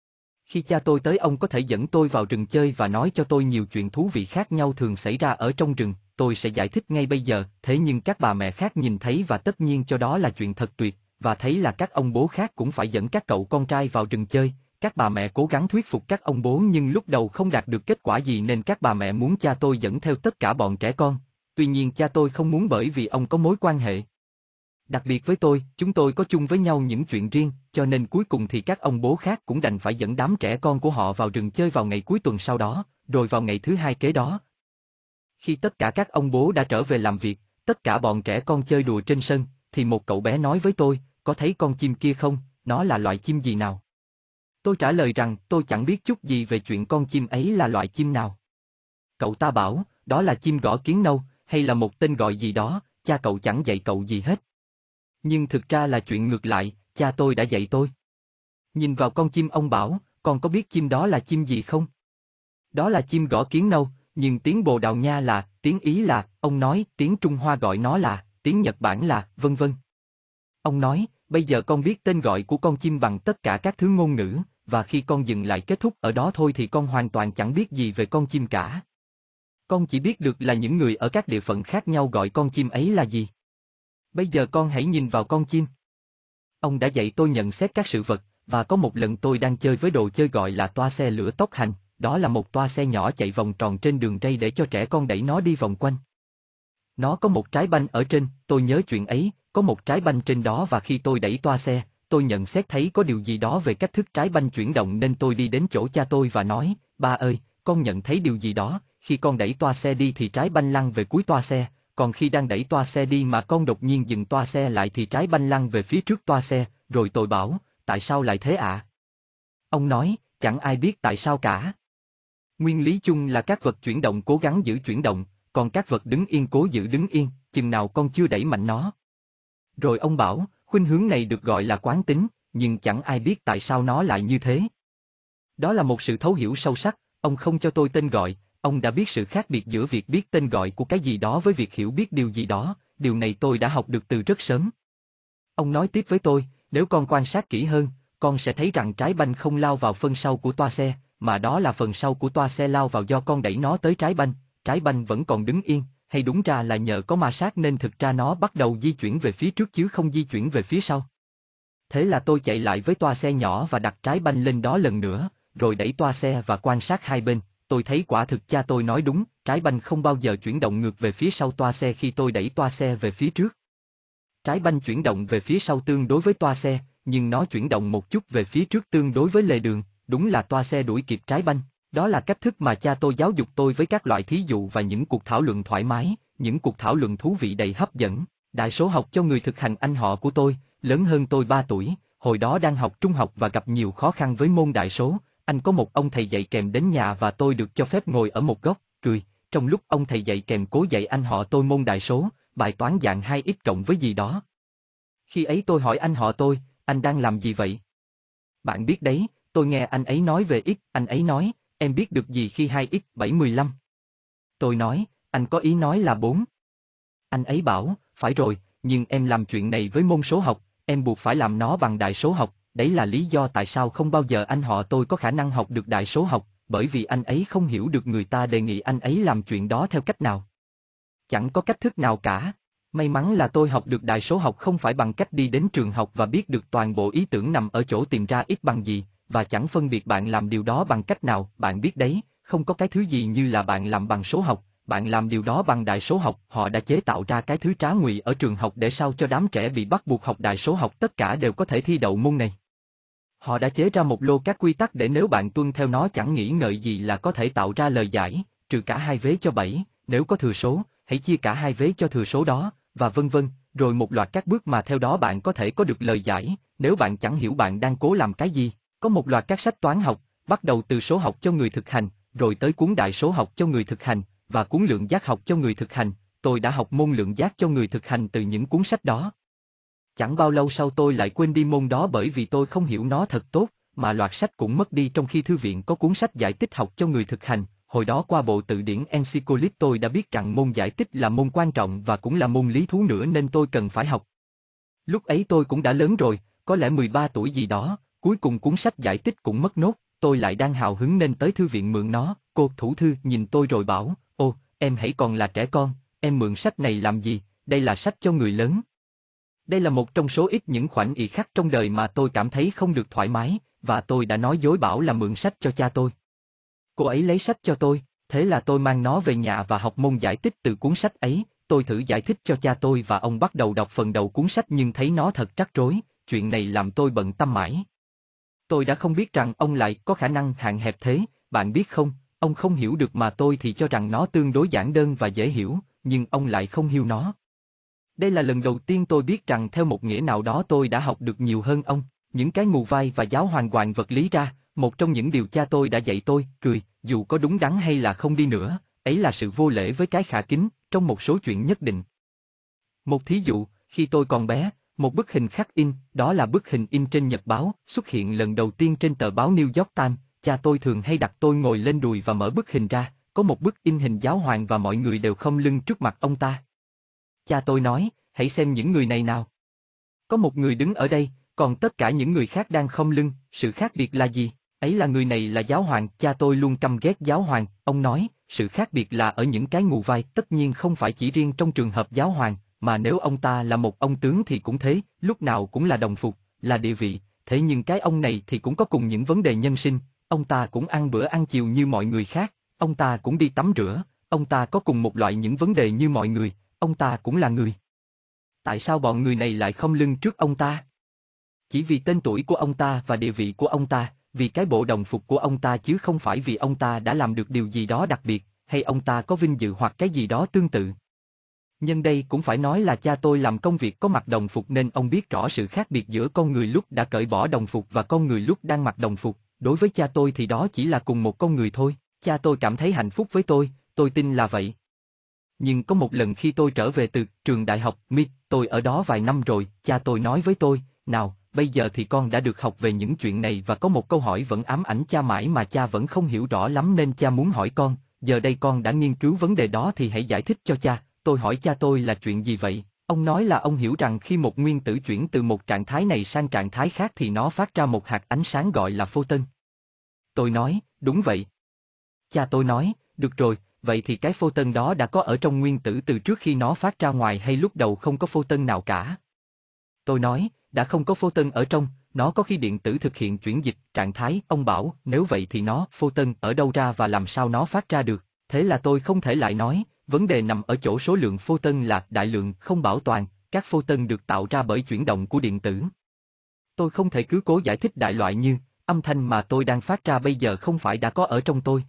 Khi cha tôi tới ông có thể dẫn tôi vào rừng chơi và nói cho tôi nhiều chuyện thú vị khác nhau thường xảy ra ở trong rừng, tôi sẽ giải thích ngay bây giờ, thế nhưng các bà mẹ khác nhìn thấy và tất nhiên cho đó là chuyện thật tuyệt, và thấy là các ông bố khác cũng phải dẫn các cậu con trai vào rừng chơi, các bà mẹ cố gắng thuyết phục các ông bố nhưng lúc đầu không đạt được kết quả gì nên các bà mẹ muốn cha tôi dẫn theo tất cả bọn trẻ con, tuy nhiên cha tôi không muốn bởi vì ông có mối quan hệ đặc biệt với tôi, chúng tôi có chung với nhau những chuyện riêng, cho nên cuối cùng thì các ông bố khác cũng đành phải dẫn đám trẻ con của họ vào rừng chơi vào ngày cuối tuần sau đó, rồi vào ngày thứ hai kế đó. Khi tất cả các ông bố đã trở về làm việc, tất cả bọn trẻ con chơi đùa trên sân, thì một cậu bé nói với tôi, có thấy con chim kia không, nó là loại chim gì nào? Tôi trả lời rằng tôi chẳng biết chút gì về chuyện con chim ấy là loại chim nào. Cậu ta bảo, đó là chim gõ kiến nâu, hay là một tên gọi gì đó, cha cậu chẳng dạy cậu gì hết. Nhưng thực ra là chuyện ngược lại, cha tôi đã dạy tôi. Nhìn vào con chim ông bảo, con có biết chim đó là chim gì không? Đó là chim gõ kiến nâu, nhưng tiếng Bồ Đào Nha là, tiếng Ý là, ông nói, tiếng Trung Hoa gọi nó là, tiếng Nhật Bản là, vân vân. Ông nói, bây giờ con biết tên gọi của con chim bằng tất cả các thứ ngôn ngữ, và khi con dừng lại kết thúc ở đó thôi thì con hoàn toàn chẳng biết gì về con chim cả. Con chỉ biết được là những người ở các địa phận khác nhau gọi con chim ấy là gì. Bây giờ con hãy nhìn vào con chim. Ông đã dạy tôi nhận xét các sự vật, và có một lần tôi đang chơi với đồ chơi gọi là toa xe lửa tốc hành, đó là một toa xe nhỏ chạy vòng tròn trên đường ray để cho trẻ con đẩy nó đi vòng quanh. Nó có một trái banh ở trên, tôi nhớ chuyện ấy, có một trái banh trên đó và khi tôi đẩy toa xe, tôi nhận xét thấy có điều gì đó về cách thức trái banh chuyển động nên tôi đi đến chỗ cha tôi và nói, ba ơi, con nhận thấy điều gì đó, khi con đẩy toa xe đi thì trái banh lăn về cuối toa xe. Còn khi đang đẩy toa xe đi mà con đột nhiên dừng toa xe lại thì trái banh lăn về phía trước toa xe, rồi tôi bảo, tại sao lại thế ạ? À? Ông nói, chẳng ai biết tại sao cả. Nguyên lý chung là các vật chuyển động cố gắng giữ chuyển động, còn các vật đứng yên cố giữ đứng yên, chừng nào con chưa đẩy mạnh nó. Rồi ông bảo, khuynh hướng này được gọi là quán tính, nhưng chẳng ai biết tại sao nó lại như thế. Đó là một sự thấu hiểu sâu sắc, ông không cho tôi tên gọi. Ông đã biết sự khác biệt giữa việc biết tên gọi của cái gì đó với việc hiểu biết điều gì đó, điều này tôi đã học được từ rất sớm. Ông nói tiếp với tôi, nếu con quan sát kỹ hơn, con sẽ thấy rằng trái banh không lao vào phần sau của toa xe, mà đó là phần sau của toa xe lao vào do con đẩy nó tới trái banh, trái banh vẫn còn đứng yên, hay đúng ra là nhờ có ma sát nên thực ra nó bắt đầu di chuyển về phía trước chứ không di chuyển về phía sau. Thế là tôi chạy lại với toa xe nhỏ và đặt trái banh lên đó lần nữa, rồi đẩy toa xe và quan sát hai bên. Tôi thấy quả thực cha tôi nói đúng, trái banh không bao giờ chuyển động ngược về phía sau toa xe khi tôi đẩy toa xe về phía trước. Trái banh chuyển động về phía sau tương đối với toa xe, nhưng nó chuyển động một chút về phía trước tương đối với lề đường, đúng là toa xe đuổi kịp trái banh. Đó là cách thức mà cha tôi giáo dục tôi với các loại thí dụ và những cuộc thảo luận thoải mái, những cuộc thảo luận thú vị đầy hấp dẫn. Đại số học cho người thực hành anh họ của tôi, lớn hơn tôi ba tuổi, hồi đó đang học trung học và gặp nhiều khó khăn với môn đại số. Anh có một ông thầy dạy kèm đến nhà và tôi được cho phép ngồi ở một góc, cười, trong lúc ông thầy dạy kèm cố dạy anh họ tôi môn đại số, bài toán dạng hai x cộng với gì đó. Khi ấy tôi hỏi anh họ tôi, anh đang làm gì vậy? Bạn biết đấy, tôi nghe anh ấy nói về x, anh ấy nói, em biết được gì khi hai x bảy mười lăm? Tôi nói, anh có ý nói là bốn. Anh ấy bảo, phải rồi, nhưng em làm chuyện này với môn số học, em buộc phải làm nó bằng đại số học. Đấy là lý do tại sao không bao giờ anh họ tôi có khả năng học được đại số học, bởi vì anh ấy không hiểu được người ta đề nghị anh ấy làm chuyện đó theo cách nào. Chẳng có cách thức nào cả. May mắn là tôi học được đại số học không phải bằng cách đi đến trường học và biết được toàn bộ ý tưởng nằm ở chỗ tìm ra ít bằng gì, và chẳng phân biệt bạn làm điều đó bằng cách nào, bạn biết đấy, không có cái thứ gì như là bạn làm bằng số học, bạn làm điều đó bằng đại số học, họ đã chế tạo ra cái thứ trá ngụy ở trường học để sao cho đám trẻ bị bắt buộc học đại số học tất cả đều có thể thi đậu môn này. Họ đã chế ra một lô các quy tắc để nếu bạn tuân theo nó chẳng nghĩ ngợi gì là có thể tạo ra lời giải, trừ cả hai vế cho bảy, nếu có thừa số, hãy chia cả hai vế cho thừa số đó, và vân vân, rồi một loạt các bước mà theo đó bạn có thể có được lời giải, nếu bạn chẳng hiểu bạn đang cố làm cái gì. Có một loạt các sách toán học, bắt đầu từ số học cho người thực hành, rồi tới cuốn đại số học cho người thực hành, và cuốn lượng giác học cho người thực hành, tôi đã học môn lượng giác cho người thực hành từ những cuốn sách đó. Chẳng bao lâu sau tôi lại quên đi môn đó bởi vì tôi không hiểu nó thật tốt, mà loạt sách cũng mất đi trong khi thư viện có cuốn sách giải tích học cho người thực hành. Hồi đó qua bộ từ điển Encyclopedia tôi đã biết rằng môn giải tích là môn quan trọng và cũng là môn lý thú nữa nên tôi cần phải học. Lúc ấy tôi cũng đã lớn rồi, có lẽ mười ba tuổi gì đó, cuối cùng cuốn sách giải tích cũng mất nốt, tôi lại đang hào hứng nên tới thư viện mượn nó. Cô thủ thư nhìn tôi rồi bảo, ô, em hãy còn là trẻ con, em mượn sách này làm gì, đây là sách cho người lớn. Đây là một trong số ít những khoảnh ị khắc trong đời mà tôi cảm thấy không được thoải mái, và tôi đã nói dối bảo là mượn sách cho cha tôi. Cô ấy lấy sách cho tôi, thế là tôi mang nó về nhà và học môn giải tích từ cuốn sách ấy. Tôi thử giải thích cho cha tôi và ông bắt đầu đọc phần đầu cuốn sách nhưng thấy nó thật rắc rối, chuyện này làm tôi bận tâm mãi. Tôi đã không biết rằng ông lại có khả năng hạn hẹp thế, bạn biết không, ông không hiểu được mà tôi thì cho rằng nó tương đối giản đơn và dễ hiểu, nhưng ông lại không hiểu nó. Đây là lần đầu tiên tôi biết rằng theo một nghĩa nào đó tôi đã học được nhiều hơn ông, những cái mù vai và giáo hoàn toàn vật lý ra, một trong những điều cha tôi đã dạy tôi, cười, dù có đúng đắn hay là không đi nữa, ấy là sự vô lễ với cái khả kính, trong một số chuyện nhất định. Một thí dụ, khi tôi còn bé, một bức hình khắc in, đó là bức hình in trên nhật báo, xuất hiện lần đầu tiên trên tờ báo New York Times, cha tôi thường hay đặt tôi ngồi lên đùi và mở bức hình ra, có một bức in hình giáo hoàng và mọi người đều khom lưng trước mặt ông ta. Cha tôi nói, hãy xem những người này nào. Có một người đứng ở đây, còn tất cả những người khác đang khom lưng, sự khác biệt là gì? Ấy là người này là giáo hoàng, cha tôi luôn căm ghét giáo hoàng, ông nói, sự khác biệt là ở những cái ngù vai, tất nhiên không phải chỉ riêng trong trường hợp giáo hoàng, mà nếu ông ta là một ông tướng thì cũng thế, lúc nào cũng là đồng phục, là địa vị, thế nhưng cái ông này thì cũng có cùng những vấn đề nhân sinh, ông ta cũng ăn bữa ăn chiều như mọi người khác, ông ta cũng đi tắm rửa, ông ta có cùng một loại những vấn đề như mọi người, ông ta cũng là người. Tại sao bọn người này lại không lưng trước ông ta? Chỉ vì tên tuổi của ông ta và địa vị của ông ta, vì cái bộ đồng phục của ông ta chứ không phải vì ông ta đã làm được điều gì đó đặc biệt, hay ông ta có vinh dự hoặc cái gì đó tương tự. Nhân đây cũng phải nói là cha tôi làm công việc có mặc đồng phục nên ông biết rõ sự khác biệt giữa con người lúc đã cởi bỏ đồng phục và con người lúc đang mặc đồng phục, đối với cha tôi thì đó chỉ là cùng một con người thôi, cha tôi cảm thấy hạnh phúc với tôi, tôi tin là vậy. Nhưng có một lần khi tôi trở về từ trường đại học em i tê, tôi ở đó vài năm rồi, cha tôi nói với tôi, nào, bây giờ thì con đã được học về những chuyện này và có một câu hỏi vẫn ám ảnh cha mãi mà cha vẫn không hiểu rõ lắm nên cha muốn hỏi con, giờ đây con đã nghiên cứu vấn đề đó thì hãy giải thích cho cha. Tôi hỏi cha tôi là chuyện gì vậy, ông nói là ông hiểu rằng khi một nguyên tử chuyển từ một trạng thái này sang trạng thái khác thì nó phát ra một hạt ánh sáng gọi là photon. Tôi nói, đúng vậy. Cha tôi nói, được rồi, vậy thì cái photon đó đã có ở trong nguyên tử từ trước khi nó phát ra ngoài hay lúc đầu không có photon nào cả? Tôi nói, đã không có photon ở trong, nó có khi điện tử thực hiện chuyển dịch trạng thái, ông bảo, nếu vậy thì nó, photon ở đâu ra và làm sao nó phát ra được, thế là tôi không thể lại nói, vấn đề nằm ở chỗ số lượng photon là đại lượng không bảo toàn, các photon được tạo ra bởi chuyển động của điện tử. Tôi không thể cứ cố giải thích đại loại như, âm thanh mà tôi đang phát ra bây giờ không phải đã có ở trong tôi.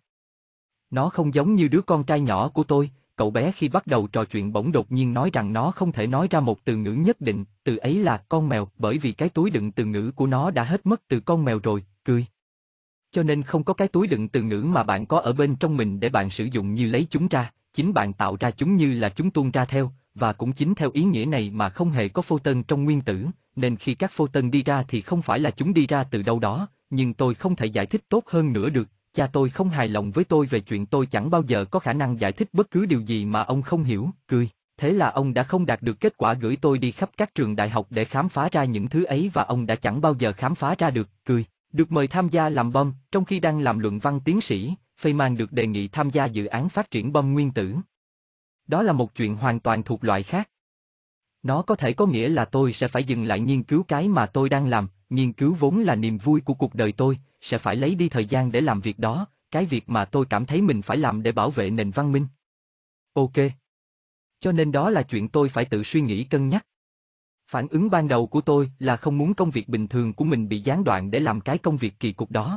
Nó không giống như đứa con trai nhỏ của tôi, cậu bé khi bắt đầu trò chuyện bỗng đột nhiên nói rằng nó không thể nói ra một từ ngữ nhất định, từ ấy là con mèo bởi vì cái túi đựng từ ngữ của nó đã hết mất từ con mèo rồi, cười. Cho nên không có cái túi đựng từ ngữ mà bạn có ở bên trong mình để bạn sử dụng như lấy chúng ra, chính bạn tạo ra chúng như là chúng tuôn ra theo, và cũng chính theo ý nghĩa này mà không hề có photon trong nguyên tử, nên khi các photon đi ra thì không phải là chúng đi ra từ đâu đó, nhưng tôi không thể giải thích tốt hơn nữa được. Cha tôi không hài lòng với tôi về chuyện tôi chẳng bao giờ có khả năng giải thích bất cứ điều gì mà ông không hiểu, cười. Thế là ông đã không đạt được kết quả gửi tôi đi khắp các trường đại học để khám phá ra những thứ ấy và ông đã chẳng bao giờ khám phá ra được, cười. Được mời tham gia làm bom, trong khi đang làm luận văn tiến sĩ, Feynman được đề nghị tham gia dự án phát triển bom nguyên tử. Đó là một chuyện hoàn toàn thuộc loại khác. Nó có thể có nghĩa là tôi sẽ phải dừng lại nghiên cứu cái mà tôi đang làm, nghiên cứu vốn là niềm vui của cuộc đời tôi, sẽ phải lấy đi thời gian để làm việc đó, cái việc mà tôi cảm thấy mình phải làm để bảo vệ nền văn minh. Ok. Cho nên đó là chuyện tôi phải tự suy nghĩ cân nhắc. Phản ứng ban đầu của tôi là không muốn công việc bình thường của mình bị gián đoạn để làm cái công việc kỳ cục đó.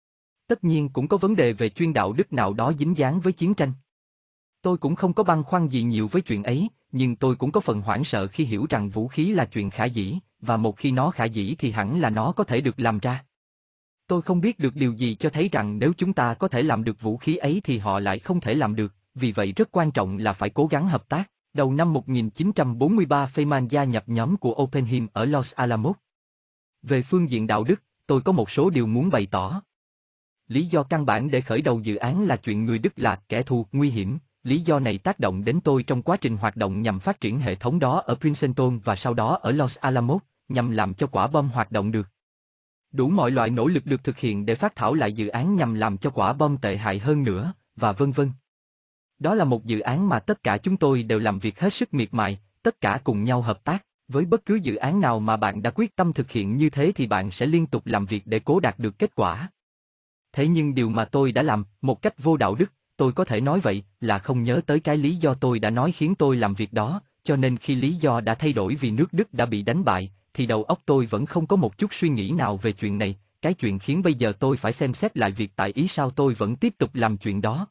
Tất nhiên cũng có vấn đề về chuyên đạo đức nào đó dính dáng với chiến tranh. Tôi cũng không có băn khoăn gì nhiều với chuyện ấy, nhưng tôi cũng có phần hoảng sợ khi hiểu rằng vũ khí là chuyện khả dĩ, và một khi nó khả dĩ thì hẳn là nó có thể được làm ra. Tôi không biết được điều gì cho thấy rằng nếu chúng ta có thể làm được vũ khí ấy thì họ lại không thể làm được, vì vậy rất quan trọng là phải cố gắng hợp tác. Đầu năm một nghìn chín trăm bốn mươi ba Feynman gia nhập nhóm của Oppenheim ở Los Alamos. Về phương diện đạo đức, tôi có một số điều muốn bày tỏ. Lý do căn bản để khởi đầu dự án là chuyện người Đức là kẻ thù nguy hiểm, lý do này tác động đến tôi trong quá trình hoạt động nhằm phát triển hệ thống đó ở Princeton và sau đó ở Los Alamos, nhằm làm cho quả bom hoạt động được. Đủ mọi loại nỗ lực được thực hiện để phát thảo lại dự án nhằm làm cho quả bom tệ hại hơn nữa, và vân vân. Đó là một dự án mà tất cả chúng tôi đều làm việc hết sức miệt mài, tất cả cùng nhau hợp tác. Với bất cứ dự án nào mà bạn đã quyết tâm thực hiện như thế thì bạn sẽ liên tục làm việc để cố đạt được kết quả. Thế nhưng điều mà tôi đã làm, một cách vô đạo đức, tôi có thể nói vậy, là không nhớ tới cái lý do tôi đã nói khiến tôi làm việc đó, cho nên khi lý do đã thay đổi vì nước Đức đã bị đánh bại, thì đầu óc tôi vẫn không có một chút suy nghĩ nào về chuyện này, cái chuyện khiến bây giờ tôi phải xem xét lại việc tại ý sao tôi vẫn tiếp tục làm chuyện đó.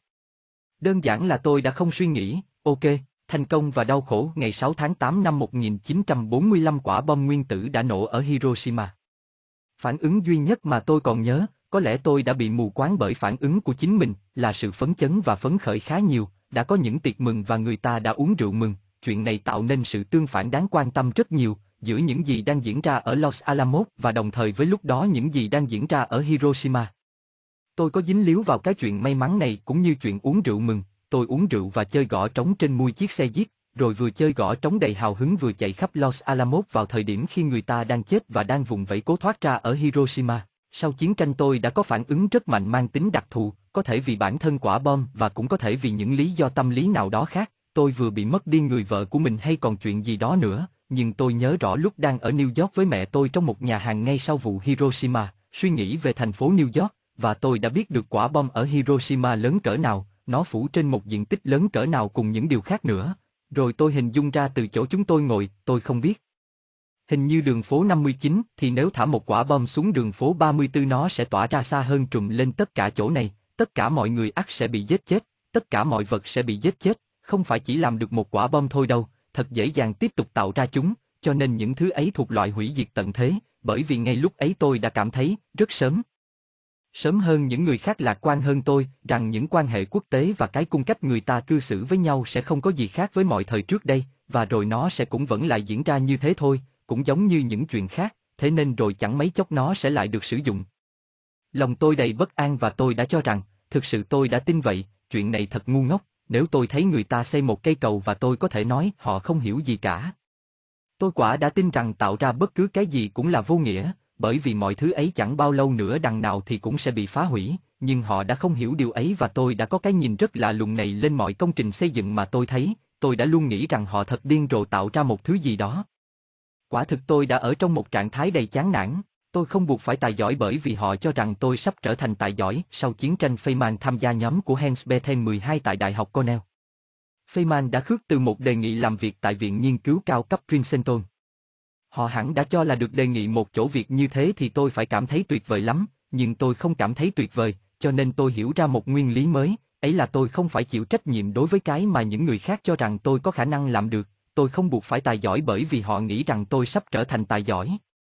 Đơn giản là tôi đã không suy nghĩ, ok, thành công và đau khổ ngày sáu tháng tám năm một nghìn chín trăm bốn mươi lăm quả bom nguyên tử đã nổ ở Hiroshima. Phản ứng duy nhất mà tôi còn nhớ, có lẽ tôi đã bị mù quáng bởi phản ứng của chính mình, là sự phấn chấn và phấn khởi khá nhiều, đã có những tiệc mừng và người ta đã uống rượu mừng, chuyện này tạo nên sự tương phản đáng quan tâm rất nhiều, giữa những gì đang diễn ra ở Los Alamos và đồng thời với lúc đó những gì đang diễn ra ở Hiroshima. Tôi có dính líu vào cái chuyện may mắn này cũng như chuyện uống rượu mừng, tôi uống rượu và chơi gõ trống trên mui chiếc xe jeep, rồi vừa chơi gõ trống đầy hào hứng vừa chạy khắp Los Alamos vào thời điểm khi người ta đang chết và đang vùng vẫy cố thoát ra ở Hiroshima. Sau chiến tranh tôi đã có phản ứng rất mạnh mang tính đặc thù, có thể vì bản thân quả bom và cũng có thể vì những lý do tâm lý nào đó khác, tôi vừa bị mất đi người vợ của mình hay còn chuyện gì đó nữa, nhưng tôi nhớ rõ lúc đang ở New York với mẹ tôi trong một nhà hàng ngay sau vụ Hiroshima, suy nghĩ về thành phố New York, và tôi đã biết được quả bom ở Hiroshima lớn cỡ nào, nó phủ trên một diện tích lớn cỡ nào cùng những điều khác nữa. Rồi tôi hình dung ra từ chỗ chúng tôi ngồi, tôi không biết. Hình như đường phố năm mươi chín thì nếu thả một quả bom xuống đường phố ba mươi tư nó sẽ tỏa ra xa hơn trùm lên tất cả chỗ này, tất cả mọi người ắt sẽ bị giết chết, tất cả mọi vật sẽ bị giết chết, không phải chỉ làm được một quả bom thôi đâu, thật dễ dàng tiếp tục tạo ra chúng, cho nên những thứ ấy thuộc loại hủy diệt tận thế, bởi vì ngay lúc ấy tôi đã cảm thấy, rất sớm. Sớm hơn những người khác lạc quan hơn tôi, rằng những quan hệ quốc tế và cái cung cách người ta cư xử với nhau sẽ không có gì khác với mọi thời trước đây, và rồi nó sẽ cũng vẫn lại diễn ra như thế thôi, cũng giống như những chuyện khác, thế nên rồi chẳng mấy chốc nó sẽ lại được sử dụng. Lòng tôi đầy bất an và tôi đã cho rằng, thực sự tôi đã tin vậy, chuyện này thật ngu ngốc, nếu tôi thấy người ta xây một cây cầu và tôi có thể nói họ không hiểu gì cả. Tôi quả đã tin rằng tạo ra bất cứ cái gì cũng là vô nghĩa, bởi vì mọi thứ ấy chẳng bao lâu nữa đằng nào thì cũng sẽ bị phá hủy, nhưng họ đã không hiểu điều ấy và tôi đã có cái nhìn rất lạ lùng này lên mọi công trình xây dựng mà tôi thấy, tôi đã luôn nghĩ rằng họ thật điên rồ tạo ra một thứ gì đó. Quả thực tôi đã ở trong một trạng thái đầy chán nản, tôi không buộc phải tài giỏi bởi vì họ cho rằng tôi sắp trở thành tài giỏi. Sau chiến tranh Feynman tham gia nhóm của Hans Bethen mười hai tại Đại học Cornell. Feynman đã khước từ một đề nghị làm việc tại Viện Nghiên cứu cao cấp Princeton. Họ hẳn đã cho là được đề nghị một chỗ việc như thế thì tôi phải cảm thấy tuyệt vời lắm, nhưng tôi không cảm thấy tuyệt vời, cho nên tôi hiểu ra một nguyên lý mới, ấy là tôi không phải chịu trách nhiệm đối với cái mà những người khác cho rằng tôi có khả năng làm được, tôi không buộc phải tài giỏi bởi vì họ nghĩ rằng tôi sắp trở thành tài giỏi.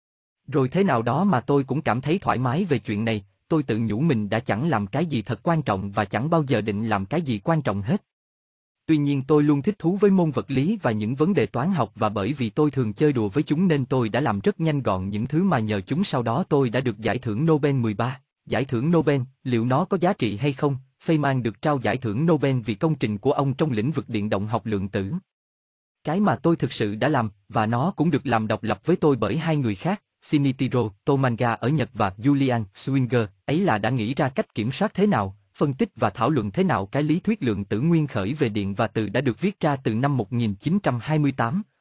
Rồi thế nào đó mà tôi cũng cảm thấy thoải mái về chuyện này, tôi tự nhủ mình đã chẳng làm cái gì thật quan trọng và chẳng bao giờ định làm cái gì quan trọng hết. Tuy nhiên tôi luôn thích thú với môn vật lý và những vấn đề toán học và bởi vì tôi thường chơi đùa với chúng nên tôi đã làm rất nhanh gọn những thứ mà nhờ chúng sau đó tôi đã được giải thưởng Nobel mười ba. Giải thưởng Nobel, liệu nó có giá trị hay không? Feynman được trao giải thưởng Nobel vì công trình của ông trong lĩnh vực điện động học lượng tử. Cái mà tôi thực sự đã làm, và nó cũng được làm độc lập với tôi bởi hai người khác, Shinichiro Tomaga ở Nhật và Julian Swinger, ấy là đã nghĩ ra cách kiểm soát thế nào, phân tích và thảo luận thế nào cái lý thuyết lượng tử nguyên khởi về điện và từ đã được viết ra từ năm một nghìn chín trăm hai mươi tám,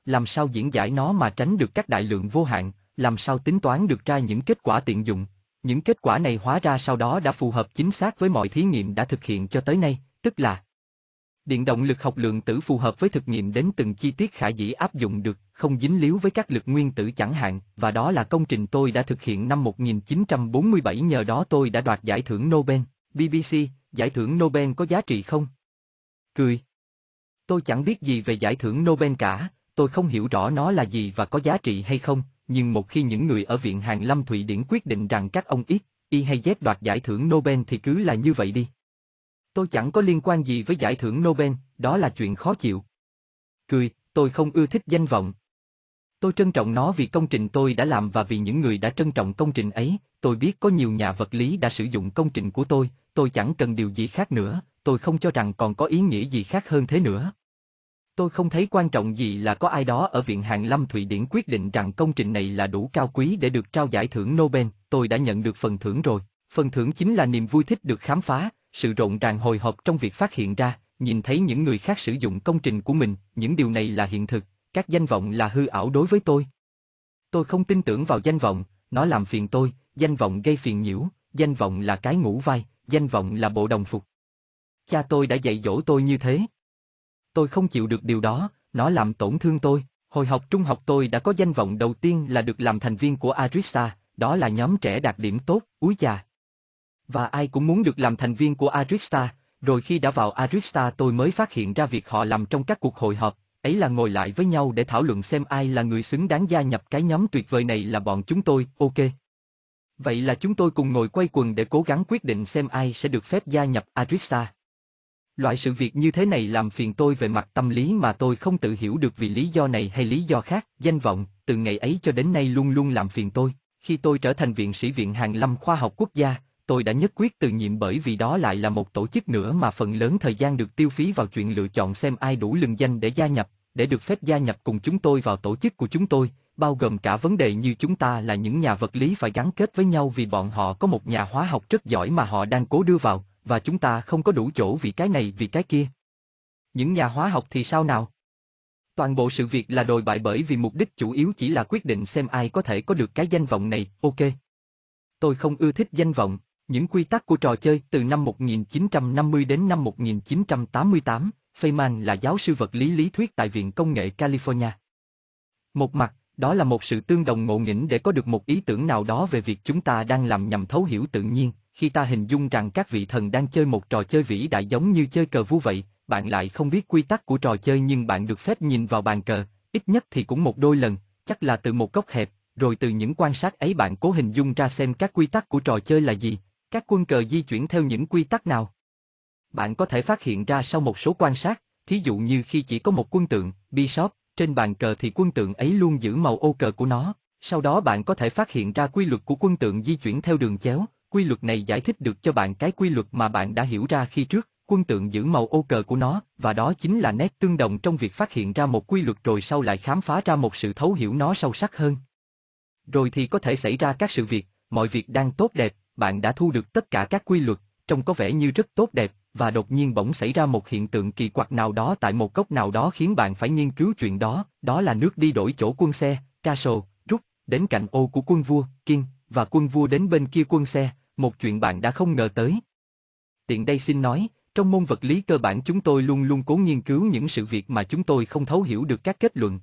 làm sao diễn giải nó mà tránh được các đại lượng vô hạn, làm sao tính toán được ra những kết quả tiện dụng. Những kết quả này hóa ra sau đó đã phù hợp chính xác với mọi thí nghiệm đã thực hiện cho tới nay, tức là điện động lực học lượng tử phù hợp với thực nghiệm đến từng chi tiết khả dĩ áp dụng được, không dính líu với các lực nguyên tử chẳng hạn, và đó là công trình tôi đã thực hiện năm một nghìn chín trăm bốn mươi bảy, nhờ đó tôi đã đoạt giải thưởng Nobel. bê bê xê, giải thưởng Nobel có giá trị không? Cười. Tôi chẳng biết gì về giải thưởng Nobel cả, tôi không hiểu rõ nó là gì và có giá trị hay không, nhưng một khi những người ở Viện Hàn Lâm Thụy Điển quyết định rằng các ông X, Y hay Z đoạt giải thưởng Nobel thì cứ là như vậy đi. Tôi chẳng có liên quan gì với giải thưởng Nobel, đó là chuyện khó chịu. Cười, tôi không ưa thích danh vọng. Tôi trân trọng nó vì công trình tôi đã làm và vì những người đã trân trọng công trình ấy. Tôi biết có nhiều nhà vật lý đã sử dụng công trình của tôi, tôi chẳng cần điều gì khác nữa, tôi không cho rằng còn có ý nghĩa gì khác hơn thế nữa. Tôi không thấy quan trọng gì là có ai đó ở Viện Hàn Lâm Thụy Điển quyết định rằng công trình này là đủ cao quý để được trao giải thưởng Nobel, tôi đã nhận được phần thưởng rồi. Phần thưởng chính là niềm vui thích được khám phá, sự rộn ràng hồi hộp trong việc phát hiện ra, nhìn thấy những người khác sử dụng công trình của mình, những điều này là hiện thực, các danh vọng là hư ảo đối với tôi. Tôi không tin tưởng vào danh vọng, nó làm phiền tôi, danh vọng gây phiền nhiễu, danh vọng là cái ngũ vai, danh vọng là bộ đồng phục. Cha tôi đã dạy dỗ tôi như thế. Tôi không chịu được điều đó, nó làm tổn thương tôi. Hồi học trung học tôi đã có danh vọng đầu tiên là được làm thành viên của Arista, đó là nhóm trẻ đạt điểm tốt, úi chà. Và ai cũng muốn được làm thành viên của Arista, rồi khi đã vào Arista tôi mới phát hiện ra việc họ làm trong các cuộc hội họp, ấy là ngồi lại với nhau để thảo luận xem ai là người xứng đáng gia nhập cái nhóm tuyệt vời này là bọn chúng tôi, ok. Vậy là chúng tôi cùng ngồi quay quần để cố gắng quyết định xem ai sẽ được phép gia nhập Arista. Loại sự việc như thế này làm phiền tôi về mặt tâm lý mà tôi không tự hiểu được vì lý do này hay lý do khác. Danh vọng, từ ngày ấy cho đến nay luôn luôn làm phiền tôi. Khi tôi trở thành viện sĩ Viện Hàn Lâm Khoa học Quốc gia, tôi đã nhất quyết từ nhiệm bởi vì đó lại là một tổ chức nữa mà phần lớn thời gian được tiêu phí vào chuyện lựa chọn xem ai đủ lừng danh để gia nhập, để được phép gia nhập cùng chúng tôi vào tổ chức của chúng tôi, bao gồm cả vấn đề như chúng ta là những nhà vật lý phải gắn kết với nhau vì bọn họ có một nhà hóa học rất giỏi mà họ đang cố đưa vào, và chúng ta không có đủ chỗ vì cái này vì cái kia. Những nhà hóa học thì sao nào? Toàn bộ sự việc là đồi bại bởi vì mục đích chủ yếu chỉ là quyết định xem ai có thể có được cái danh vọng này, ok. Tôi không ưa thích danh vọng, những quy tắc của trò chơi từ năm một nghìn chín trăm năm mươi đến năm một nghìn chín trăm tám mươi tám, Feynman là giáo sư vật lý lý thuyết tại Viện Công nghệ California. Một mặt, đó là một sự tương đồng ngộ nghĩnh để có được một ý tưởng nào đó về việc chúng ta đang làm nhằm thấu hiểu tự nhiên, khi ta hình dung rằng các vị thần đang chơi một trò chơi vĩ đại giống như chơi cờ vua vậy, bạn lại không biết quy tắc của trò chơi nhưng bạn được phép nhìn vào bàn cờ, ít nhất thì cũng một đôi lần, chắc là từ một góc hẹp, rồi từ những quan sát ấy bạn cố hình dung ra xem các quy tắc của trò chơi là gì, các quân cờ di chuyển theo những quy tắc nào. Bạn có thể phát hiện ra sau một số quan sát, thí dụ như khi chỉ có một quân tượng, bishop, trên bàn cờ thì quân tượng ấy luôn giữ màu ô cờ của nó, sau đó bạn có thể phát hiện ra quy luật của quân tượng di chuyển theo đường chéo, quy luật này giải thích được cho bạn cái quy luật mà bạn đã hiểu ra khi trước, quân tượng giữ màu ô cờ của nó, và đó chính là nét tương đồng trong việc phát hiện ra một quy luật rồi sau lại khám phá ra một sự thấu hiểu nó sâu sắc hơn. Rồi thì có thể xảy ra các sự việc, mọi việc đang tốt đẹp, bạn đã thu được tất cả các quy luật, trông có vẻ như rất tốt đẹp, và đột nhiên bỗng xảy ra một hiện tượng kỳ quặc nào đó tại một góc nào đó khiến bạn phải nghiên cứu chuyện đó, đó là nước đi đổi chỗ quân xe, castle, rút, đến cạnh ô của quân vua, king, và quân vua đến bên kia quân xe, một chuyện bạn đã không ngờ tới. Tiện đây xin nói, trong môn vật lý cơ bản chúng tôi luôn luôn cố nghiên cứu những sự việc mà chúng tôi không thấu hiểu được các kết luận.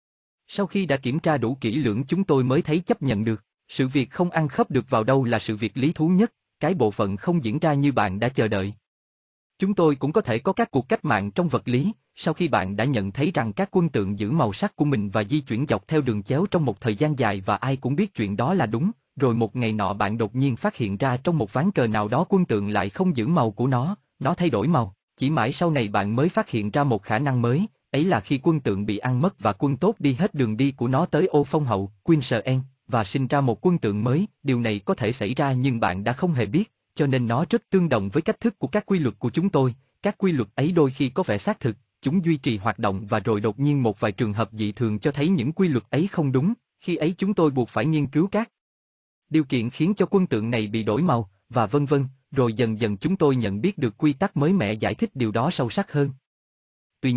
Sau khi đã kiểm tra đủ kỹ lưỡng chúng tôi mới thấy chấp nhận được, sự việc không ăn khớp được vào đâu là sự việc lý thú nhất, cái bộ phận không diễn ra như bạn đã chờ đợi. Chúng tôi cũng có thể có các cuộc cách mạng trong vật lý, sau khi bạn đã nhận thấy rằng các quân tượng giữ màu sắc của mình và di chuyển dọc theo đường chéo trong một thời gian dài và ai cũng biết chuyện đó là đúng, rồi một ngày nọ bạn đột nhiên phát hiện ra trong một ván cờ nào đó quân tượng lại không giữ màu của nó, nó thay đổi màu, chỉ mãi sau này bạn mới phát hiện ra một khả năng mới, ấy là khi quân tượng bị ăn mất và quân tốt đi hết đường đi của nó tới ô phong hậu, Queen và sinh ra một quân tượng mới, điều này có thể xảy ra nhưng bạn đã không hề biết. Cho nên nó rất tương đồng với cách thức của các quy luật của chúng tôi, các quy luật ấy đôi khi có vẻ xác thực, chúng duy trì hoạt động và rồi đột nhiên một vài trường hợp dị thường cho thấy những quy luật ấy không đúng, khi ấy chúng tôi buộc phải nghiên cứu các điều kiện khiến cho quân tượng này bị đổi màu, và vân vân, rồi dần dần chúng tôi nhận biết được quy tắc mới mẻ giải thích điều đó sâu sắc hơn. Tuy nhiên,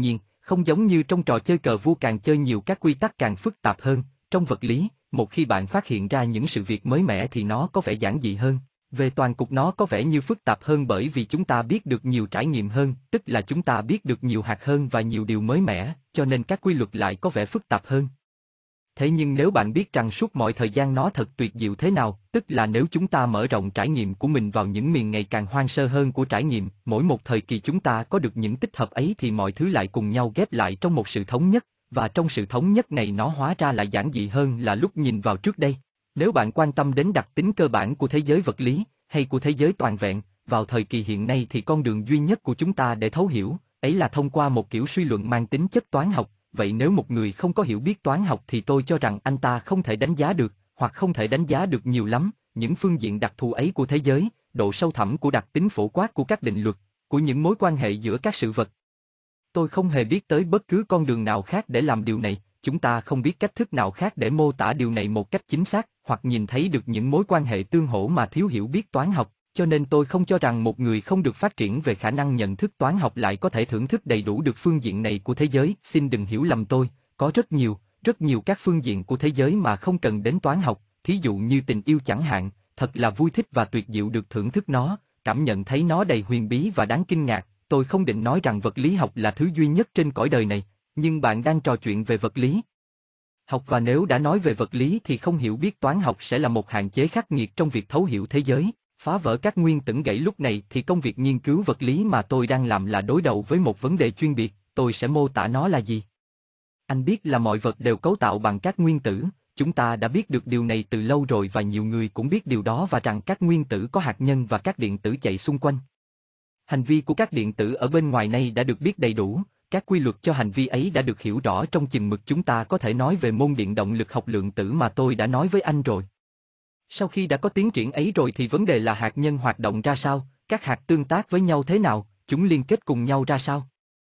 Không giống như trong trò chơi cờ vua càng chơi nhiều các quy tắc càng phức tạp hơn, trong vật lý, một khi bạn phát hiện ra những sự việc mới mẻ thì nó có vẻ giản dị hơn. Về toàn cục nó có vẻ như phức tạp hơn bởi vì chúng ta biết được nhiều trải nghiệm hơn, tức là chúng ta biết được nhiều hạt hơn và nhiều điều mới mẻ, cho nên các quy luật lại có vẻ phức tạp hơn. Thế nhưng nếu bạn biết rằng suốt mọi thời gian nó thật tuyệt diệu thế nào, tức là nếu chúng ta mở rộng trải nghiệm của mình vào những miền ngày càng hoang sơ hơn của trải nghiệm, mỗi một thời kỳ chúng ta có được những tích hợp ấy thì mọi thứ lại cùng nhau ghép lại trong một sự thống nhất, và trong sự thống nhất này nó hóa ra lại giản dị hơn là lúc nhìn vào trước đây. Nếu bạn quan tâm đến đặc tính cơ bản của thế giới vật lý, hay của thế giới toàn vẹn, vào thời kỳ hiện nay thì con đường duy nhất của chúng ta để thấu hiểu, ấy là thông qua một kiểu suy luận mang tính chất toán học. Vậy nếu một người không có hiểu biết toán học thì tôi cho rằng anh ta không thể đánh giá được, hoặc không thể đánh giá được nhiều lắm, những phương diện đặc thù ấy của thế giới, độ sâu thẳm của đặc tính phổ quát của các định luật, của những mối quan hệ giữa các sự vật. Tôi không hề biết tới bất cứ con đường nào khác để làm điều này, chúng ta không biết cách thức nào khác để mô tả điều này một cách chính xác, hoặc nhìn thấy được những mối quan hệ tương hỗ mà thiếu hiểu biết toán học. Cho nên tôi không cho rằng một người không được phát triển về khả năng nhận thức toán học lại có thể thưởng thức đầy đủ được phương diện này của thế giới, xin đừng hiểu lầm tôi, có rất nhiều, rất nhiều các phương diện của thế giới mà không cần đến toán học, thí dụ như tình yêu chẳng hạn, thật là vui thích và tuyệt diệu được thưởng thức nó, cảm nhận thấy nó đầy huyền bí và đáng kinh ngạc, tôi không định nói rằng vật lý học là thứ duy nhất trên cõi đời này, nhưng bạn đang trò chuyện về vật lý học và nếu đã nói về vật lý thì không hiểu biết toán học sẽ là một hạn chế khắc nghiệt trong việc thấu hiểu thế giới. Phá vỡ các nguyên tử gãy lúc này thì công việc nghiên cứu vật lý mà tôi đang làm là đối đầu với một vấn đề chuyên biệt, tôi sẽ mô tả nó là gì? Anh biết là mọi vật đều cấu tạo bằng các nguyên tử, chúng ta đã biết được điều này từ lâu rồi và nhiều người cũng biết điều đó và rằng các nguyên tử có hạt nhân và các điện tử chạy xung quanh. Hành vi của các điện tử ở bên ngoài này đã được biết đầy đủ, các quy luật cho hành vi ấy đã được hiểu rõ trong chừng mực chúng ta có thể nói về môn điện động lực học lượng tử mà tôi đã nói với anh rồi. Sau khi đã có tiến triển ấy rồi thì vấn đề là hạt nhân hoạt động ra sao, các hạt tương tác với nhau thế nào, chúng liên kết cùng nhau ra sao.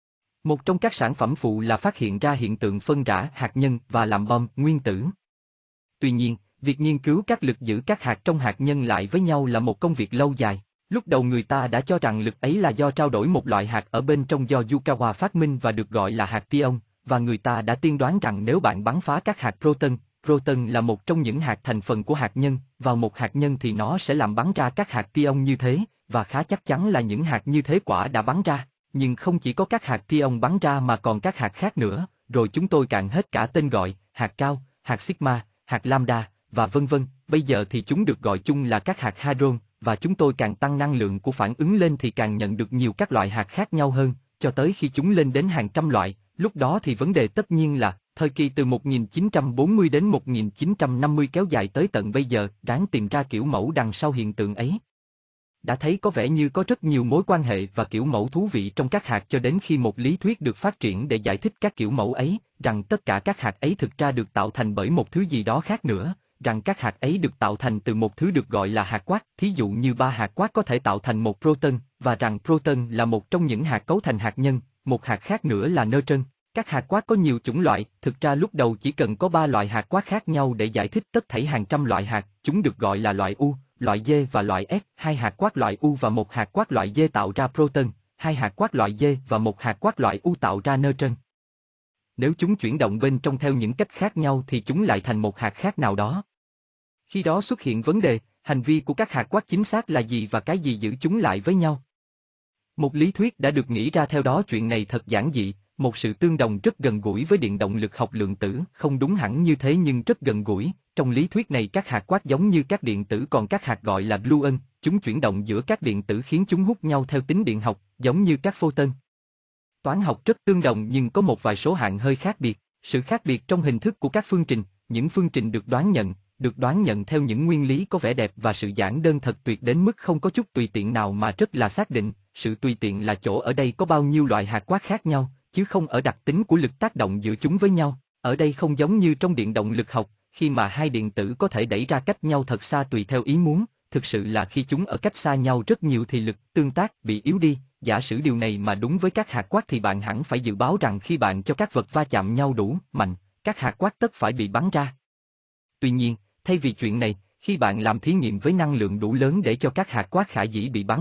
Một trong các sản phẩm phụ là phát hiện ra hiện tượng phân rã hạt nhân và làm bom nguyên tử. Tuy nhiên, việc nghiên cứu các lực giữ các hạt trong hạt nhân lại với nhau là một công việc lâu dài. Lúc đầu người ta đã cho rằng lực ấy là do trao đổi một loại hạt ở bên trong do Yukawa phát minh và được gọi là hạt pion, và người ta đã tiên đoán rằng nếu bạn bắn phá các hạt proton, proton là một trong những hạt thành phần của hạt nhân, vào một hạt nhân thì nó sẽ làm bắn ra các hạt pion như thế, và khá chắc chắn là những hạt như thế quả đã bắn ra, nhưng không chỉ có các hạt pion bắn ra mà còn các hạt khác nữa, rồi chúng tôi cạn hết cả tên gọi, hạt cao, hạt sigma, hạt lambda, và vân vân, bây giờ thì chúng được gọi chung là các hạt hadron, và chúng tôi càng tăng năng lượng của phản ứng lên thì càng nhận được nhiều các loại hạt khác nhau hơn, cho tới khi chúng lên đến hàng trăm loại, lúc đó thì vấn đề tất nhiên là, thời kỳ từ một nghìn chín trăm bốn mươi đến một nghìn chín trăm năm mươi kéo dài tới tận bây giờ, ráng tìm ra kiểu mẫu đằng sau hiện tượng ấy. Đã thấy có vẻ như có rất nhiều mối quan hệ và kiểu mẫu thú vị trong các hạt cho đến khi một lý thuyết được phát triển để giải thích các kiểu mẫu ấy, rằng tất cả các hạt ấy thực ra được tạo thành bởi một thứ gì đó khác nữa, rằng các hạt ấy được tạo thành từ một thứ được gọi là hạt quark, thí dụ như ba hạt quark có thể tạo thành một proton, và rằng proton là một trong những hạt cấu thành hạt nhân, một hạt khác nữa là neutron. Các hạt quark có nhiều chủng loại, thực ra lúc đầu chỉ cần có ba loại hạt quark khác nhau để giải thích tất thảy hàng trăm loại hạt, chúng được gọi là loại U, loại D và loại S, hai hạt quark loại U và một hạt quark loại D tạo ra proton, hai hạt quark loại D và một hạt quark loại U tạo ra neutron. Nếu chúng chuyển động bên trong theo những cách khác nhau thì chúng lại thành một hạt khác nào đó. Khi đó xuất hiện vấn đề, hành vi của các hạt quark chính xác là gì và cái gì giữ chúng lại với nhau. Một lý thuyết đã được nghĩ ra theo đó chuyện này thật giản dị, một sự tương đồng rất gần gũi với điện động lực học lượng tử, không đúng hẳn như thế nhưng rất gần gũi, trong lý thuyết này các hạt quark giống như các điện tử còn các hạt gọi là gluon, chúng chuyển động giữa các điện tử khiến chúng hút nhau theo tính điện học, giống như các photon. Toán học rất tương đồng nhưng có một vài số hạn hơi khác biệt, sự khác biệt trong hình thức của các phương trình, những phương trình được đoán nhận, được đoán nhận theo những nguyên lý có vẻ đẹp và sự giản đơn thật tuyệt đến mức không có chút tùy tiện nào mà rất là xác định, sự tùy tiện là chỗ ở đây có bao nhiêu loại hạt quark khác nhau, chứ không ở đặc tính của lực tác động giữa chúng với nhau, ở đây không giống như trong điện động lực học, khi mà hai điện tử có thể đẩy ra cách nhau thật xa tùy theo ý muốn, thực sự là khi chúng ở cách xa nhau rất nhiều thì lực tương tác bị yếu đi, giả sử điều này mà đúng với các hạt quark thì bạn hẳn phải dự báo rằng khi bạn cho các vật va chạm nhau đủ mạnh, các hạt quark tất phải bị bắn ra. Tuy nhiên, thay vì chuyện này, khi bạn làm thí nghiệm với năng lượng đủ lớn để cho các hạt quark khả dĩ bị bắn ra,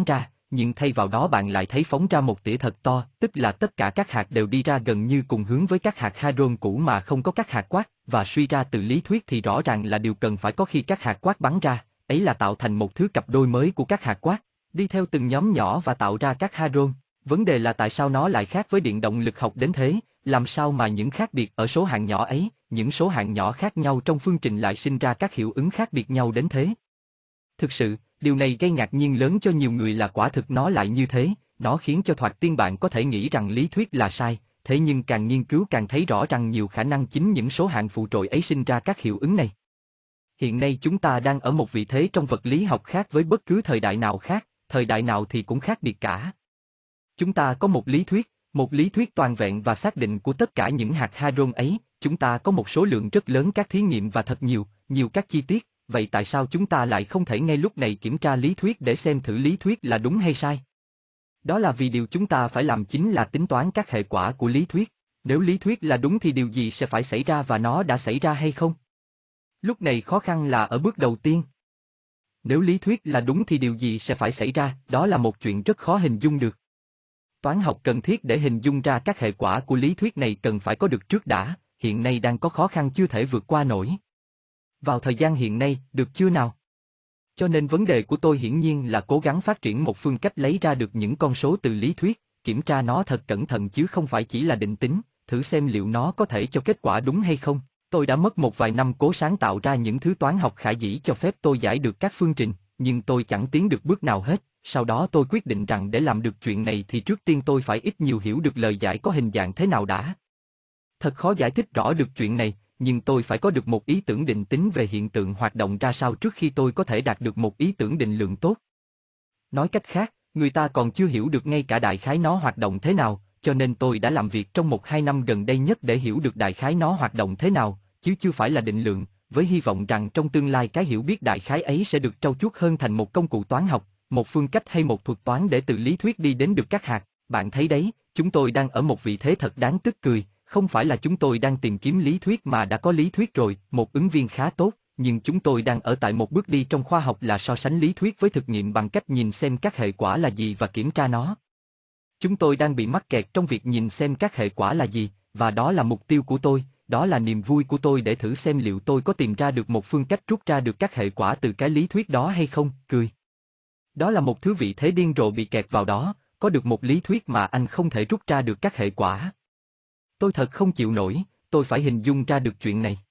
nhưng thay vào đó bạn lại thấy phóng ra một tỉa thật to, tức là tất cả các hạt đều đi ra gần như cùng hướng với các hạt hadron cũ mà không có các hạt quark, và suy ra từ lý thuyết thì rõ ràng là điều cần phải có khi các hạt quark bắn ra, ấy là tạo thành một thứ cặp đôi mới của các hạt quark, đi theo từng nhóm nhỏ và tạo ra các hadron. Vấn đề là tại sao nó lại khác với điện động lực học đến thế, làm sao mà những khác biệt ở số hạng nhỏ ấy, những số hạng nhỏ khác nhau trong phương trình lại sinh ra các hiệu ứng khác biệt nhau đến thế. Thực sự, điều này gây ngạc nhiên lớn cho nhiều người là quả thực nó lại như thế, nó khiến cho thoạt tiên bạn có thể nghĩ rằng lý thuyết là sai, thế nhưng càng nghiên cứu càng thấy rõ rằng nhiều khả năng chính những số hạng phụ trội ấy sinh ra các hiệu ứng này. Hiện nay chúng ta đang ở một vị thế trong vật lý học khác với bất cứ thời đại nào khác, thời đại nào thì cũng khác biệt cả. Chúng ta có một lý thuyết, một lý thuyết toàn vẹn và xác định của tất cả những hạt hadron ấy, chúng ta có một số lượng rất lớn các thí nghiệm và thật nhiều, nhiều các chi tiết, vậy tại sao chúng ta lại không thể ngay lúc này kiểm tra lý thuyết để xem thử lý thuyết là đúng hay sai? Đó là vì điều chúng ta phải làm chính là tính toán các hệ quả của lý thuyết. Nếu lý thuyết là đúng thì điều gì sẽ phải xảy ra và nó đã xảy ra hay không? Lúc này khó khăn là ở bước đầu tiên. Nếu lý thuyết là đúng thì điều gì sẽ phải xảy ra, đó là một chuyện rất khó hình dung được. Toán học cần thiết để hình dung ra các hệ quả của lý thuyết này cần phải có được trước đã, hiện nay đang có khó khăn chưa thể vượt qua nổi. Vào thời gian hiện nay, được chưa nào? Cho nên vấn đề của tôi hiển nhiên là cố gắng phát triển một phương cách lấy ra được những con số từ lý thuyết, kiểm tra nó thật cẩn thận chứ không phải chỉ là định tính, thử xem liệu nó có thể cho kết quả đúng hay không. Tôi đã mất một vài năm cố sáng tạo ra những thứ toán học khả dĩ cho phép tôi giải được các phương trình, nhưng tôi chẳng tiến được bước nào hết. Sau đó tôi quyết định rằng để làm được chuyện này thì trước tiên tôi phải ít nhiều hiểu được lời giải có hình dạng thế nào đã. Thật khó giải thích rõ được chuyện này, nhưng tôi phải có được một ý tưởng định tính về hiện tượng hoạt động ra sao trước khi tôi có thể đạt được một ý tưởng định lượng tốt. Nói cách khác, người ta còn chưa hiểu được ngay cả đại khái nó hoạt động thế nào, cho nên tôi đã làm việc trong một hai năm gần đây nhất để hiểu được đại khái nó hoạt động thế nào, chứ chưa phải là định lượng, với hy vọng rằng trong tương lai cái hiểu biết đại khái ấy sẽ được trau chuốt hơn thành một công cụ toán học, một phương cách hay một thuật toán để từ lý thuyết đi đến được các hạt. Bạn thấy đấy, chúng tôi đang ở một vị thế thật đáng tức cười, không phải là chúng tôi đang tìm kiếm lý thuyết mà đã có lý thuyết rồi, một ứng viên khá tốt, nhưng chúng tôi đang ở tại một bước đi trong khoa học là so sánh lý thuyết với thực nghiệm bằng cách nhìn xem các hệ quả là gì và kiểm tra nó. Chúng tôi đang bị mắc kẹt trong việc nhìn xem các hệ quả là gì, và đó là mục tiêu của tôi, đó là niềm vui của tôi để thử xem liệu tôi có tìm ra được một phương cách rút ra được các hệ quả từ cái lý thuyết đó hay không, cười. Đó là một thứ vị thế điên rồ bị kẹt vào đó, có được một lý thuyết mà anh không thể rút ra được các hệ quả. Tôi thật không chịu nổi, tôi phải hình dung ra được chuyện này.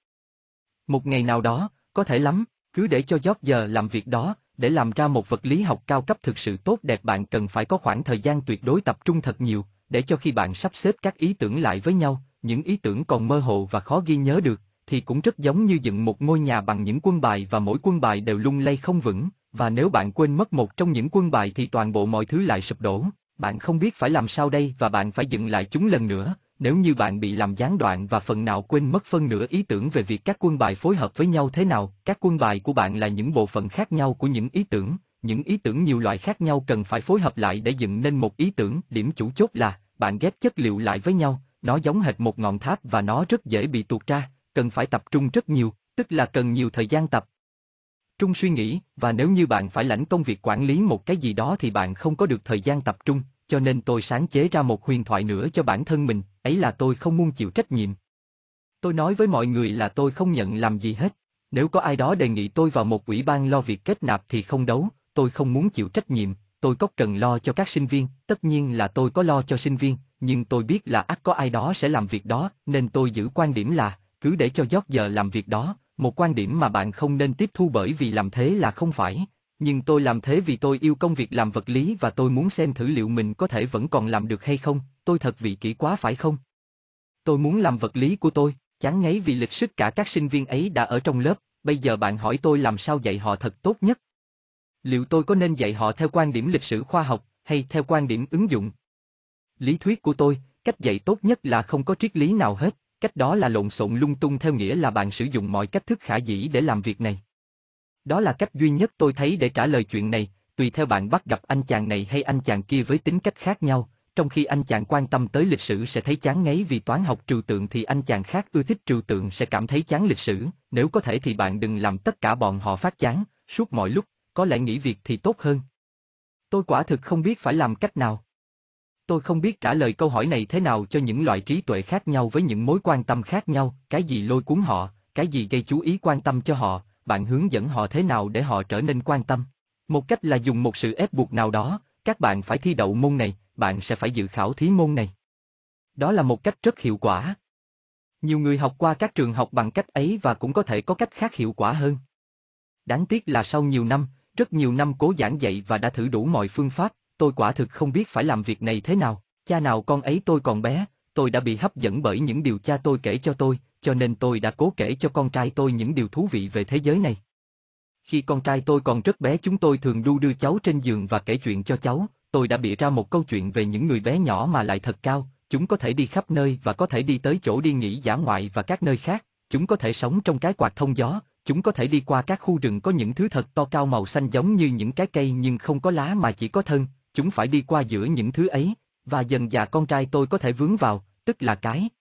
Một ngày nào đó, có thể lắm, cứ để cho George làm việc đó, để làm ra một vật lý học cao cấp thực sự tốt đẹp bạn cần phải có khoảng thời gian tuyệt đối tập trung thật nhiều, để cho khi bạn sắp xếp các ý tưởng lại với nhau, những ý tưởng còn mơ hồ và khó ghi nhớ được, thì cũng rất giống như dựng một ngôi nhà bằng những quân bài và mỗi quân bài đều lung lay không vững, và nếu bạn quên mất một trong những quân bài thì toàn bộ mọi thứ lại sụp đổ, bạn không biết phải làm sao đây và bạn phải dựng lại chúng lần nữa. Nếu như bạn bị làm gián đoạn và phần nào quên mất phân nửa ý tưởng về việc các quân bài phối hợp với nhau thế nào, các quân bài của bạn là những bộ phận khác nhau của những ý tưởng, những ý tưởng nhiều loại khác nhau cần phải phối hợp lại để dựng nên một ý tưởng, điểm chủ chốt là, bạn ghép chất liệu lại với nhau, nó giống hệt một ngọn tháp và nó rất dễ bị tuột ra, cần phải tập trung rất nhiều, tức là cần nhiều thời gian tập trung suy nghĩ, và nếu như bạn phải lãnh công việc quản lý một cái gì đó thì bạn không có được thời gian tập trung. Cho nên tôi sáng chế ra một huyền thoại nữa cho bản thân mình, ấy là tôi không muốn chịu trách nhiệm. Tôi nói với mọi người là tôi không nhận làm gì hết, nếu có ai đó đề nghị tôi vào một ủy ban lo việc kết nạp thì không đấu, tôi không muốn chịu trách nhiệm, tôi có cần lo cho các sinh viên, tất nhiên là tôi có lo cho sinh viên, nhưng tôi biết là ắt có ai đó sẽ làm việc đó, nên tôi giữ quan điểm là, cứ để cho George làm việc đó, một quan điểm mà bạn không nên tiếp thu bởi vì làm thế là không phải. Nhưng tôi làm thế vì tôi yêu công việc làm vật lý và tôi muốn xem thử liệu mình có thể vẫn còn làm được hay không, tôi thật vị kỷ quá phải không? Tôi muốn làm vật lý của tôi, chán ngấy vì lịch sức cả các sinh viên ấy đã ở trong lớp, bây giờ bạn hỏi tôi làm sao dạy họ thật tốt nhất. Liệu tôi có nên dạy họ theo quan điểm lịch sử khoa học, hay theo quan điểm ứng dụng? Lý thuyết của tôi, cách dạy tốt nhất là không có triết lý nào hết, cách đó là lộn xộn lung tung theo nghĩa là bạn sử dụng mọi cách thức khả dĩ để làm việc này. Đó là cách duy nhất tôi thấy để trả lời chuyện này, tùy theo bạn bắt gặp anh chàng này hay anh chàng kia với tính cách khác nhau, trong khi anh chàng quan tâm tới lịch sử sẽ thấy chán ngấy vì toán học trừu tượng thì anh chàng khác ưa thích trừu tượng sẽ cảm thấy chán lịch sử, nếu có thể thì bạn đừng làm tất cả bọn họ phát chán, suốt mọi lúc, có lẽ nghỉ việc thì tốt hơn. Tôi quả thực không biết phải làm cách nào. Tôi không biết trả lời câu hỏi này thế nào cho những loại trí tuệ khác nhau với những mối quan tâm khác nhau, cái gì lôi cuốn họ, cái gì gây chú ý quan tâm cho họ, bạn hướng dẫn họ thế nào để họ trở nên quan tâm. Một cách là dùng một sự ép buộc nào đó, các bạn phải thi đậu môn này, bạn sẽ phải dự khảo thí môn này. Đó là một cách rất hiệu quả. Nhiều người học qua các trường học bằng cách ấy và cũng có thể có cách khác hiệu quả hơn. Đáng tiếc là sau nhiều năm, rất nhiều năm cố giảng dạy và đã thử đủ mọi phương pháp, tôi quả thực không biết phải làm việc này thế nào. Cha nào con ấy tôi còn bé, tôi đã bị hấp dẫn bởi những điều cha tôi kể cho tôi, cho nên tôi đã cố kể cho con trai tôi những điều thú vị về thế giới này. Khi con trai tôi còn rất bé chúng tôi thường đu đưa cháu trên giường và kể chuyện cho cháu, tôi đã bịa ra một câu chuyện về những người bé nhỏ mà lại thật cao, chúng có thể đi khắp nơi và có thể đi tới chỗ đi nghỉ dã ngoại và các nơi khác, chúng có thể sống trong cái quạt thông gió, chúng có thể đi qua các khu rừng có những thứ thật to cao màu xanh giống như những cái cây nhưng không có lá mà chỉ có thân, chúng phải đi qua giữa những thứ ấy, và dần dà con trai tôi có thể vướng vào, tức là cái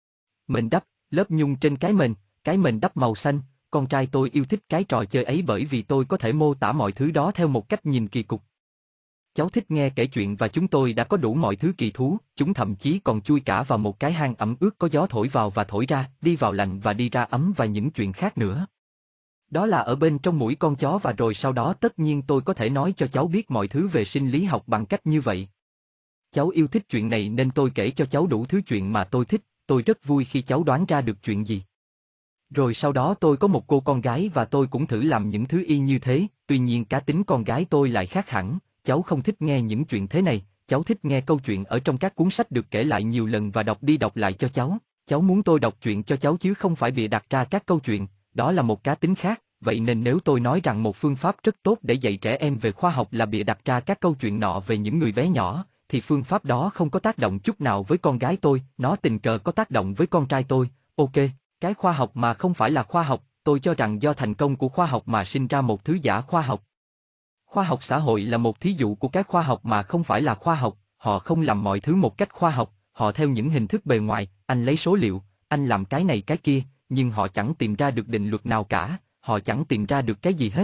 mền đắp, lớp nhung trên cái mền, cái mền đắp màu xanh. Con trai tôi yêu thích cái trò chơi ấy bởi vì tôi có thể mô tả mọi thứ đó theo một cách nhìn kỳ cục. Cháu thích nghe kể chuyện và chúng tôi đã có đủ mọi thứ kỳ thú, chúng thậm chí còn chui cả vào một cái hang ẩm ướt có gió thổi vào và thổi ra, đi vào lạnh và đi ra ấm và những chuyện khác nữa. Đó là ở bên trong mũi con chó và rồi sau đó tất nhiên tôi có thể nói cho cháu biết mọi thứ về sinh lý học bằng cách như vậy. Cháu yêu thích chuyện này nên tôi kể cho cháu đủ thứ chuyện mà tôi thích, tôi rất vui khi cháu đoán ra được chuyện gì. Rồi sau đó tôi có một cô con gái và tôi cũng thử làm những thứ y như thế, tuy nhiên cá tính con gái tôi lại khác hẳn, cháu không thích nghe những chuyện thế này, cháu thích nghe câu chuyện ở trong các cuốn sách được kể lại nhiều lần và đọc đi đọc lại cho cháu, cháu muốn tôi đọc chuyện cho cháu chứ không phải bịa đặt ra các câu chuyện, đó là một cá tính khác, vậy nên nếu tôi nói rằng một phương pháp rất tốt để dạy trẻ em về khoa học là bịa đặt ra các câu chuyện nọ về những người bé nhỏ, thì phương pháp đó không có tác động chút nào với con gái tôi, nó tình cờ có tác động với con trai tôi, ok. Cái khoa học mà không phải là khoa học, tôi cho rằng do thành công của khoa học mà sinh ra một thứ giả khoa học. Khoa học xã hội là một thí dụ của cái khoa học mà không phải là khoa học, họ không làm mọi thứ một cách khoa học, họ theo những hình thức bề ngoài, anh lấy số liệu, anh làm cái này cái kia, nhưng họ chẳng tìm ra được định luật nào cả, họ chẳng tìm ra được cái gì hết.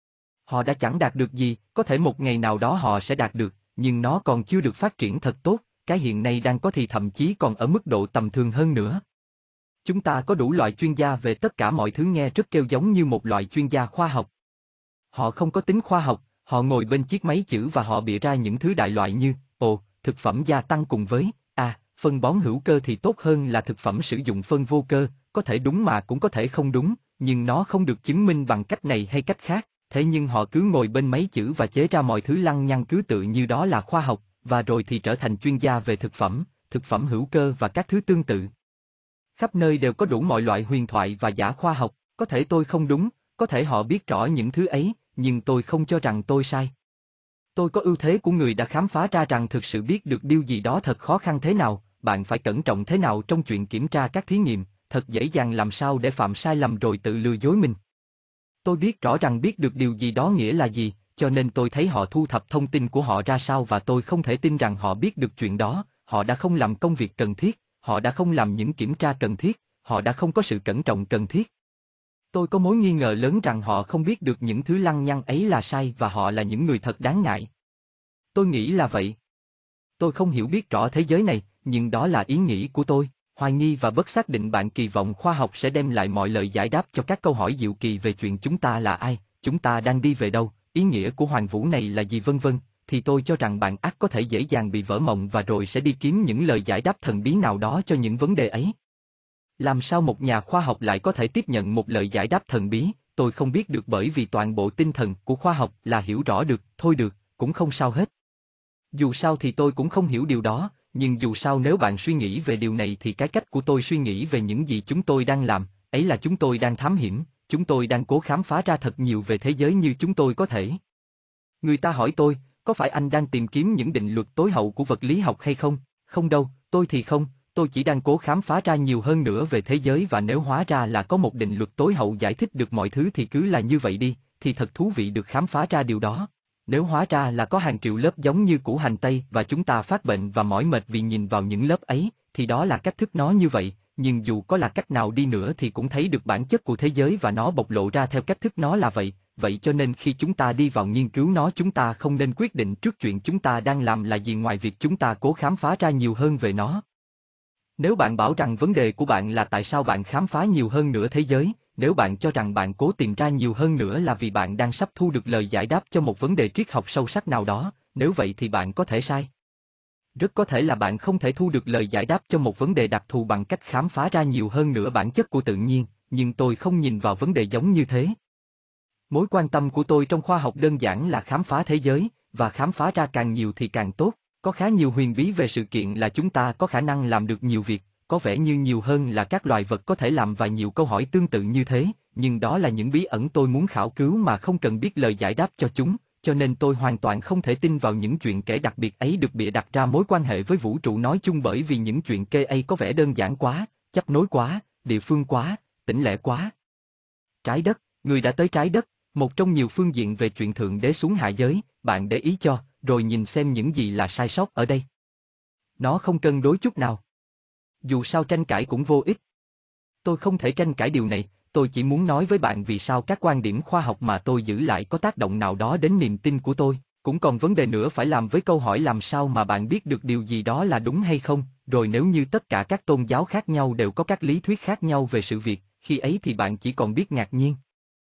Họ đã chẳng đạt được gì, có thể một ngày nào đó họ sẽ đạt được, nhưng nó còn chưa được phát triển thật tốt, cái hiện nay đang có thì thậm chí còn ở mức độ tầm thường hơn nữa. Chúng ta có đủ loại chuyên gia về tất cả mọi thứ nghe rất kêu giống như một loại chuyên gia khoa học. Họ không có tính khoa học, họ ngồi bên chiếc máy chữ và họ bịa ra những thứ đại loại như, ồ, thực phẩm gia tăng cùng với, à, phân bón hữu cơ thì tốt hơn là thực phẩm sử dụng phân vô cơ, có thể đúng mà cũng có thể không đúng, nhưng nó không được chứng minh bằng cách này hay cách khác, thế nhưng họ cứ ngồi bên máy chữ và chế ra mọi thứ lăng nhăng cứ tự như đó là khoa học, và rồi thì trở thành chuyên gia về thực phẩm, thực phẩm hữu cơ và các thứ tương tự. Khắp nơi đều có đủ mọi loại huyền thoại và giả khoa học, có thể tôi không đúng, có thể họ biết rõ những thứ ấy, nhưng tôi không cho rằng tôi sai. Tôi có ưu thế của người đã khám phá ra rằng thực sự biết được điều gì đó thật khó khăn thế nào, bạn phải cẩn trọng thế nào trong chuyện kiểm tra các thí nghiệm, thật dễ dàng làm sao để phạm sai lầm rồi tự lừa dối mình. Tôi biết rõ rằng biết được điều gì đó nghĩa là gì, cho nên tôi thấy họ thu thập thông tin của họ ra sao và tôi không thể tin rằng họ biết được chuyện đó, họ đã không làm công việc cần thiết. Họ đã không làm những kiểm tra cần thiết, họ đã không có sự cẩn trọng cần thiết. Tôi có mối nghi ngờ lớn rằng họ không biết được những thứ lăng nhăng ấy là sai và họ là những người thật đáng ngại. Tôi nghĩ là vậy. Tôi không hiểu biết rõ thế giới này, nhưng đó là ý nghĩ của tôi. Hoài nghi và bất xác định bạn kỳ vọng khoa học sẽ đem lại mọi lời giải đáp cho các câu hỏi diệu kỳ về chuyện chúng ta là ai, chúng ta đang đi về đâu, ý nghĩa của hoàng vũ này là gì vân vân. Thì tôi cho rằng bạn ắt có thể dễ dàng bị vỡ mộng và rồi sẽ đi kiếm những lời giải đáp thần bí nào đó cho những vấn đề ấy. Làm sao một nhà khoa học lại có thể tiếp nhận một lời giải đáp thần bí, tôi không biết được bởi vì toàn bộ tinh thần của khoa học là hiểu rõ được, thôi được, cũng không sao hết. Dù sao thì tôi cũng không hiểu điều đó, nhưng dù sao nếu bạn suy nghĩ về điều này thì cái cách của tôi suy nghĩ về những gì chúng tôi đang làm, ấy là chúng tôi đang thám hiểm, chúng tôi đang cố khám phá ra thật nhiều về thế giới như chúng tôi có thể. Người ta hỏi tôi, có phải anh đang tìm kiếm những định luật tối hậu của vật lý học hay không? Không đâu, tôi thì không, tôi chỉ đang cố khám phá ra nhiều hơn nữa về thế giới và nếu hóa ra là có một định luật tối hậu giải thích được mọi thứ thì cứ là như vậy đi, thì thật thú vị được khám phá ra điều đó. Nếu hóa ra là có hàng triệu lớp giống như củ hành tây và chúng ta phát bệnh và mỏi mệt vì nhìn vào những lớp ấy, thì đó là cách thức nó như vậy, nhưng dù có là cách nào đi nữa thì cũng thấy được bản chất của thế giới và nó bộc lộ ra theo cách thức nó là vậy, vậy cho nên khi chúng ta đi vào nghiên cứu nó chúng ta không nên quyết định trước chuyện chúng ta đang làm là gì ngoài việc chúng ta cố khám phá ra nhiều hơn về nó. Nếu bạn bảo rằng vấn đề của bạn là tại sao bạn khám phá nhiều hơn nữa thế giới, nếu bạn cho rằng bạn cố tìm ra nhiều hơn nữa là vì bạn đang sắp thu được lời giải đáp cho một vấn đề triết học sâu sắc nào đó, nếu vậy thì bạn có thể sai. Rất có thể là bạn không thể thu được lời giải đáp cho một vấn đề đặc thù bằng cách khám phá ra nhiều hơn nữa bản chất của tự nhiên, nhưng tôi không nhìn vào vấn đề giống như thế. Mối quan tâm của tôi trong khoa học đơn giản là khám phá thế giới, và khám phá ra càng nhiều thì càng tốt. Có khá nhiều huyền bí về sự kiện là chúng ta có khả năng làm được nhiều việc, có vẻ như nhiều hơn là các loài vật có thể làm và nhiều câu hỏi tương tự như thế, nhưng đó là những bí ẩn tôi muốn khảo cứu mà không cần biết lời giải đáp cho chúng, cho nên tôi hoàn toàn không thể tin vào những chuyện kể đặc biệt ấy được bịa đặt ra mối quan hệ với vũ trụ nói chung bởi vì những chuyện kê ấy có vẻ đơn giản quá, chấp nối quá, địa phương quá, tĩnh lẻ quá. Trái đất, người đã tới trái đất, một trong nhiều phương diện về chuyện thượng đế xuống hạ giới, bạn để ý cho, rồi nhìn xem những gì là sai sót ở đây. Nó không cân đối chút nào. Dù sao tranh cãi cũng vô ích. Tôi không thể tranh cãi điều này, tôi chỉ muốn nói với bạn vì sao các quan điểm khoa học mà tôi giữ lại có tác động nào đó đến niềm tin của tôi. Cũng còn vấn đề nữa phải làm với câu hỏi làm sao mà bạn biết được điều gì đó là đúng hay không, rồi nếu như tất cả các tôn giáo khác nhau đều có các lý thuyết khác nhau về sự việc, khi ấy thì bạn chỉ còn biết ngạc nhiên.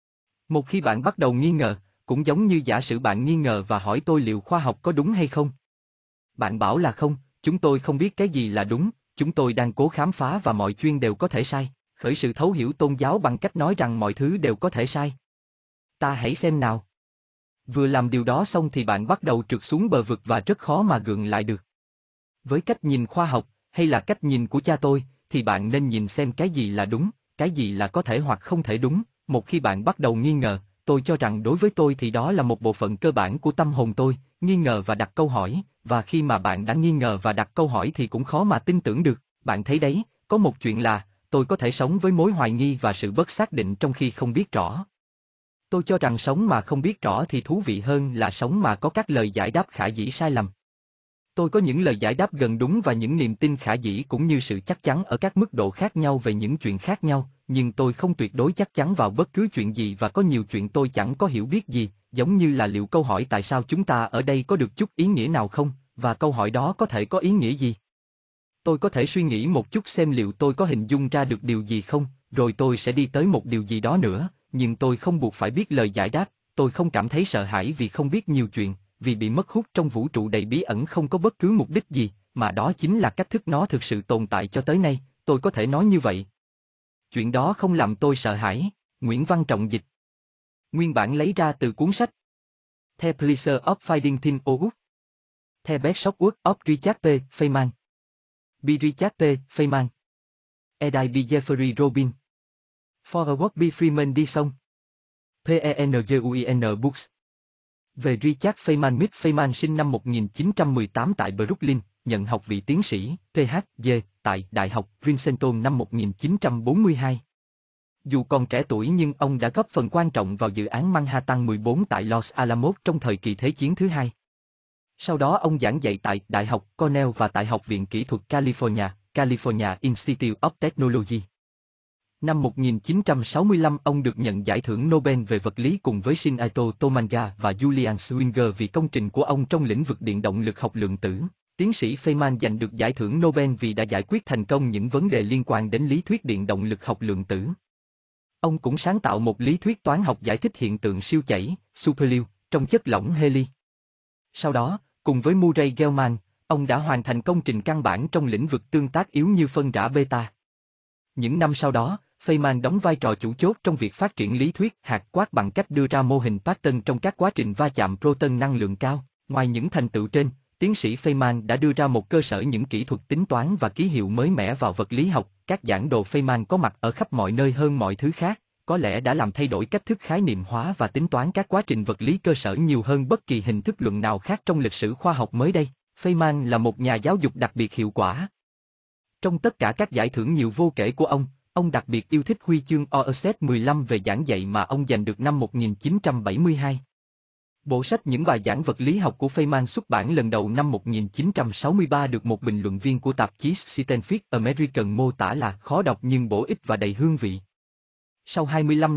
Một khi bạn bắt đầu nghi ngờ, cũng giống như giả sử bạn nghi ngờ và hỏi tôi liệu khoa học có đúng hay không. Bạn bảo là không, chúng tôi không biết cái gì là đúng, chúng tôi đang cố khám phá và mọi chuyện đều có thể sai, khởi sự thấu hiểu tôn giáo bằng cách nói rằng mọi thứ đều có thể sai. Ta hãy xem nào. Vừa làm điều đó xong thì bạn bắt đầu trượt xuống bờ vực và rất khó mà gượng lại được. Với cách nhìn khoa học, hay là cách nhìn của cha tôi, thì bạn nên nhìn xem cái gì là đúng, cái gì là có thể hoặc không thể đúng. Một khi bạn bắt đầu nghi ngờ, tôi cho rằng đối với tôi thì đó là một bộ phận cơ bản của tâm hồn tôi, nghi ngờ và đặt câu hỏi, và khi mà bạn đã nghi ngờ và đặt câu hỏi thì cũng khó mà tin tưởng được. Bạn thấy đấy, có một chuyện là, tôi có thể sống với mối hoài nghi và sự bất xác định trong khi không biết rõ. Tôi cho rằng sống mà không biết rõ thì thú vị hơn là sống mà có các lời giải đáp khả dĩ sai lầm. Tôi có những lời giải đáp gần đúng và những niềm tin khả dĩ cũng như sự chắc chắn ở các mức độ khác nhau về những chuyện khác nhau, nhưng tôi không tuyệt đối chắc chắn vào bất cứ chuyện gì và có nhiều chuyện tôi chẳng có hiểu biết gì, giống như là liệu câu hỏi tại sao chúng ta ở đây có được chút ý nghĩa nào không, và câu hỏi đó có thể có ý nghĩa gì. Tôi có thể suy nghĩ một chút xem liệu tôi có hình dung ra được điều gì không, rồi tôi sẽ đi tới một điều gì đó nữa, nhưng tôi không buộc phải biết lời giải đáp, tôi không cảm thấy sợ hãi vì không biết nhiều chuyện, vì bị mất hút trong vũ trụ đầy bí ẩn không có bất cứ mục đích gì, mà đó chính là cách thức nó thực sự tồn tại cho tới nay, tôi có thể nói như vậy. Chuyện đó không làm tôi sợ hãi. Nguyễn Văn Trọng dịch. Nguyên bản lấy ra từ cuốn sách The Pleasure of Finding Things Out. The Best Software of Richard P. Feynman. By Richard P. Feynman. Edit by Jeffrey Robin. For a Work by Freeman Dyson. P E N G U I N Books. Về Richard Feynman. Mick Feynman sinh năm một nghìn chín trăm mười tám tại Brooklyn, nhận học vị tiến sĩ, Ph D, tại Đại học Princeton năm một nghìn chín trăm bốn mươi hai. Dù còn trẻ tuổi nhưng ông đã góp phần quan trọng vào dự án Manhattan mười bốn tại Los Alamos trong thời kỳ Thế chiến thứ hai. Sau đó ông giảng dạy tại Đại học Cornell và tại Học viện Kỹ thuật California, California Institute of Technology. Năm một nghìn chín trăm sáu mươi lăm ông được nhận giải thưởng Nobel về vật lý cùng với Shinichi Tomaga và Julian Swinger vì công trình của ông trong lĩnh vực điện động lực học lượng tử. Tiến sĩ Feynman giành được giải thưởng Nobel vì đã giải quyết thành công những vấn đề liên quan đến lý thuyết điện động lực học lượng tử. Ông cũng sáng tạo một lý thuyết toán học giải thích hiện tượng siêu chảy, superllưu, trong chất lỏng heli. Sau đó, cùng với Murray Gell-Mann, ông đã hoàn thành công trình căn bản trong lĩnh vực tương tác yếu như phân rã beta. Những năm sau đó, Feynman đóng vai trò chủ chốt trong việc phát triển lý thuyết hạt quát bằng cách đưa ra mô hình Parton trong các quá trình va chạm proton năng lượng cao. Ngoài những thành tựu trên, tiến sĩ Feynman đã đưa ra một cơ sở những kỹ thuật tính toán và ký hiệu mới mẻ vào vật lý học. Các giảng đồ Feynman có mặt ở khắp mọi nơi hơn mọi thứ khác, có lẽ đã làm thay đổi cách thức khái niệm hóa và tính toán các quá trình vật lý cơ sở nhiều hơn bất kỳ hình thức luận nào khác trong lịch sử khoa học mới đây. Feynman là một nhà giáo dục đặc biệt hiệu quả. Trong tất cả các giải thưởng nhiều vô kể của ông, ông đặc biệt yêu thích huy chương Oerset mười lăm về giảng dạy mà ông giành được năm một nghìn chín trăm bảy mươi hai. Bộ sách những bài giảng vật lý học của Feynman xuất bản lần đầu năm một nghìn chín trăm sáu mươi ba được một bình luận viên của tạp chí Scientific American mô tả là khó đọc nhưng bổ ích và đầy hương vị. Sau hai mươi lăm năm,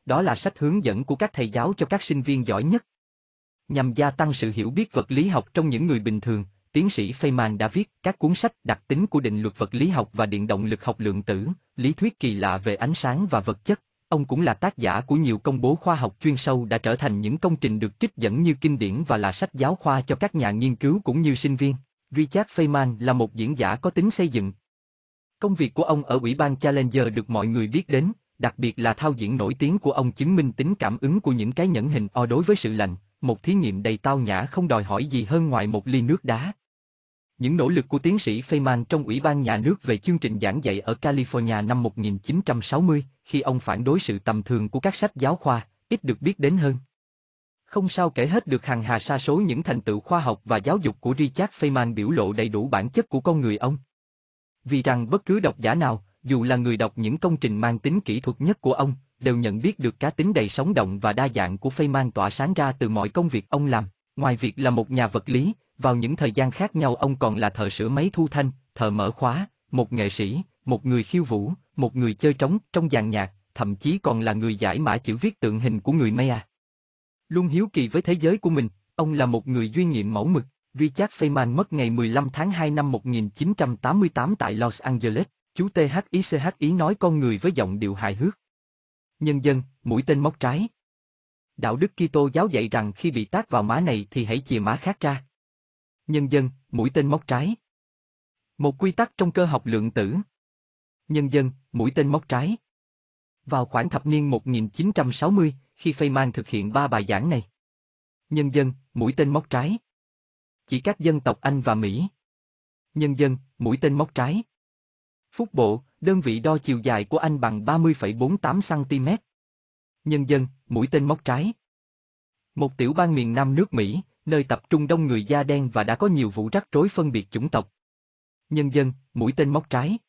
đó là sách hướng dẫn của các thầy giáo cho các sinh viên giỏi nhất. Nhằm gia tăng sự hiểu biết vật lý học trong những người bình thường, tiến sĩ Feynman đã viết các cuốn sách Đặc tính của định luật vật lý học và Điện động lực học lượng tử, Lý thuyết kỳ lạ về ánh sáng và vật chất. Ông cũng là tác giả của nhiều công bố khoa học chuyên sâu đã trở thành những công trình được trích dẫn như kinh điển và là sách giáo khoa cho các nhà nghiên cứu cũng như sinh viên. Richard Feynman là một diễn giả có tính xây dựng. Công việc của ông ở Ủy ban Challenger được mọi người biết đến, đặc biệt là thao diễn nổi tiếng của ông chứng minh tính cảm ứng của những cái nhẫn hình O đối với sự lạnh, một thí nghiệm đầy tao nhã không đòi hỏi gì hơn ngoài một ly nước đá. Những nỗ lực của tiến sĩ Feynman trong Ủy ban Nhà nước về chương trình giảng dạy ở California năm một nghìn chín trăm sáu mươi, khi ông phản đối sự tầm thường của các sách giáo khoa, ít được biết đến hơn. Không sao kể hết được hằng hà sa số những thành tựu khoa học và giáo dục của Richard Feynman biểu lộ đầy đủ bản chất của con người ông. Vì rằng bất cứ độc giả nào, dù là người đọc những công trình mang tính kỹ thuật nhất của ông, đều nhận biết được cá tính đầy sống động và đa dạng của Feynman tỏa sáng ra từ mọi công việc ông làm. Ngoài việc là một nhà vật lý, vào những thời gian khác nhau ông còn là thợ sửa máy thu thanh, thợ mở khóa, một nghệ sĩ, một người khiêu vũ, một người chơi trống trong dàn nhạc, thậm chí còn là người giải mã chữ viết tượng hình của người Maya. Luôn hiếu kỳ với thế giới của mình, ông là một người duy nghiệm mẫu mực. Richard Feynman mất ngày mười lăm tháng hai năm một nghìn chín trăm tám mươi tám tại Los Angeles. Chú tê hát i xê hát ý nói con người với giọng điệu hài hước. Nhân dân, mũi tên móc trái. Đạo đức Kitô giáo dạy rằng khi bị tát vào má này thì hãy chìa má khác ra. Nhân dân, mũi tên móc trái. Một quy tắc trong cơ học lượng tử. Nhân dân, mũi tên móc trái. Vào khoảng thập niên một nghìn chín trăm sáu mươi, khi Feynman thực hiện ba bài giảng này. Nhân dân, mũi tên móc trái. Chỉ các dân tộc Anh và Mỹ. Nhân dân, mũi tên móc trái. Phút bộ, đơn vị đo chiều dài của Anh bằng ba mươi phẩy bốn mươi tám xăng-ti-mét. Nhân dân, mũi tên móc trái. Một tiểu bang miền Nam nước Mỹ, nơi tập trung đông người da đen và đã có nhiều vụ rắc rối phân biệt chủng tộc. Nhân dân, mũi tên móc trái.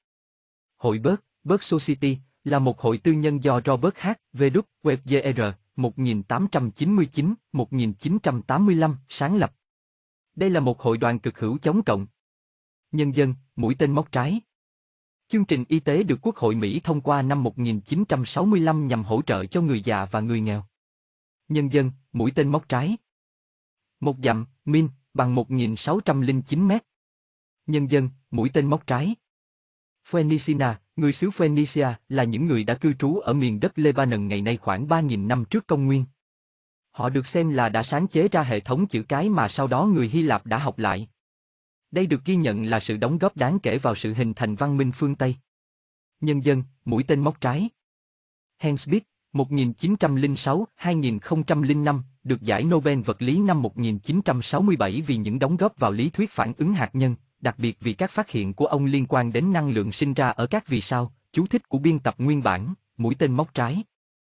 Hội Bớt, Bớt Society, là một hội tư nhân do Robert H. W. Jr. một nghìn tám trăm chín mươi chín đến một nghìn chín trăm tám mươi lăm sáng lập. Đây là một hội đoàn cực hữu chống cộng. Nhân dân, mũi tên móc trái. Chương trình y tế được Quốc hội Mỹ thông qua năm một nghìn chín trăm sáu mươi lăm nhằm hỗ trợ cho người già và người nghèo. Nhân dân, mũi tên móc trái. Một dặm, min, bằng một nghìn sáu trăm lẻ chín mét. Nhân dân, mũi tên móc trái. Phoenicia, người xứ Phoenicia là những người đã cư trú ở miền đất Lebanon ngày nay khoảng ba nghìn năm trước công nguyên. Họ được xem là đã sáng chế ra hệ thống chữ cái mà sau đó người Hy Lạp đã học lại. Đây được ghi nhận là sự đóng góp đáng kể vào sự hình thành văn minh phương Tây. Nhân dân, mũi tên móc trái. Hans Bethe, một nghìn chín trăm lẻ sáu đến hai nghìn không trăm lẻ năm, được giải Nobel vật lý năm một nghìn chín trăm sáu mươi bảy vì những đóng góp vào lý thuyết phản ứng hạt nhân, đặc biệt vì các phát hiện của ông liên quan đến năng lượng sinh ra ở các vì sao, chú thích của biên tập nguyên bản, mũi tên móc trái.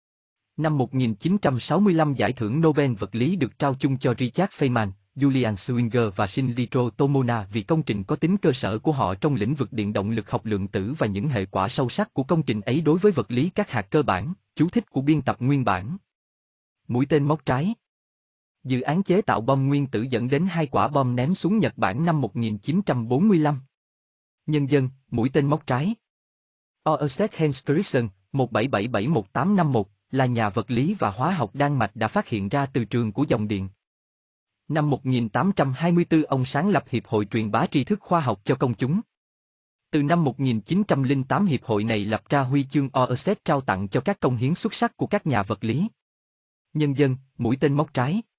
Năm một nghìn chín trăm sáu mươi lăm giải thưởng Nobel vật lý được trao chung cho Richard Feynman, Julian Schwinger và Shinjiro Tomona vì công trình có tính cơ sở của họ trong lĩnh vực điện động lực học lượng tử và những hệ quả sâu sắc của công trình ấy đối với vật lý các hạt cơ bản, chú thích của biên tập nguyên bản. Mũi tên móc trái. Dự án chế tạo bom nguyên tử dẫn đến hai quả bom ném xuống Nhật Bản năm một nghìn chín trăm bốn mươi lăm. Nhân dân, mũi tên móc trái. Ørsted Henstriksen, một bảy bảy bảy một tám năm một, là nhà vật lý và hóa học Đan Mạch đã phát hiện ra từ trường của dòng điện. Năm một nghìn tám trăm hai mươi tư ông sáng lập Hiệp hội truyền bá tri thức khoa học cho công chúng. Từ năm một nghìn chín trăm lẻ tám hiệp hội này lập ra huy chương Ørsted trao tặng cho các công hiến xuất sắc của các nhà vật lý. Nhân dân, mũi tên móc trái.